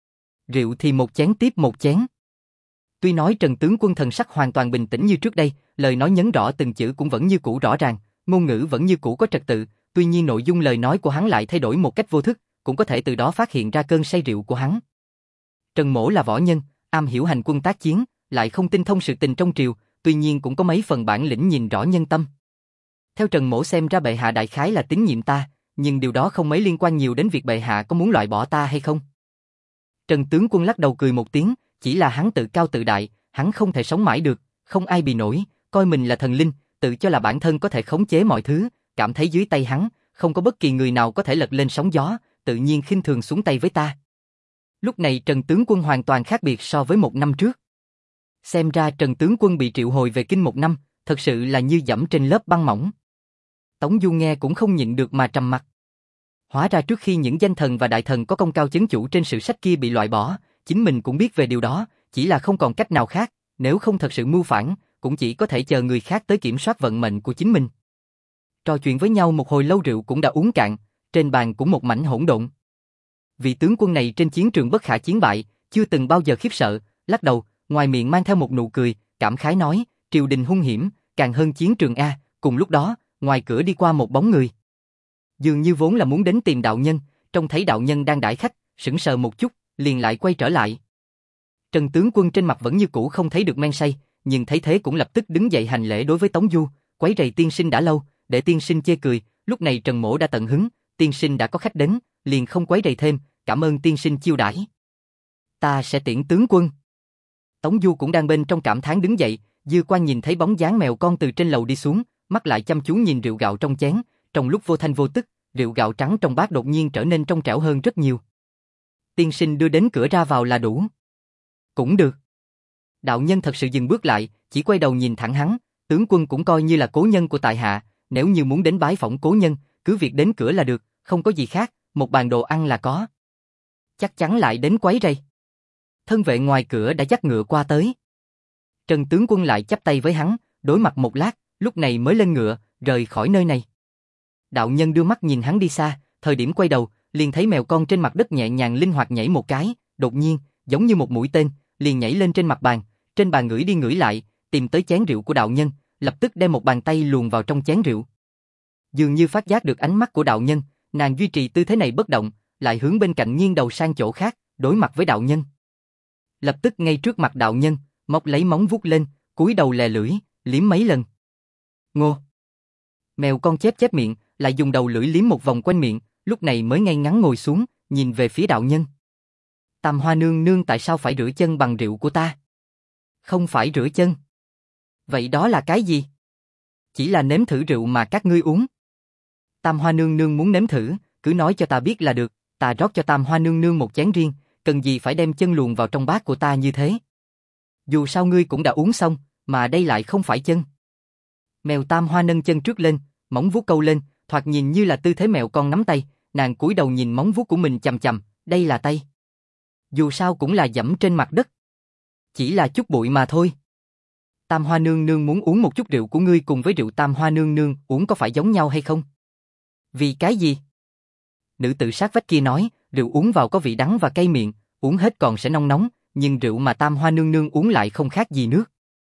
Rượu thì một chén tiếp một chén. Tuy nói Trần tướng quân thần sắc hoàn toàn bình tĩnh như trước đây, lời nói nhấn rõ từng chữ cũng vẫn như cũ rõ ràng, ngôn ngữ vẫn như cũ có trật tự, tuy nhiên nội dung lời nói của hắn lại thay đổi một cách vô thức, cũng có thể từ đó phát hiện ra cơn say rượu của hắn. Trần Mỗ là võ nhân, am hiểu hành quân tác chiến, lại không tinh thông sự tình trong triều, tuy nhiên cũng có mấy phần bản lĩnh nhìn rõ nhân tâm. Theo Trần Mỗ xem ra bệ hạ đại khái là tín nhiệm ta, nhưng điều đó không mấy liên quan nhiều đến việc bệ hạ có muốn loại bỏ ta hay không. Trần tướng quân lắc đầu cười một tiếng, chỉ là hắn tự cao tự đại, hắn không thể sống mãi được, không ai bì nổi, coi mình là thần linh, tự cho là bản thân có thể khống chế mọi thứ, cảm thấy dưới tay hắn, không có bất kỳ người nào có thể lật lên sóng gió, tự nhiên khinh thường xuống tay với ta. Lúc này Trần tướng quân hoàn toàn khác biệt so với một năm trước. Xem ra Trần tướng quân bị triệu hồi về kinh một năm, thật sự là như dẫm trên lớp băng mỏng. Tống Du nghe cũng không nhịn được mà trầm mặt. Hóa ra trước khi những danh thần và đại thần có công cao chấn chủ trên sử sách kia bị loại bỏ, chính mình cũng biết về điều đó, chỉ là không còn cách nào khác, nếu không thật sự mưu phản, cũng chỉ có thể chờ người khác tới kiểm soát vận mệnh của chính mình. Trò chuyện với nhau một hồi lâu rượu cũng đã uống cạn, trên bàn cũng một mảnh hỗn độn. Vị tướng quân này trên chiến trường bất khả chiến bại, chưa từng bao giờ khiếp sợ, lắc đầu, ngoài miệng mang theo một nụ cười, cảm khái nói, triều đình hung hiểm, càng hơn chiến trường A. Cùng lúc đó, ngoài cửa đi qua một bóng người. Dường như vốn là muốn đến tìm đạo nhân, trông thấy đạo nhân đang đãi khách, sững sờ một chút, liền lại quay trở lại. Trần tướng quân trên mặt vẫn như cũ không thấy được men say, nhưng thấy thế cũng lập tức đứng dậy hành lễ đối với Tống Du, quấy rầy tiên sinh đã lâu, để tiên sinh chê cười, lúc này Trần Mỗ đã tận hứng, tiên sinh đã có khách đến, liền không quấy rầy thêm, cảm ơn tiên sinh chiêu đãi. Ta sẽ tiễn tướng quân. Tống Du cũng đang bên trong cảm thán đứng dậy, dư quan nhìn thấy bóng dáng mèo con từ trên lầu đi xuống, mắt lại chăm chú nhìn rượu gạo trong chén, trong lúc vô thanh vô tức, rượu gạo trắng trong bát đột nhiên trở nên trong trẻo hơn rất nhiều. Tiên sinh đưa đến cửa ra vào là đủ. Cũng được. Đạo nhân thật sự dừng bước lại, chỉ quay đầu nhìn thẳng hắn, tướng quân cũng coi như là cố nhân của tại hạ, nếu như muốn đến bái phỏng cố nhân, cứ việc đến cửa là được, không có gì khác, một bàn đồ ăn là có. Chắc chắn lại đến quấy rầy. Thân vệ ngoài cửa đã dắt ngựa qua tới. Trần tướng quân lại chắp tay với hắn, đối mặt một lát, lúc này mới lên ngựa, rời khỏi nơi này. Đạo nhân đưa mắt nhìn hắn đi xa, thời điểm quay đầu, liền thấy mèo con trên mặt đất nhẹ nhàng linh hoạt nhảy một cái, đột nhiên, giống như một mũi tên, liền nhảy lên trên mặt bàn, trên bàn ngửi đi ngửi lại, tìm tới chén rượu của đạo nhân, lập tức đem một bàn tay luồn vào trong chén rượu. Dường như phát giác được ánh mắt của đạo nhân, nàng duy trì tư thế này bất động, lại hướng bên cạnh nghiêng đầu sang chỗ khác, đối mặt với đạo nhân. Lập tức ngay trước mặt đạo nhân, móc lấy móng vuốt lên, cúi đầu lè lưỡi, liếm mấy lần. Ngô. Mèo con chép chép miệng, lại dùng đầu lưỡi liếm một vòng quanh miệng, lúc này mới ngay ngắn ngồi xuống, nhìn về phía đạo nhân. Tam Hoa nương nương tại sao phải rửa chân bằng rượu của ta? Không phải rửa chân. Vậy đó là cái gì? Chỉ là nếm thử rượu mà các ngươi uống. Tam Hoa nương nương muốn nếm thử, cứ nói cho ta biết là được, ta rót cho Tam Hoa nương nương một chén riêng, cần gì phải đem chân luồn vào trong bát của ta như thế? Dù sao ngươi cũng đã uống xong, mà đây lại không phải chân. Mèo Tam Hoa nâng chân trước lên, móng vuốt câu lên, thoạt nhìn như là tư thế mèo con nắm tay, nàng cúi đầu nhìn móng vuốt của mình chằm chằm, đây là tay. Dù sao cũng là dẫm trên mặt đất. Chỉ là chút bụi mà thôi. Tam Hoa nương nương muốn uống một chút rượu của ngươi cùng với rượu Tam Hoa nương nương uống có phải giống nhau hay không? Vì cái gì? Nữ tử sát vách kia nói, rượu uống vào có vị đắng và cay miệng, uống hết còn sẽ nóng nóng, nhưng rượu mà Tam Hoa nương nương uống lại không khác gì nước.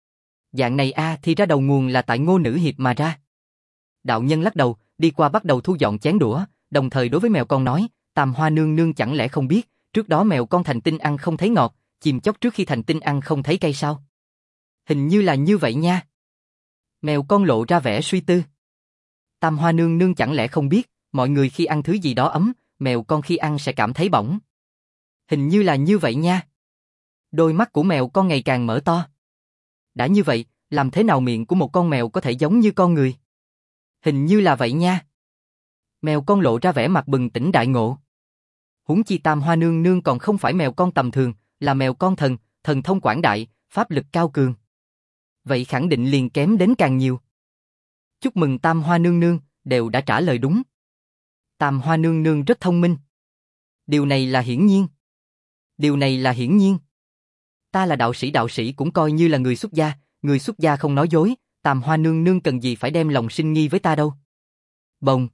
Dạng này a à, thì ra đầu nguồn là tại Ngô nữ hiệp mà ra. Đạo nhân lắc đầu, đi qua bắt đầu thu dọn chén đũa, đồng thời đối với mèo con nói, Tam Hoa nương nương chẳng lẽ không biết, trước đó mèo con thành tinh ăn không thấy ngọt, chim chóc trước khi thành tinh ăn không thấy cay sao? Hình như là như vậy nha. Mèo con lộ ra vẻ suy tư. Tam Hoa nương nương chẳng lẽ không biết, mọi người khi ăn thứ gì đó ấm, mèo con khi ăn sẽ cảm thấy bỏng. Hình như là như vậy nha. Đôi mắt của mèo con ngày càng mở to. Đã như vậy, Làm thế nào miệng của một con mèo có thể giống như con người? Hình như là vậy nha. Mèo con lộ ra vẻ mặt bừng tỉnh đại ngộ. Huống chi Tam Hoa nương nương còn không phải mèo con tầm thường, là mèo con thần, thần thông quảng đại, pháp lực cao cường. Vậy khẳng định liền kém đến càng nhiều. Chúc mừng Tam Hoa nương nương, đều đã trả lời đúng. Tam Hoa nương nương rất thông minh. Điều này là hiển nhiên. Điều này là hiển nhiên. Ta là đạo sĩ, đạo sĩ cũng coi như là người xuất gia, người xuất gia không nói dối, Tam Hoa nương nương cần gì phải đem lòng sinh nghi với ta đâu. Bồng.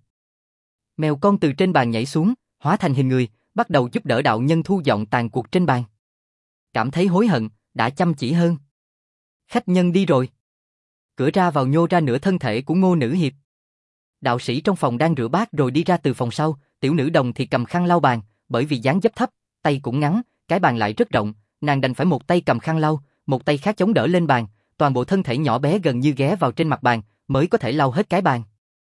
Mèo con từ trên bàn nhảy xuống, hóa thành hình người, bắt đầu giúp đỡ đạo nhân thu dọn tàn cuộc trên bàn. Cảm thấy hối hận, đã chăm chỉ hơn. Khách nhân đi rồi. Cửa ra vào nhô ra nửa thân thể của Ngô Nữ Hiệp. Đạo sĩ trong phòng đang rửa bát rồi đi ra từ phòng sau, tiểu nữ đồng thì cầm khăn lau bàn, bởi vì dáng dấp thấp, tay cũng ngắn, cái bàn lại rất rộng, nàng đành phải một tay cầm khăn lau, một tay khác chống đỡ lên bàn, toàn bộ thân thể nhỏ bé gần như ghé vào trên mặt bàn, mới có thể lau hết cái bàn.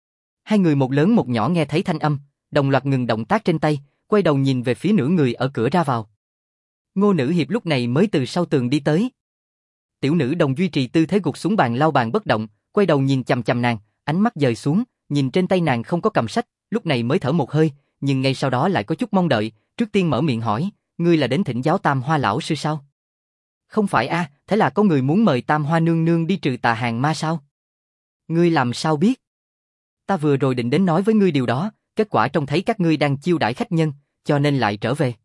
Hai người một lớn một nhỏ nghe thấy thanh âm, đồng loạt ngừng động tác trên tay, quay đầu nhìn về phía nửa người ở cửa ra vào. Ngô Nữ Hiệp lúc này mới từ sau tường đi tới. Tiểu nữ đồng duy trì tư thế gục xuống bàn lau bàn bất động, quay đầu nhìn chằm chằm nàng, ánh mắt dời xuống, nhìn trên tay nàng không có cầm sách, lúc này mới thở một hơi, nhưng ngay sau đó lại có chút mong đợi, trước tiên mở miệng hỏi, ngươi là đến thỉnh giáo Tam Hoa lão sư sao? Không phải a, à, thế là có người muốn mời Tam Hoa nương nương đi trừ tà hàng ma sao? Ngươi làm sao biết? Ta vừa rồi định đến nói với ngươi điều đó, kết quả trông thấy các ngươi đang chiêu đãi khách nhân, cho nên lại trở về.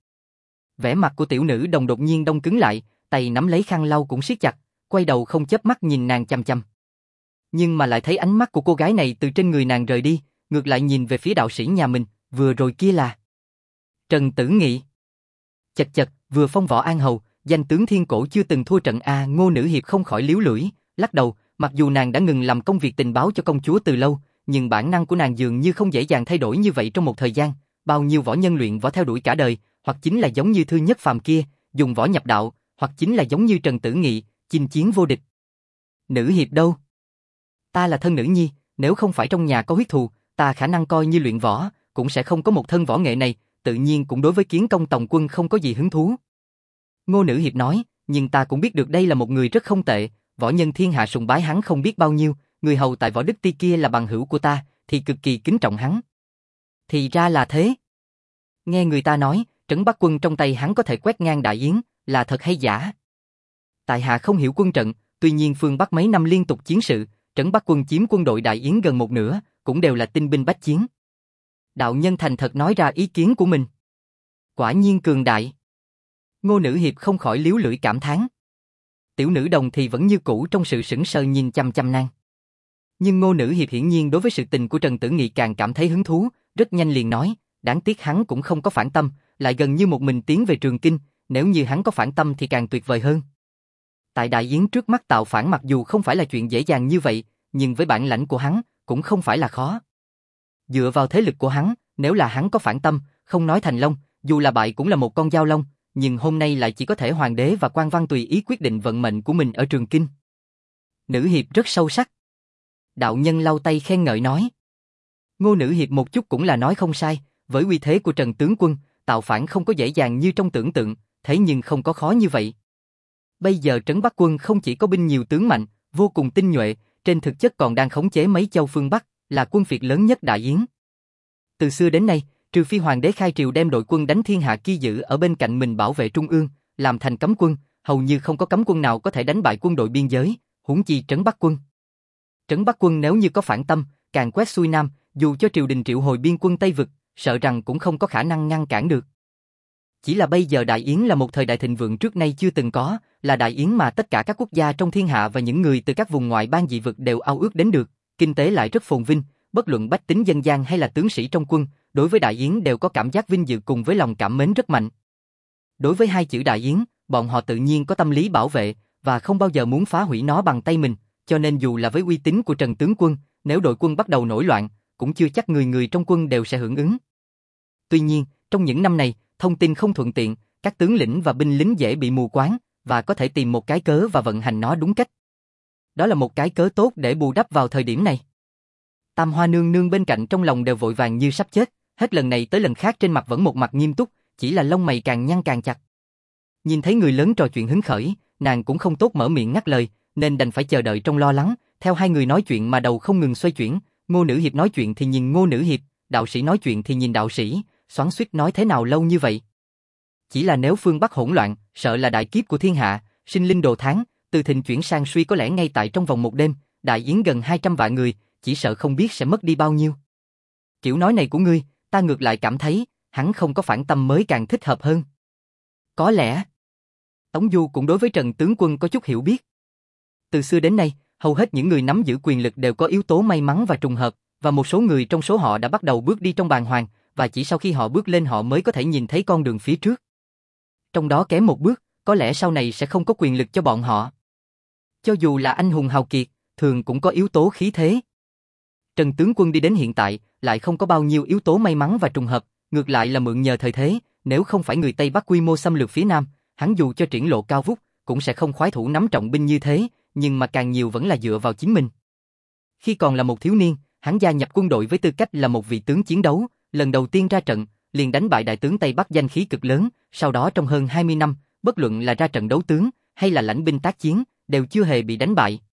Vẻ mặt của tiểu nữ đồng đột nhiên đông cứng lại, tay nắm lấy khăn lau cũng siết chặt, quay đầu không chớp mắt nhìn nàng chằm chằm. Nhưng mà lại thấy ánh mắt của cô gái này từ trên người nàng rời đi, ngược lại nhìn về phía đạo sĩ nhà mình, vừa rồi kia là Trần Tử Nghị. Chật chật, vừa phong võ an hầu, danh tướng thiên cổ chưa từng thua trận a. Ngô Nữ Hiệp không khỏi liếu lưỡi, lắc đầu, mặc dù nàng đã ngừng làm công việc tình báo cho công chúa từ lâu, nhưng bản năng của nàng dường như không dễ dàng thay đổi như vậy trong một thời gian, bao nhiêu võ nhân luyện võ theo đuổi cả đời, hoặc chính là giống như Thư Nhất Phàm kia, dùng võ nhập đạo, hoặc chính là giống như Trần Tử Nghị, chinh chiến vô địch. Nữ Hiệp đâu? Ta là thân nữ nhi, nếu không phải trong nhà có huyết thù, ta khả năng coi như luyện võ, cũng sẽ không có một thân võ nghệ này, tự nhiên cũng đối với Kiến Công Tòng Quân không có gì hứng thú. Ngô Nữ Hiệp nói, nhưng ta cũng biết được đây là một người rất không tệ, võ nhân thiên hạ sùng bái hắn không biết bao nhiêu, người hầu tại Võ Đức Ti kia là bằng hữu của ta, thì cực kỳ kính trọng hắn. Thì ra là thế. Nghe người ta nói, trấn Bắc Quân trong tay hắn có thể quét ngang Đại Yến, là thật hay giả? Tại hạ không hiểu quân trận, tuy nhiên phương Bắc mấy năm liên tục chiến sự, trấn Bắc Quân chiếm quân đội Đại Yến gần một nửa, cũng đều là tinh binh bách chiến. Đạo nhân thành thật nói ra ý kiến của mình. Quả nhiên cường đại. Ngô Nữ Hiệp không khỏi liếu lưỡi cảm thán. Tiểu nữ đồng thì vẫn như cũ trong sự sững sờ nhìn chăm chăm nàng. Nhưng Ngô Nữ Hiệp hiển nhiên đối với sự tình của Trần Tử Nghị càng cảm thấy hứng thú, rất nhanh liền nói, đáng tiếc hắn cũng không có phản tâm, lại gần như một mình tiến về Trường Kinh, nếu như hắn có phản tâm thì càng tuyệt vời hơn. Tại Đại Yến trước mắt tạo phản mặc dù không phải là chuyện dễ dàng như vậy, nhưng với bản lãnh của hắn, cũng không phải là khó. Dựa vào thế lực của hắn, nếu là hắn có phản tâm, không nói thành long, dù là bại cũng là một con dao long, nhưng hôm nay lại chỉ có thể hoàng đế và quan văn tùy ý quyết định vận mệnh của mình ở Trường Kinh. Nữ Hiệp rất sâu sắc. Đạo nhân lau tay khen ngợi nói. Ngô Nữ Hiệp một chút cũng là nói không sai, với uy thế của Trần tướng quân, tạo phản không có dễ dàng như trong tưởng tượng, thế nhưng không có khó như vậy. Bây giờ trấn Bắc Quân không chỉ có binh nhiều tướng mạnh, vô cùng tinh nhuệ, trên thực chất còn đang khống chế mấy châu phương Bắc, là quân phiệt lớn nhất Đại Yến. Từ xưa đến nay, trừ phi hoàng đế khai triều đem đội quân đánh thiên hạ kia giữ ở bên cạnh mình bảo vệ trung ương, làm thành cấm quân, hầu như không có cấm quân nào có thể đánh bại quân đội biên giới, huống chi trấn Bắc Quân. Trấn Bắc Quân nếu như có phản tâm, càng quét xuôi Nam, dù cho triều đình triệu hồi biên quân Tây Vực, sợ rằng cũng không có khả năng ngăn cản được. Chỉ là bây giờ Đại Yến là một thời đại thịnh vượng trước nay chưa từng có, là Đại Yến mà tất cả các quốc gia trong thiên hạ và những người từ các vùng ngoại bang dị vực đều ao ước đến được, kinh tế lại rất phồn vinh, bất luận bách tính dân gian hay là tướng sĩ trong quân, đối với Đại Yến đều có cảm giác vinh dự cùng với lòng cảm mến rất mạnh. Đối với hai chữ Đại Yến, bọn họ tự nhiên có tâm lý bảo vệ và không bao giờ muốn phá hủy nó bằng tay mình, cho nên dù là với uy tín của Trần tướng quân, nếu đội quân bắt đầu nổi loạn, cũng chưa chắc người người trong quân đều sẽ hưởng ứng. Tuy nhiên, trong những năm này, thông tin không thuận tiện, các tướng lĩnh và binh lính dễ bị mù quáng và có thể tìm một cái cớ và vận hành nó đúng cách. Đó là một cái cớ tốt để bù đắp vào thời điểm này. Tam Hoa nương nương bên cạnh trong lòng đều vội vàng như sắp chết, hết lần này tới lần khác trên mặt vẫn một mặt nghiêm túc, chỉ là lông mày càng nhăn càng chặt. Nhìn thấy người lớn trò chuyện hứng khởi, nàng cũng không tốt mở miệng ngắt lời, nên đành phải chờ đợi trong lo lắng, theo hai người nói chuyện mà đầu không ngừng xoay chuyển, Ngô Nữ Hiệp nói chuyện thì nhìn Ngô Nữ Hiệp, đạo sĩ nói chuyện thì nhìn đạo sĩ, xoắn xuýt nói thế nào lâu như vậy. Chỉ là nếu phương Bắc hỗn loạn, sợ là đại kiếp của thiên hạ, sinh linh đồ tháng, từ thịnh chuyển sang suy có lẽ ngay tại trong vòng một đêm, đại yến gần hai trăm vạn người, chỉ sợ không biết sẽ mất đi bao nhiêu. Kiểu nói này của ngươi, ta ngược lại cảm thấy, hắn không có phản tâm mới càng thích hợp hơn. Có lẽ, Tống Du cũng đối với Trần tướng quân có chút hiểu biết. Từ xưa đến nay, hầu hết những người nắm giữ quyền lực đều có yếu tố may mắn và trùng hợp, và một số người trong số họ đã bắt đầu bước đi trong bàng hoàng, và chỉ sau khi họ bước lên họ mới có thể nhìn thấy con đường phía trước. Trong đó kém một bước, có lẽ sau này sẽ không có quyền lực cho bọn họ. Cho dù là anh hùng hào kiệt, thường cũng có yếu tố khí thế. Trần tướng quân đi đến hiện tại, lại không có bao nhiêu yếu tố may mắn và trùng hợp, ngược lại là mượn nhờ thời thế, nếu không phải người Tây Bắc quy mô xâm lược phía Nam, hắn dù cho triển lộ cao vút, cũng sẽ không khoái thủ nắm trọng binh như thế, nhưng mà càng nhiều vẫn là dựa vào chính mình. Khi còn là một thiếu niên, hắn gia nhập quân đội với tư cách là một vị tướng chiến đấu, lần đầu tiên ra trận, liền đánh bại đại tướng Tây Bắc danh khí cực lớn, sau đó trong hơn hai mươi năm, bất luận là ra trận đấu tướng, hay là lãnh binh tác chiến, đều chưa hề bị đánh bại.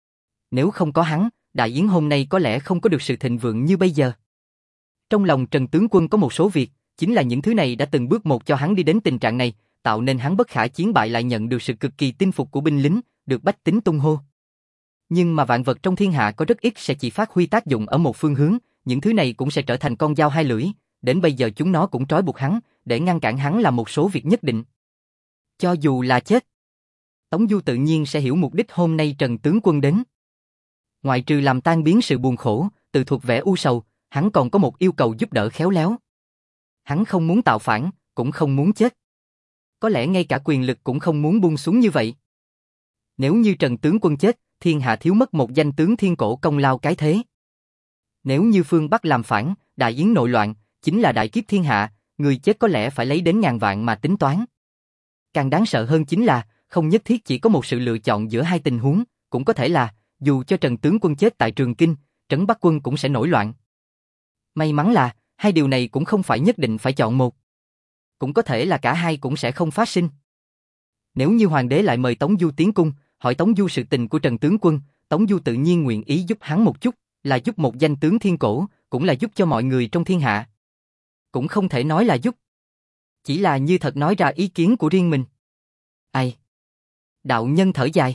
Nếu không có hắn, Đại Yến hôm nay có lẽ không có được sự thịnh vượng như bây giờ. Trong lòng Trần tướng quân có một số việc, chính là những thứ này đã từng bước một cho hắn đi đến tình trạng này, tạo nên hắn bất khả chiến bại lại nhận được sự cực kỳ tin phục của binh lính, được bách tính tung hô. Nhưng mà vạn vật trong thiên hạ có rất ít sẽ chỉ phát huy tác dụng ở một phương hướng, những thứ này cũng sẽ trở thành con dao hai lưỡi, đến bây giờ chúng nó cũng trói buộc hắn, để ngăn cản hắn làm một số việc nhất định. Cho dù là chết, Tống Du tự nhiên sẽ hiểu mục đích hôm nay Trần tướng quân đến. Ngoại trừ làm tan biến sự buồn khổ, từ thuộc vẻ u sầu, hắn còn có một yêu cầu giúp đỡ khéo léo. Hắn không muốn tạo phản, cũng không muốn chết. Có lẽ ngay cả quyền lực cũng không muốn buông xuống như vậy. Nếu như Trần tướng quân chết, thiên hạ thiếu mất một danh tướng thiên cổ công lao cái thế. Nếu như phương Bắc làm phản, Đại Yến nội loạn, chính là đại kiếp thiên hạ, người chết có lẽ phải lấy đến ngàn vạn mà tính toán. Càng đáng sợ hơn chính là, không nhất thiết chỉ có một sự lựa chọn giữa hai tình huống, cũng có thể là, dù cho Trần tướng quân chết tại Trường Kinh, Trấn Bắc quân cũng sẽ nổi loạn. May mắn là, hai điều này cũng không phải nhất định phải chọn một. Cũng có thể là cả hai cũng sẽ không phát sinh. Nếu như hoàng đế lại mời Tống Du tiến cung, hỏi Tống Du sự tình của Trần tướng quân, Tống Du tự nhiên nguyện ý giúp hắn một chút, là giúp một danh tướng thiên cổ, cũng là giúp cho mọi người trong thiên hạ. Cũng không thể nói là giúp. Chỉ là như thật nói ra ý kiến của riêng mình. Ai? Đạo nhân thở dài.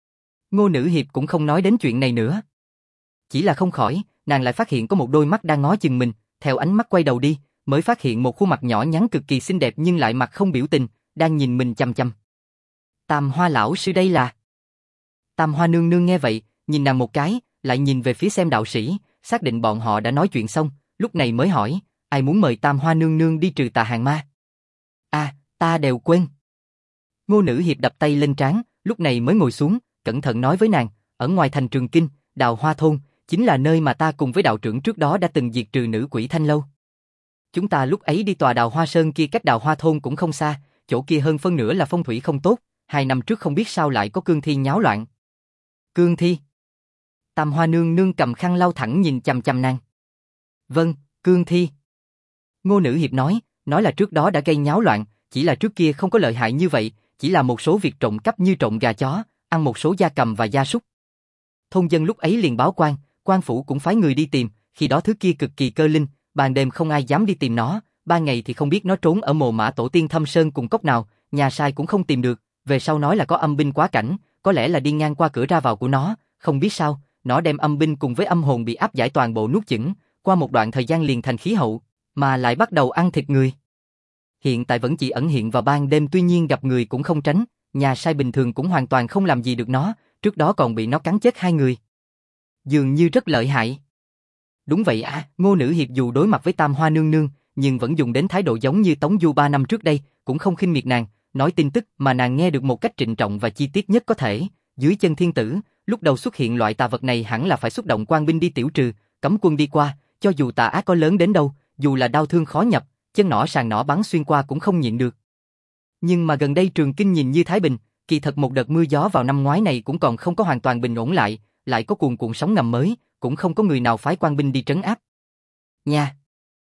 Ngô Nữ Hiệp cũng không nói đến chuyện này nữa. Chỉ là không khỏi, nàng lại phát hiện có một đôi mắt đang ngó chừng mình, theo ánh mắt quay đầu đi, mới phát hiện một khuôn mặt nhỏ nhắn cực kỳ xinh đẹp nhưng lại mặt không biểu tình, đang nhìn mình chăm chăm. Tam Hoa lão sư đây là... Tam Hoa nương nương nghe vậy, nhìn nàng một cái, lại nhìn về phía xem đạo sĩ, xác định bọn họ đã nói chuyện xong, lúc này mới hỏi, ai muốn mời Tam Hoa nương nương đi trừ tà hàng ma? À, ta đều quên. Ngô Nữ Hiệp đập tay lên trán, lúc này mới ngồi xuống, cẩn thận nói với nàng, ở ngoài thành Trường Kinh, Đào Hoa thôn, chính là nơi mà ta cùng với đạo trưởng trước đó đã từng diệt trừ nữ quỷ Thanh Lâu. Chúng ta lúc ấy đi tòa Đào Hoa Sơn kia cách Đào Hoa thôn cũng không xa, chỗ kia hơn phân nửa là phong thủy không tốt, hai năm trước không biết sao lại có cương thi nháo loạn. Cương thi? Tam Hoa nương nương cầm khăn lau thẳng nhìn chằm chằm nàng. Vâng, cương thi. Ngô Nữ Hiệp nói, nói là trước đó đã gây nháo loạn, chỉ là trước kia không có lợi hại như vậy, chỉ là một số việc trộm cắp như trộm gà chó, ăn một số gia cầm và gia súc. Thôn dân lúc ấy liền báo quan, quan phủ cũng phái người đi tìm, khi đó thứ kia cực kỳ cơ linh, ban đêm không ai dám đi tìm nó, ban ngày thì không biết nó trốn ở mồ mã tổ tiên thâm sơn cùng cốc nào, nhà sai cũng không tìm được, về sau nói là có âm binh quá cảnh, có lẽ là đi ngang qua cửa ra vào của nó, không biết sao, nó đem âm binh cùng với âm hồn bị áp giải toàn bộ nuốt chửng, qua một đoạn thời gian liền thành khí hậu, mà lại bắt đầu ăn thịt người. Hiện tại vẫn chỉ ẩn hiện vào ban đêm, tuy nhiên gặp người cũng không tránh, nhà sai bình thường cũng hoàn toàn không làm gì được nó, trước đó còn bị nó cắn chết hai người. Dường như rất lợi hại. Đúng vậy à, Ngô Nữ Hiệp dù đối mặt với Tam Hoa nương nương, nhưng vẫn dùng đến thái độ giống như Tống Du ba năm trước đây, cũng không khinh miệt nàng, nói tin tức mà nàng nghe được một cách trịnh trọng và chi tiết nhất có thể. Dưới chân thiên tử, lúc đầu xuất hiện loại tà vật này hẳn là phải xuất động quan binh đi tiểu trừ, cấm quân đi qua, cho dù tà ác có lớn đến đâu, dù là đau thương khó nhập, chân nỏ sàn nỏ bắn xuyên qua cũng không nhịn được. Nhưng mà gần đây Trường Kinh nhìn như thái bình, kỳ thật một đợt mưa gió vào năm ngoái này cũng còn không có hoàn toàn bình ổn lại, lại có cuồn cuộn sóng ngầm mới, cũng không có người nào phái quan binh đi trấn áp. Nha.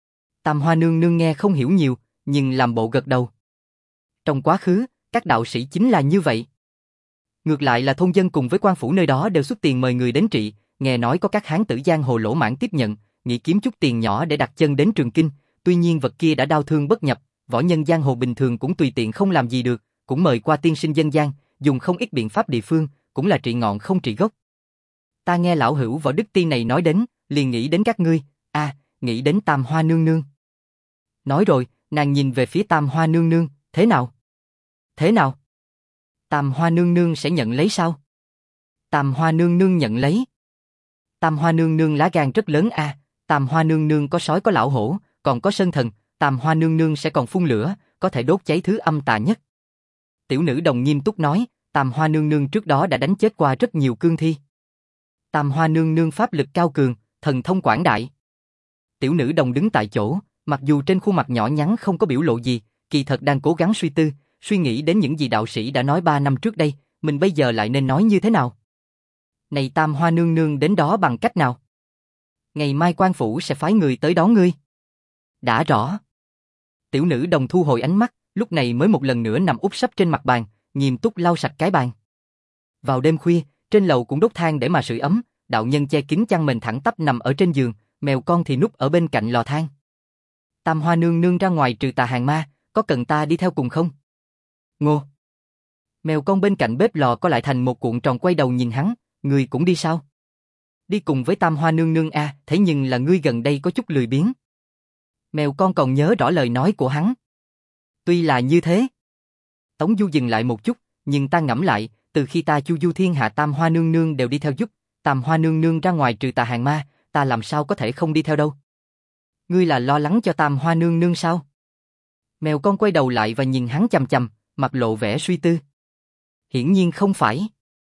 Tam Hoa nương nương nghe không hiểu nhiều, nhưng làm bộ gật đầu. Trong quá khứ, các đạo sĩ chính là như vậy. Ngược lại là thôn dân cùng với quan phủ nơi đó đều xuất tiền mời người đến trị, nghe nói có các hán tử giang hồ lỗ mãng tiếp nhận, nghĩ kiếm chút tiền nhỏ để đặt chân đến Trường Kinh, tuy nhiên vật kia đã đau thương bất nhập, võ nhân giang hồ bình thường cũng tùy tiện không làm gì được, cũng mời qua tiên sinh dân gian, dùng không ít biện pháp địa phương, cũng là trị ngọn không trị gốc. Ta nghe lão hữu Võ Đức Tiên này nói đến, liền nghĩ đến các ngươi, a, à, nghĩ đến Tam Hoa nương nương. Nói rồi, nàng nhìn về phía Tam Hoa nương nương, thế nào? Thế nào? Tam Hoa nương nương sẽ nhận lấy sao? Tam Hoa nương nương nhận lấy. Tam Hoa nương nương lá gan rất lớn a, à. Tam Hoa nương nương có sói có lão hổ, còn có sơn thần, Tam Hoa nương nương sẽ còn phun lửa, có thể đốt cháy thứ âm tà nhất. Tiểu nữ đồng nghiêm túc nói, Tam Hoa nương nương trước đó đã đánh chết qua rất nhiều cương thi. Tam Hoa nương nương pháp lực cao cường, thần thông quảng đại. Tiểu nữ đồng đứng tại chỗ, mặc dù trên khuôn mặt nhỏ nhắn không có biểu lộ gì, kỳ thật đang cố gắng suy tư, suy nghĩ đến những gì đạo sĩ đã nói ba năm trước đây, mình bây giờ lại nên nói như thế nào. Này Tam Hoa nương nương đến đó bằng cách nào? Ngày mai quan phủ sẽ phái người tới đón ngươi. Đã rõ. Tiểu nữ đồng thu hồi ánh mắt, lúc này mới một lần nữa nằm úp sấp trên mặt bàn, nghiêm túc lau sạch cái bàn. Vào đêm khuya, trên lầu cũng đốt than để mà sưởi ấm, đạo nhân che kín chăn mền thẳng tắp nằm ở trên giường, mèo con thì núp ở bên cạnh lò than. Tam Hoa nương nương ra ngoài trừ tà hàng ma, có cần ta đi theo cùng không? Ngô. Mèo con bên cạnh bếp lò có lại thành một cuộn tròn quay đầu nhìn hắn, ngươi cũng đi sao? Đi cùng với Tam Hoa nương nương a, à, thế nhưng là ngươi gần đây có chút lười biếng. Mèo con còn nhớ rõ lời nói của hắn. Tuy là như thế. Tống Du dừng lại một chút, nhưng ta ngẫm lại, từ khi ta chu du thiên hạ Tam Hoa nương nương đều đi theo giúp, Tam Hoa nương nương ra ngoài trừ tà hàng ma, ta làm sao có thể không đi theo đâu? Ngươi là lo lắng cho Tam Hoa nương nương sao? Mèo con quay đầu lại và nhìn hắn chằm chằm, mặt lộ vẻ suy tư. Hiển nhiên không phải.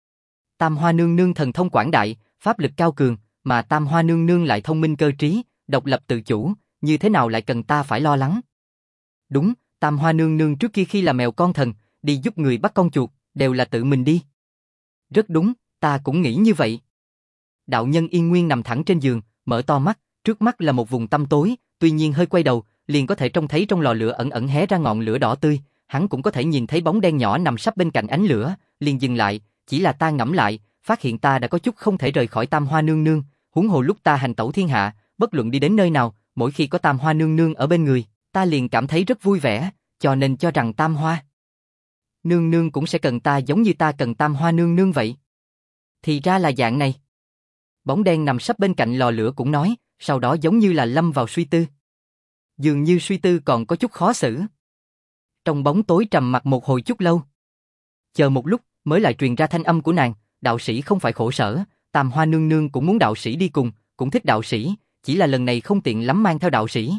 Tam Hoa nương nương thần thông quảng đại, pháp lực cao cường, mà Tam Hoa nương nương lại thông minh cơ trí, độc lập tự chủ, như thế nào lại cần ta phải lo lắng? Đúng, Tam Hoa nương nương trước kia khi là mèo con thần, đi giúp người bắt con chuột, đều là tự mình đi. Rất đúng, ta cũng nghĩ như vậy. Đạo nhân Yên Nguyên nằm thẳng trên giường, mở to mắt, trước mắt là một vùng tăm tối, tuy nhiên hơi quay đầu, liền có thể trông thấy trong lò lửa ẩn ẩn hé ra ngọn lửa đỏ tươi, hắn cũng có thể nhìn thấy bóng đen nhỏ nằm sắp bên cạnh ánh lửa, liền dừng lại, chỉ là ta ngẫm lại, phát hiện ta đã có chút không thể rời khỏi Tam Hoa nương nương, huống hồ lúc ta hành tẩu thiên hạ, bất luận đi đến nơi nào, mỗi khi có Tam Hoa nương nương ở bên người, ta liền cảm thấy rất vui vẻ, cho nên cho rằng Tam Hoa nương nương cũng sẽ cần ta giống như ta cần Tam Hoa nương nương vậy. Thì ra là dạng này. Bóng đen nằm sắp bên cạnh lò lửa cũng nói, sau đó giống như là lâm vào suy tư. Dường như suy tư còn có chút khó xử. Trong bóng tối trầm mặc một hồi chút lâu. Chờ một lúc, mới lại truyền ra thanh âm của nàng, đạo sĩ không phải khổ sở, Tam Hoa nương nương cũng muốn đạo sĩ đi cùng, cũng thích đạo sĩ, chỉ là lần này không tiện lắm mang theo đạo sĩ.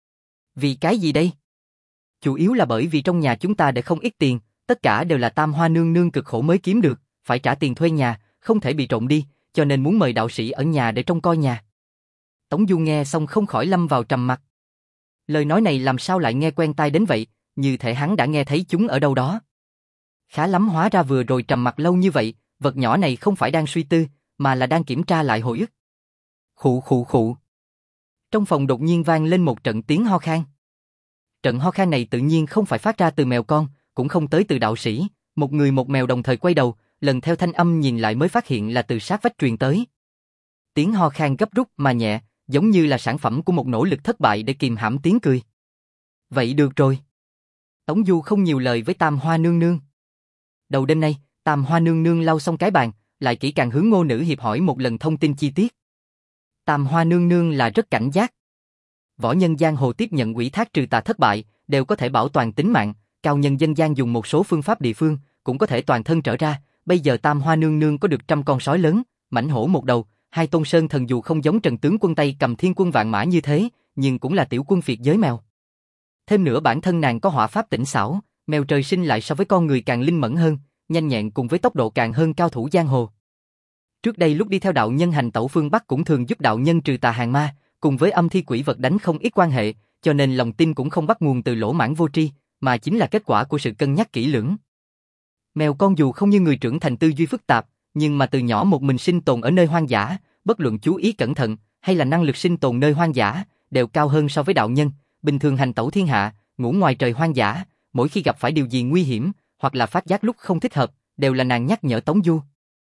Vì cái gì đây? Chủ yếu là bởi vì trong nhà chúng ta để không ít tiền, tất cả đều là Tam Hoa nương nương cực khổ mới kiếm được, phải trả tiền thuê nhà, không thể bị trộm đi, cho nên muốn mời đạo sĩ ở nhà để trông coi nhà. Tống Du nghe xong không khỏi lâm vào trầm mặc. Lời nói này làm sao lại nghe quen tai đến vậy, như thể hắn đã nghe thấy chúng ở đâu đó. Khá lắm, hóa ra vừa rồi trầm mặc lâu như vậy, vật nhỏ này không phải đang suy tư, mà là đang kiểm tra lại hồi ức. Khụ khụ khụ. Trong phòng đột nhiên vang lên một trận tiếng ho khan. Trận ho khan này tự nhiên không phải phát ra từ mèo con, cũng không tới từ đạo sĩ, một người một mèo đồng thời quay đầu, lần theo thanh âm nhìn lại mới phát hiện là từ sát vách truyền tới. Tiếng ho khan gấp rút mà nhẹ, giống như là sản phẩm của một nỗ lực thất bại để kìm hãm tiếng cười. Vậy được rồi. Tống Du không nhiều lời với Tam Hoa nương nương. Đầu đêm nay, Tam Hoa nương nương lau xong cái bàn, lại kỹ càng hướng Ngô Nữ Hiệp hỏi một lần thông tin chi tiết. Tam Hoa nương nương là rất cảnh giác. Võ nhân giang hồ tiếp nhận ủy thác trừ tà thất bại, đều có thể bảo toàn tính mạng, cao nhân dân gian dùng một số phương pháp địa phương, cũng có thể toàn thân trở ra. Bây giờ Tam Hoa nương nương có được trăm con sói lớn, mãnh hổ một đầu, hai tôn sơn thần dù không giống Trần tướng quân Tây cầm thiên quân vạn mã như thế, nhưng cũng là tiểu quân phiệt giới mèo. Thêm nữa bản thân nàng có họa pháp tỉnh xảo, mèo trời sinh lại so với con người càng linh mẫn hơn, nhanh nhẹn cùng với tốc độ càng hơn cao thủ giang hồ. Trước đây lúc đi theo đạo nhân hành tẩu phương Bắc cũng thường giúp đạo nhân trừ tà hàng ma, cùng với âm thi quỷ vật đánh không ít quan hệ, cho nên lòng tin cũng không bắt nguồn từ lỗ mãng vô tri, mà chính là kết quả của sự cân nhắc kỹ lưỡng. Mèo con dù không như người trưởng thành tư duy phức tạp, nhưng mà từ nhỏ một mình sinh tồn ở nơi hoang dã, bất luận chú ý cẩn thận hay là năng lực sinh tồn nơi hoang dã, đều cao hơn so với đạo nhân, bình thường hành tẩu thiên hạ, ngủ ngoài trời hoang dã, mỗi khi gặp phải điều gì nguy hiểm, hoặc là phát giác lúc không thích hợp, đều là nàng nhắc nhở Tống Du.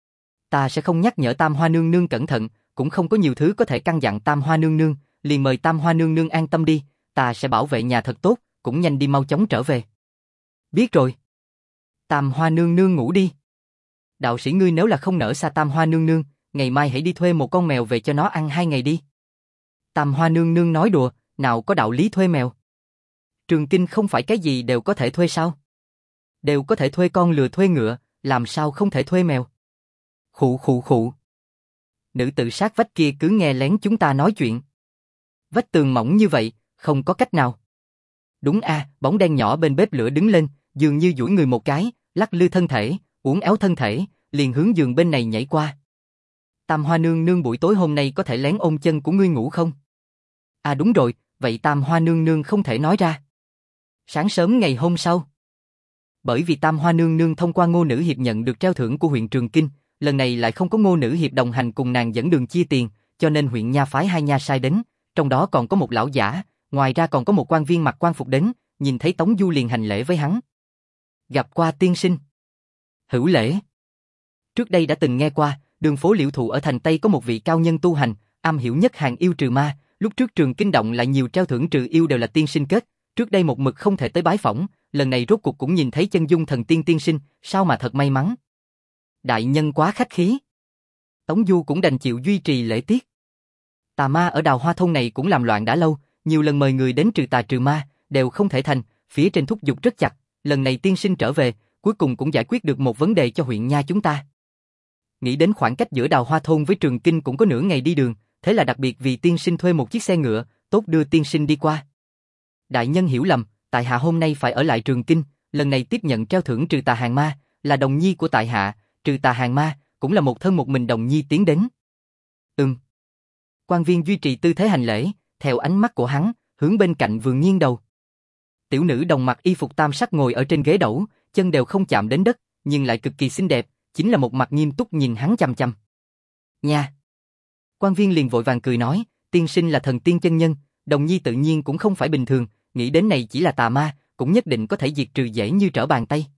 Ta sẽ không nhắc nhở Tam Hoa nương nương cẩn thận, cũng không có nhiều thứ có thể căn dặn Tam Hoa nương nương, liền mời Tam Hoa nương nương an tâm đi, ta sẽ bảo vệ nhà thật tốt, cũng nhanh đi mau chóng trở về. Biết rồi. Tam Hoa nương nương ngủ đi. Đạo sĩ ngươi nếu là không nỡ xa Tam Hoa nương nương, ngày mai hãy đi thuê một con mèo về cho nó ăn hai ngày đi. Tam Hoa nương nương nói đùa, nào có đạo lý thuê mèo. Trường Kinh không phải cái gì đều có thể thuê sao? Đều có thể thuê con lừa thuê ngựa, làm sao không thể thuê mèo? Khụ khụ khụ. Nữ tự sát vách kia cứ nghe lén chúng ta nói chuyện. Vách tường mỏng như vậy, không có cách nào. Đúng a, à, bóng đen nhỏ bên bếp lửa đứng lên, dường như duỗi người một cái, lắc lư thân thể, uốn éo thân thể, liền hướng giường bên này nhảy qua. Tam Hoa nương nương buổi tối hôm nay có thể lén ôm chân của ngươi ngủ không? À đúng rồi, vậy Tam Hoa nương nương không thể nói ra. Sáng sớm ngày hôm sau. Bởi vì Tam Hoa nương nương thông qua Ngô Nữ Hiệp nhận được treo thưởng của huyện Trường Kinh, lần này lại không có Ngô Nữ Hiệp đồng hành cùng nàng dẫn đường chia tiền, cho nên huyện nha phái hai nha sai đến, trong đó còn có một lão giả, ngoài ra còn có một quan viên mặc quan phục đến, nhìn thấy Tống Du liền hành lễ với hắn. Gặp qua tiên sinh. Hữu lễ. Trước đây đã từng nghe qua, đường phố Liễu Thụ ở thành Tây có một vị cao nhân tu hành, am hiểu nhất hàng yêu trừ ma, lúc trước Trường Kinh động lại nhiều treo thưởng trừ yêu đều là tiên sinh kết, trước đây một mực không thể tới bái phỏng, lần này rốt cuộc cũng nhìn thấy chân dung thần tiên tiên sinh, sao mà thật may mắn. Đại nhân quá khách khí. Tống Du cũng đành chịu duy trì lễ tiết. Tà ma ở Đào Hoa thôn này cũng làm loạn đã lâu, nhiều lần mời người đến trừ tà trừ ma, đều không thể thành, phía trên thúc giục rất chặt, lần này tiên sinh trở về, cuối cùng cũng giải quyết được một vấn đề cho huyện nha chúng ta. Nghĩ đến khoảng cách giữa Đào Hoa thôn với Trường Kinh cũng có nửa ngày đi đường, thế là đặc biệt vì tiên sinh thuê một chiếc xe ngựa, tốt đưa tiên sinh đi qua. Đại nhân hiểu lầm, tại hạ hôm nay phải ở lại Trường Kinh, lần này tiếp nhận treo thưởng trừ tà hàng ma, là đồng nhi của tại hạ, trừ tà hàng ma, cũng là một thân một mình đồng nhi tiến đến. Ừm. Quan viên duy trì tư thế hành lễ, theo ánh mắt của hắn, hướng bên cạnh vườn nghiêng đầu. Tiểu nữ đồng mặc y phục tam sắc ngồi ở trên ghế đẩu, chân đều không chạm đến đất, nhưng lại cực kỳ xinh đẹp, chính là một mặt nghiêm túc nhìn hắn chằm chằm. Nha. Quan viên liền vội vàng cười nói, tiên sinh là thần tiên chân nhân, đồng nhi tự nhiên cũng không phải bình thường, nghĩ đến này chỉ là tà ma, cũng nhất định có thể diệt trừ dễ như trở bàn tay.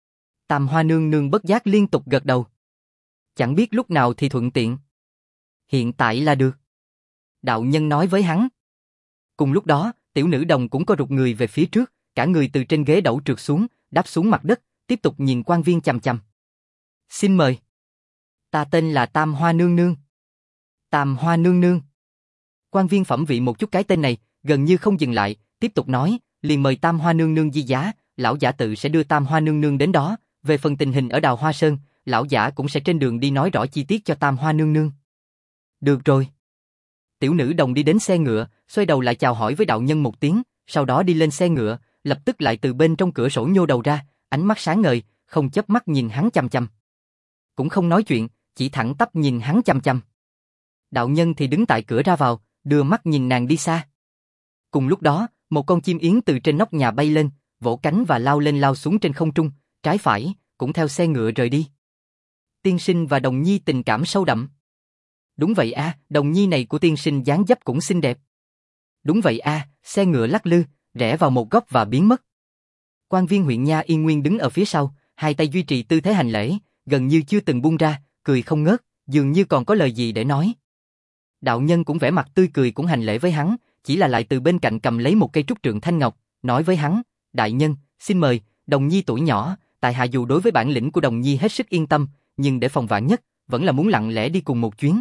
Tam Hoa nương nương bất giác liên tục gật đầu. Chẳng biết lúc nào thì thuận tiện. Hiện tại là được. Đạo nhân nói với hắn. Cùng lúc đó, tiểu nữ đồng cũng có rụt người về phía trước, cả người từ trên ghế đẩu trượt xuống, đáp xuống mặt đất, tiếp tục nhìn quan viên chằm chằm. Xin mời. Ta tên là Tam Hoa nương nương. Tam Hoa nương nương. Quan viên phẩm vị một chút cái tên này, gần như không dừng lại, tiếp tục nói, liền mời Tam Hoa nương nương di giá, lão giả tự sẽ đưa Tam Hoa nương nương đến đó, về phần tình hình ở Đào Hoa Sơn, lão giả cũng sẽ trên đường đi nói rõ chi tiết cho Tam Hoa nương nương. Được rồi. Tiểu nữ đồng đi đến xe ngựa, xoay đầu lại chào hỏi với đạo nhân một tiếng, sau đó đi lên xe ngựa, lập tức lại từ bên trong cửa sổ nhô đầu ra, ánh mắt sáng ngời, không chớp mắt nhìn hắn chằm chằm. Cũng không nói chuyện, chỉ thẳng tắp nhìn hắn chằm chằm. Đạo nhân thì đứng tại cửa ra vào, đưa mắt nhìn nàng đi xa. Cùng lúc đó, một con chim yến từ trên nóc nhà bay lên, vỗ cánh và lao lên lao xuống trên không trung, trái phải, cũng theo xe ngựa rời đi. Tiên sinh và đồng nhi tình cảm sâu đậm. Đúng vậy a, à, đồng nhi này của tiên sinh dáng dấp cũng xinh đẹp. Đúng vậy a, à, xe ngựa lắc lư, rẽ vào một góc và biến mất. Quan viên huyện nha Yên Nguyên đứng ở phía sau, hai tay duy trì tư thế hành lễ, gần như chưa từng buông ra, cười không ngớt, dường như còn có lời gì để nói. Đạo nhân cũng vẻ mặt tươi cười cũng hành lễ với hắn, chỉ là lại từ bên cạnh cầm lấy một cây trúc trượng thanh ngọc, nói với hắn, đại nhân, xin mời, đồng nhi tuổi nhỏ, tại hạ dù đối với bản lĩnh của đồng nhi hết sức yên tâm, nhưng để phòng vạn nhất, vẫn là muốn lặng lẽ đi cùng một chuyến.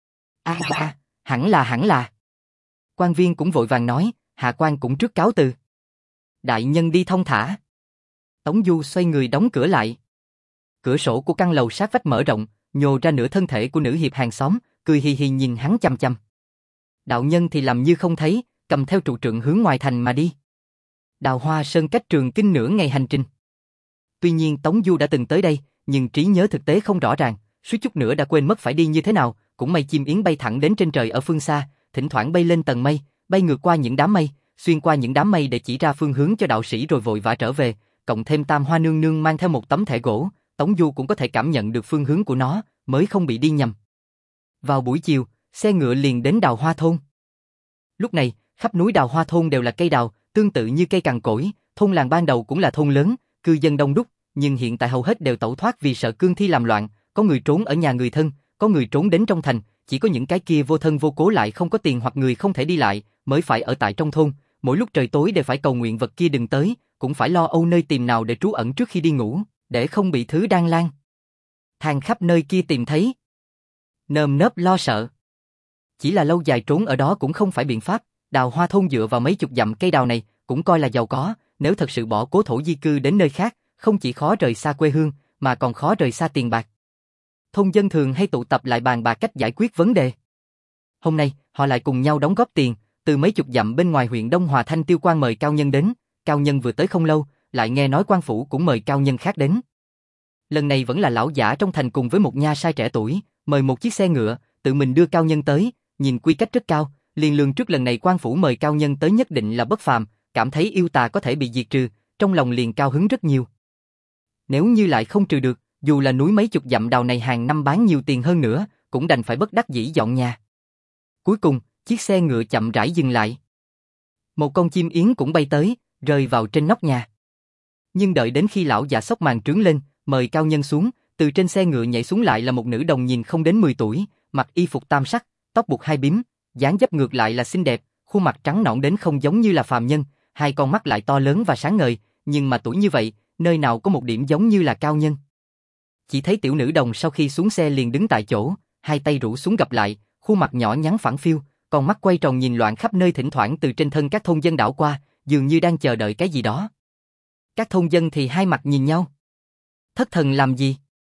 À, à, hẳn là hẳn là. Quan viên cũng vội vàng nói, hạ quan cũng trước cáo từ. Đại nhân đi thông thả. Tống Du xoay người đóng cửa lại. Cửa sổ của căn lầu sát vách mở rộng, nhô ra nửa thân thể của nữ hiệp hàng xóm, cười hì hì nhìn hắn chằm chằm. Đạo nhân thì làm như không thấy, cầm theo trụ trượng hướng ngoài thành mà đi. Đào Hoa Sơn cách Trường Kinh nửa ngày hành trình. Tuy nhiên Tống Du đã từng tới đây, nhưng trí nhớ thực tế không rõ ràng, suýt chút nữa đã quên mất phải đi như thế nào, cũng may chim yến bay thẳng đến trên trời ở phương xa, thỉnh thoảng bay lên tầng mây, bay ngược qua những đám mây, xuyên qua những đám mây để chỉ ra phương hướng cho đạo sĩ rồi vội vã trở về, cộng thêm Tam Hoa nương nương mang theo một tấm thẻ gỗ, Tống Du cũng có thể cảm nhận được phương hướng của nó, mới không bị đi nhầm. Vào buổi chiều, xe ngựa liền đến Đào Hoa thôn. Lúc này, khắp núi Đào Hoa thôn đều là cây đào, tương tự như cây cằn cỗi, thôn làng ban đầu cũng là thôn lớn, cư dân đông đúc, nhưng hiện tại hầu hết đều tẩu thoát vì sợ cương thi làm loạn, có người trốn ở nhà người thân, có người trốn đến trong thành, chỉ có những cái kia vô thân vô cố lại không có tiền hoặc người không thể đi lại, mới phải ở tại trong thôn, mỗi lúc trời tối đều phải cầu nguyện vật kia đừng tới, cũng phải lo âu nơi tìm nào để trú ẩn trước khi đi ngủ, để không bị thứ đan lan than khắp nơi kia tìm thấy. Nơm nớp lo sợ. Chỉ là lâu dài trốn ở đó cũng không phải biện pháp, Đào Hoa thôn dựa vào mấy chục dặm cây đào này, cũng coi là giàu có, nếu thật sự bỏ cố thổ di cư đến nơi khác, không chỉ khó rời xa quê hương, mà còn khó rời xa tiền bạc. Thôn dân thường hay tụ tập lại bàn bạc cách giải quyết vấn đề. Hôm nay, họ lại cùng nhau đóng góp tiền, từ mấy chục dặm bên ngoài huyện Đông Hòa Thanh Tiêu Quan mời cao nhân đến, cao nhân vừa tới không lâu, lại nghe nói quan phủ cũng mời cao nhân khác đến. Lần này vẫn là lão giả trong thành cùng với một nha sai trẻ tuổi, mời một chiếc xe ngựa, tự mình đưa cao nhân tới, nhìn quy cách rất cao, liền lường trước lần này quan phủ mời cao nhân tới nhất định là bất phàm, cảm thấy yêu tà có thể bị diệt trừ, trong lòng liền cao hứng rất nhiều. Nếu như lại không trừ được, dù là núi mấy chục dặm đào này hàng năm bán nhiều tiền hơn nữa, cũng đành phải bất đắc dĩ dọn nhà. Cuối cùng, chiếc xe ngựa chậm rãi dừng lại. Một con chim yến cũng bay tới, rơi vào trên nóc nhà. Nhưng đợi đến khi lão già xốc màn trướng lên, mời cao nhân xuống, từ trên xe ngựa nhảy xuống lại là một nữ đồng nhìn không đến mười tuổi, mặc y phục tam sắc, tóc buộc hai bím, dáng dấp ngược lại là xinh đẹp, khuôn mặt trắng nõn đến không giống như là phàm nhân, hai con mắt lại to lớn và sáng ngời, nhưng mà tuổi như vậy, nơi nào có một điểm giống như là cao nhân. Chỉ thấy tiểu nữ đồng sau khi xuống xe liền đứng tại chỗ, hai tay rũ xuống gặp lại, khuôn mặt nhỏ nhắn phẳng phiu, con mắt quay tròn nhìn loạn khắp nơi thỉnh thoảng từ trên thân các thôn dân đảo qua, dường như đang chờ đợi cái gì đó. Các thôn dân thì hai mặt nhìn nhau. Thất thần làm gì?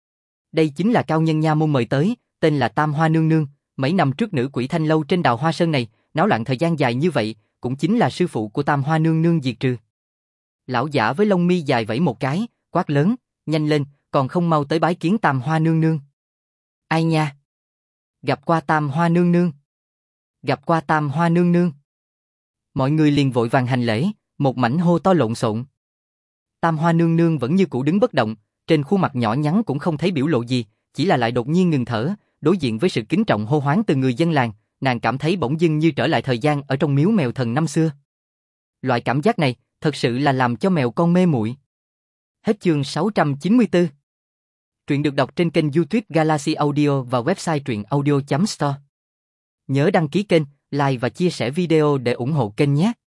Đây chính là cao nhân nha môn mời tới, tên là Tam Hoa Nương Nương, mấy năm trước nữ quỷ thanh lâu trên Đào Hoa Sơn này, náo loạn thời gian dài như vậy, cũng chính là sư phụ của Tam Hoa Nương Nương diệt trừ. Lão giả với lông mi dài vẫy một cái, quát lớn, nhanh lên, còn không mau tới bái kiến Tam Hoa Nương Nương. Ai nha? Gặp qua Tam Hoa Nương Nương. Gặp qua Tam Hoa Nương Nương. Mọi người liền vội vàng hành lễ, một mảnh hô to lộn xộn. Tam Hoa Nương Nương vẫn như cũ đứng bất động, trên khuôn mặt nhỏ nhắn cũng không thấy biểu lộ gì, chỉ là lại đột nhiên ngừng thở, đối diện với sự kính trọng hô hoán từ người dân làng, nàng cảm thấy bỗng dưng như trở lại thời gian ở trong miếu mèo thần năm xưa. Loại cảm giác này, thật sự là làm cho mèo con mê muội. Hết chương sáu trăm chín mươi tư. Truyện được đọc trên kênh YouTube Galaxy Audio và website truyện audio chấm store. Nhớ đăng ký kênh, like và chia sẻ video để ủng hộ kênh nhé.